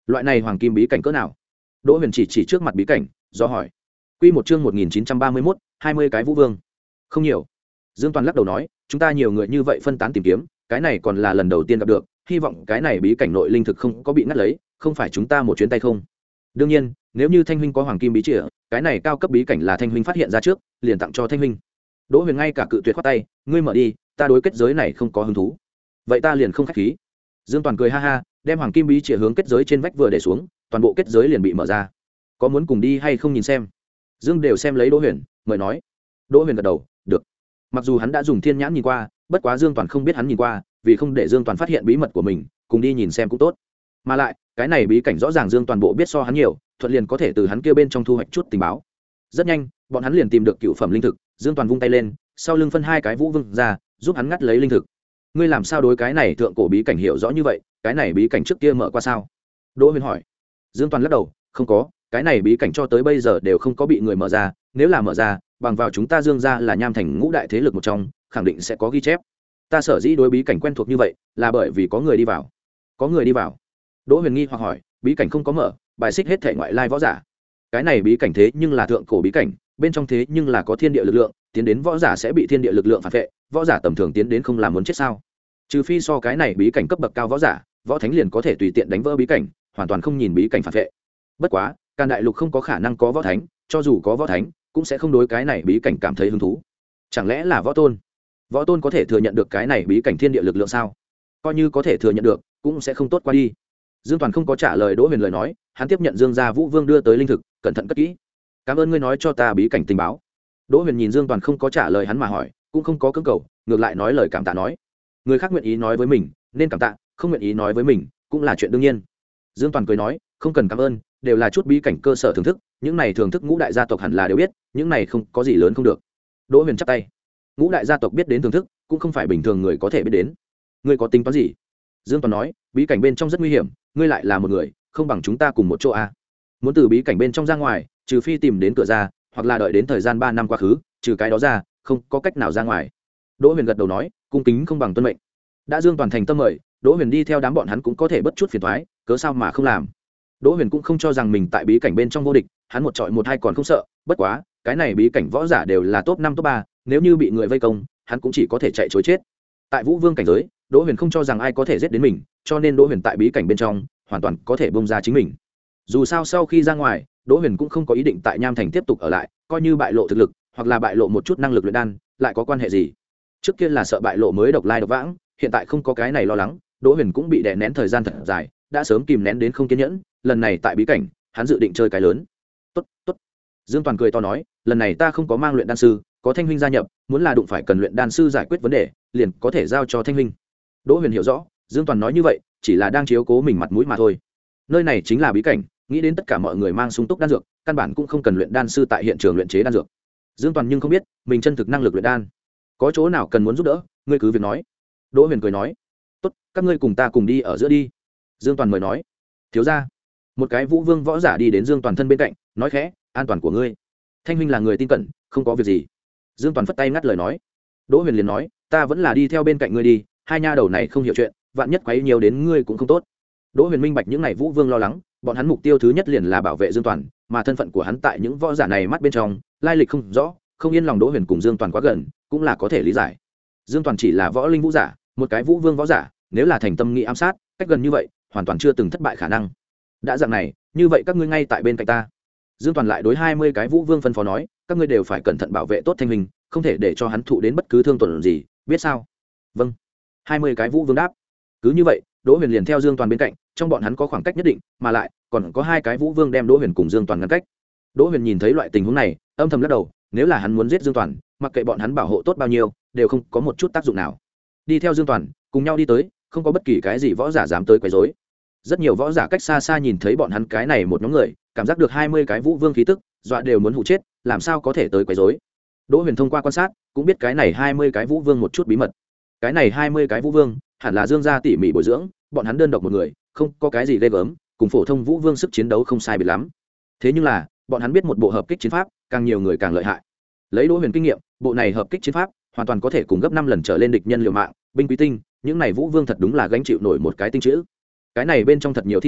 loại này hoàng kim bí cảnh cỡ nào? Đỗ Huyền chỉ chỉ trước mặt bí cảnh do hỏi. Quy một chương một nghìn chín trăm ba mươi mốt, hai mươi cái vũ vương. Không nhiều. Dương Toàn lắc đầu nói, chúng ta nhiều người như vậy phân tán tìm kiếm, cái này còn là lần đầu tiên gặp được, hy vọng cái này bí cảnh nội linh thực không có bị ngắt lấy, không phải chúng ta một chuyến tay không. Đương nhiên, nếu như Thanh huynh có hoàng kim bí chìa, cái này cao cấp bí cảnh là Thanh huynh phát hiện ra trước, liền tặng cho Thanh huynh. Đỗ Huyền ngay cả cự tuyệt khoát tay, ngươi mở đi, ta đối kết giới này không có hứng thú. Vậy ta liền không khách khí. Dương Toàn cười ha ha, đem hoàng kim bí chìa hướng kết giới trên vách vừa để xuống, toàn bộ kết giới liền bị mở ra. Có muốn cùng đi hay không nhìn xem? Dương đều xem lấy Đỗ Huyền, mời nói. Đỗ Huyền gật đầu, được. Mặc dù hắn đã dùng thiên nhãn nhìn qua, bất quá Dương Toàn không biết hắn nhìn qua, vì không để Dương Toàn phát hiện bí mật của mình, cùng đi nhìn xem cũng tốt. Mà lại, cái này bí cảnh rõ ràng Dương Toàn bộ biết so hắn nhiều, thuận liền có thể từ hắn kia bên trong thu hoạch chút tình báo. Rất nhanh, bọn hắn liền tìm được cựu phẩm linh thực, Dương Toàn vung tay lên, sau lưng phân hai cái vũ vương ra, giúp hắn ngắt lấy linh thực. Ngươi làm sao đối cái này thượng cổ bí cảnh hiểu rõ như vậy, cái này bí cảnh trước kia mở qua sao? Đỗ Huyền hỏi. Dương Toàn lắc đầu, không có, cái này bí cảnh cho tới bây giờ đều không có bị người mở ra, nếu là mở ra, bằng vào chúng ta Dương gia là Nham Thành ngũ đại thế lực một trong, khẳng định sẽ có ghi chép. Ta sở dĩ đối bí cảnh quen thuộc như vậy, là bởi vì có người đi vào. Có người đi vào? Đỗ Huyền nghi hoặc hỏi, bí cảnh không có mở, bài xích hết thể ngoại lai võ giả. Cái này bí cảnh thế nhưng là thượng cổ bí cảnh, bên trong thế nhưng là có thiên địa lực lượng, tiến đến võ giả sẽ bị thiên địa lực lượng phản vệ, võ giả tầm thường tiến đến không làm muốn chết sao? Trừ phi so cái này bí cảnh cấp bậc cao võ giả, võ thánh liền có thể tùy tiện đánh vỡ bí cảnh, hoàn toàn không nhìn bí cảnh phản vệ. Bất quá, Càn Đại Lục không có khả năng có võ thánh, cho dù có võ thánh, cũng sẽ không đối cái này bí cảnh cảm thấy hứng thú. Chẳng lẽ là võ tôn? Võ tôn có thể thừa nhận được cái này bí cảnh thiên địa lực lượng sao? Coi như có thể thừa nhận được, cũng sẽ không tốt qua đi. Dương Toàn không có trả lời Đỗ Huyền lời nói, hắn tiếp nhận Dương gia Vũ Vương đưa tới linh thực, cẩn thận cất kỹ. Cảm ơn ngươi nói cho ta bí cảnh tình báo. Đỗ Huyền nhìn Dương Toàn không có trả lời hắn mà hỏi, cũng không có cưỡng cầu, ngược lại nói lời cảm tạ nói, người khác nguyện ý nói với mình, nên cảm tạ, không nguyện ý nói với mình, cũng là chuyện đương nhiên. Dương Toàn cười nói, không cần cảm ơn, đều là chút bí cảnh cơ sở thưởng thức, những này thưởng thức ngũ đại gia tộc hẳn là đều biết, những này không có gì lớn không được. Đỗ Huyền chắp tay, ngũ đại gia tộc biết đến thưởng thức, cũng không phải bình thường người có thể biết đến. Ngươi có tính toán gì? Dương Toàn nói, bí cảnh bên trong rất nguy hiểm, ngươi lại là một người, không bằng chúng ta cùng một chỗ à? Muốn từ bí cảnh bên trong ra ngoài, trừ phi tìm đến cửa ra, hoặc là đợi đến thời gian ba năm quá khứ, trừ cái đó ra, không có cách nào ra ngoài. Đỗ Huyền gật đầu nói, cung kính không bằng tuân mệnh. Đã Dương Toàn thành tâm mời, Đỗ Huyền đi theo đám bọn hắn cũng có thể bất chút phiền toái, cớ sao mà không làm. Đỗ Huyền cũng không cho rằng mình tại bí cảnh bên trong vô địch, hắn một trọi một hai còn không sợ, bất quá, cái này bí cảnh võ giả đều là top năm top ba, nếu như bị người vây công, hắn cũng chỉ có thể chạy trối chết. Tại Vũ Vương cảnh giới, Đỗ Huyền không cho rằng ai có thể giết đến mình, cho nên Đỗ Huyền tại bí cảnh bên trong, hoàn toàn có thể bung ra chính mình. Dù sao sau khi ra ngoài, Đỗ Huyền cũng không có ý định tại Nham Thành tiếp tục ở lại, coi như bại lộ thực lực, hoặc là bại lộ một chút năng lực luyện đan, lại có quan hệ gì? Trước kia là sợ bại lộ mới độc lai độc vãng, hiện tại không có cái này lo lắng, Đỗ Huyền cũng bị đè nén thời gian thật dài, đã sớm kìm nén đến không kiên nhẫn, lần này tại bí cảnh, hắn dự định chơi cái lớn. Tốt, tốt. Dương Toàn cười to nói, lần này ta không có mang luyện đan sư, có Thanh huynh gia nhập, muốn là đụng phải cần luyện đan sư giải quyết vấn đề, liền có thể giao cho Thanh huynh. Đỗ Huyền hiểu rõ, Dương Toàn nói như vậy, chỉ là đang chiếu cố mình mặt mũi mà thôi. Nơi này chính là bí cảnh, nghĩ đến tất cả mọi người mang sung túc đan dược, căn bản cũng không cần luyện đan sư tại hiện trường luyện chế đan dược. Dương Toàn nhưng không biết, mình chân thực năng lực luyện đan. Có chỗ nào cần muốn giúp đỡ, ngươi cứ việc nói. Đỗ Huyền cười nói, tốt, các ngươi cùng ta cùng đi ở giữa đi. Dương Toàn mời nói, thiếu gia. Một cái Vũ Vương võ giả đi đến Dương Toàn thân bên cạnh, nói khẽ, an toàn của ngươi. Thanh huynh là người tin cẩn, không có việc gì. Dương Toàn phất tay ngắt lời nói. Đỗ Huyền liền nói, ta vẫn là đi theo bên cạnh ngươi đi, hai nha đầu này không hiểu chuyện, vạn nhất quấy nhiều đến ngươi cũng không tốt. Đỗ Huyền minh bạch những này Vũ Vương lo lắng, bọn hắn mục tiêu thứ nhất liền là bảo vệ Dương Toàn, mà thân phận của hắn tại những võ giả này mắt bên trong, lai lịch không rõ, không yên lòng Đỗ Huyền cùng Dương Toàn quá gần, cũng là có thể lý giải. Dương Toàn chỉ là võ linh vũ giả, một cái Vũ Vương võ giả, nếu là thành tâm nghị ám sát, cách gần như vậy, hoàn toàn chưa từng thất bại khả năng. Đã dạng này, như vậy các ngươi ngay tại bên cạnh ta. Dương Toàn lại đối hai mươi cái Vũ Vương phân phó nói, các ngươi đều phải cẩn thận bảo vệ tốt Thanh huynh, không thể để cho hắn thụ đến bất cứ thương tổn gì, biết sao? Vâng. hai mươi cái Vũ Vương đáp. Cứ như vậy, Đỗ Huyền liền theo Dương Toàn bên cạnh, trong bọn hắn có khoảng cách nhất định, mà lại còn có hai cái Vũ Vương đem Đỗ Huyền cùng Dương Toàn ngăn cách. Đỗ Huyền nhìn thấy loại tình huống này, âm thầm lắc đầu, nếu là hắn muốn giết Dương Toàn, mặc kệ bọn hắn bảo hộ tốt bao nhiêu, đều không có một chút tác dụng nào. Đi theo Dương Toàn, cùng nhau đi tới, không có bất kỳ cái gì võ giả dám tới quấy rối. Rất nhiều võ giả cách xa xa nhìn thấy bọn hắn cái này một nhóm người, cảm giác được hai mươi cái Vũ Vương khí tức, dọa đều muốn hụ chết, làm sao có thể tới quấy rối. Đỗ Huyền thông qua quan sát, cũng biết cái này hai mươi cái Vũ Vương một chút bí mật. Cái này hai mươi cái Vũ Vương, hẳn là Dương gia tỉ mỉ bồi dưỡng, bọn hắn đơn độc một người, không có cái gì ghê gớm, cùng phổ thông Vũ Vương sức chiến đấu không sai biệt lắm. Thế nhưng là, bọn hắn biết một bộ hợp kích chiến pháp, càng nhiều người càng lợi hại. Lấy Đỗ Huyền kinh nghiệm, bộ này hợp kích chiến pháp, hoàn toàn có thể cùng gấp năm lần trở lên địch nhân liều mạng, binh quý tinh, những này Vũ Vương thật đúng là gánh chịu nổi một cái tinh chữ. Cái này bên trong thật nhiều thi thể,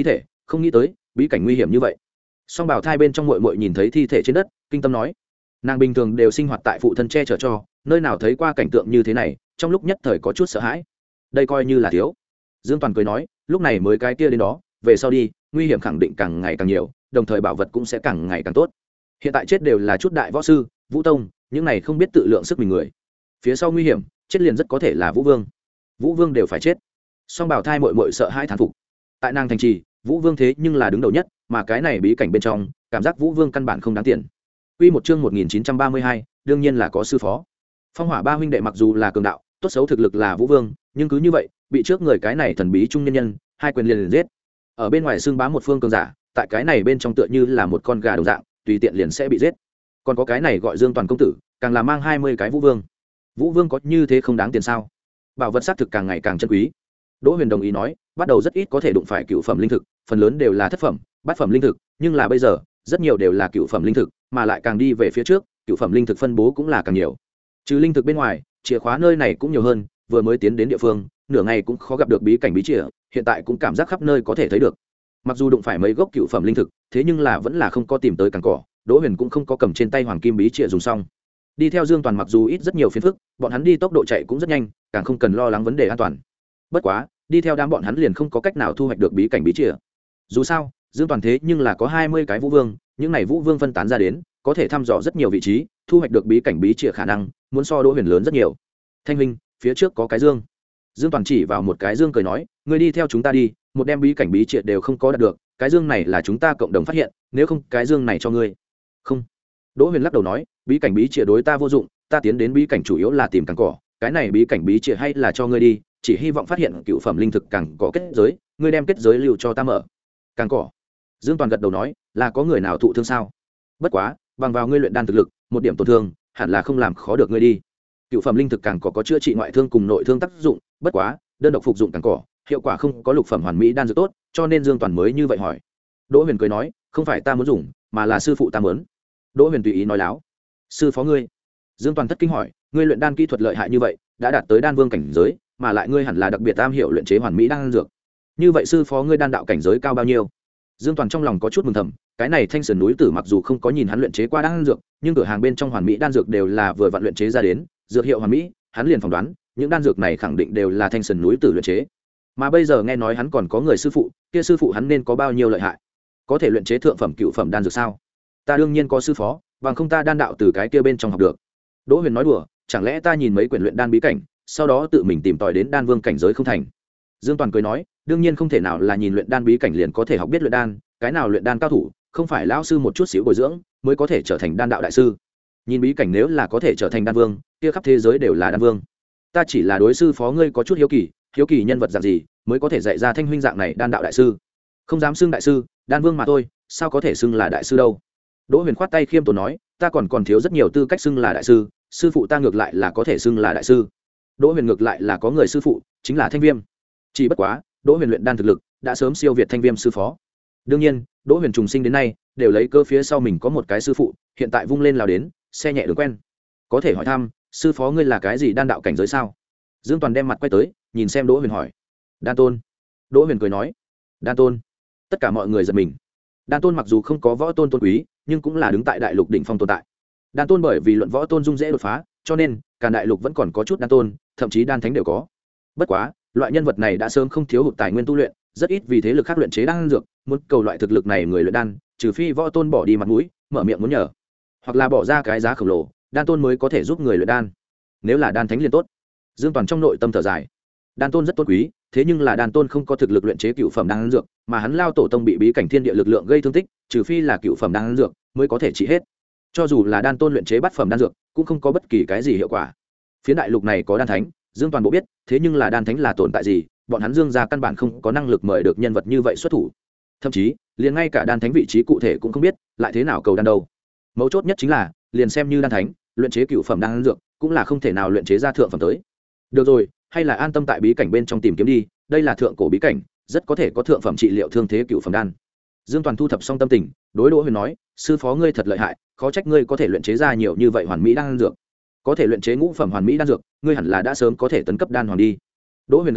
không nghĩ tới bí cảnh nguy hiểm như vậy. Song bảo thai bên trong muội muội nhìn thấy thi thể trên đất, kinh tâm nói, nàng bình thường đều sinh hoạt tại phụ thân che chở cho, nơi nào thấy qua cảnh tượng như thế này, trong lúc nhất thời có chút sợ hãi. Đây coi như là thiếu. Dương Toàn cười nói, lúc này mới cái kia đến đó, về sau đi, nguy hiểm khẳng định càng ngày càng nhiều, đồng thời bảo vật cũng sẽ càng ngày càng tốt. Hiện tại chết đều là chút đại võ sư, vũ tông, những này không biết tự lượng sức mình người. Phía sau nguy hiểm, chết liền rất có thể là vũ vương. Vũ vương đều phải chết. Song bảo thai muội muội sợ hãi thán phục. Tại nàng thành trì, vũ vương thế nhưng là đứng đầu nhất, mà cái này bí cảnh bên trong, cảm giác vũ vương căn bản không đáng tiền. Quy một chương một nghìn chín trăm ba mươi hai, đương nhiên là có sư phó. Phong hỏa ba huynh đệ mặc dù là cường đạo, tốt xấu thực lực là vũ vương, nhưng cứ như vậy, bị trước người cái này thần bí trung nhân nhân, hai quyền liền liền giết. Ở bên ngoài xương bá một phương cường giả, tại cái này bên trong tựa như là một con gà đồng dạng, tùy tiện liền sẽ bị giết. Còn có cái này gọi Dương Toàn công tử, càng là mang hai mươi cái vũ vương. Vũ vương có như thế không đáng tiền sao? Bảo vật xác thực càng ngày càng chân quý. Đỗ Huyền đồng ý nói, bắt đầu rất ít có thể đụng phải cựu phẩm linh thực, phần lớn đều là thất phẩm, bát phẩm linh thực, nhưng là bây giờ, rất nhiều đều là cựu phẩm linh thực, mà lại càng đi về phía trước, cựu phẩm linh thực phân bố cũng là càng nhiều. Trừ linh thực bên ngoài, chìa khóa nơi này cũng nhiều hơn, vừa mới tiến đến địa phương, nửa ngày cũng khó gặp được bí cảnh bí chìa, hiện tại cũng cảm giác khắp nơi có thể thấy được. Mặc dù đụng phải mấy gốc cựu phẩm linh thực, thế nhưng là vẫn là không có tìm tới càng cỏ, Đỗ Huyền cũng không có cầm trên tay hoàng kim bí chìa dùng xong. Đi theo Dương Toàn mặc dù ít rất nhiều phiền phức, bọn hắn đi tốc độ chạy cũng rất nhanh, càng không cần lo lắng vấn đề an toàn. Bất quá, đi theo đám bọn hắn liền không có cách nào thu hoạch được bí cảnh bí chìa. Dù sao, Dương Toàn thế nhưng là có hai mươi cái vũ vương, những này vũ vương phân tán ra đến, có thể thăm dò rất nhiều vị trí, thu hoạch được bí cảnh bí chìa khả năng, muốn so Đỗ Huyền lớn rất nhiều. Thanh huynh, phía trước có cái dương. Dương Toàn chỉ vào một cái dương cười nói, ngươi đi theo chúng ta đi, một đem bí cảnh bí chìa đều không có đạt được, cái dương này là chúng ta cộng đồng phát hiện, nếu không cái dương này cho ngươi. Không. Đỗ Huyền lắc đầu nói, bí cảnh bí chìa đối ta vô dụng, ta tiến đến bí cảnh chủ yếu là tìm càng cỏ, cái này bí cảnh bí chìa hay là cho ngươi đi, chỉ hy vọng phát hiện cựu phẩm linh thực càng cỏ kết giới, ngươi đem kết giới lưu cho ta mở. Càng cỏ. Dương Toàn gật đầu nói, là có người nào thụ thương sao? Bất quá, bằng vào ngươi luyện đan thực lực, một điểm tổn thương, hẳn là không làm khó được ngươi đi. Cựu phẩm linh thực càng cỏ có chữa trị ngoại thương cùng nội thương tác dụng, bất quá, đơn độc phục dụng càng cỏ, hiệu quả không có lục phẩm hoàn mỹ đan dược tốt, cho nên Dương Toàn mới như vậy hỏi. Đỗ Huyền cười nói, không phải ta muốn dùng, mà là sư phụ ta muốn. Đỗ Huyền tùy ý nói láo. Sư phó ngươi? Dương Toàn thất kinh hỏi, ngươi luyện đan kỹ thuật lợi hại như vậy, đã đạt tới đan vương cảnh giới, mà lại ngươi hẳn là đặc biệt am hiểu luyện chế hoàn mỹ đan dược. Như vậy sư phó ngươi đan đạo cảnh giới cao bao nhiêu? Dương Toàn trong lòng có chút mừng thầm, cái này Thanh Sơn núi Tử mặc dù không có nhìn hắn luyện chế qua đan dược, nhưng cửa hàng bên trong hoàn mỹ đan dược đều là vừa vặn luyện chế ra đến, dược hiệu hoàn mỹ, hắn liền phỏng đoán, những đan dược này khẳng định đều là Thanh Sơn núi Tử luyện chế. Mà bây giờ nghe nói hắn còn có người sư phụ, kia sư phụ hắn nên có bao nhiêu lợi hại? Có thể luyện chế thượng phẩm cựu phẩm đan dược sao? Ta đương nhiên có sư phó, bằng không ta đan đạo từ cái kia bên trong học được. Đỗ Huyền nói đùa, chẳng lẽ ta nhìn mấy quyển luyện đan bí cảnh, sau đó tự mình tìm tòi đến đan vương cảnh giới không thành? Dương Toàn cười nói, đương nhiên không thể nào là nhìn luyện đan bí cảnh liền có thể học biết luyện đan, cái nào luyện đan cao thủ, không phải lão sư một chút xíu bồi dưỡng mới có thể trở thành đan đạo đại sư. Nhìn bí cảnh nếu là có thể trở thành đan vương, kia khắp thế giới đều là đan vương. Ta chỉ là đối sư phó ngươi có chút hiếu kỳ, hiếu kỳ nhân vật dạng gì mới có thể dạy ra Thanh huynh dạng này đan đạo đại sư. Không dám xưng đại sư, đan vương mà thôi, sao có thể xưng là đại sư đâu? Đỗ Huyền khoát tay khiêm tốn nói, ta còn còn thiếu rất nhiều tư cách xưng là đại sư, sư phụ ta ngược lại là có thể xưng là đại sư. Đỗ Huyền ngược lại là có người sư phụ, chính là Thanh Viêm. Chỉ bất quá, Đỗ Huyền luyện đan thực lực đã sớm siêu việt Thanh Viêm sư phó. Đương nhiên, Đỗ Huyền trùng sinh đến nay, đều lấy cơ phía sau mình có một cái sư phụ, hiện tại vung lên lao đến, xe nhẹ đường quen. Có thể hỏi thăm, sư phó ngươi là cái gì đan đạo cảnh giới sao? Dương Toàn đem mặt quay tới, nhìn xem Đỗ Huyền hỏi. Đan tôn. Đỗ Huyền cười nói. Đan tôn. Tất cả mọi người giật mình. Đan tôn mặc dù không có võ tôn tôn quý, nhưng cũng là đứng tại đại lục đỉnh phong tồn tại. Đan tôn bởi vì luận võ tôn dung dễ đột phá, cho nên cả đại lục vẫn còn có chút đan tôn, thậm chí đan thánh đều có. Bất quá, loại nhân vật này đã sớm không thiếu hụt tài nguyên tu luyện, rất ít vì thế lực khác luyện chế đan dược, muốn cầu loại thực lực này người luyện đan, trừ phi võ tôn bỏ đi mặt mũi, mở miệng muốn nhờ, hoặc là bỏ ra cái giá khổng lồ, đan tôn mới có thể giúp người luyện đan. Nếu là đan thánh liền tốt. Dương Toàn trong nội tâm thở dài. Đan tôn rất tôn quý, thế nhưng là đan tôn không có thực lực luyện chế cựu phẩm đan dược, mà hắn lao tổ tông bị bí cảnh thiên địa lực lượng gây thương tích, trừ phi là cựu phẩm đan dược mới có thể trị hết. Cho dù là đan tôn luyện chế bát phẩm đan dược, cũng không có bất kỳ cái gì hiệu quả. Phía đại lục này có đan thánh, Dương Toàn bộ biết, thế nhưng là đan thánh là tồn tại gì, bọn hắn Dương gia căn bản không có năng lực mời được nhân vật như vậy xuất thủ. Thậm chí, liền ngay cả đan thánh vị trí cụ thể cũng không biết, lại thế nào cầu đan đâu. Mấu chốt nhất chính là, liền xem như đan thánh, luyện chế cựu phẩm đan dược, cũng là không thể nào luyện chế ra thượng phẩm tới. Được rồi, hay là an tâm tại bí cảnh bên trong tìm kiếm đi, đây là thượng cổ bí cảnh, rất có thể có thượng phẩm trị liệu thương thế cựu phẩm đan. Dương Toàn thu thập xong tâm tình, đối Đỗ Huyền nói, sư phó ngươi thật lợi hại, khó trách ngươi có thể luyện chế ra nhiều như vậy hoàn mỹ đan dược. Có thể luyện chế ngũ phẩm hoàn mỹ đan dược, ngươi hẳn là đã sớm có thể tấn cấp đan hoàng đi. Đỗ Huyền gật đầu,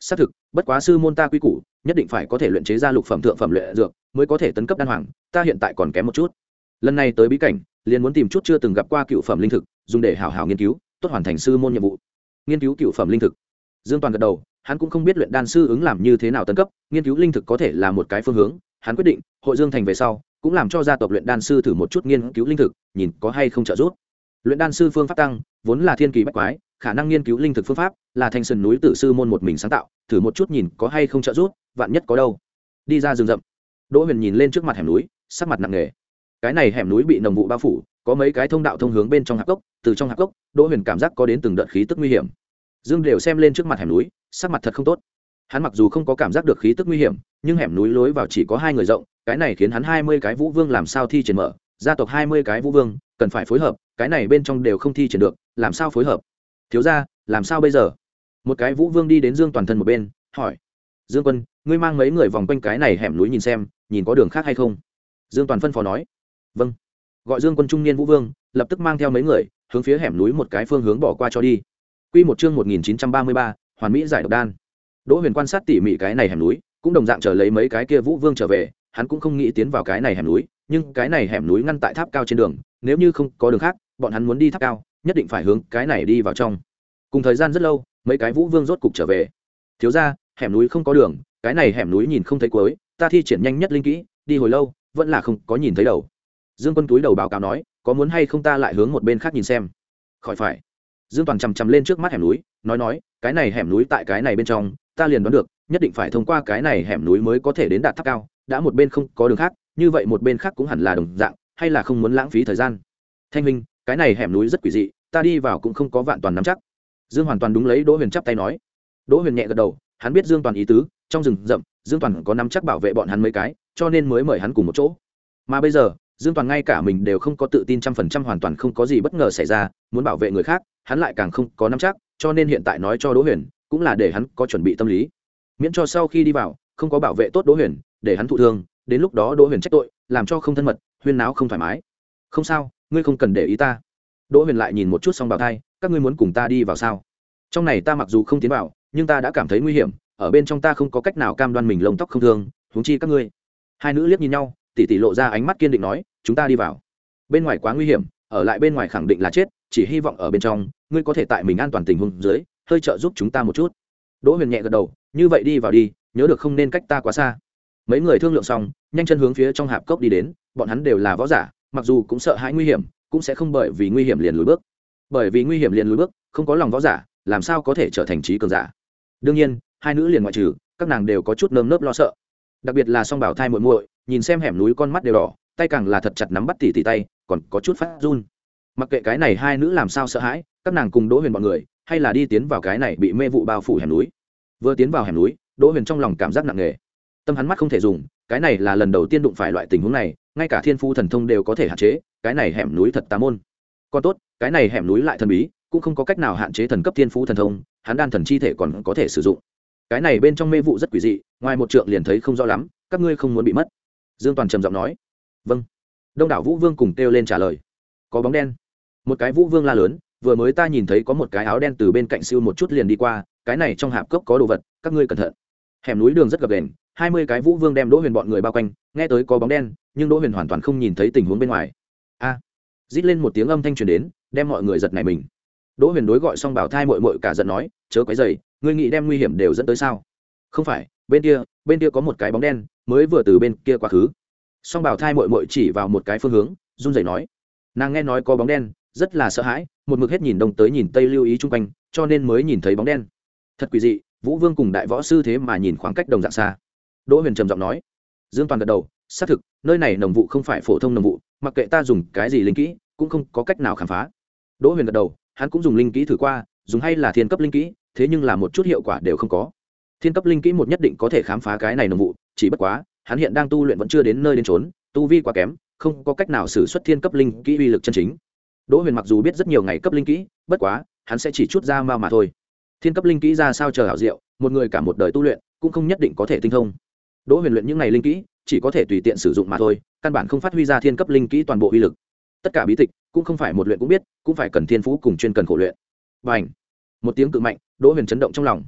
xác thực, bất quá sư môn ta quy củ nhất định phải có thể luyện chế ra lục phẩm thượng phẩm luyện dược mới có thể tấn cấp đan hoàng, ta hiện tại còn kém một chút. Lần này tới bí cảnh liền muốn tìm chút chưa từng gặp qua cựu phẩm linh thực dùng để hảo hảo nghiên cứu, tốt hoàn thành sư môn nhiệm vụ. Nghiên cứu cựu phẩm linh thực. Dương Toàn gật đầu, hắn cũng không biết luyện đan sư ứng làm như thế nào tấn cấp, nghiên cứu linh thực có thể là một cái phương hướng. Hắn quyết định hội Dương thành về sau cũng làm cho gia tộc luyện đan sư thử một chút nghiên cứu linh thực, nhìn có hay không trợ giúp. Luyện đan sư phương pháp tăng vốn là thiên kỳ bách quái, khả năng nghiên cứu linh thực phương pháp là thanh sơn núi tự sư môn một mình sáng tạo, thử một chút nhìn có hay không trợ giúp, vạn nhất có đâu. Đi ra rừng rậm, Đỗ Huyền nhìn lên trước mặt hẻm núi, sắc mặt nặng nề. Cái này hẻm núi bị nồng vụ bao phủ, có mấy cái thông đạo thông hướng bên trong hạp cốc, từ trong hạp cốc Đỗ Huyền cảm giác có đến từng đợt khí tức nguy hiểm. Dương đều xem lên trước mặt hẻm núi, sắc mặt thật không tốt. Hắn mặc dù không có cảm giác được khí tức nguy hiểm, nhưng hẻm núi lối vào chỉ có hai người rộng, cái này khiến hắn hai mươi cái vũ vương làm sao thi triển mở, gia tộc hai mươi cái vũ vương cần phải phối hợp, cái này bên trong đều không thi triển được, làm sao phối hợp? Thiếu gia, làm sao bây giờ? Một cái vũ vương đi đến Dương Toàn thân một bên, hỏi: Dương Quân, ngươi mang mấy người vòng quanh cái này hẻm núi nhìn xem, nhìn có đường khác hay không? Dương Toàn phân phó nói. Vâng. Gọi Dương Quân trung niên vũ vương lập tức mang theo mấy người hướng phía hẻm núi một cái phương hướng bỏ qua cho đi. Quy một chương một nghìn chín trăm ba mươi ba, hoàn mỹ giải độc đan. Đỗ Huyền quan sát tỉ mỉ cái này hẻm núi, cũng đồng dạng chờ lấy mấy cái kia vũ vương trở về, hắn cũng không nghĩ tiến vào cái này hẻm núi, nhưng cái này hẻm núi ngăn tại tháp cao trên đường, nếu như không có đường khác, bọn hắn muốn đi tháp cao, nhất định phải hướng cái này đi vào trong. Cùng thời gian rất lâu, mấy cái vũ vương rốt cục trở về. Thiếu gia, hẻm núi không có đường, cái này hẻm núi nhìn không thấy cuối, ta thi triển nhanh nhất linh kỹ, đi hồi lâu, vẫn là không có nhìn thấy đầu. Dương Quân túi đầu báo cáo nói, có muốn hay không ta lại hướng một bên khác nhìn xem? Khỏi phải. Dương Toàn chằm chằm lên trước mắt hẻm núi, nói nói, cái này hẻm núi tại cái này bên trong, ta liền đoán được, nhất định phải thông qua cái này hẻm núi mới có thể đến đạt tháp cao, đã một bên không có đường khác, như vậy một bên khác cũng hẳn là đồng dạng, hay là không muốn lãng phí thời gian. Thanh Minh, cái này hẻm núi rất quỷ dị, ta đi vào cũng không có vạn toàn nắm chắc. Dương Hoàn toàn đúng lấy Đỗ Huyền chắp tay nói. Đỗ Huyền nhẹ gật đầu, hắn biết Dương Toàn ý tứ, trong rừng rậm, Dương Toàn có nắm chắc bảo vệ bọn hắn mấy cái, cho nên mới mời hắn cùng một chỗ. Mà bây giờ, Dương Toàn ngay cả mình đều không có tự tin trăm phần trăm hoàn toàn không có gì bất ngờ xảy ra, muốn bảo vệ người khác, hắn lại càng không có nắm chắc, cho nên hiện tại nói cho Đỗ Huyền, cũng là để hắn có chuẩn bị tâm lý. Miễn cho sau khi đi vào, không có bảo vệ tốt Đỗ Huyền, để hắn thụ thương, đến lúc đó Đỗ Huyền trách tội, làm cho không thân mật, huyên náo không thoải mái. Không sao, ngươi không cần để ý ta. Đỗ Huyền lại nhìn một chút Song Bảo Thai, các ngươi muốn cùng ta đi vào sao? Trong này ta mặc dù không tiến vào, nhưng ta đã cảm thấy nguy hiểm, ở bên trong ta không có cách nào cam đoan mình lông tóc không thương, huống chi các ngươi. Hai nữ liếc nhìn nhau, tỷ tỷ lộ ra ánh mắt kiên định nói, chúng ta đi vào. Bên ngoài quá nguy hiểm, ở lại bên ngoài khẳng định là chết, chỉ hy vọng ở bên trong, ngươi có thể tại mình an toàn tình huống dưới, hơi trợ giúp chúng ta một chút. Đỗ Huyền nhẹ gật đầu, như vậy đi vào đi, nhớ được không nên cách ta quá xa. Mấy người thương lượng xong, nhanh chân hướng phía trong hạp cốc đi đến, bọn hắn đều là võ giả, mặc dù cũng sợ hãi nguy hiểm, cũng sẽ không bởi vì nguy hiểm liền lùi bước. Bởi vì nguy hiểm liền lùi bước, không có lòng võ giả, làm sao có thể trở thành trí cường giả. Đương nhiên, hai nữ liền ngoại trừ, các nàng đều có chút nơm nớp lo sợ. Đặc biệt là Song Bảo Thai muội muội, nhìn xem hẻm núi con mắt đều đỏ, tay càng là thật chặt nắm bắt tỉ tỉ tay, còn có chút phát run. Mặc kệ cái này hai nữ làm sao sợ hãi, các nàng cùng Đỗ Huyền bọn người, hay là đi tiến vào cái này bị mê vụ bao phủ hẻm núi. Vừa tiến vào hẻm núi, Đỗ Huyền trong lòng cảm giác nặng nề. Tâm hắn mắt không thể dùng, cái này là lần đầu tiên đụng phải loại tình huống này, ngay cả thiên phu thần thông đều có thể hạn chế, cái này hẻm núi thật tà môn. Còn tốt, cái này hẻm núi lại thần bí, cũng không có cách nào hạn chế thần cấp thiên phú thần thông, hắn đan thần chi thể còn có thể sử dụng. Cái này bên trong mê vụ rất quỷ dị, ngoài một trượng liền thấy không rõ lắm, các ngươi không muốn bị mất. Dương Toàn trầm giọng nói. Vâng. Đông đảo vũ vương cùng kêu lên trả lời. Có bóng đen. Một cái vũ vương la lớn, vừa mới ta nhìn thấy có một cái áo đen từ bên cạnh siêu một chút liền đi qua, cái này trong hạp cốc có đồ vật, các ngươi cẩn thận. Hẻm núi đường rất gập ghềnh, hai mươi cái vũ vương đem Đỗ Huyền bọn người bao quanh, nghe tới có bóng đen, nhưng Đỗ Huyền hoàn toàn không nhìn thấy tình huống bên ngoài. A! Rít lên một tiếng âm thanh truyền đến, đem mọi người giật nảy mình. Đỗ Huyền đối gọi Song Bảo Thai muội muội cả giận nói, chớ quấy rầy, ngươi nghĩ đem nguy hiểm đều dẫn tới sao? Không phải, bên kia, bên kia có một cái bóng đen, mới vừa từ bên kia qua khứ. Song Bảo Thai muội muội chỉ vào một cái phương hướng, run rẩy nói. Nàng nghe nói có bóng đen, rất là sợ hãi, một mực hết nhìn đông tới nhìn tây lưu ý chung quanh, cho nên mới nhìn thấy bóng đen. Thật quỷ dị, Vũ Vương cùng đại võ sư thế mà nhìn khoảng cách đồng dạng xa. Đỗ Huyền trầm giọng nói. Dương Toàn gật đầu, xác thực, nơi này nồng vụ không phải phổ thông nồng vụ, mặc kệ ta dùng cái gì linh kỹ, cũng không có cách nào khám phá. Đỗ Huyền gật đầu, hắn cũng dùng linh kỹ thử qua, dùng hay là thiên cấp linh kỹ, thế nhưng là một chút hiệu quả đều không có. Thiên cấp linh kỹ một nhất định có thể khám phá cái này nồng vụ, chỉ bất quá, hắn hiện đang tu luyện vẫn chưa đến nơi đến chốn, tu vi quá kém, không có cách nào sử xuất thiên cấp linh kỹ uy lực chân chính. Đỗ Huyền mặc dù biết rất nhiều ngày cấp linh kỹ, bất quá, hắn sẽ chỉ chút ra mao mà thôi. Thiên cấp linh kỹ ra sao chờ hảo diệu, một người cả một đời tu luyện, cũng không nhất định có thể tinh thông. Đỗ Huyền luyện những này linh kỹ, chỉ có thể tùy tiện sử dụng mà thôi, căn bản không phát huy ra thiên cấp linh kỹ toàn bộ uy lực. Tất cả bí tịch cũng không phải một luyện cũng biết, cũng phải cần thiên phú cùng chuyên cần khổ luyện. Bành! Một tiếng cự mạnh, Đỗ Huyền chấn động trong lòng.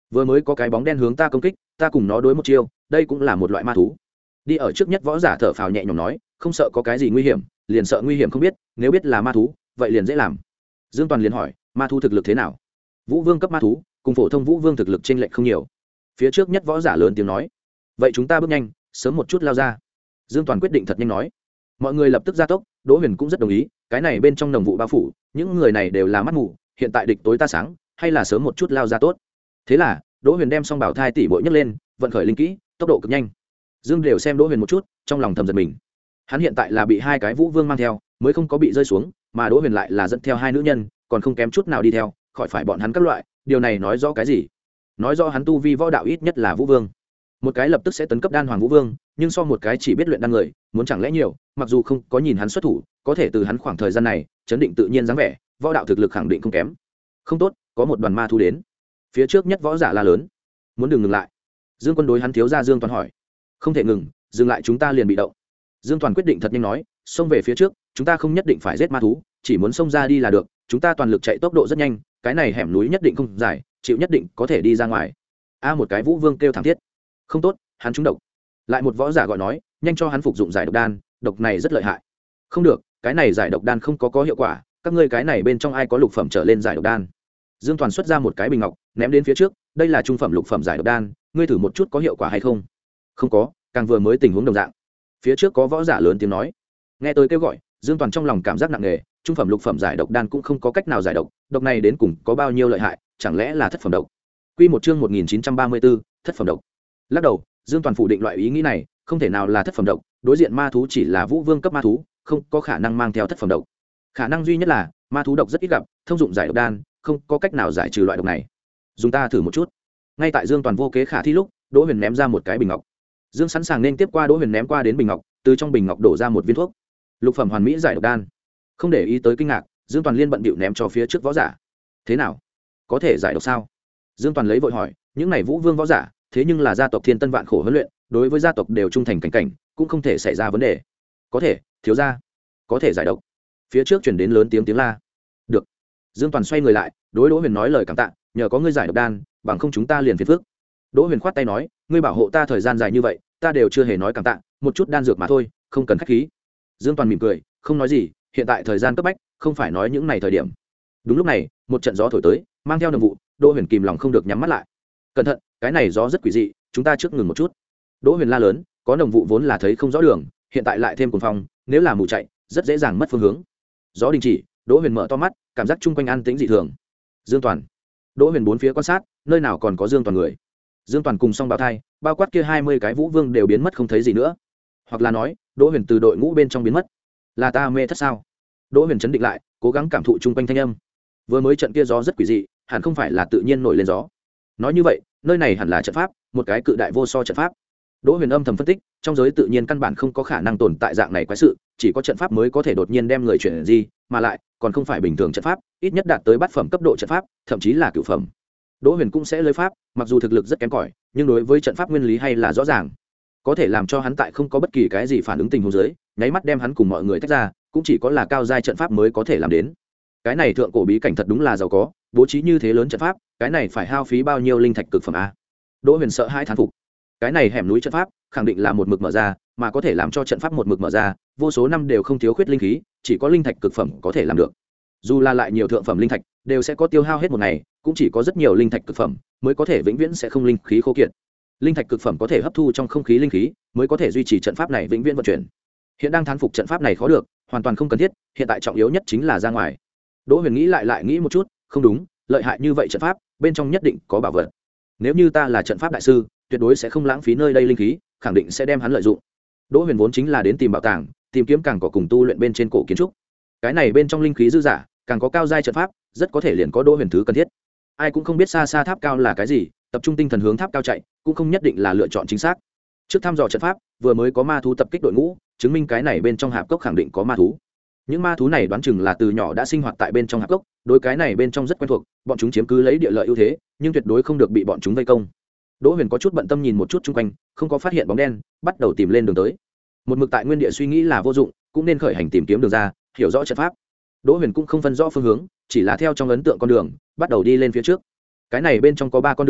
vừa mới có cái bóng đen hướng ta công kích, ta cùng nó đối một chiêu, đây cũng là một loại ma thú. Đi ở trước nhất võ giả thở phào nhẹ nhõm nói, không sợ có cái gì nguy hiểm, liền sợ nguy hiểm không biết, nếu biết là ma thú vậy liền dễ làm. Dương Toàn liền hỏi, ma thú thực lực thế nào? Vũ vương cấp ma thú cùng phổ thông vũ vương thực lực chênh lệch không nhiều. Phía trước nhất võ giả lớn tiếng nói, vậy chúng ta bước nhanh, sớm một chút lao ra. Dương Toàn quyết định thật nhanh nói. Mọi người lập tức gia tốc, Đỗ Huyền cũng rất đồng ý, cái này bên trong nồng vụ bao phủ, những người này đều là mắt mù, hiện tại địch tối ta sáng, hay là sớm một chút lao ra tốt. Thế là Đỗ Huyền đem song bảo thai tỷ bội nhấc lên, vận khởi linh kỹ, tốc độ cực nhanh. Dương đều xem Đỗ Huyền một chút, trong lòng thầm giật mình. Hắn hiện tại là bị hai cái vũ vương mang theo, mới không có bị rơi xuống, mà Đỗ Huyền lại là dẫn theo hai nữ nhân, còn không kém chút nào đi theo, khỏi phải bọn hắn các loại, điều này nói rõ cái gì? Nói rõ hắn tu vi võ đạo ít nhất là vũ vương. Một cái lập tức sẽ tấn cấp đan hoàng vũ vương, nhưng so một cái chỉ biết luyện đan người, muốn chẳng lẽ nhiều, mặc dù không có nhìn hắn xuất thủ, có thể từ hắn khoảng thời gian này, chấn định tự nhiên dáng vẻ, võ đạo thực lực khẳng định không kém. Không tốt, có một đoàn ma thú đến. Phía trước nhất võ giả la lớn, muốn đừng ngừng lại. Dương Quân đối hắn thiếu gia Dương Toàn hỏi, không thể ngừng, dừng lại chúng ta liền bị động. Dương Toàn quyết định thật nhanh nói, xông về phía trước, chúng ta không nhất định phải giết ma thú, chỉ muốn xông ra đi là được, chúng ta toàn lực chạy tốc độ rất nhanh, cái này hẻm núi nhất định không dài, chịu nhất định có thể đi ra ngoài. A một cái vũ vương kêu thảm thiết, không tốt, hắn trúng độc. Lại một võ giả gọi nói, nhanh cho hắn phục dụng giải độc đan, độc này rất lợi hại. Không được, cái này giải độc đan không có có hiệu quả, các ngươi cái này bên trong ai có lục phẩm trở lên giải độc đan? Dương Toàn xuất ra một cái bình ngọc, ném đến phía trước, đây là trung phẩm lục phẩm giải độc đan, ngươi thử một chút có hiệu quả hay không? Không có, càng vừa mới tình huống đồng dạng. Phía trước có võ giả lớn tiếng nói. Nghe tôi kêu gọi, Dương Toàn trong lòng cảm giác nặng nề, trung phẩm lục phẩm giải độc đan cũng không có cách nào giải độc, độc này đến cùng có bao nhiêu lợi hại, chẳng lẽ là thất phẩm độc? Quy một chương một nghìn chín trăm ba mươi tư, thất phẩm độc. Lắc đầu, Dương Toàn phủ định loại ý nghĩ này, không thể nào là thất phẩm độc, đối diện ma thú chỉ là vũ vương cấp ma thú, không có khả năng mang theo thất phẩm độc. Khả năng duy nhất là ma thú độc rất ít gặp, thông dụng giải độc đan, không có cách nào giải trừ loại độc này. Dùng ta thử một chút. Ngay tại Dương Toàn vô kế khả thi lúc, Đỗ Huyền ném ra một cái bình ngọc. Dương sẵn sàng nên tiếp qua Đỗ Huyền ném qua đến bình ngọc, từ trong bình ngọc đổ ra một viên thuốc. Lục phẩm hoàn mỹ giải độc đan. Không để ý tới kinh ngạc, Dương Toàn liên bận bịu ném cho phía trước võ giả. Thế nào? Có thể giải độc sao? Dương Toàn lấy vội hỏi, những này vũ vương võ giả, thế nhưng là gia tộc Thiên Tân vạn khổ huấn luyện, đối với gia tộc đều trung thành cảnh cảnh, cũng không thể xảy ra vấn đề. Có thể, thiếu gia, có thể giải độc. Phía trước truyền đến lớn tiếng tiếng la. Được. Dương Toàn xoay người lại, đối Đỗ Huyền nói lời cảm tạ, nhờ có ngươi giải độc đan, bằng không chúng ta liền phiền phức. Đỗ Huyền khoát tay nói, ngươi bảo hộ ta thời gian dài như vậy, ta đều chưa hề nói cảm tạ, một chút đan dược mà thôi, không cần khách khí. Dương Toàn mỉm cười, không nói gì, hiện tại thời gian cấp bách, không phải nói những này thời điểm. Đúng lúc này, một trận gió thổi tới, mang theo nồng vụ, Đỗ Huyền kìm lòng không được nhắm mắt lại. Cẩn thận, cái này gió rất quỷ dị, chúng ta trước ngừng một chút. Đỗ Huyền la lớn, có nồng vụ vốn là thấy không rõ đường, hiện tại lại thêm cuồng phong, nếu là mù chạy, rất dễ dàng mất phương hướng. Gió đình chỉ, Đỗ Huyền mở to mắt, cảm giác chung quanh an tĩnh dị thường. Dương Toàn. Đỗ Huyền bốn phía quan sát, nơi nào còn có Dương Toàn người. Dương Toàn cùng song bào thai, bao quát kia hai mươi cái vũ vương đều biến mất không thấy gì nữa. Hoặc là nói, Đỗ Huyền từ đội ngũ bên trong biến mất. Là ta mê thất sao? Đỗ Huyền chấn định lại, cố gắng cảm thụ chung quanh thanh âm. Vừa mới trận kia gió rất quỷ dị, hẳn không phải là tự nhiên nổi lên gió. Nói như vậy, nơi này hẳn là trận pháp, một cái cự đại vô so trận pháp. Đỗ Huyền âm thầm phân tích, trong giới tự nhiên căn bản không có khả năng tồn tại dạng này quái sự, chỉ có trận pháp mới có thể đột nhiên đem người chuyển gì, mà lại còn không phải bình thường trận pháp, ít nhất đạt tới bát phẩm cấp độ trận pháp, thậm chí là cửu phẩm. Đỗ Huyền cũng sẽ lơi pháp, mặc dù thực lực rất kém cỏi, nhưng đối với trận pháp nguyên lý hay là rõ ràng, có thể làm cho hắn tại không có bất kỳ cái gì phản ứng tình huống dưới, nháy mắt đem hắn cùng mọi người tách ra, cũng chỉ có là cao giai trận pháp mới có thể làm đến. Cái này thượng cổ bí cảnh thật đúng là giàu có, bố trí như thế lớn trận pháp, cái này phải hao phí bao nhiêu linh thạch cực phẩm a? Đỗ Huyền sợ hãi thán phục. Cái này hẻm núi trận pháp, khẳng định là một mực mở ra, mà có thể làm cho trận pháp một mực mở ra, vô số năm đều không thiếu khuyết linh khí, chỉ có linh thạch cực phẩm có thể làm được. Dù là lại nhiều thượng phẩm linh thạch, đều sẽ có tiêu hao hết một ngày, cũng chỉ có rất nhiều linh thạch cực phẩm mới có thể vĩnh viễn sẽ không linh khí khô kiệt. Linh thạch cực phẩm có thể hấp thu trong không khí linh khí, mới có thể duy trì trận pháp này vĩnh viễn vận chuyển. Hiện đang thán phục trận pháp này khó được, hoàn toàn không cần thiết, hiện tại trọng yếu nhất chính là ra ngoài. Đỗ Huyền nghĩ lại lại nghĩ một chút, không đúng, lợi hại như vậy trận pháp, bên trong nhất định có bảo vật. Nếu như ta là trận pháp đại sư, tuyệt đối sẽ không lãng phí nơi đây linh khí, khẳng định sẽ đem hắn lợi dụng. Đỗ Huyền vốn chính là đến tìm bảo tàng, tìm kiếm càng có cùng tu luyện bên trên cổ kiến trúc. Cái này bên trong linh khí dư dả, càng có cao giai trận pháp, rất có thể liền có Đỗ Huyền thứ cần thiết. Ai cũng không biết xa xa tháp cao là cái gì, tập trung tinh thần hướng tháp cao chạy, cũng không nhất định là lựa chọn chính xác. Trước thăm dò trận pháp, vừa mới có ma thú tập kích đội ngũ, chứng minh cái này bên trong hạp cốc khẳng định có ma thú. Những ma thú này đoán chừng là từ nhỏ đã sinh hoạt tại bên trong hạp cốc, đối cái này bên trong rất quen thuộc, bọn chúng chiếm cứ lấy địa lợi ưu thế, nhưng tuyệt đối không được bị bọn chúng vây công. Đỗ Huyền có chút bận tâm nhìn một chút xung quanh, không có phát hiện bóng đen, bắt đầu tìm lên đường tới. Một mực tại nguyên địa suy nghĩ là vô dụng, cũng nên khởi hành tìm kiếm đường ra, hiểu rõ trận pháp. Đỗ Huyền cũng không phân rõ phương hướng, chỉ là theo trong ấn tượng con đường, bắt đầu đi lên phía trước. Cái này bên trong có ba con đường,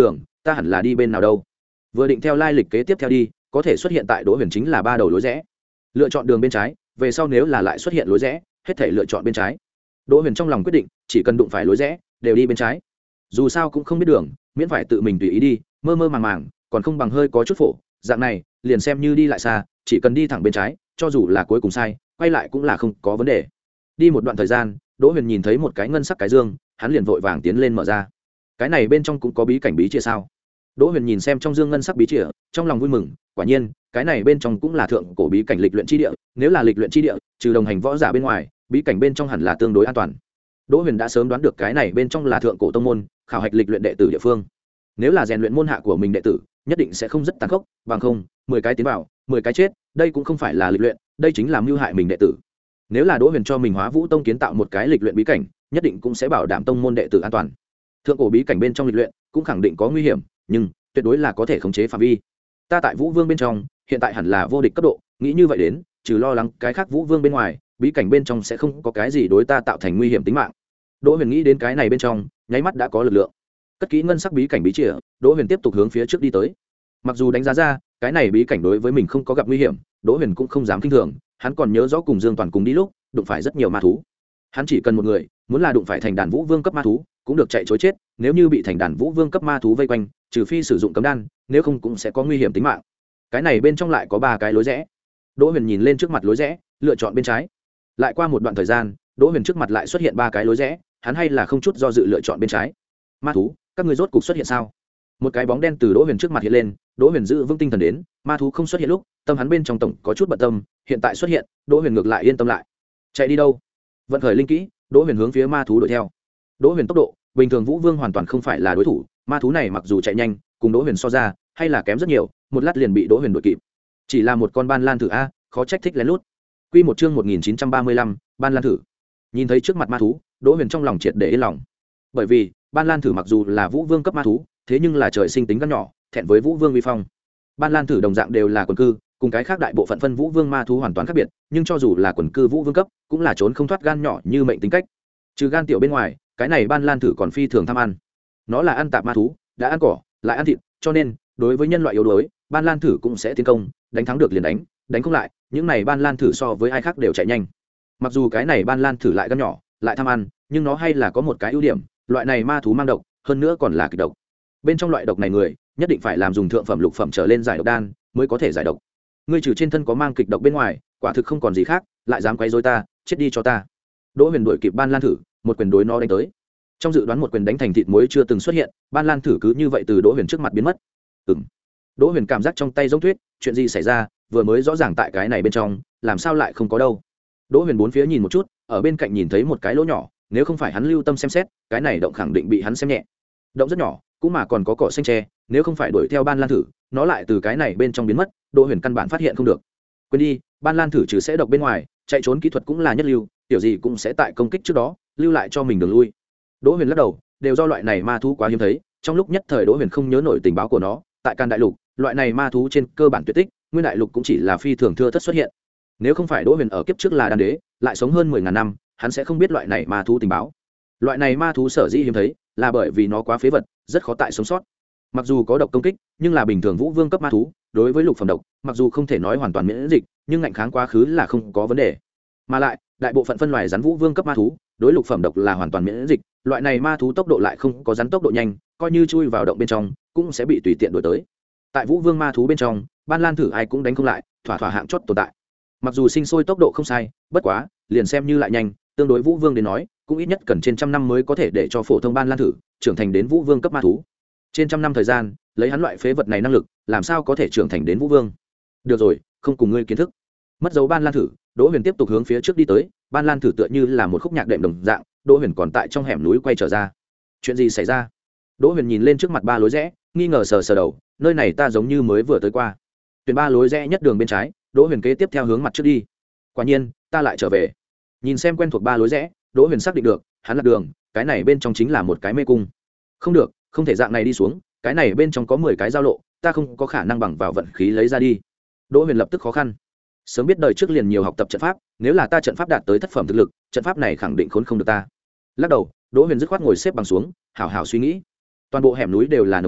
ta hẳn là đi bên nào đâu? Vừa định theo lai lịch kế tiếp theo đi, có thể xuất hiện tại Đỗ Huyền chính là ba đầu lối rẽ. Lựa chọn đường bên trái, về sau nếu là lại xuất hiện lối rẽ, hết thể lựa chọn bên trái. Đỗ Huyền trong lòng quyết định, chỉ cần đụng phải lối rẽ, đều đi bên trái. Dù sao cũng không biết đường, miễn phải tự mình tùy ý đi, mơ mơ màng màng, còn không bằng hơi có chút phổ, dạng này, liền xem như đi lại xa, chỉ cần đi thẳng bên trái, cho dù là cuối cùng sai, quay lại cũng là không có vấn đề. Đi một đoạn thời gian, Đỗ Huyền nhìn thấy một cái ngân sắc cái dương, hắn liền vội vàng tiến lên mở ra. Cái này bên trong cũng có bí cảnh bí chìa sao? Đỗ Huyền nhìn xem trong dương ngân sắc bí chìa, trong lòng vui mừng, quả nhiên, cái này bên trong cũng là thượng cổ bí cảnh lịch luyện chi địa, nếu là lịch luyện chi địa, trừ đồng hành võ giả bên ngoài, bí cảnh bên trong hẳn là tương đối an toàn. Đỗ Huyền đã sớm đoán được cái này bên trong là thượng cổ tông môn, khảo hạch lịch luyện đệ tử địa phương. Nếu là rèn luyện môn hạ của mình đệ tử, nhất định sẽ không rất tàn khốc, bằng không, mười cái tiến vào, mười cái chết, đây cũng không phải là lịch luyện, đây chính là mưu hại mình đệ tử. Nếu là Đỗ Huyền cho mình Hóa Vũ Tông kiến tạo một cái lịch luyện bí cảnh, nhất định cũng sẽ bảo đảm tông môn đệ tử an toàn. Thượng cổ bí cảnh bên trong lịch luyện cũng khẳng định có nguy hiểm, nhưng tuyệt đối là có thể khống chế phạm vi. Ta tại Vũ Vương bên trong, hiện tại hẳn là vô địch cấp độ, nghĩ như vậy đến, trừ lo lắng cái khác Vũ Vương bên ngoài, bí cảnh bên trong sẽ không có cái gì đối ta tạo thành nguy hiểm tính mạng. Đỗ Huyền nghĩ đến cái này bên trong, nháy mắt đã có lực lượng. Cất kỹ ngân sắc bí cảnh bí chìa, Đỗ Huyền tiếp tục hướng phía trước đi tới. Mặc dù đánh giá ra, cái này bí cảnh đối với mình không có gặp nguy hiểm, Đỗ Huyền cũng không dám khinh thường, hắn còn nhớ rõ cùng Dương Toàn cùng đi lúc, đụng phải rất nhiều ma thú. Hắn chỉ cần một người, muốn là đụng phải thành đàn Vũ Vương cấp ma thú, cũng được chạy trối chết, nếu như bị thành đàn Vũ Vương cấp ma thú vây quanh, trừ phi sử dụng cấm đan, nếu không cũng sẽ có nguy hiểm tính mạng. Cái này bên trong lại có ba cái lối rẽ. Đỗ Huyền nhìn lên trước mặt lối rẽ, lựa chọn bên trái. Lại qua một đoạn thời gian, Đỗ Huyền trước mặt lại xuất hiện ba cái lối rẽ, hắn hay là không chút do dự lựa chọn bên trái. Ma thú, các ngươi rốt cục xuất hiện sao? Một cái bóng đen từ Đỗ Huyền trước mặt hiện lên, Đỗ Huyền giữ vững tinh thần đến, ma thú không xuất hiện lúc, tâm hắn bên trong tổng có chút bận tâm, hiện tại xuất hiện, Đỗ Huyền ngược lại yên tâm lại. Chạy đi đâu? Vận khởi linh kỹ, Đỗ Huyền hướng phía ma thú đuổi theo. Đỗ Huyền tốc độ, bình thường Vũ Vương hoàn toàn không phải là đối thủ, ma thú này mặc dù chạy nhanh, cùng Đỗ Huyền so ra, hay là kém rất nhiều, một lát liền bị Đỗ Huyền đuổi kịp. Chỉ là một con ban lan thử a, khó trách thích lén lút. Quy một chương một nghìn chín trăm ba mươi lăm, ban lan thử. Nhìn thấy trước mặt ma thú, Đỗ Huyền trong lòng triệt để yên lòng. Bởi vì, ban lan thử mặc dù là Vũ Vương cấp ma thú, thế nhưng là trời sinh tính gan nhỏ, thẹn với Vũ Vương uy phong. Ban lan thử đồng dạng đều là quần cư, cùng cái khác đại bộ phận phân Vũ Vương ma thú hoàn toàn khác biệt, nhưng cho dù là quần cư Vũ Vương cấp, cũng là trốn không thoát gan nhỏ như mệnh tính cách. Trừ gan tiểu bên ngoài, cái này ban lan thử còn phi thường tham ăn. Nó là ăn tạp ma thú, đã ăn cỏ, lại ăn thịt, cho nên đối với nhân loại yếu đuối, ban lan thử cũng sẽ tiến công, đánh thắng được liền đánh, đánh không lại, những này ban lan thử so với ai khác đều chạy nhanh. Mặc dù cái này ban lan thử lại gan nhỏ, lại tham ăn, nhưng nó hay là có một cái ưu điểm, loại này ma thú mang độc, hơn nữa còn là kịch độc. Bên trong loại độc này người, nhất định phải làm dùng thượng phẩm lục phẩm trở lên giải độc đan mới có thể giải độc. Ngươi trừ trên thân có mang kịch độc bên ngoài, quả thực không còn gì khác, lại dám quấy rối ta, chết đi cho ta. Đỗ Huyền đuổi kịp ban lan thử, một quyền đối nó đánh tới. Trong dự đoán một quyền đánh thành thịt muối chưa từng xuất hiện, ban lan thử cứ như vậy từ Đỗ Huyền trước mặt biến mất. Ừm. Đỗ Huyền cảm giác trong tay giống tuyết, chuyện gì xảy ra, vừa mới rõ ràng tại cái này bên trong, làm sao lại không có đâu. Đỗ Huyền bốn phía nhìn một chút, ở bên cạnh nhìn thấy một cái lỗ nhỏ, nếu không phải hắn lưu tâm xem xét, cái này động khẳng định bị hắn xem nhẹ. Động rất nhỏ, cũng mà còn có cỏ xanh tre, nếu không phải đuổi theo ban lan thử, nó lại từ cái này bên trong biến mất, Đỗ Huyền căn bản phát hiện không được. Quên đi, ban lan thử trừ sẽ độc bên ngoài, chạy trốn kỹ thuật cũng là nhất lưu, tiểu gì cũng sẽ tại công kích trước đó, lưu lại cho mình đường lui. Đỗ Huyền lắc đầu, đều do loại này ma thú quá hiếm thấy, trong lúc nhất thời Đỗ Huyền không nhớ nổi tình báo của nó, tại Can Đại Lục, loại này ma thú trên cơ bản tuyệt tích, Nguyên Đại Lục cũng chỉ là phi thường thưa thất xuất hiện. Nếu không phải Đỗ Huyền ở kiếp trước là đan đế, lại sống hơn mười ngàn năm, hắn sẽ không biết loại này ma thú tình báo. Loại này ma thú sở dĩ hiếm thấy, là bởi vì nó quá phế vật, rất khó tại sống sót. Mặc dù có độc công kích, nhưng là bình thường Vũ Vương cấp ma thú, đối với lục phẩm độc, mặc dù không thể nói hoàn toàn miễn dịch, nhưng ngạnh kháng quá khứ là không có vấn đề. Mà lại, đại bộ phận phân loài rắn Vũ Vương cấp ma thú, đối lục phẩm độc là hoàn toàn miễn dịch, loại này ma thú tốc độ lại không có rắn tốc độ nhanh, coi như chui vào động bên trong, cũng sẽ bị tùy tiện đuổi tới. Tại Vũ Vương ma thú bên trong, ban lan thử ai cũng đánh không lại, thỏa thỏa hạng chót tồn tại. Mặc dù sinh sôi tốc độ không sai, bất quá, liền xem như lại nhanh, tương đối Vũ Vương đến nói, cũng ít nhất cần trên trăm năm mới có thể để cho phổ thông ban lan thử trưởng thành đến Vũ Vương cấp ma thú. Trên trăm năm thời gian, lấy hắn loại phế vật này năng lực, làm sao có thể trưởng thành đến Vũ Vương? Được rồi, không cùng ngươi kiến thức. Mất dấu ban lan thử, Đỗ Huyền tiếp tục hướng phía trước đi tới, ban lan thử tựa như là một khúc nhạc đệm đồng dạng, Đỗ Huyền còn tại trong hẻm núi quay trở ra. Chuyện gì xảy ra? Đỗ Huyền nhìn lên trước mặt ba lối rẽ, nghi ngờ sờ sờ đầu, nơi này ta giống như mới vừa tới qua. Tuyển ba lối rẽ nhất đường bên trái, Đỗ Huyền kế tiếp theo hướng mặt trước đi. Quả nhiên, ta lại trở về. Nhìn xem quen thuộc ba lối rẽ, Đỗ Huyền xác định được, hắn lạc đường, cái này bên trong chính là một cái mê cung. Không được, không thể dạng này đi xuống, cái này bên trong có mười cái giao lộ, ta không có khả năng bằng vào vận khí lấy ra đi. Đỗ Huyền lập tức khó khăn. Sớm biết đời trước liền nhiều học tập trận pháp, nếu là ta trận pháp đạt tới thất phẩm thực lực, trận pháp này khẳng định khốn không được ta. Lắc đầu, Đỗ Huyền dứt khoát ngồi xếp bằng xuống, hảo hảo suy nghĩ. Toàn bộ hẻm núi đều là nồng vụ, cái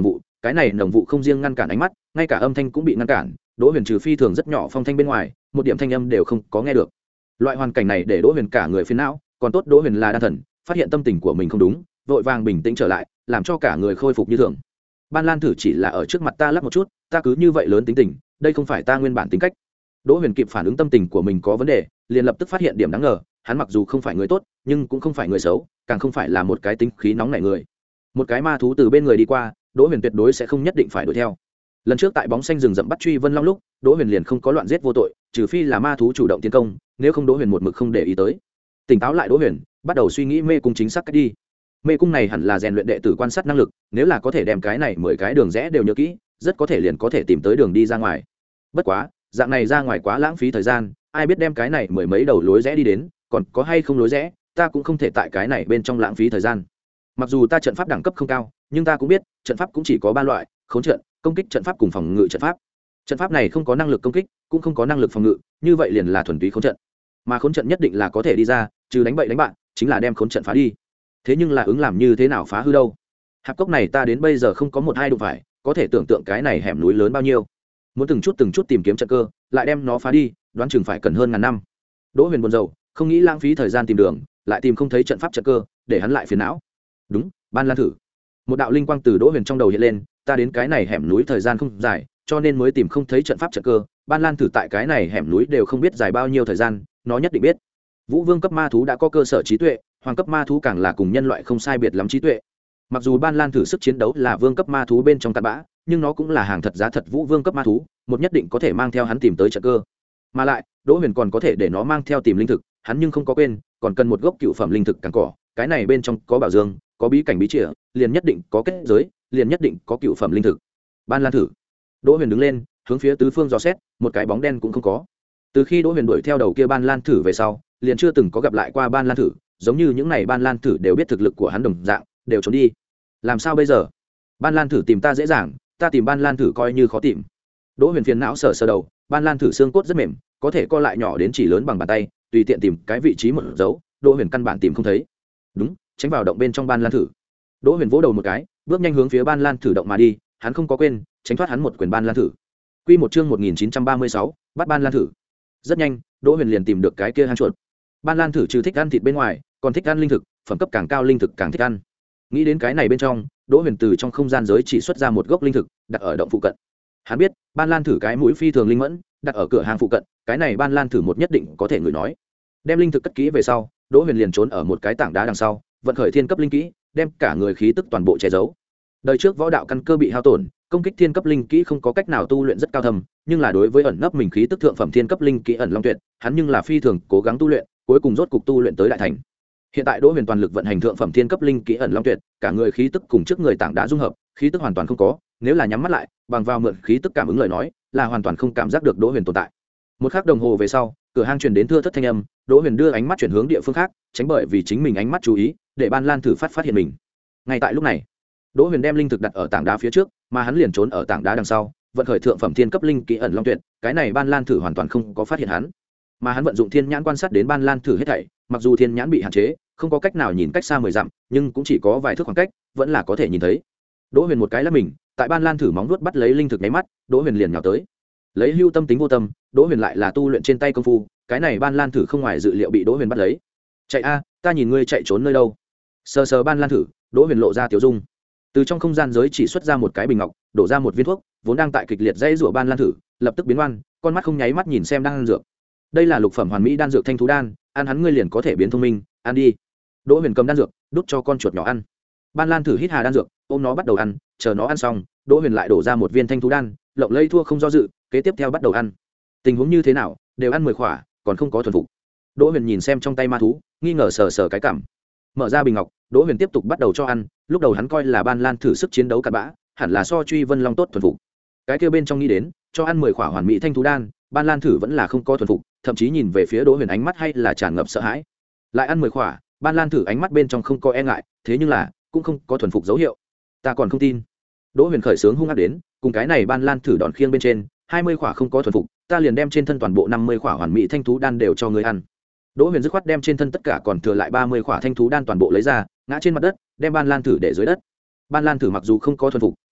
cái này nồng vụ không riêng ngăn cản ánh mắt, ngay cả âm thanh cũng bị ngăn cản. Đỗ Huyền trừ phi thường rất nhỏ phong thanh bên ngoài, một điểm thanh âm đều không có nghe được. Loại hoàn cảnh này để Đỗ Huyền cả người phiền não, còn tốt Đỗ Huyền là đan thần, phát hiện tâm tình của mình không đúng, vội vàng bình tĩnh trở lại, làm cho cả người khôi phục như thường. Ban Lan thử chỉ là ở trước mặt ta lắc một chút, ta cứ như vậy lớn tính tình, đây không phải ta nguyên bản tính cách. Đỗ Huyền kịp phản ứng tâm tình của mình có vấn đề, liền lập tức phát hiện điểm đáng ngờ, hắn mặc dù không phải người tốt, nhưng cũng không phải người xấu, càng không phải là một cái tính khí nóng nảy người. Một cái ma thú từ bên người đi qua, Đỗ Huyền tuyệt đối sẽ không nhất định phải đuổi theo. Lần trước tại bóng xanh rừng rậm bắt truy Vân Long lúc, Đỗ Huyền liền không có loạn giết vô tội, trừ phi là ma thú chủ động tiến công, nếu không Đỗ Huyền một mực không để ý tới. Tỉnh táo lại Đỗ Huyền, bắt đầu suy nghĩ mê cung chính xác cách đi. Mê cung này hẳn là rèn luyện đệ tử quan sát năng lực, nếu là có thể đem cái này mười cái đường rẽ đều nhớ kỹ, rất có thể liền có thể tìm tới đường đi ra ngoài. Bất quá, dạng này ra ngoài quá lãng phí thời gian, ai biết đem cái này mười mấy đầu lối rẽ đi đến, còn có hay không lối rẽ, ta cũng không thể tại cái này bên trong lãng phí thời gian. Mặc dù ta trận pháp đẳng cấp không cao, nhưng ta cũng biết, trận pháp cũng chỉ có ba loại, khống trận, công kích trận pháp cùng phòng ngự trận pháp. Trận pháp này không có năng lực công kích, cũng không có năng lực phòng ngự, như vậy liền là thuần túy khống trận. Mà khống trận nhất định là có thể đi ra, trừ đánh bậy đánh bạn, chính là đem khống trận phá đi. Thế nhưng là ứng làm như thế nào phá hư đâu? Hạp cốc này ta đến bây giờ không có một hai đụng phải, có thể tưởng tượng cái này hẻm núi lớn bao nhiêu. Muốn từng chút từng chút tìm kiếm trận cơ, lại đem nó phá đi, đoán chừng phải cần hơn ngàn năm. Đỗ Huyền buồn rầu, không nghĩ lãng phí thời gian tìm đường, lại tìm không thấy trận pháp trận cơ, để hắn lại phiền não. Đúng, Ban Lan thử. Một đạo linh quang từ Đỗ Huyền trong đầu hiện lên, ta đến cái này hẻm núi thời gian không dài, cho nên mới tìm không thấy trận pháp trận cơ. Ban Lan thử tại cái này hẻm núi đều không biết dài bao nhiêu thời gian, nó nhất định biết. Vũ Vương cấp ma thú đã có cơ sở trí tuệ, hoàng cấp ma thú càng là cùng nhân loại không sai biệt lắm trí tuệ. Mặc dù Ban Lan thử sức chiến đấu là vương cấp ma thú bên trong cặn bã, nhưng nó cũng là hàng thật giá thật Vũ Vương cấp ma thú, một nhất định có thể mang theo hắn tìm tới trận cơ. Mà lại, Đỗ Huyền còn có thể để nó mang theo tìm linh thực, hắn nhưng không có quên, còn cần một gốc cựu phẩm linh thực càng cỏ, cái này bên trong có bảo dương, có bí cảnh bí chìa, liền nhất định có kết giới, liền nhất định có cựu phẩm linh thực. Ban Lan thử. Đỗ Huyền đứng lên, hướng phía tứ phương dò xét, một cái bóng đen cũng không có. Từ khi Đỗ Huyền đuổi theo đầu kia Ban Lan thử về sau, liền chưa từng có gặp lại qua Ban Lan thử, giống như những này Ban Lan thử đều biết thực lực của hắn đồng dạng, đều trốn đi. Làm sao bây giờ? Ban Lan thử tìm ta dễ dàng, ta tìm Ban Lan thử coi như khó tìm. Đỗ Huyền phiền não sờ sờ đầu, Ban Lan thử xương cốt rất mềm, có thể co lại nhỏ đến chỉ lớn bằng bàn tay, tùy tiện tìm cái vị trí một dấu, Đỗ Huyền căn bản tìm không thấy. Đúng, tránh vào động bên trong Ban Lan thử. Đỗ Huyền vỗ đầu một cái, bước nhanh hướng phía Ban Lan thử động mà đi, hắn không có quên, tránh thoát hắn một quyền Ban Lan thử. Quy một chương một nghìn chín trăm ba mươi sáu, bắt Ban Lan thử. Rất nhanh, Đỗ Huyền liền tìm được cái kia hang chuột. Ban Lan thử trừ thích ăn thịt bên ngoài, còn thích ăn linh thực, phẩm cấp càng cao linh thực càng thích ăn. Nghĩ đến cái này bên trong, Đỗ Huyền từ trong không gian giới chỉ xuất ra một gốc linh thực, đặt ở động phụ cận. Hắn biết, Ban Lan thử cái mũi phi thường linh mẫn, đặt ở cửa hàng phụ cận, cái này Ban Lan thử một nhất định có thể người nói. Đem linh thực cất kỹ về sau, Đỗ Huyền liền trốn ở một cái tảng đá đằng sau, vận khởi thiên cấp linh kỹ, đem cả người khí tức toàn bộ che giấu. Đời trước võ đạo căn cơ bị hao tổn, công kích thiên cấp linh kỹ không có cách nào tu luyện rất cao thâm, nhưng là đối với ẩn nấp mình khí tức thượng phẩm thiên cấp linh kỹ ẩn long tuyệt, hắn nhưng là phi thường cố gắng tu luyện, cuối cùng rốt cục tu luyện tới đại thành. Hiện tại Đỗ Huyền toàn lực vận hành thượng phẩm thiên cấp linh kỹ ẩn long tuyệt, cả người khí tức cùng trước người tảng đá dung hợp, khí tức hoàn toàn không có, nếu là nhắm mắt lại, bằng vào mượn khí tức cảm ứng lời nói, là hoàn toàn không cảm giác được Đỗ Huyền tồn tại. Một khắc đồng hồ về sau, cửa hang truyền đến thưa thất thanh âm, Đỗ Huyền đưa ánh mắt chuyển hướng địa phương khác, tránh bởi vì chính mình ánh mắt chú ý, để Ban Lan thử phát phát hiện mình. Ngay tại lúc này, Đỗ Huyền đem linh thực đặt ở tảng đá phía trước, mà hắn liền trốn ở tảng đá đằng sau, vận khởi thượng phẩm thiên cấp linh kỹ ẩn long tuyệt, cái này Ban Lan thử hoàn toàn không có phát hiện hắn. Mà hắn vận dụng thiên nhãn quan sát đến Ban Lan thử hết thảy, mặc dù thiên nhãn bị hạn chế, không có cách nào nhìn cách xa mười dặm, nhưng cũng chỉ có vài thước khoảng cách, vẫn là có thể nhìn thấy. Đỗ Huyền một cái lắc mình, tại Ban Lan thử móng vuốt bắt lấy linh thực nháy mắt, Đỗ Huyền liền nhào tới. Lấy hưu tâm tính vô tâm, Đỗ Huyền lại là tu luyện trên tay công phu, cái này Ban Lan thử không ngoài dự liệu bị Đỗ Huyền bắt lấy. Chạy a, ta nhìn ngươi chạy trốn nơi đâu? Sờ sờ Ban Lan thử, Đỗ Huyền lộ ra tiểu dung. Từ trong không gian giới chỉ xuất ra một cái bình ngọc, đổ ra một viên thuốc, vốn đang tại kịch liệt dãy rủa Ban Lan thử, lập tức biến oan, con mắt không nháy mắt nhìn xem đan dược. Đây là lục phẩm hoàn mỹ đan dược thanh thú đan, ăn hắn ngươi liền có thể biến thông minh, ăn đi. Đỗ Huyền cầm đan dược, đút cho con chuột nhỏ ăn. Ban Lan thử hít hà đan dược, ôm nó bắt đầu ăn, chờ nó ăn xong, Đỗ Huyền lại đổ ra một viên thanh thú đan, lộng lây thua không do dự, kế tiếp theo bắt đầu ăn. Tình huống như thế nào, đều ăn mười khỏa, còn không có thuần phục. Đỗ Huyền nhìn xem trong tay ma thú, nghi ngờ sờ sờ cái cảm. Mở ra bình ngọc, Đỗ Huyền tiếp tục bắt đầu cho ăn, lúc đầu hắn coi là Ban Lan thử sức chiến đấu cặn bã, hẳn là so truy Vân Long tốt thuần phục. Cái kia bên trong nghĩ đến, cho ăn mười khỏa hoàn mỹ thanh thú đan, Ban Lan thử vẫn là không có thuần phục, thậm chí nhìn về phía Đỗ Huyền ánh mắt hay là tràn ngập sợ hãi. Lại ăn mười khỏa, Ban Lan thử ánh mắt bên trong không có e ngại, thế nhưng là cũng không có thuần phục dấu hiệu. Ta còn không tin. Đỗ Huyền khởi sướng hung ác đến, cùng cái này Ban Lan thử đòn khiêng bên trên, hai mươi khỏa không có thuần phục, ta liền đem trên thân toàn bộ năm mươi khỏa hoàn mỹ thanh thú đan đều cho ngươi ăn. Đỗ Huyền dứt khoát đem trên thân tất cả còn thừa lại ba mươi khỏa thanh thú đan toàn bộ lấy ra, ngã trên mặt đất, đem Ban Lan thử để dưới đất. Ban Lan thử mặc dù không có thuần phục,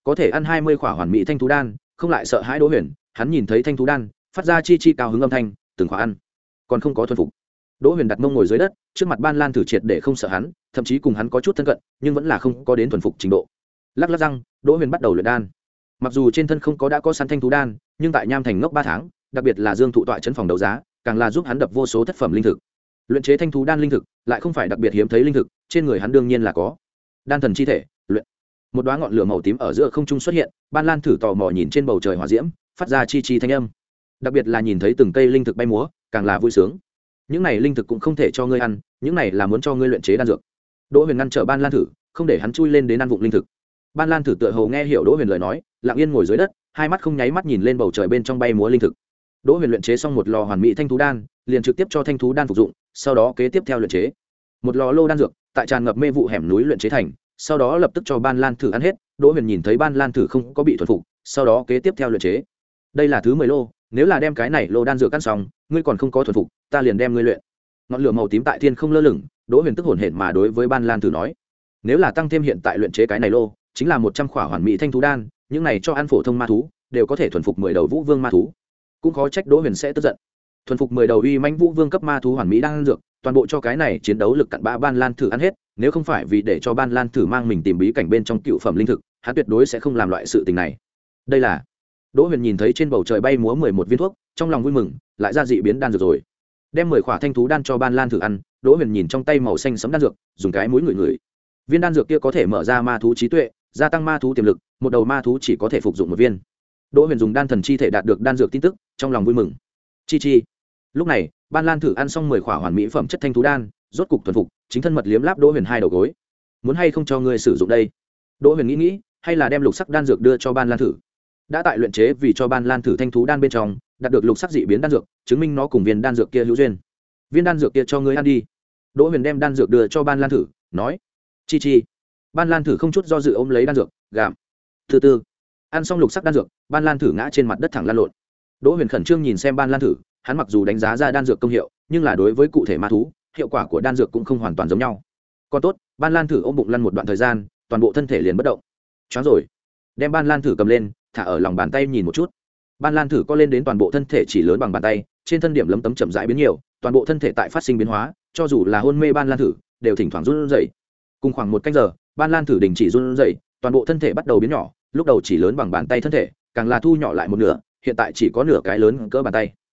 có thể ăn hai mươi khỏa hoàn mỹ thanh thú đan không lại sợ hãi Đỗ Huyền, hắn nhìn thấy thanh thú đan phát ra chi chi cao hứng âm thanh, từng khỏa ăn còn không có thuần phục. Đỗ Huyền đặt mông ngồi dưới đất, trước mặt Ban Lan Thử triệt để không sợ hắn, thậm chí cùng hắn có chút thân cận, nhưng vẫn là không có đến thuần phục trình độ. Lắc lắc răng, Đỗ Huyền bắt đầu luyện đan. Mặc dù trên thân không có đã có sẵn thanh thú đan, nhưng tại Nham Thành ngốc ba tháng, đặc biệt là Dương thụ tọa trấn phòng đấu giá, càng là giúp hắn đập vô số thất phẩm linh thực. Luyện chế thanh thú đan linh thực, lại không phải đặc biệt hiếm thấy linh thực, trên người hắn đương nhiên là có. Đan thần chi thể, luyện. Một đóa ngọn lửa màu tím ở giữa không trung xuất hiện, Ban Lan Thử tò mò nhìn trên bầu trời hỏa diễm, phát ra chi chi thanh âm. Đặc biệt là nhìn thấy từng cây linh thực bay múa, càng là vui sướng. Những này linh thực cũng không thể cho ngươi ăn, những này là muốn cho ngươi luyện chế đan dược. Đỗ Huyền ngăn trở Ban Lan Thử, không để hắn chui lên đến ăn vụng linh thực. Ban Lan Thử tựa hồ nghe hiểu Đỗ Huyền lời nói, lặng yên ngồi dưới đất, hai mắt không nháy mắt nhìn lên bầu trời bên trong bay múa linh thực. Đỗ Huyền luyện chế xong một lò hoàn mỹ thanh thú đan, liền trực tiếp cho thanh thú đan phục dụng, sau đó kế tiếp theo luyện chế một lò lô đan dược, tại tràn ngập mê vụ hẻm núi luyện chế thành, sau đó lập tức cho Ban Lan Thử ăn hết. Đỗ Huyền nhìn thấy Ban Lan Thử không có bị thuần phục, sau đó kế tiếp theo luyện chế. Đây là thứ mười lô, nếu là đem cái này lô đan dược ăn xong, ngươi còn không có thuần phục, ta liền đem ngươi luyện. Ngọn lửa màu tím tại thiên không lơ lửng, Đỗ Huyền tức hổn hển mà đối với Ban Lan Thử nói, nếu là tăng thêm hiện tại luyện chế cái này lô, chính là một trăm khỏa hoàn mỹ thanh thú đan, những này cho ăn phổ thông ma thú, đều có thể thuần phục mười đầu vũ vương ma thú. Cũng khó trách Đỗ Huyền sẽ tức giận. Thuần phục mười đầu uy mãnh vũ vương cấp ma thú hoàn mỹ đan dược, toàn bộ cho cái này chiến đấu lực cặn bã Ban Lan Thử ăn hết, nếu không phải vì để cho Ban Lan Thử mang mình tìm bí cảnh bên trong cựu phẩm linh thực, hắn tuyệt đối sẽ không làm loại sự tình này. Đây là Đỗ Huyền nhìn thấy trên bầu trời bay múa mười một viên thuốc, trong lòng vui mừng, lại ra dị biến đan dược rồi. Đem mười khỏa thanh thú đan cho Ban Lan Thử ăn, Đỗ Huyền nhìn trong tay màu xanh sẫm đan dược, dùng cái mũi ngửi ngửi. Viên đan dược kia có thể mở ra ma thú trí tuệ, gia tăng ma thú tiềm lực, một đầu ma thú chỉ có thể phục dụng một viên. Đỗ Huyền dùng đan thần chi thể đạt được đan dược tin tức, trong lòng vui mừng. Chi chi. Lúc này, Ban Lan Thử ăn xong mười khỏa hoàn mỹ phẩm chất thanh thú đan, rốt cục thuần phục, chính thân mật liếm láp Đỗ Huyền hai đầu gối. Muốn hay không cho ngươi sử dụng đây? Đỗ Huyền nghĩ nghĩ, hay là đem lục sắc đan dược đưa cho Ban Lan Thử. Đã tại luyện chế vì cho Ban Lan Thử thanh thú đan bên trong, đạt được lục sắc dị biến đan dược, chứng minh nó cùng viên đan dược kia hữu duyên. Viên đan dược kia cho ngươi ăn đi. Đỗ Huyền đem đan dược đưa cho Ban Lan Thử, nói: "Chi chi." Ban Lan Thử không chút do dự ôm lấy đan dược, gặm. Từ từ, ăn xong lục sắc đan dược, Ban Lan Thử ngã trên mặt đất thẳng lăn lộn. Đỗ Huyền khẩn trương nhìn xem Ban Lan Thử, hắn mặc dù đánh giá ra đan dược công hiệu, nhưng là đối với cụ thể ma thú, hiệu quả của đan dược cũng không hoàn toàn giống nhau. Còn tốt, Ban Lan Thử ôm bụng lăn một đoạn thời gian, toàn bộ thân thể liền bất động. Choáng rồi. Đem Ban Lan Thử cầm lên, thả ở lòng bàn tay nhìn một chút. Ban Lan Thử co lên đến toàn bộ thân thể chỉ lớn bằng bàn tay, trên thân điểm lấm tấm chậm rãi biến nhiều, toàn bộ thân thể tại phát sinh biến hóa, cho dù là hôn mê Ban Lan Thử, đều thỉnh thoảng run rẩy. Cùng khoảng một canh giờ, Ban Lan Thử đình chỉ run rẩy, toàn bộ thân thể bắt đầu biến nhỏ, lúc đầu chỉ lớn bằng bàn tay thân thể, càng là thu nhỏ lại một nửa, hiện tại chỉ có nửa cái lớn cỡ bàn tay.